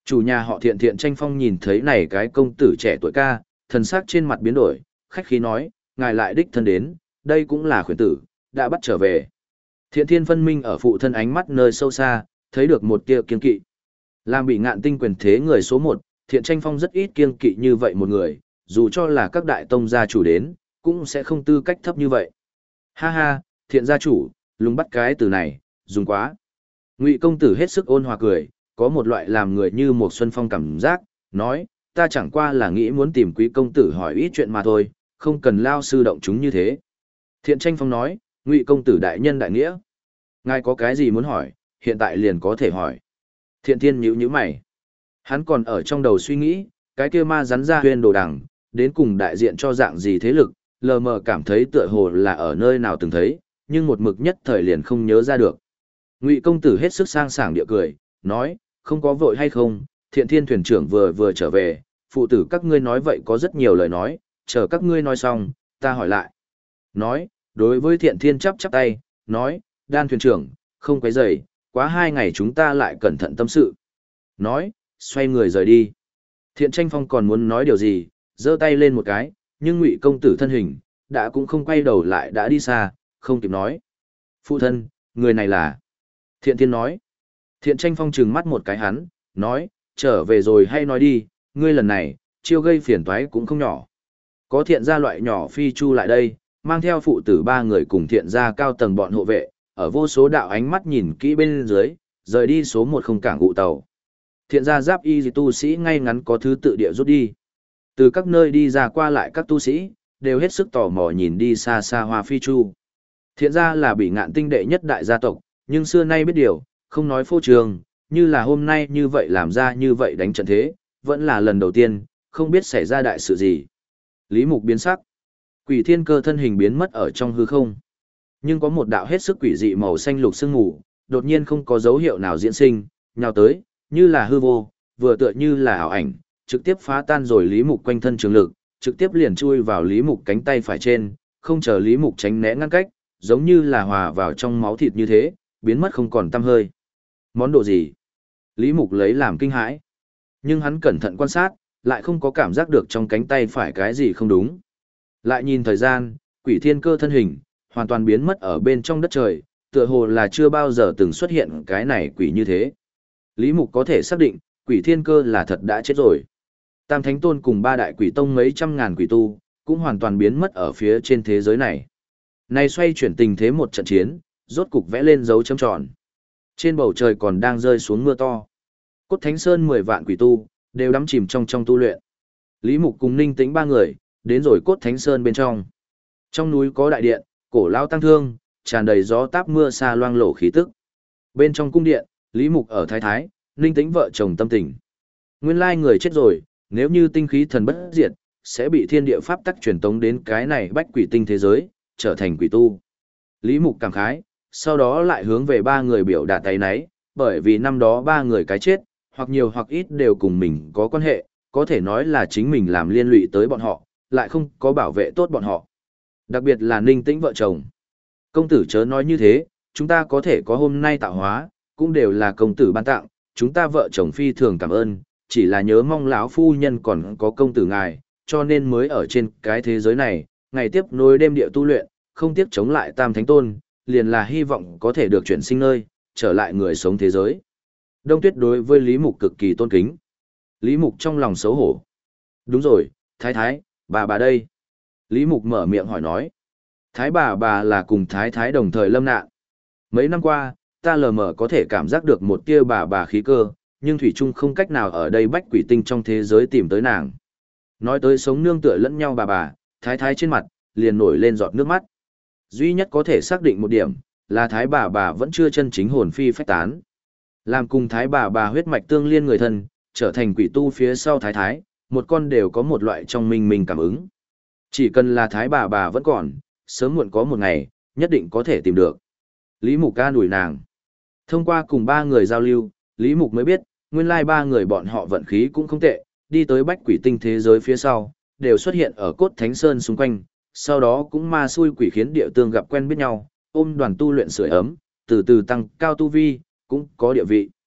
Chủ nhà họ Thiện Thiện Tranh Phong nhìn thấy này cái công tử trẻ tuổi ca, thần sắc trên mặt biến đổi, khách khí nói, ngài lại đích thân đến, đây cũng là khuyến tử, đã bắt trở về. Thiện Thiên phân minh ở phụ thân ánh mắt nơi sâu xa, thấy được một tia kiên kỵ. Làm bị ngạn tinh quyền thế người số 1, Thiện Tranh Phong rất ít kiên kỵ như vậy một người, dù cho là các đại tông gia chủ đến, cũng sẽ không tư cách thấp như vậy. Ha ha, Thiện gia chủ, lùng bắt cái từ này, dùng quá. Ngụy công tử hết sức ôn hòa cười, có một loại làm người như một xuân phong cảm giác, nói, ta chẳng qua là nghĩ muốn tìm quý công tử hỏi ít chuyện mà thôi, không cần lao sư động chúng như thế. Thiện Tranh Phong nói, Ngụy công tử đại nhân đại nghĩa. Ngài có cái gì muốn hỏi, hiện tại liền có thể hỏi. Thiện Thiên nhíu mày. Hắn còn ở trong đầu suy nghĩ, cái kia ma rắn ra huyên đồ đằng, đến cùng đại diện cho dạng gì thế lực, lờ mờ cảm thấy tựa hồ là ở nơi nào từng thấy, nhưng một mực nhất thời liền không nhớ ra được. Ngụy công tử hết sức sang sảng địa cười, nói, không có vội hay không, Thiện Thiên thuyền trưởng vừa trở về, phụ tử các ngươi nói vậy có rất nhiều lời nói, chờ các ngươi nói xong, ta hỏi lại. Nói, đối với Thiện Thiên chắp tay, nói, Đan thuyền trưởng, không quấy rầy, quá 2 ngày chúng ta lại cẩn thận tâm sự. Nói, xoay người rời đi. Thiện Tranh Phong còn muốn nói điều gì, giơ tay lên một cái, nhưng Ngụy công tử thân hình, đã cũng không quay đầu lại đã đi xa, không kịp nói. Phụ thân, người này là... Thiện Thiên nói. Thiện Tranh Phong trừng mắt một cái hắn, nói, trở về rồi hay nói đi, ngươi lần này, chiêu gây phiền toái cũng không nhỏ. Có thiện gia loại nhỏ phi chu lại đây, mang theo phụ tử 3 người cùng thiện gia cao tầng bọn hộ vệ, ở vô số đạo ánh mắt nhìn kỹ bên dưới, rời đi số 1 không cảng gụ tàu. Thiện gia giáp y tu sĩ ngay ngắn có thứ tự địa rút đi. Từ các nơi đi ra qua lại các tu sĩ, đều hết sức tò mò nhìn đi xa xa hoa phi chu. Thiện gia là bị ngạn tinh đệ nhất đại gia tộc, nhưng xưa nay biết điều, không nói phô trương, như là hôm nay như vậy làm ra như vậy đánh trận thế, vẫn là lần đầu tiên, không biết xảy ra đại sự gì. Lý Mục biến sắc. Quỷ Thiên Cơ thân hình biến mất ở trong hư không. Nhưng có một đạo hết sức quỷ dị màu xanh lục sương mù, đột nhiên không có dấu hiệu nào diễn sinh, nhào tới, như là hư vô, vừa tựa như là ảo ảnh, trực tiếp phá tan rồi Lý Mục quanh thân trường lực, trực tiếp liền chui vào Lý Mục cánh tay phải trên, không chờ Lý Mục tránh né ngăn cách, giống như là hòa vào trong máu thịt như thế, biến mất không còn tăm hơi. Món đồ gì? Lý Mục lấy làm kinh hãi. Nhưng hắn cẩn thận quan sát, lại không có cảm giác được trong cánh tay phải cái gì không đúng. Lại nhìn thời gian, Quỷ Thiên Cơ thân hình, hoàn toàn biến mất ở bên trong đất trời, tựa hồ là chưa bao giờ từng xuất hiện cái này quỷ như thế. Lý Mục có thể xác định, Quỷ Thiên Cơ là thật đã chết rồi. Tam Thánh Tôn cùng 3 đại quỷ tông mấy trăm ngàn quỷ tu, cũng hoàn toàn biến mất ở phía trên thế giới này. Này xoay chuyển tình thế một trận chiến, rốt cục vẽ lên dấu chấm tròn. Trên bầu trời còn đang rơi xuống mưa to. Cốt Thánh Sơn 10 vạn quỷ tu, đều đắm chìm trong tu luyện. Lý Mục cùng Ninh Tĩnh 3 người, đến rồi Cốt Thánh Sơn bên trong. Trong núi có đại điện, cổ lao tăng thương, tràn đầy gió táp mưa xa loang lổ khí tức. Bên trong cung điện, Lý Mục ở thái thái, Ninh Tĩnh vợ chồng tâm tình. Nguyên lai người chết rồi, nếu như tinh khí thần bất diệt, sẽ bị thiên địa pháp tắc truyền tống đến cái này bách quỷ tinh thế giới, trở thành quỷ tu. Lý Mục cảm khái, sau đó lại hướng về 3 người biểu đạt tay náy, bởi vì năm đó 3 người cái chết, hoặc nhiều hoặc ít đều cùng mình có quan hệ, có thể nói là chính mình làm liên lụy tới bọn họ, lại không có bảo vệ tốt bọn họ. Đặc biệt là Ninh Tĩnh vợ chồng. Công tử chớ nói như thế, chúng ta có thể có hôm nay tạo hóa, cũng đều là công tử ban tặng, chúng ta vợ chồng phi thường cảm ơn, chỉ là nhớ mong lão phu nhân còn có công tử ngài, cho nên mới ở trên cái thế giới này, ngày tiếp nối đêm địa tu luyện, không tiếc chống lại Tam Thánh Tôn, liền là hy vọng có thể được chuyển sinh nơi, trở lại người sống thế giới. Đông Tuyết đối với Lý Mục cực kỳ tôn kính. Lý Mục trong lòng xấu hổ. Đúng rồi, thái thái, bà đây. Lý Mục mở miệng hỏi nói. Thái bà là cùng thái thái đồng thời lâm nạn. Mấy năm qua, ta lờ mờ có thể cảm giác được một tia bà khí cơ, nhưng Thủy Trung không cách nào ở đây bách quỷ tinh trong thế giới tìm tới nàng. Nói tới sống nương tựa lẫn nhau bà, thái thái trên mặt, liền nổi lên giọt nước mắt. Duy nhất có thể xác định một điểm, là thái bà vẫn chưa chân chính hồn phi phách tán. Làm cùng thái bà huyết mạch tương liên người thân, trở thành quỷ tu phía sau thái thái, một con đều có một loại trong mình cảm ứng. Chỉ cần là thái bà vẫn còn, sớm muộn có một ngày, nhất định có thể tìm được. Lý Mục ca đuổi nàng. Thông qua cùng 3 người giao lưu, Lý Mục mới biết, nguyên lai 3 người bọn họ vận khí cũng không tệ, đi tới bách quỷ tinh thế giới phía sau, đều xuất hiện ở Cốt Thánh Sơn xung quanh, sau đó cũng ma xui quỷ khiến địa tương gặp quen biết nhau, ôm đoàn tu luyện sưởi ấm, từ từ tăng cao tu vi, cũng có địa vị.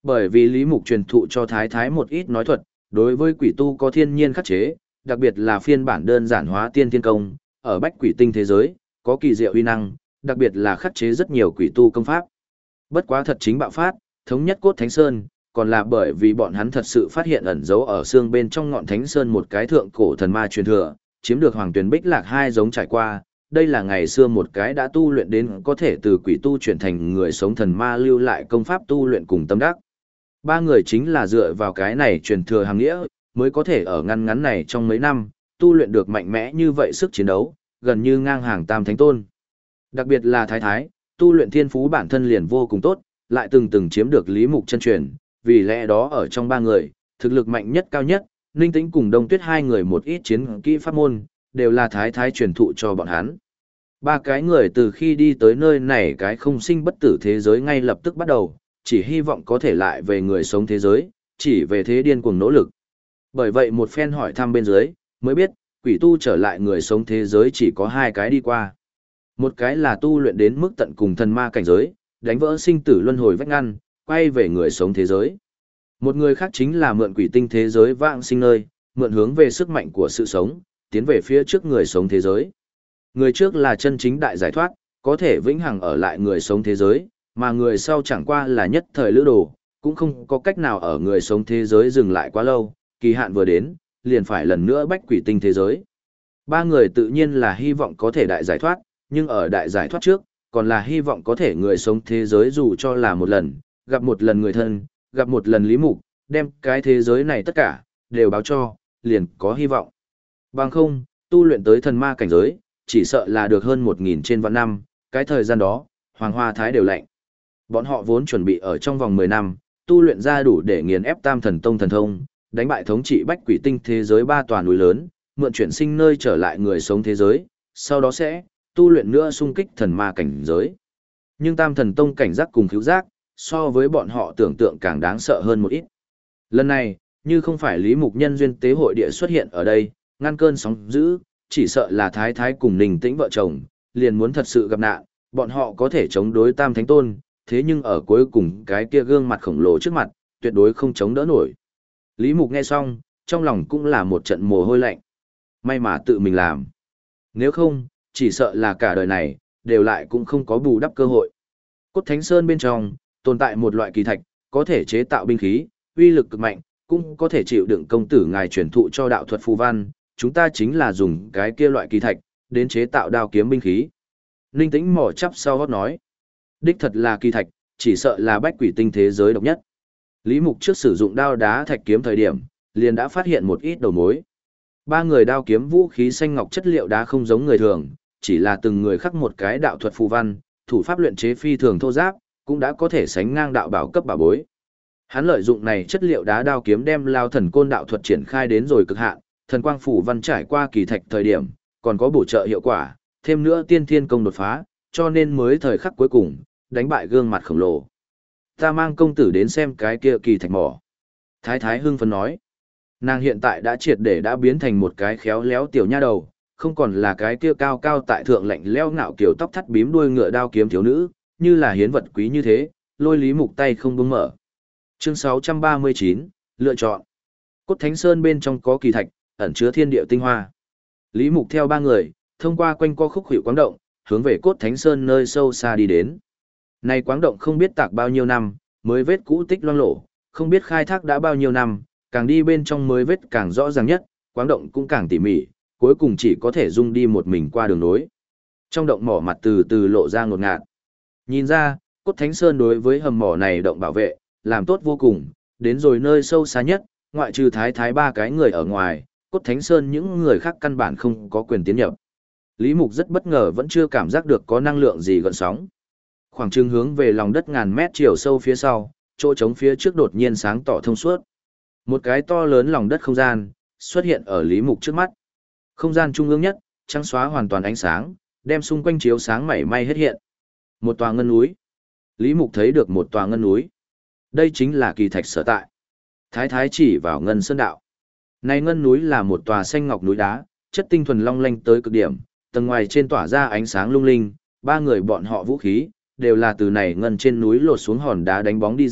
Bởi vì Lý Mục truyền thụ cho Thái Thái một ít nói thuật, đối với quỷ tu có thiên nhiên khắc chế, đặc biệt là phiên bản đơn giản hóa tiên thiên công, ở bách quỷ tinh thế giới, có kỳ diệu uy năng, đặc biệt là khắc chế rất nhiều quỷ tu công pháp. Bất quá thật chính bạo phát, thống nhất cốt Thánh Sơn, còn là bởi vì bọn hắn thật sự phát hiện ẩn giấu ở xương bên trong ngọn Thánh Sơn một cái thượng cổ thần ma truyền thừa, chiếm được Hoàng Tuyền Bích Lạc hai giống trải qua. Đây là ngày xưa một cái đã tu luyện đến có thể từ quỷ tu chuyển thành người sống thần ma lưu lại công pháp tu luyện cùng tâm đắc. Ba người chính là dựa vào cái này truyền thừa hàng nghĩa, mới có thể ở ngăn ngắn này trong mấy năm, tu luyện được mạnh mẽ như vậy sức chiến đấu, gần như ngang hàng Tam Thánh Tôn. Đặc biệt là Thái Thái, tu luyện thiên phú bản thân liền vô cùng tốt, lại từng chiếm được Lý Mục chân truyền, vì lẽ đó ở trong ba người, thực lực mạnh nhất cao nhất, Ninh Tĩnh cùng Đông Tuyết hai người một ít chiến kỹ pháp môn, đều là Thái Thái truyền thụ cho bọn hắn. Ba cái người từ khi đi tới nơi này cái không sinh bất tử thế giới ngay lập tức bắt đầu, chỉ hy vọng có thể lại về người sống thế giới, chỉ về thế điên cuồng nỗ lực. Bởi vậy một phen hỏi thăm bên dưới, mới biết, quỷ tu trở lại người sống thế giới chỉ có hai cái đi qua. Một cái là tu luyện đến mức tận cùng thần ma cảnh giới, đánh vỡ sinh tử luân hồi vách ngăn, quay về người sống thế giới. Một người khác chính là mượn quỷ tinh thế giới vãng sinh nơi, mượn hướng về sức mạnh của sự sống, tiến về phía trước người sống thế giới. Người trước là chân chính đại giải thoát, có thể vĩnh hằng ở lại người sống thế giới, mà người sau chẳng qua là nhất thời lữ đồ, cũng không có cách nào ở người sống thế giới dừng lại quá lâu, kỳ hạn vừa đến, liền phải lần nữa bách quỷ tinh thế giới. Ba người tự nhiên là hy vọng có thể đại giải thoát, nhưng ở đại giải thoát trước, còn là hy vọng có thể người sống thế giới dù cho là một lần, gặp một lần người thân, gặp một lần Lý Mục, đem cái thế giới này tất cả, đều báo cho, liền có hy vọng. Bằng không, tu luyện tới thần ma cảnh giới, chỉ sợ là được hơn 1.000 trên vạn năm, cái thời gian đó, Hoàng Hoa Thái đều lạnh. Bọn họ vốn chuẩn bị ở trong vòng 10 năm, tu luyện ra đủ để nghiền ép Tam Thần Tông thần thông, đánh bại thống trị bách quỷ tinh thế giới ba tòa núi lớn, mượn chuyển sinh nơi trở lại người sống thế giới, sau đó sẽ tu luyện nữa xung kích thần ma cảnh giới. Nhưng Tam Thần Tông cảnh giác cùng cứu giác, so với bọn họ tưởng tượng càng đáng sợ hơn một ít. Lần này, như không phải Lý Mục nhân duyên tế hội địa xuất hiện ở đây, ngăn cơn sóng dữ, chỉ sợ là Thái Thái cùng Ninh Tĩnh vợ chồng, liền muốn thật sự gặp nạn, bọn họ có thể chống đối Tam Thánh Tôn, thế nhưng ở cuối cùng cái kia gương mặt khổng lồ trước mặt, tuyệt đối không chống đỡ nổi. Lý Mục nghe xong, trong lòng cũng là một trận mồ hôi lạnh. May mà tự mình làm. Nếu không, chỉ sợ là cả đời này, đều lại cũng không có bù đắp cơ hội. Cốt Thánh Sơn bên trong, tồn tại một loại kỳ thạch, có thể chế tạo binh khí, uy lực cực mạnh, cũng có thể chịu đựng công tử ngài truyền thụ cho đạo thuật phù văn, chúng ta chính là dùng cái kia loại kỳ thạch, đến chế tạo đao kiếm binh khí. Ninh Tĩnh mỏ chắp sau hót nói. Đích thật là kỳ thạch, chỉ sợ là bách quỷ tinh thế giới độc nhất. Lý Mục trước sử dụng đao đá thạch kiếm thời điểm, liền đã phát hiện một ít đầu mối. Ba người đao kiếm vũ khí xanh ngọc chất liệu đá không giống người thường, chỉ là từng người khắc một cái đạo thuật phù văn, thủ pháp luyện chế phi thường thô giáp, cũng đã có thể sánh ngang đạo bảo cấp bảo bối. Hắn lợi dụng này chất liệu đá đao kiếm đem Lao Thần Côn đạo thuật triển khai đến rồi cực hạn, thần quang phủ văn trải qua kỳ thạch thời điểm, còn có bổ trợ hiệu quả, thêm nữa tiên thiên công đột phá, cho nên mới thời khắc cuối cùng, đánh bại gương mặt khổng lồ. Ta mang công tử đến xem cái kia kỳ thạch mỏ. Thái Thái hưng phấn nói. Nàng hiện tại đã triệt để đã biến thành một cái khéo léo tiểu nha đầu, không còn là cái kia cao cao tại thượng lạnh leo ngạo kiểu tóc thắt bím đuôi ngựa đao kiếm thiếu nữ, như là hiến vật quý như thế, lôi Lý Mục tay không buông mở. Chương 639, lựa chọn. Cốt Thánh Sơn bên trong có kỳ thạch, ẩn chứa thiên địa tinh hoa. Lý Mục theo ba người, thông qua quanh co khúc hữu quáng động, hướng về Cốt Thánh Sơn nơi sâu xa đi đến. Này quáng động không biết tạc bao nhiêu năm, mới vết cũ tích loang lổ, không biết khai thác đã bao nhiêu năm, càng đi bên trong mới vết càng rõ ràng nhất, quáng động cũng càng tỉ mỉ, cuối cùng chỉ có thể dung đi một mình qua đường nối. Trong động mỏ mặt từ từ lộ ra ngột ngạt. Nhìn ra, Cốt Thánh Sơn đối với hầm mỏ này động bảo vệ, làm tốt vô cùng, đến rồi nơi sâu xa nhất, ngoại trừ Thái Thái ba cái người ở ngoài, Cốt Thánh Sơn những người khác căn bản không có quyền tiến nhập. Lý Mục rất bất ngờ vẫn chưa cảm giác được có năng lượng gì gợn sóng. Khoảng chừng hướng về lòng đất ngàn mét chiều sâu phía sau, chỗ trống phía trước đột nhiên sáng tỏ thông suốt. Một cái to lớn lòng đất không gian, xuất hiện ở Lý Mục trước mắt. Không gian trung ương nhất, trắng xóa hoàn toàn ánh sáng, đem xung quanh chiếu sáng mảy may hết hiện. Một tòa ngân núi. Lý Mục thấy được một tòa ngân núi. Đây chính là kỳ thạch sở tại. Thái Thái chỉ vào ngân sơn đạo. Này ngân núi là một tòa xanh ngọc núi đá, chất tinh thuần long lanh tới cực điểm, tầng ngoài trên tỏa ra ánh sáng lung linh, ba người bọn họ vũ khí, đều là từ này ngân trên núi lột xuống hòn đá đánh bóng đi ra,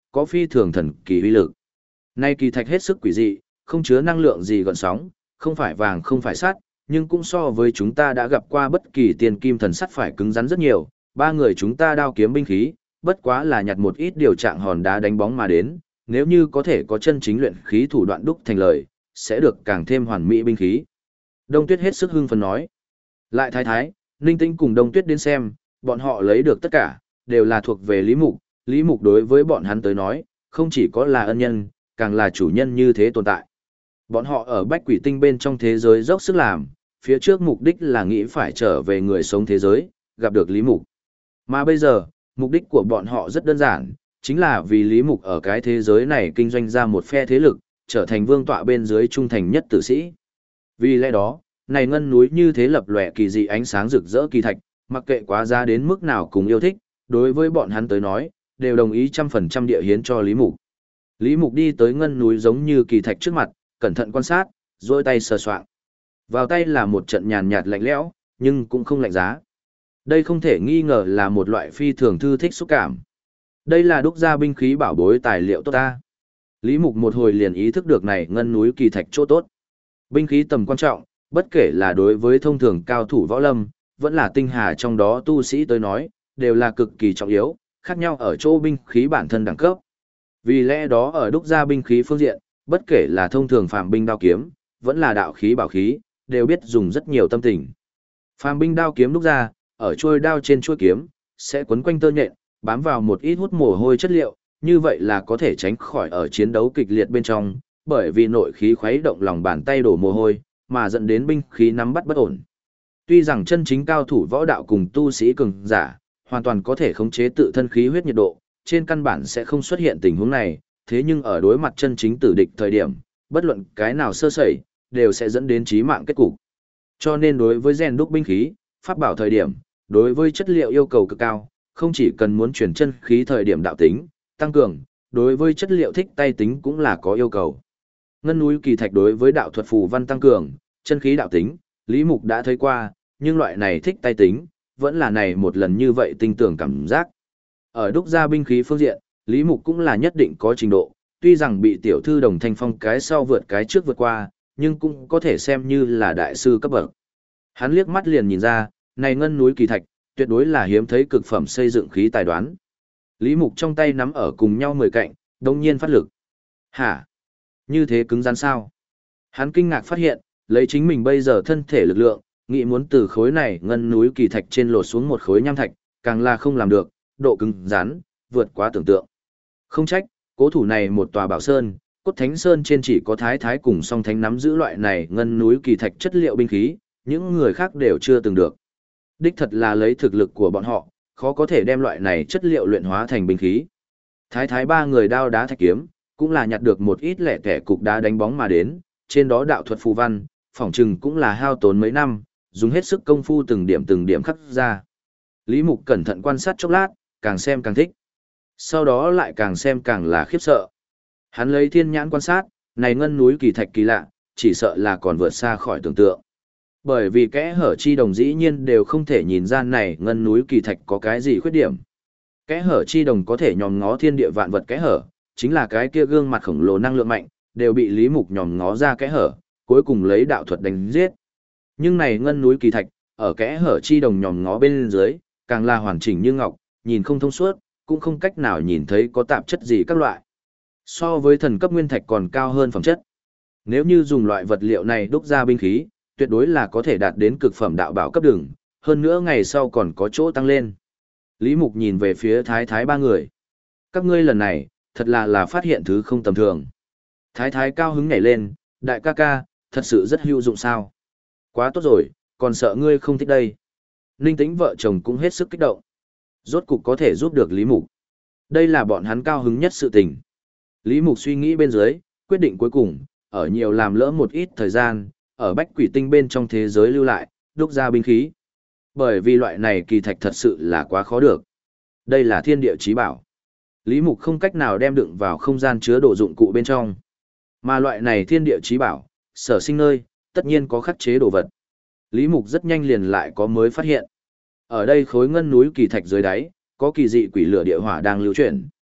có phi thường thần kỳ uy lực. Nay kỳ thạch hết sức quỷ dị, không chứa năng lượng gì gợn sóng, không phải vàng không phải sắt, nhưng cũng so với chúng ta đã gặp qua bất kỳ tiền kim thần sắt phải cứng rắn rất nhiều. Ba người chúng ta đao kiếm binh khí, bất quá là nhặt một ít điều trạng hòn đá đánh bóng mà đến, nếu như có thể có chân chính luyện khí thủ đoạn đúc thành lời, sẽ được càng thêm hoàn mỹ binh khí. Đông Tuyết hết sức hưng phấn nói. Lại thái thái, Ninh Tĩnh cùng Đông Tuyết đến xem, bọn họ lấy được tất cả, đều là thuộc về Lý Mục. Lý Mục đối với bọn hắn tới nói, không chỉ có là ân nhân, càng là chủ nhân như thế tồn tại. Bọn họ ở Bách Quỷ Tinh bên trong thế giới dốc sức làm, phía trước mục đích là nghĩ phải trở về người sống thế giới, gặp được Lý Mục. Mà bây giờ, mục đích của bọn họ rất đơn giản, chính là vì Lý Mục ở cái thế giới này kinh doanh ra một phe thế lực, trở thành vương tọa bên dưới trung thành nhất tử sĩ. Vì lẽ đó, này ngân núi như thế lập lòe kỳ dị ánh sáng rực rỡ kỳ thạch, mặc kệ quá giá đến mức nào cùng yêu thích, đối với bọn hắn tới nói, đều đồng ý 100% địa hiến cho Lý Mục. Lý Mục đi tới ngân núi giống như kỳ thạch trước mặt, cẩn thận quan sát, duỗi tay sờ soạng. Vào tay là một trận nhàn nhạt lạnh lẽo, nhưng cũng không lạnh giá. Đây không thể nghi ngờ là một loại phi thường thư thích xúc cảm. Đây là đúc ra binh khí bảo bối tài liệu tốt ta. Lý Mục một hồi liền ý thức được này ngân núi kỳ thạch chỗ tốt. Binh khí tầm quan trọng, bất kể là đối với thông thường cao thủ võ lâm, vẫn là tinh hà trong đó tu sĩ tới nói, đều là cực kỳ trọng yếu, khác nhau ở chỗ binh khí bản thân đẳng cấp. Vì lẽ đó ở đúc ra binh khí phương diện, bất kể là thông thường phàm binh đao kiếm, vẫn là đạo khí bảo khí, đều biết dùng rất nhiều tâm tình. Phàm binh đao kiếm đúc ra, ở chuôi đao trên chuôi kiếm, sẽ quấn quanh tơ nhện, bám vào một ít hút mồ hôi chất liệu, như vậy là có thể tránh khỏi ở chiến đấu kịch liệt bên trong, bởi vì nội khí khuấy động lòng bàn tay đổ mồ hôi, mà dẫn đến binh khí nắm bắt bất ổn. Tuy rằng chân chính cao thủ võ đạo cùng tu sĩ cường giả, hoàn toàn có thể khống chế tự thân khí huyết nhiệt độ, trên căn bản sẽ không xuất hiện tình huống này, thế nhưng ở đối mặt chân chính tử địch thời điểm, bất luận cái nào sơ sẩy, đều sẽ dẫn đến chí mạng kết cục. Cho nên đối với rèn đúc binh khí, pháp bảo thời điểm, đối với chất liệu yêu cầu cực cao, không chỉ cần muốn chuyển chân khí thời điểm đạo tính, tăng cường, đối với chất liệu thích tay tính cũng là có yêu cầu. Ngân núi kỳ thạch đối với đạo thuật phù văn tăng cường, chân khí đạo tính, Lý Mục đã thấy qua, nhưng loại này thích tay tính, vẫn là này một lần như vậy tinh tưởng cảm giác. Ở đúc ra binh khí phương diện, Lý Mục cũng là nhất định có trình độ, tuy rằng bị tiểu thư Đồng Thanh Phong cái sau vượt cái trước vượt qua, nhưng cũng có thể xem như là đại sư cấp bậc. Hắn liếc mắt liền nhìn ra, này ngân núi kỳ thạch, tuyệt đối là hiếm thấy cực phẩm xây dựng khí tài đoán. Lý Mục trong tay nắm ở cùng nhau 10 cạnh, đồng nhiên phát lực. Hả? Như thế cứng rắn sao? Hắn kinh ngạc phát hiện, lấy chính mình bây giờ thân thể lực lượng, nghĩ muốn từ khối này ngân núi kỳ thạch trên lột xuống một khối nham thạch, càng là không làm được, độ cứng rắn, vượt quá tưởng tượng. Không trách, cố thủ này một tòa bảo sơn, cốt thánh sơn trên chỉ có thái thái cùng song thánh nắm giữ loại này ngân núi kỳ thạch chất liệu binh khí, những người khác đều chưa từng được. Đích thật là lấy thực lực của bọn họ, khó có thể đem loại này chất liệu luyện hóa thành binh khí. Thái thái ba người đao đá thạch kiếm, cũng là nhặt được một ít lẻ tẻ cục đá đánh bóng mà đến, trên đó đạo thuật phù văn, phỏng chừng cũng là hao tốn mấy năm, dùng hết sức công phu từng điểm khắc ra. Lý Mục cẩn thận quan sát chốc lát, càng xem càng thích. Sau đó lại càng xem càng là khiếp sợ. Hắn lấy thiên nhãn quan sát, này ngân núi kỳ thạch kỳ lạ, chỉ sợ là còn vượt xa khỏi tưởng tượng. Bởi vì kẽ hở chi đồng dĩ nhiên đều không thể nhìn ra này ngân núi kỳ thạch có cái gì khuyết điểm. Kẽ hở chi đồng có thể nhòm ngó thiên địa vạn vật kẽ hở, chính là cái kia gương mặt khổng lồ năng lượng mạnh, đều bị Lý Mục nhòm ngó ra kẽ hở, cuối cùng lấy đạo thuật đánh giết. Nhưng này ngân núi kỳ thạch, ở kẽ hở chi đồng nhòm ngó bên dưới, càng là hoàn chỉnh như ngọc, nhìn không thông suốt, cũng không cách nào nhìn thấy có tạp chất gì các loại. So với thần cấp nguyên thạch còn cao hơn phẩm chất. Nếu như dùng loại vật liệu này đúc ra binh khí, tuyệt đối là có thể đạt đến cực phẩm đạo bảo cấp đường, hơn nữa ngày sau còn có chỗ tăng lên. Lý Mục nhìn về phía thái thái ba người. Các ngươi lần này, thật là phát hiện thứ không tầm thường. Thái thái cao hứng nhảy lên, đại ca ca, thật sự rất hữu dụng sao. Quá tốt rồi, còn sợ ngươi không thích đây. Ninh Tĩnh vợ chồng cũng hết sức kích động. Rốt cục có thể giúp được Lý Mục. Đây là bọn hắn cao hứng nhất sự tình. Lý Mục suy nghĩ bên dưới, quyết định cuối cùng, ở nhiều làm lỡ một ít thời gian, ở Bách Quỷ Tinh bên trong thế giới lưu lại, đúc ra binh khí. Bởi vì loại này kỳ thạch thật sự là quá khó được. Đây là thiên địa chí bảo. Lý Mục không cách nào đem đựng vào không gian chứa đồ dụng cụ bên trong. Mà loại này thiên địa chí bảo, sở sinh nơi, tất nhiên có khắc chế đồ vật. Lý Mục rất nhanh liền lại có mới phát hiện. Ở đây khối ngân núi kỳ thạch dưới đáy, có kỳ dị quỷ lửa địa hỏa đang lưu chuyển,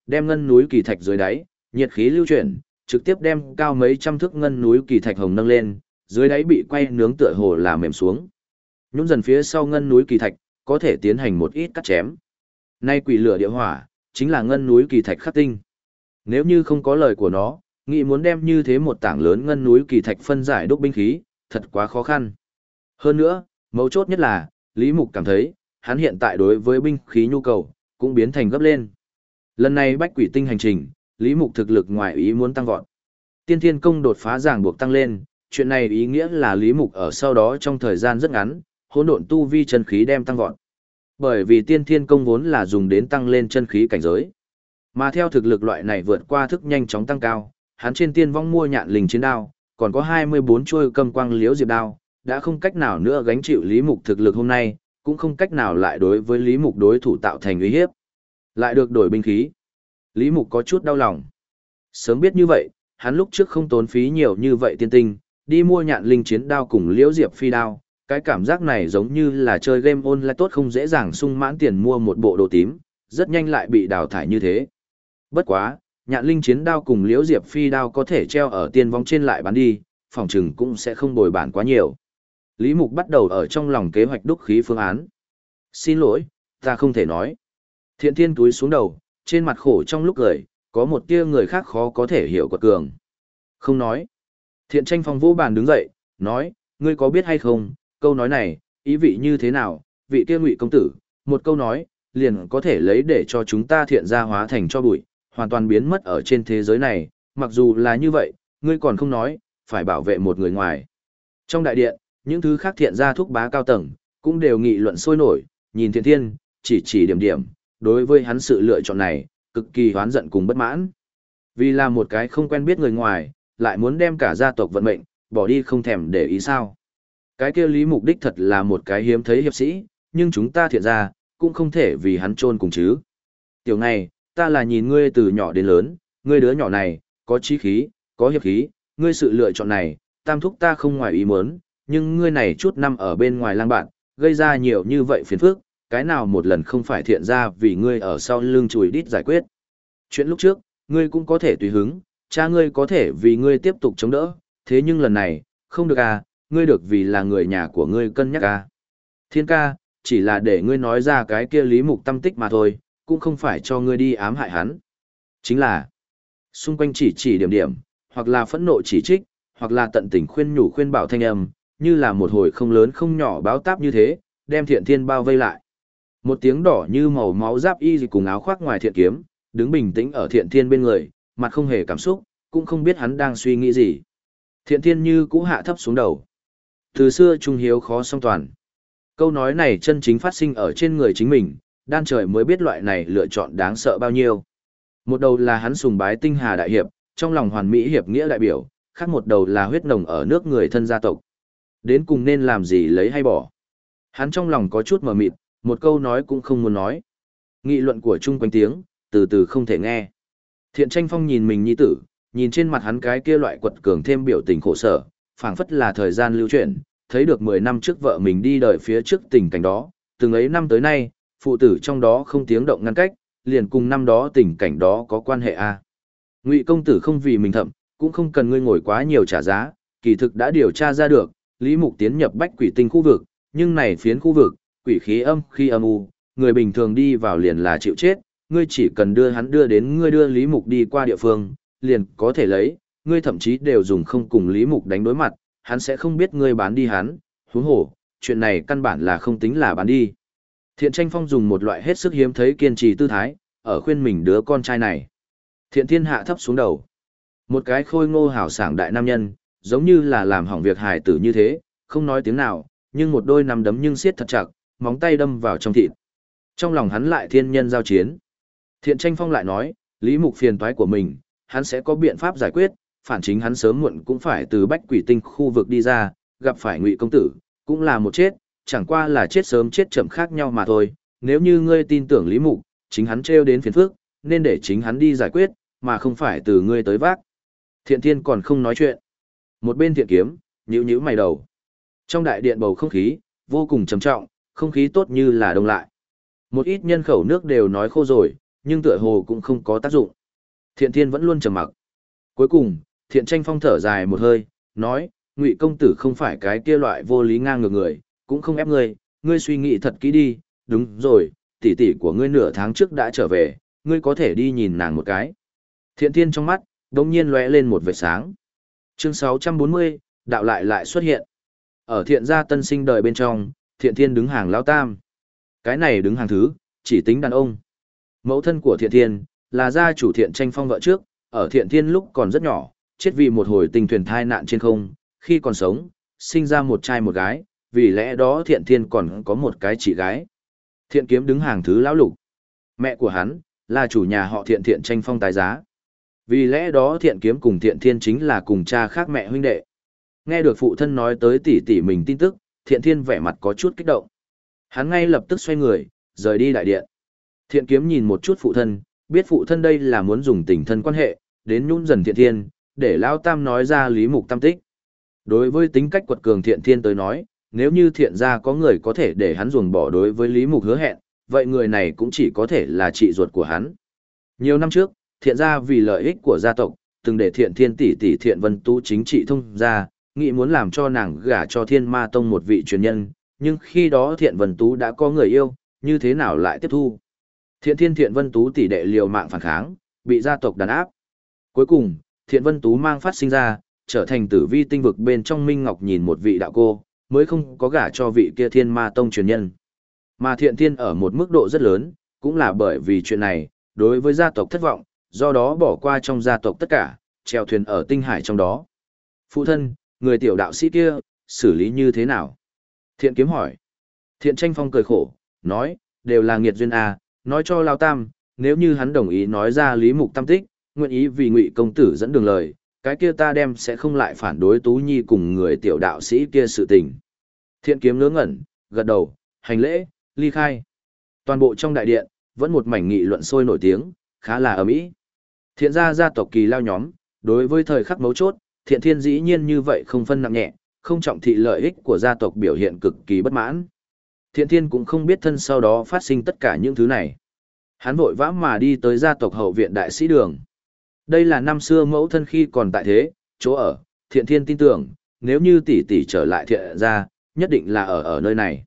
đem ngân núi kỳ thạch dưới đáy, nhiệt khí lưu chuyển, trực tiếp đem cao mấy trăm thước ngân núi kỳ thạch hồng nâng lên, dưới đáy bị quay nướng tựa hồ là mềm xuống. Nhún dần phía sau ngân núi kỳ thạch, có thể tiến hành một ít cắt chém. Nay quỷ lửa địa hỏa, chính là ngân núi kỳ thạch khắc tinh. Nếu như không có lời của nó, nghĩ muốn đem như thế một tảng lớn ngân núi kỳ thạch phân giải đúc binh khí, thật quá khó khăn. Hơn nữa, mấu chốt nhất là, Lý Mục cảm thấy, hắn hiện tại đối với binh khí nhu cầu, cũng biến thành gấp lên. Lần này bách quỷ tinh hành trình, Lý Mục thực lực ngoài ý muốn tăng vọt. Tiên thiên công đột phá ràng buộc tăng lên, chuyện này ý nghĩa là Lý Mục ở sau đó trong thời gian rất ngắn, hỗn độn tu vi chân khí đem tăng vọt. Bởi vì tiên thiên công vốn là dùng đến tăng lên chân khí cảnh giới. Mà theo thực lực loại này vượt qua thức nhanh chóng tăng cao, hắn trên tiên vong mua nhạn linh chiến đao, còn có 24 chuôi cầm quang liễu diệp đao, đã không cách nào nữa gánh chịu Lý Mục thực lực hôm nay, cũng không cách nào lại đối với Lý Mục đối thủ tạo thành uy hiếp. Lại được đổi binh khí. Lý Mục có chút đau lòng. Sớm biết như vậy, hắn lúc trước không tốn phí nhiều như vậy tiên tinh, đi mua nhạn linh chiến đao cùng liễu diệp phi đao. Cái cảm giác này giống như là chơi game online tốt không dễ dàng sung mãn tiền mua một bộ đồ tím, rất nhanh lại bị đào thải như thế. Bất quá, nhạn linh chiến đao cùng liễu diệp phi đao có thể treo ở tiên vong trên lại bán đi, phòng trừng cũng sẽ không bồi bản quá nhiều. Lý Mục bắt đầu ở trong lòng kế hoạch đúc khí phương án. Xin lỗi, ta không thể nói. Thiện Thiên túi xuống đầu, trên mặt khổ trong lúc cười, có một tia người khác khó có thể hiểu quật cường. Không nói. Thiện Tranh Phong vô bàn đứng dậy, nói, ngươi có biết hay không, câu nói này, ý vị như thế nào, vị kia Ngụy công tử, một câu nói, liền có thể lấy để cho chúng ta thiện gia hóa thành cho bụi, hoàn toàn biến mất ở trên thế giới này, mặc dù là như vậy, ngươi còn không nói, phải bảo vệ một người ngoài. Trong đại điện, những thứ khác thiện gia thúc bá cao tầng, cũng đều nghị luận sôi nổi, nhìn Thiện Thiên, chỉ điểm điểm, đối với hắn sự lựa chọn này, cực kỳ hoán giận cùng bất mãn. Vì là một cái không quen biết người ngoài, lại muốn đem cả gia tộc vận mệnh, bỏ đi không thèm để ý sao. Cái kia Lý Mục đích thật là một cái hiếm thấy hiệp sĩ, nhưng chúng ta thiện gia, cũng không thể vì hắn chôn cùng chứ. Tiểu này, ta là nhìn ngươi từ nhỏ đến lớn, ngươi đứa nhỏ này, có chí khí, có hiệp khí, ngươi sự lựa chọn này, tam thúc ta không ngoài ý muốn, nhưng ngươi này chút năm ở bên ngoài lang bạn, gây ra nhiều như vậy phiền phức, cái nào một lần không phải thiện ra vì ngươi ở sau lưng chùi đít giải quyết. Chuyện lúc trước, ngươi cũng có thể tùy hứng, cha ngươi có thể vì ngươi tiếp tục chống đỡ, thế nhưng lần này, không được à, ngươi được vì là người nhà của ngươi cân nhắc à. Thiên ca, chỉ là để ngươi nói ra cái kia Lý Mục tâm tích mà thôi, cũng không phải cho ngươi đi ám hại hắn. Chính là, xung quanh chỉ điểm, hoặc là phẫn nộ chỉ trích, hoặc là tận tình khuyên nhủ khuyên bảo thanh âm, như là một hồi không lớn không nhỏ báo táp như thế, đem Thiện Thiên bao vây lại. Một tiếng đỏ như màu máu giáp y cùng áo khoác ngoài thiện kiếm, đứng bình tĩnh ở Thiện Thiên bên người, mặt không hề cảm xúc, cũng không biết hắn đang suy nghĩ gì. Thiện Thiên như cũ hạ thấp xuống đầu. Từ xưa trung hiếu khó song toàn. Câu nói này chân chính phát sinh ở trên người chính mình, đan trời mới biết loại này lựa chọn đáng sợ bao nhiêu. Một đầu là hắn sùng bái tinh hà đại hiệp, trong lòng hoàn mỹ hiệp nghĩa đại biểu, khác một đầu là huyết nồng ở nước người thân gia tộc. Đến cùng nên làm gì lấy hay bỏ. Hắn trong lòng có chút mờ mịt, một câu nói cũng không muốn nói. Nghị luận của chung quanh tiếng, từ từ không thể nghe. Thiện Tranh Phong nhìn mình nhi tử, nhìn trên mặt hắn cái kia loại quật cường thêm biểu tình khổ sở, phảng phất là thời gian lưu chuyển, thấy được 10 năm trước vợ mình đi đời phía trước tình cảnh đó, từng ấy năm tới nay, phụ tử trong đó không tiếng động ngăn cách, liền cùng năm đó tình cảnh đó có quan hệ a. Ngụy công tử không vì mình thậm, cũng không cần ngươi ngồi quá nhiều trả giá, kỳ thực đã điều tra ra được, Lý Mục tiến nhập bách quỷ tinh khu vực, nhưng này phiến khu vực, quỷ khí âm khi âm u, người bình thường đi vào liền là chịu chết, ngươi chỉ cần đưa hắn đưa đến ngươi đưa Lý Mục đi qua địa phương, liền có thể lấy, ngươi thậm chí đều dùng không cùng Lý Mục đánh đối mặt, hắn sẽ không biết ngươi bán đi hắn, huống hồ, chuyện này căn bản là không tính là bán đi. Thiện Tranh Phong dùng một loại hết sức hiếm thấy kiên trì tư thái, ở khuyên mình đứa con trai này. Thiện Thiên hạ thấp xuống đầu. Một cái khôi ngô hào sảng đại nam nhân, giống như là làm hỏng việc hài tử như thế, không nói tiếng nào, nhưng một đôi nắm đấm nhưng siết thật chặt, móng tay đâm vào trong thịt. Trong lòng hắn lại thiên nhân giao chiến. Thiện Tranh Phong lại nói, Lý Mục phiền toái của mình, hắn sẽ có biện pháp giải quyết, phản chính hắn sớm muộn cũng phải từ bách quỷ tinh khu vực đi ra, gặp phải Ngụy công tử, cũng là một chết, chẳng qua là chết sớm chết chậm khác nhau mà thôi. Nếu như ngươi tin tưởng Lý Mục, chính hắn trêu đến phiền phức, nên để chính hắn đi giải quyết, mà không phải từ ngươi tới vác. Thiện Thiên còn không nói chuyện. Một bên Thiện Kiếm, nhíu mày đầu. Trong đại điện bầu không khí, vô cùng trầm trọng, không khí tốt như là đông lại. Một ít nhân khẩu nước đều nói khô rồi, nhưng tựa hồ cũng không có tác dụng. Thiện Thiên vẫn luôn trầm mặc. Cuối cùng, Thiện Tranh Phong thở dài một hơi, nói, Ngụy công tử không phải cái kia loại vô lý ngang ngược người, cũng không ép ngươi, ngươi suy nghĩ thật kỹ đi, đúng rồi, tỷ tỷ của ngươi nửa tháng trước đã trở về, ngươi có thể đi nhìn nàng một cái. Thiện Thiên trong mắt, đống nhiên lóe lên một vệt sáng. Chương 640, đạo lại xuất hiện. Ở Thiện gia tân sinh đời bên trong, Thiện Thiên đứng hàng lão tam. Cái này đứng hàng thứ, chỉ tính đàn ông. Mẫu thân của Thiện Thiên, là gia chủ Thiện Tranh Phong vợ trước, ở Thiện Thiên lúc còn rất nhỏ, chết vì một hồi tình thuyền thai nạn trên không, khi còn sống, sinh ra một trai một gái, vì lẽ đó Thiện Thiên còn có một cái chị gái. Thiện Kiếm đứng hàng thứ lão lục. Mẹ của hắn, là chủ nhà họ Thiện Thiện Tranh Phong tái giá. Vì lẽ đó Thiện Kiếm cùng Thiện Thiên chính là cùng cha khác mẹ huynh đệ. Nghe được phụ thân nói tới tỷ tỷ mình tin tức, Thiện Thiên vẻ mặt có chút kích động. Hắn ngay lập tức xoay người, rời đi đại điện. Thiện Kiếm nhìn một chút phụ thân, biết phụ thân đây là muốn dùng tình thân quan hệ, đến nhún dần Thiện Thiên, để Lão Tam nói ra lý mục tam tích. Đối với tính cách quật cường Thiện Thiên tới nói, nếu như Thiện gia có người có thể để hắn ruồng bỏ đối với lý mục hứa hẹn, vậy người này cũng chỉ có thể là chị ruột của hắn. Nhiều năm trước, Thiện gia vì lợi ích của gia tộc, từng để Thiện Thiên tỷ tỷ Thiện Vân Tú chính trị thông gia, nghĩ muốn làm cho nàng gả cho Thiên Ma Tông một vị truyền nhân, nhưng khi đó Thiện Vân Tú đã có người yêu, như thế nào lại tiếp thu? Thiện Vân Tú tỷ đệ liều mạng phản kháng, bị gia tộc đàn áp. Cuối cùng, Thiện Vân Tú mang phát sinh ra, trở thành tử vi tinh vực bên trong Minh Ngọc nhìn một vị đạo cô, mới không có gả cho vị kia Thiên Ma Tông truyền nhân. Mà Thiện Thiên ở một mức độ rất lớn, cũng là bởi vì chuyện này, đối với gia tộc thất vọng, do đó bỏ qua trong gia tộc tất cả, chèo thuyền ở tinh hải trong đó. Phụ thân, người tiểu đạo sĩ kia, xử lý như thế nào? Thiện Kiếm hỏi. Thiện Tranh Phong cười khổ, nói, đều là nghiệt duyên à, nói cho Lao Tam, nếu như hắn đồng ý nói ra lý mục tam tích, nguyện ý vì Ngụy công tử dẫn đường lời, cái kia ta đem sẽ không lại phản đối Tú Nhi cùng người tiểu đạo sĩ kia sự tình. Thiện Kiếm ngớ ngẩn, gật đầu, hành lễ, ly khai. Toàn bộ trong đại điện, vẫn một mảnh nghị luận sôi nổi tiếng, khá là ầm ĩ. Thiện gia tộc Kỳ Lao nhóm, đối với thời khắc mấu chốt, Thiện Thiên dĩ nhiên như vậy không phân nặng nhẹ, không trọng thị lợi ích của gia tộc biểu hiện cực kỳ bất mãn. Thiện Thiên cũng không biết thân sau đó phát sinh tất cả những thứ này. Hắn vội vã mà đi tới gia tộc hậu viện đại sĩ đường. Đây là năm xưa mẫu thân khi còn tại thế, chỗ ở, Thiện Thiên tin tưởng, nếu như tỷ tỷ trở lại Thiện gia, nhất định là ở nơi này.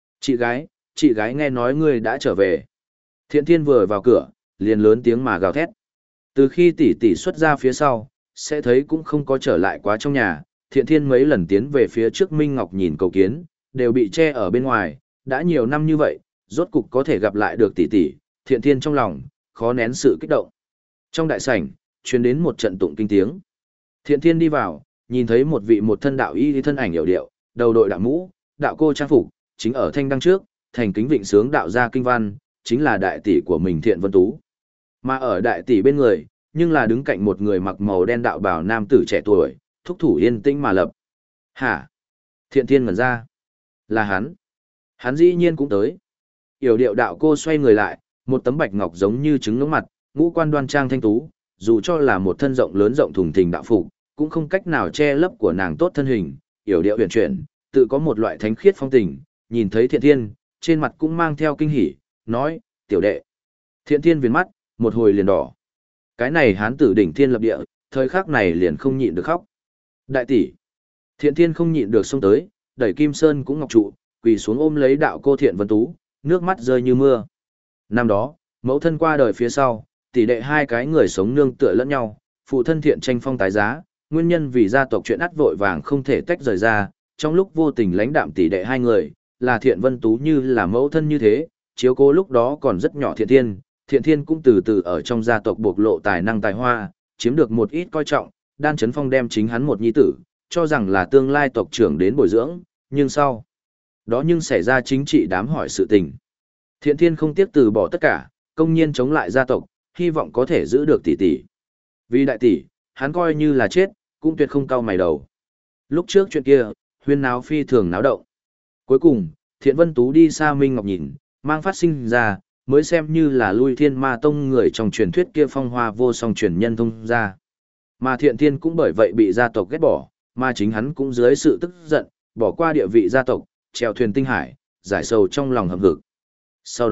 Chị gái nghe nói ngươi đã trở về. Thiện Thiên vừa vào cửa, liền lớn tiếng mà gào thét. Từ khi tỷ tỷ xuất ra phía sau, sẽ thấy cũng không có trở lại quá trong nhà, Thiện Thiên mấy lần tiến về phía trước Minh Ngọc nhìn cầu kiến, đều bị che ở bên ngoài, đã nhiều năm như vậy, rốt cục có thể gặp lại được tỷ tỷ, Thiện Thiên trong lòng, khó nén sự kích động. Trong đại sảnh, truyền đến một trận tụng kinh tiếng. Thiện Thiên đi vào, nhìn thấy một vị một thân đạo y thân ảnh hiểu điệu, đầu đội đạo mũ, đạo cô trang phục, chính ở thanh đăng trước, thành kính vịnh sướng đạo gia kinh văn, chính là đại tỷ của mình Thiện Vân Tú. Mà ở đại tỷ bên người, nhưng là đứng cạnh một người mặc màu đen đạo bào nam tử trẻ tuổi, thúc thủ yên tĩnh mà lập. Hả? Thiện Thiên ngẩn ra. Là hắn. Hắn dĩ nhiên cũng tới. Yểu điệu đạo cô xoay người lại, một tấm bạch ngọc giống như trứng ngưỡng mặt, ngũ quan đoan trang thanh tú, dù cho là một thân rộng lớn rộng thùng thình đạo phục, cũng không cách nào che lấp của nàng tốt thân hình, yểu điệu huyền chuyển, tự có một loại thánh khiết phong tình, nhìn thấy Thiện Thiên, trên mặt cũng mang theo kinh hỉ, nói, tiểu đệ. Thiện Thiên viền mắt, một hồi liền đỏ. Cái này hán tử đỉnh thiên lập địa, thời khắc này liền không nhịn được khóc. Đại tỷ. Thiện Thiên không nhịn được xông tới, đẩy Kim Sơn cũng ngọc trụ, quỳ xuống ôm lấy đạo cô Thiện Vân Tú, nước mắt rơi như mưa. Năm đó, mẫu thân qua đời phía sau, tỷ đệ hai cái người sống nương tựa lẫn nhau, phụ thân Thiện Tranh Phong tái giá, nguyên nhân vì gia tộc chuyện ắt vội vàng không thể tách rời ra, trong lúc vô tình lãnh đạm tỷ đệ hai người, là Thiện Vân Tú như là mẫu thân như thế, chiếu cố lúc đó còn rất nhỏ Thiện Thiên cũng từ từ ở trong gia tộc bộc lộ tài năng tài hoa, chiếm được một ít coi trọng, Đan Chấn Phong đem chính hắn một nhi tử, cho rằng là tương lai tộc trưởng đến bồi dưỡng, nhưng sau đó xảy ra chính trị đám hỏi sự tình. Thiện Thiên không tiếc từ bỏ tất cả, công nhiên chống lại gia tộc, hy vọng có thể giữ được tỷ tỷ. Vì đại tỷ, hắn coi như là chết, cũng tuyệt không cau mày đầu. Lúc trước chuyện kia, huyên náo phi thường náo động. Cuối cùng, Thiện Vân Tú đi xa Minh Ngọc nhìn, mang phát sinh ra, mới xem như là lui Thiên Ma Tông người trong truyền thuyết kia phong hoa vô song truyền nhân thông ra. Mà Thiện Thiên cũng bởi vậy bị gia tộc ghét bỏ, mà chính hắn cũng dưới sự tức giận, bỏ qua địa vị gia tộc, chèo thuyền tinh hải, giải sầu trong lòng hậm hực. Sau đó,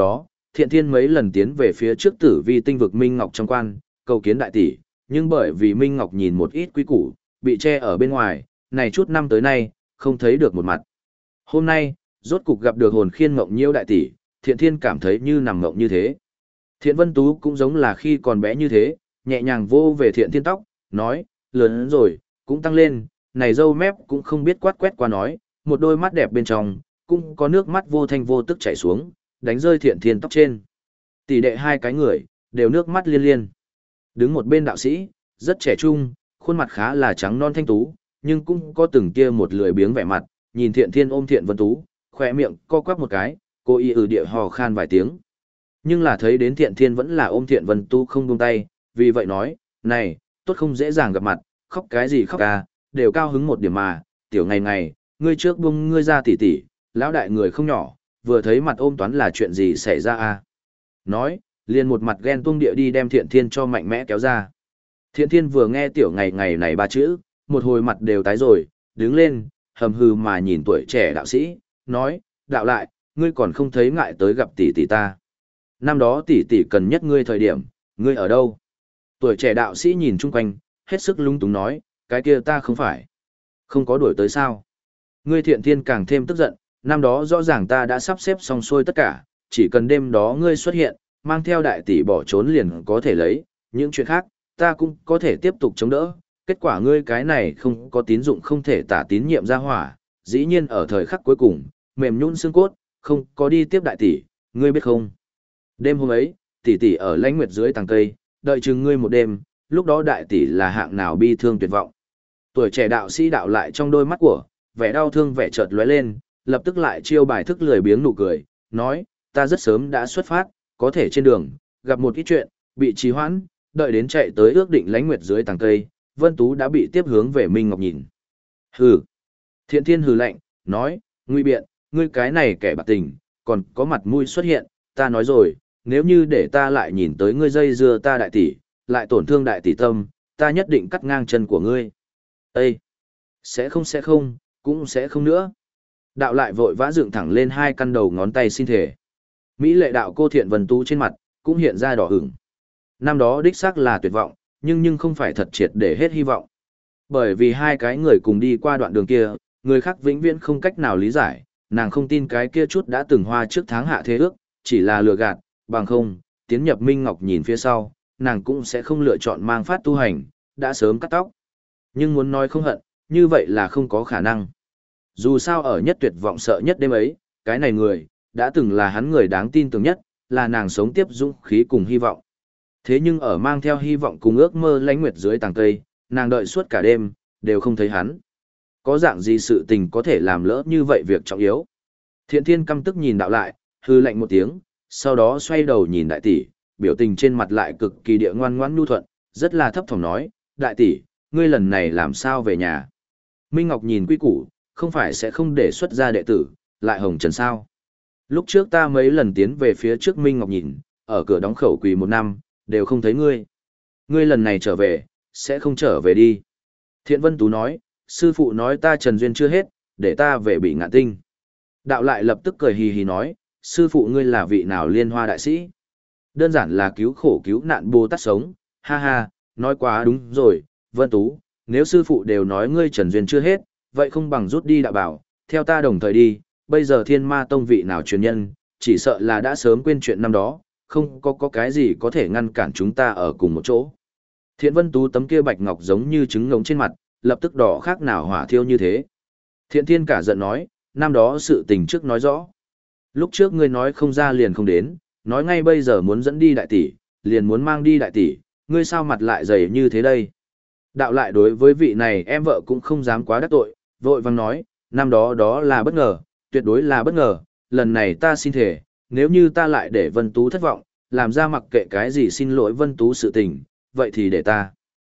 Thiện Thiên mấy lần tiến về phía trước Tử Vi tinh vực Minh Ngọc trong quan, cầu kiến đại tỷ, nhưng bởi vì Minh Ngọc nhìn một ít quý củ, bị che ở bên ngoài, này chút năm tới nay, không thấy được một mặt. Hôm nay, rốt cục gặp được hồn khiên mộng nhiễu đại tỷ, Thiện Thiên cảm thấy như nằm mộng như thế. Thiện Vân Tú cũng giống là khi còn bé như thế, nhẹ nhàng vô về Thiện Thiên tóc, nói, lớn rồi, cũng tăng lên, này râu mép cũng không biết quát quét qua nói, một đôi mắt đẹp bên trong, cũng có nước mắt vô thanh vô tức chảy xuống, đánh rơi Thiện Thiên tóc trên. Tỷ đệ hai cái người, đều nước mắt liên liên. Đứng một bên đạo sĩ, rất trẻ trung, khuôn mặt khá là trắng non thanh tú, nhưng cũng có từng kia một lười biếng vẻ mặt, nhìn Thiện Thiên ôm Thiện Vân Tú, khỏe miệng co quắp một cái, cô y địa hò khan vài tiếng. Nhưng là thấy đến Thiện Thiên vẫn là ôm Thiện Vân Tú không buông tay, vì vậy nói, này, tốt không dễ dàng gặp mặt, khóc cái gì khóc à, đều cao hứng một điểm mà, tiểu ngày ngày, ngươi trước buông ngươi ra tỉ tỉ, lão đại người không nhỏ, vừa thấy mặt ôm toán là chuyện gì xảy ra à. Nói, liền một mặt ghen tuông địa đi đem Thiện Thiên cho mạnh mẽ kéo ra. Thiện Thiên vừa nghe tiểu ngày ngày này ba chữ, một hồi mặt đều tái rồi, đứng lên, hầm hừ mà nhìn tuổi trẻ đạo sĩ, nói, đạo lại, ngươi còn không thấy ngại tới gặp tỷ tỷ ta. Năm đó tỷ tỷ cần nhất ngươi thời điểm, ngươi ở đâu? Tuổi trẻ đạo sĩ nhìn chung quanh, hết sức lung túng nói, cái kia ta không phải. Không có đuổi tới sao? Ngươi Thiện Thiên càng thêm tức giận, năm đó rõ ràng ta đã sắp xếp xong xuôi tất cả, chỉ cần đêm đó ngươi xuất hiện, mang theo đại tỷ bỏ trốn liền có thể lấy, những chuyện khác, ta cũng có thể tiếp tục chống đỡ. Kết quả ngươi cái này không có tín dụng không thể tả tín nhiệm ra hỏa, dĩ nhiên ở thời khắc cuối cùng, mềm nhũn xương cốt, không có đi tiếp đại tỷ, ngươi biết không? Đêm hôm ấy, tỷ tỷ ở lãnh nguyệt dưới tàng cây, đợi chừng ngươi một đêm, lúc đó đại tỷ là hạng nào bi thương tuyệt vọng. Tuổi trẻ đạo sĩ đạo lại trong đôi mắt của, vẻ đau thương vẻ chợt lóe lên, lập tức lại chiêu bài thức lười biếng nụ cười, nói, ta rất sớm đã xuất phát, có thể trên đường, gặp một ít chuyện, bị trì hoãn, đợi đến chạy tới ước định lãnh nguyệt dưới tàng cây, Vân Tú đã bị tiếp hướng về Minh Ngọc nhìn. Hừ. Thiện Thiên hừ lạnh, nói, nguy biện, ngươi cái này kẻ bạc tình, còn có mặt mũi xuất hiện, ta nói rồi, nếu như để ta lại nhìn tới ngươi dây dưa ta đại tỷ, lại tổn thương đại tỷ tâm, ta nhất định cắt ngang chân của ngươi. Ê! Sẽ không, cũng sẽ không nữa. Đạo lại vội vã dựng thẳng lên hai căn đầu ngón tay xin thể. Mỹ lệ đạo cô Thiện Vân Tú trên mặt, cũng hiện ra đỏ ửng. Năm đó đích xác là tuyệt vọng, nhưng không phải thật triệt để hết hy vọng. Bởi vì hai cái người cùng đi qua đoạn đường kia, người khác vĩnh viễn không cách nào lý giải, nàng không tin cái kia chút đã từng hoa trước tháng hạ thế ước, chỉ là lừa gạt, bằng không, tiến nhập Minh Ngọc nhìn phía sau, nàng cũng sẽ không lựa chọn mang phát tu hành, đã sớm cắt tóc. Nhưng muốn nói không hận, như vậy là không có khả năng. Dù sao ở nhất tuyệt vọng sợ nhất đêm ấy, cái này người, đã từng là hắn người đáng tin tưởng nhất, là nàng sống tiếp dũng khí cùng hy vọng. Thế nhưng ở mang theo hy vọng cùng ước mơ lãnh nguyệt dưới tàng cây, nàng đợi suốt cả đêm, đều không thấy hắn. Có dạng gì sự tình có thể làm lỡ như vậy việc trọng yếu. Thiện Thiên căm tức nhìn đạo lại, hư lạnh một tiếng, sau đó xoay đầu nhìn đại tỷ, biểu tình trên mặt lại cực kỳ địa ngoan ngoãn nhu thuận, rất là thấp thỏm nói, đại tỷ, ngươi lần này làm sao về nhà? Minh Ngọc nhìn quy củ, không phải sẽ không để xuất ra đệ tử, lại hồng trần sao? Lúc trước ta mấy lần tiến về phía trước Minh Ngọc nhìn, ở cửa đóng khẩu quỳ 1 năm, đều không thấy ngươi. Ngươi lần này trở về, sẽ không trở về đi. Thiện Vân Tú nói, sư phụ nói ta trần duyên chưa hết, để ta về bị ngạn tinh. Đạo lại lập tức cười hì hì nói, sư phụ ngươi là vị nào liên hoa đại sĩ? Đơn giản là cứu khổ cứu nạn Bồ Tát sống, ha ha, nói quá đúng rồi, Vân Tú, nếu sư phụ đều nói ngươi trần duyên chưa hết, vậy không bằng rút đi đạo bảo, theo ta đồng thời đi, bây giờ thiên ma tông vị nào truyền nhân, chỉ sợ là đã sớm quên chuyện năm đó, không có cái gì có thể ngăn cản chúng ta ở cùng một chỗ. Thiện Vân Tú tấm kia bạch ngọc giống như trứng ngỗng trên mặt, lập tức đỏ khác nào hỏa thiêu như thế. Thiện Thiên cả giận nói, năm đó sự tình trước nói rõ. Lúc trước ngươi nói không ra liền không đến, nói ngay bây giờ muốn dẫn đi đại tỷ, liền muốn mang đi đại tỷ, ngươi sao mặt lại dày như thế đây? Đạo lại đối với vị này em vợ cũng không dám quá đắc tội, vội vang nói, năm đó đó là bất ngờ, tuyệt đối là bất ngờ, lần này ta xin thề, nếu như ta lại để Vân Tú thất vọng, làm ra mặc kệ cái gì xin lỗi Vân Tú sự tình, vậy thì để ta.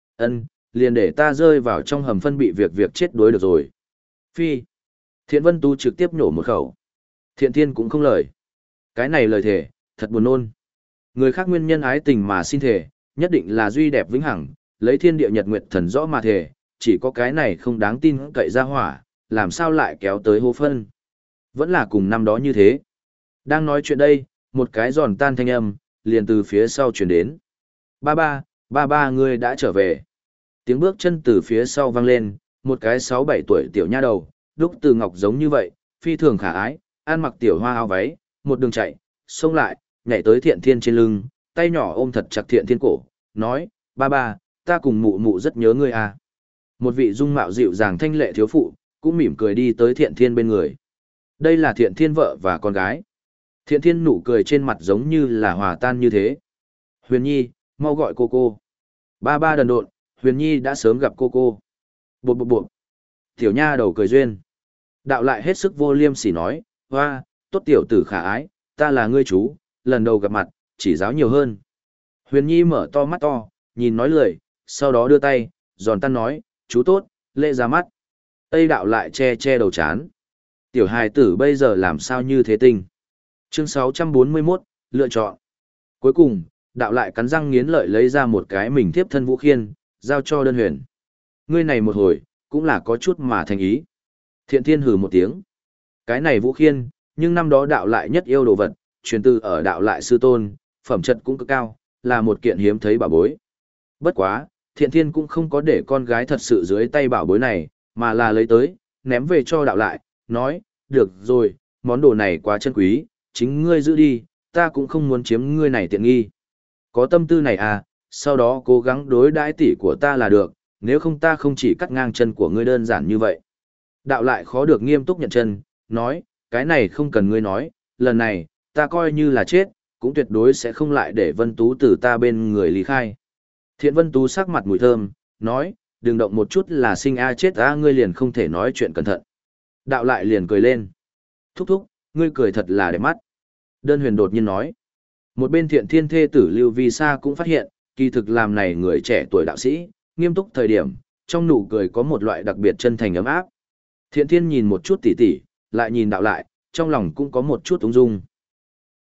Liền để ta rơi vào trong hầm phân bị việc chết đuối được rồi. Phi. Thiện Vân Tú trực tiếp nhổ một khẩu. Thiện Thiên cũng không lời. Cái này lời thề, thật buồn nôn. Người khác nguyên nhân ái tình mà xin thề, nhất định là duy đẹp vĩnh hằng, lấy thiên địa nhật nguyệt thần rõ mà thề, chỉ có cái này không đáng tin cậy ra hỏa, làm sao lại kéo tới hô phân. Vẫn là cùng năm đó như thế. Đang nói chuyện đây, một cái giòn tan thanh âm, liền từ phía sau chuyển đến. Ba ba ngươi đã trở về. Tiếng bước chân từ phía sau vang lên, một cái 6-7 tuổi tiểu nha đầu, đúc từ ngọc giống như vậy, phi thường khả ái, ăn mặc tiểu hoa áo váy, một đường chạy, xông lại, nhảy tới Thiện Thiên trên lưng, tay nhỏ ôm thật chặt Thiện Thiên cổ, nói, ba ba, ta cùng mụ mụ rất nhớ ngươi à. Một vị dung mạo dịu dàng thanh lệ thiếu phụ, cũng mỉm cười đi tới Thiện Thiên bên người. Đây là Thiện Thiên vợ và con gái. Thiện Thiên nụ cười trên mặt giống như là hòa tan như thế. Huyền Nhi, mau gọi cô. Ba ba đần độn, Huyền Nhi đã sớm gặp cô. Bộp. Tiểu nha đầu cười duyên. Đạo lại hết sức vô liêm sỉ nói, hoa, tốt tiểu tử khả ái, ta là ngươi chú, lần đầu gặp mặt, chỉ giáo nhiều hơn. Huyền Nhi mở to mắt to, nhìn nói lười, sau đó đưa tay, giòn tan nói, chú tốt, lễ ra mắt. Tây đạo lại che đầu chán. Tiểu hài tử bây giờ làm sao như thế tinh. Chương 641, lựa chọn. Cuối cùng, đạo lại cắn răng nghiến lợi lấy ra một cái mình tiếp thân vũ khiên, giao cho Đơn Huyền. Ngươi này một hồi, cũng là có chút mà thành ý. Thiện Thiên hừ một tiếng. Cái này vũ khiên, nhưng năm đó đạo lại nhất yêu đồ vật, truyền từ ở đạo lại sư tôn, phẩm chất cũng cực cao, là một kiện hiếm thấy bảo bối. Bất quá, Thiện Thiên cũng không có để con gái thật sự dưới tay bảo bối này, mà là lấy tới, ném về cho đạo lại, nói, được rồi, món đồ này quá chân quý, chính ngươi giữ đi, ta cũng không muốn chiếm ngươi này tiện nghi. Có tâm tư này à, sau đó cố gắng đối đãi tỷ của ta là được, nếu không ta không chỉ cắt ngang chân của ngươi đơn giản như vậy. Đạo lại khó được nghiêm túc nhận chân, nói, cái này không cần ngươi nói, lần này, ta coi như là chết, cũng tuyệt đối sẽ không lại để Vân Tú từ ta bên người lý khai. Thiện Vân Tú sắc mặt mùi thơm, nói, đừng động một chút là sinh a chết a ngươi liền không thể nói chuyện cẩn thận. Đạo lại liền cười lên. Thúc, ngươi cười thật là đẹp mắt. Đơn Huyền đột nhiên nói. Một bên Thiện Thiên thê tử Lưu Vi Sa cũng phát hiện, kỳ thực làm này người trẻ tuổi đạo sĩ, nghiêm túc thời điểm, trong nụ cười có một loại đặc biệt chân thành ấm áp. Thiện Thiên nhìn một chút tỉ tỉ, lại nhìn đạo lại, trong lòng cũng có một chút ung dung.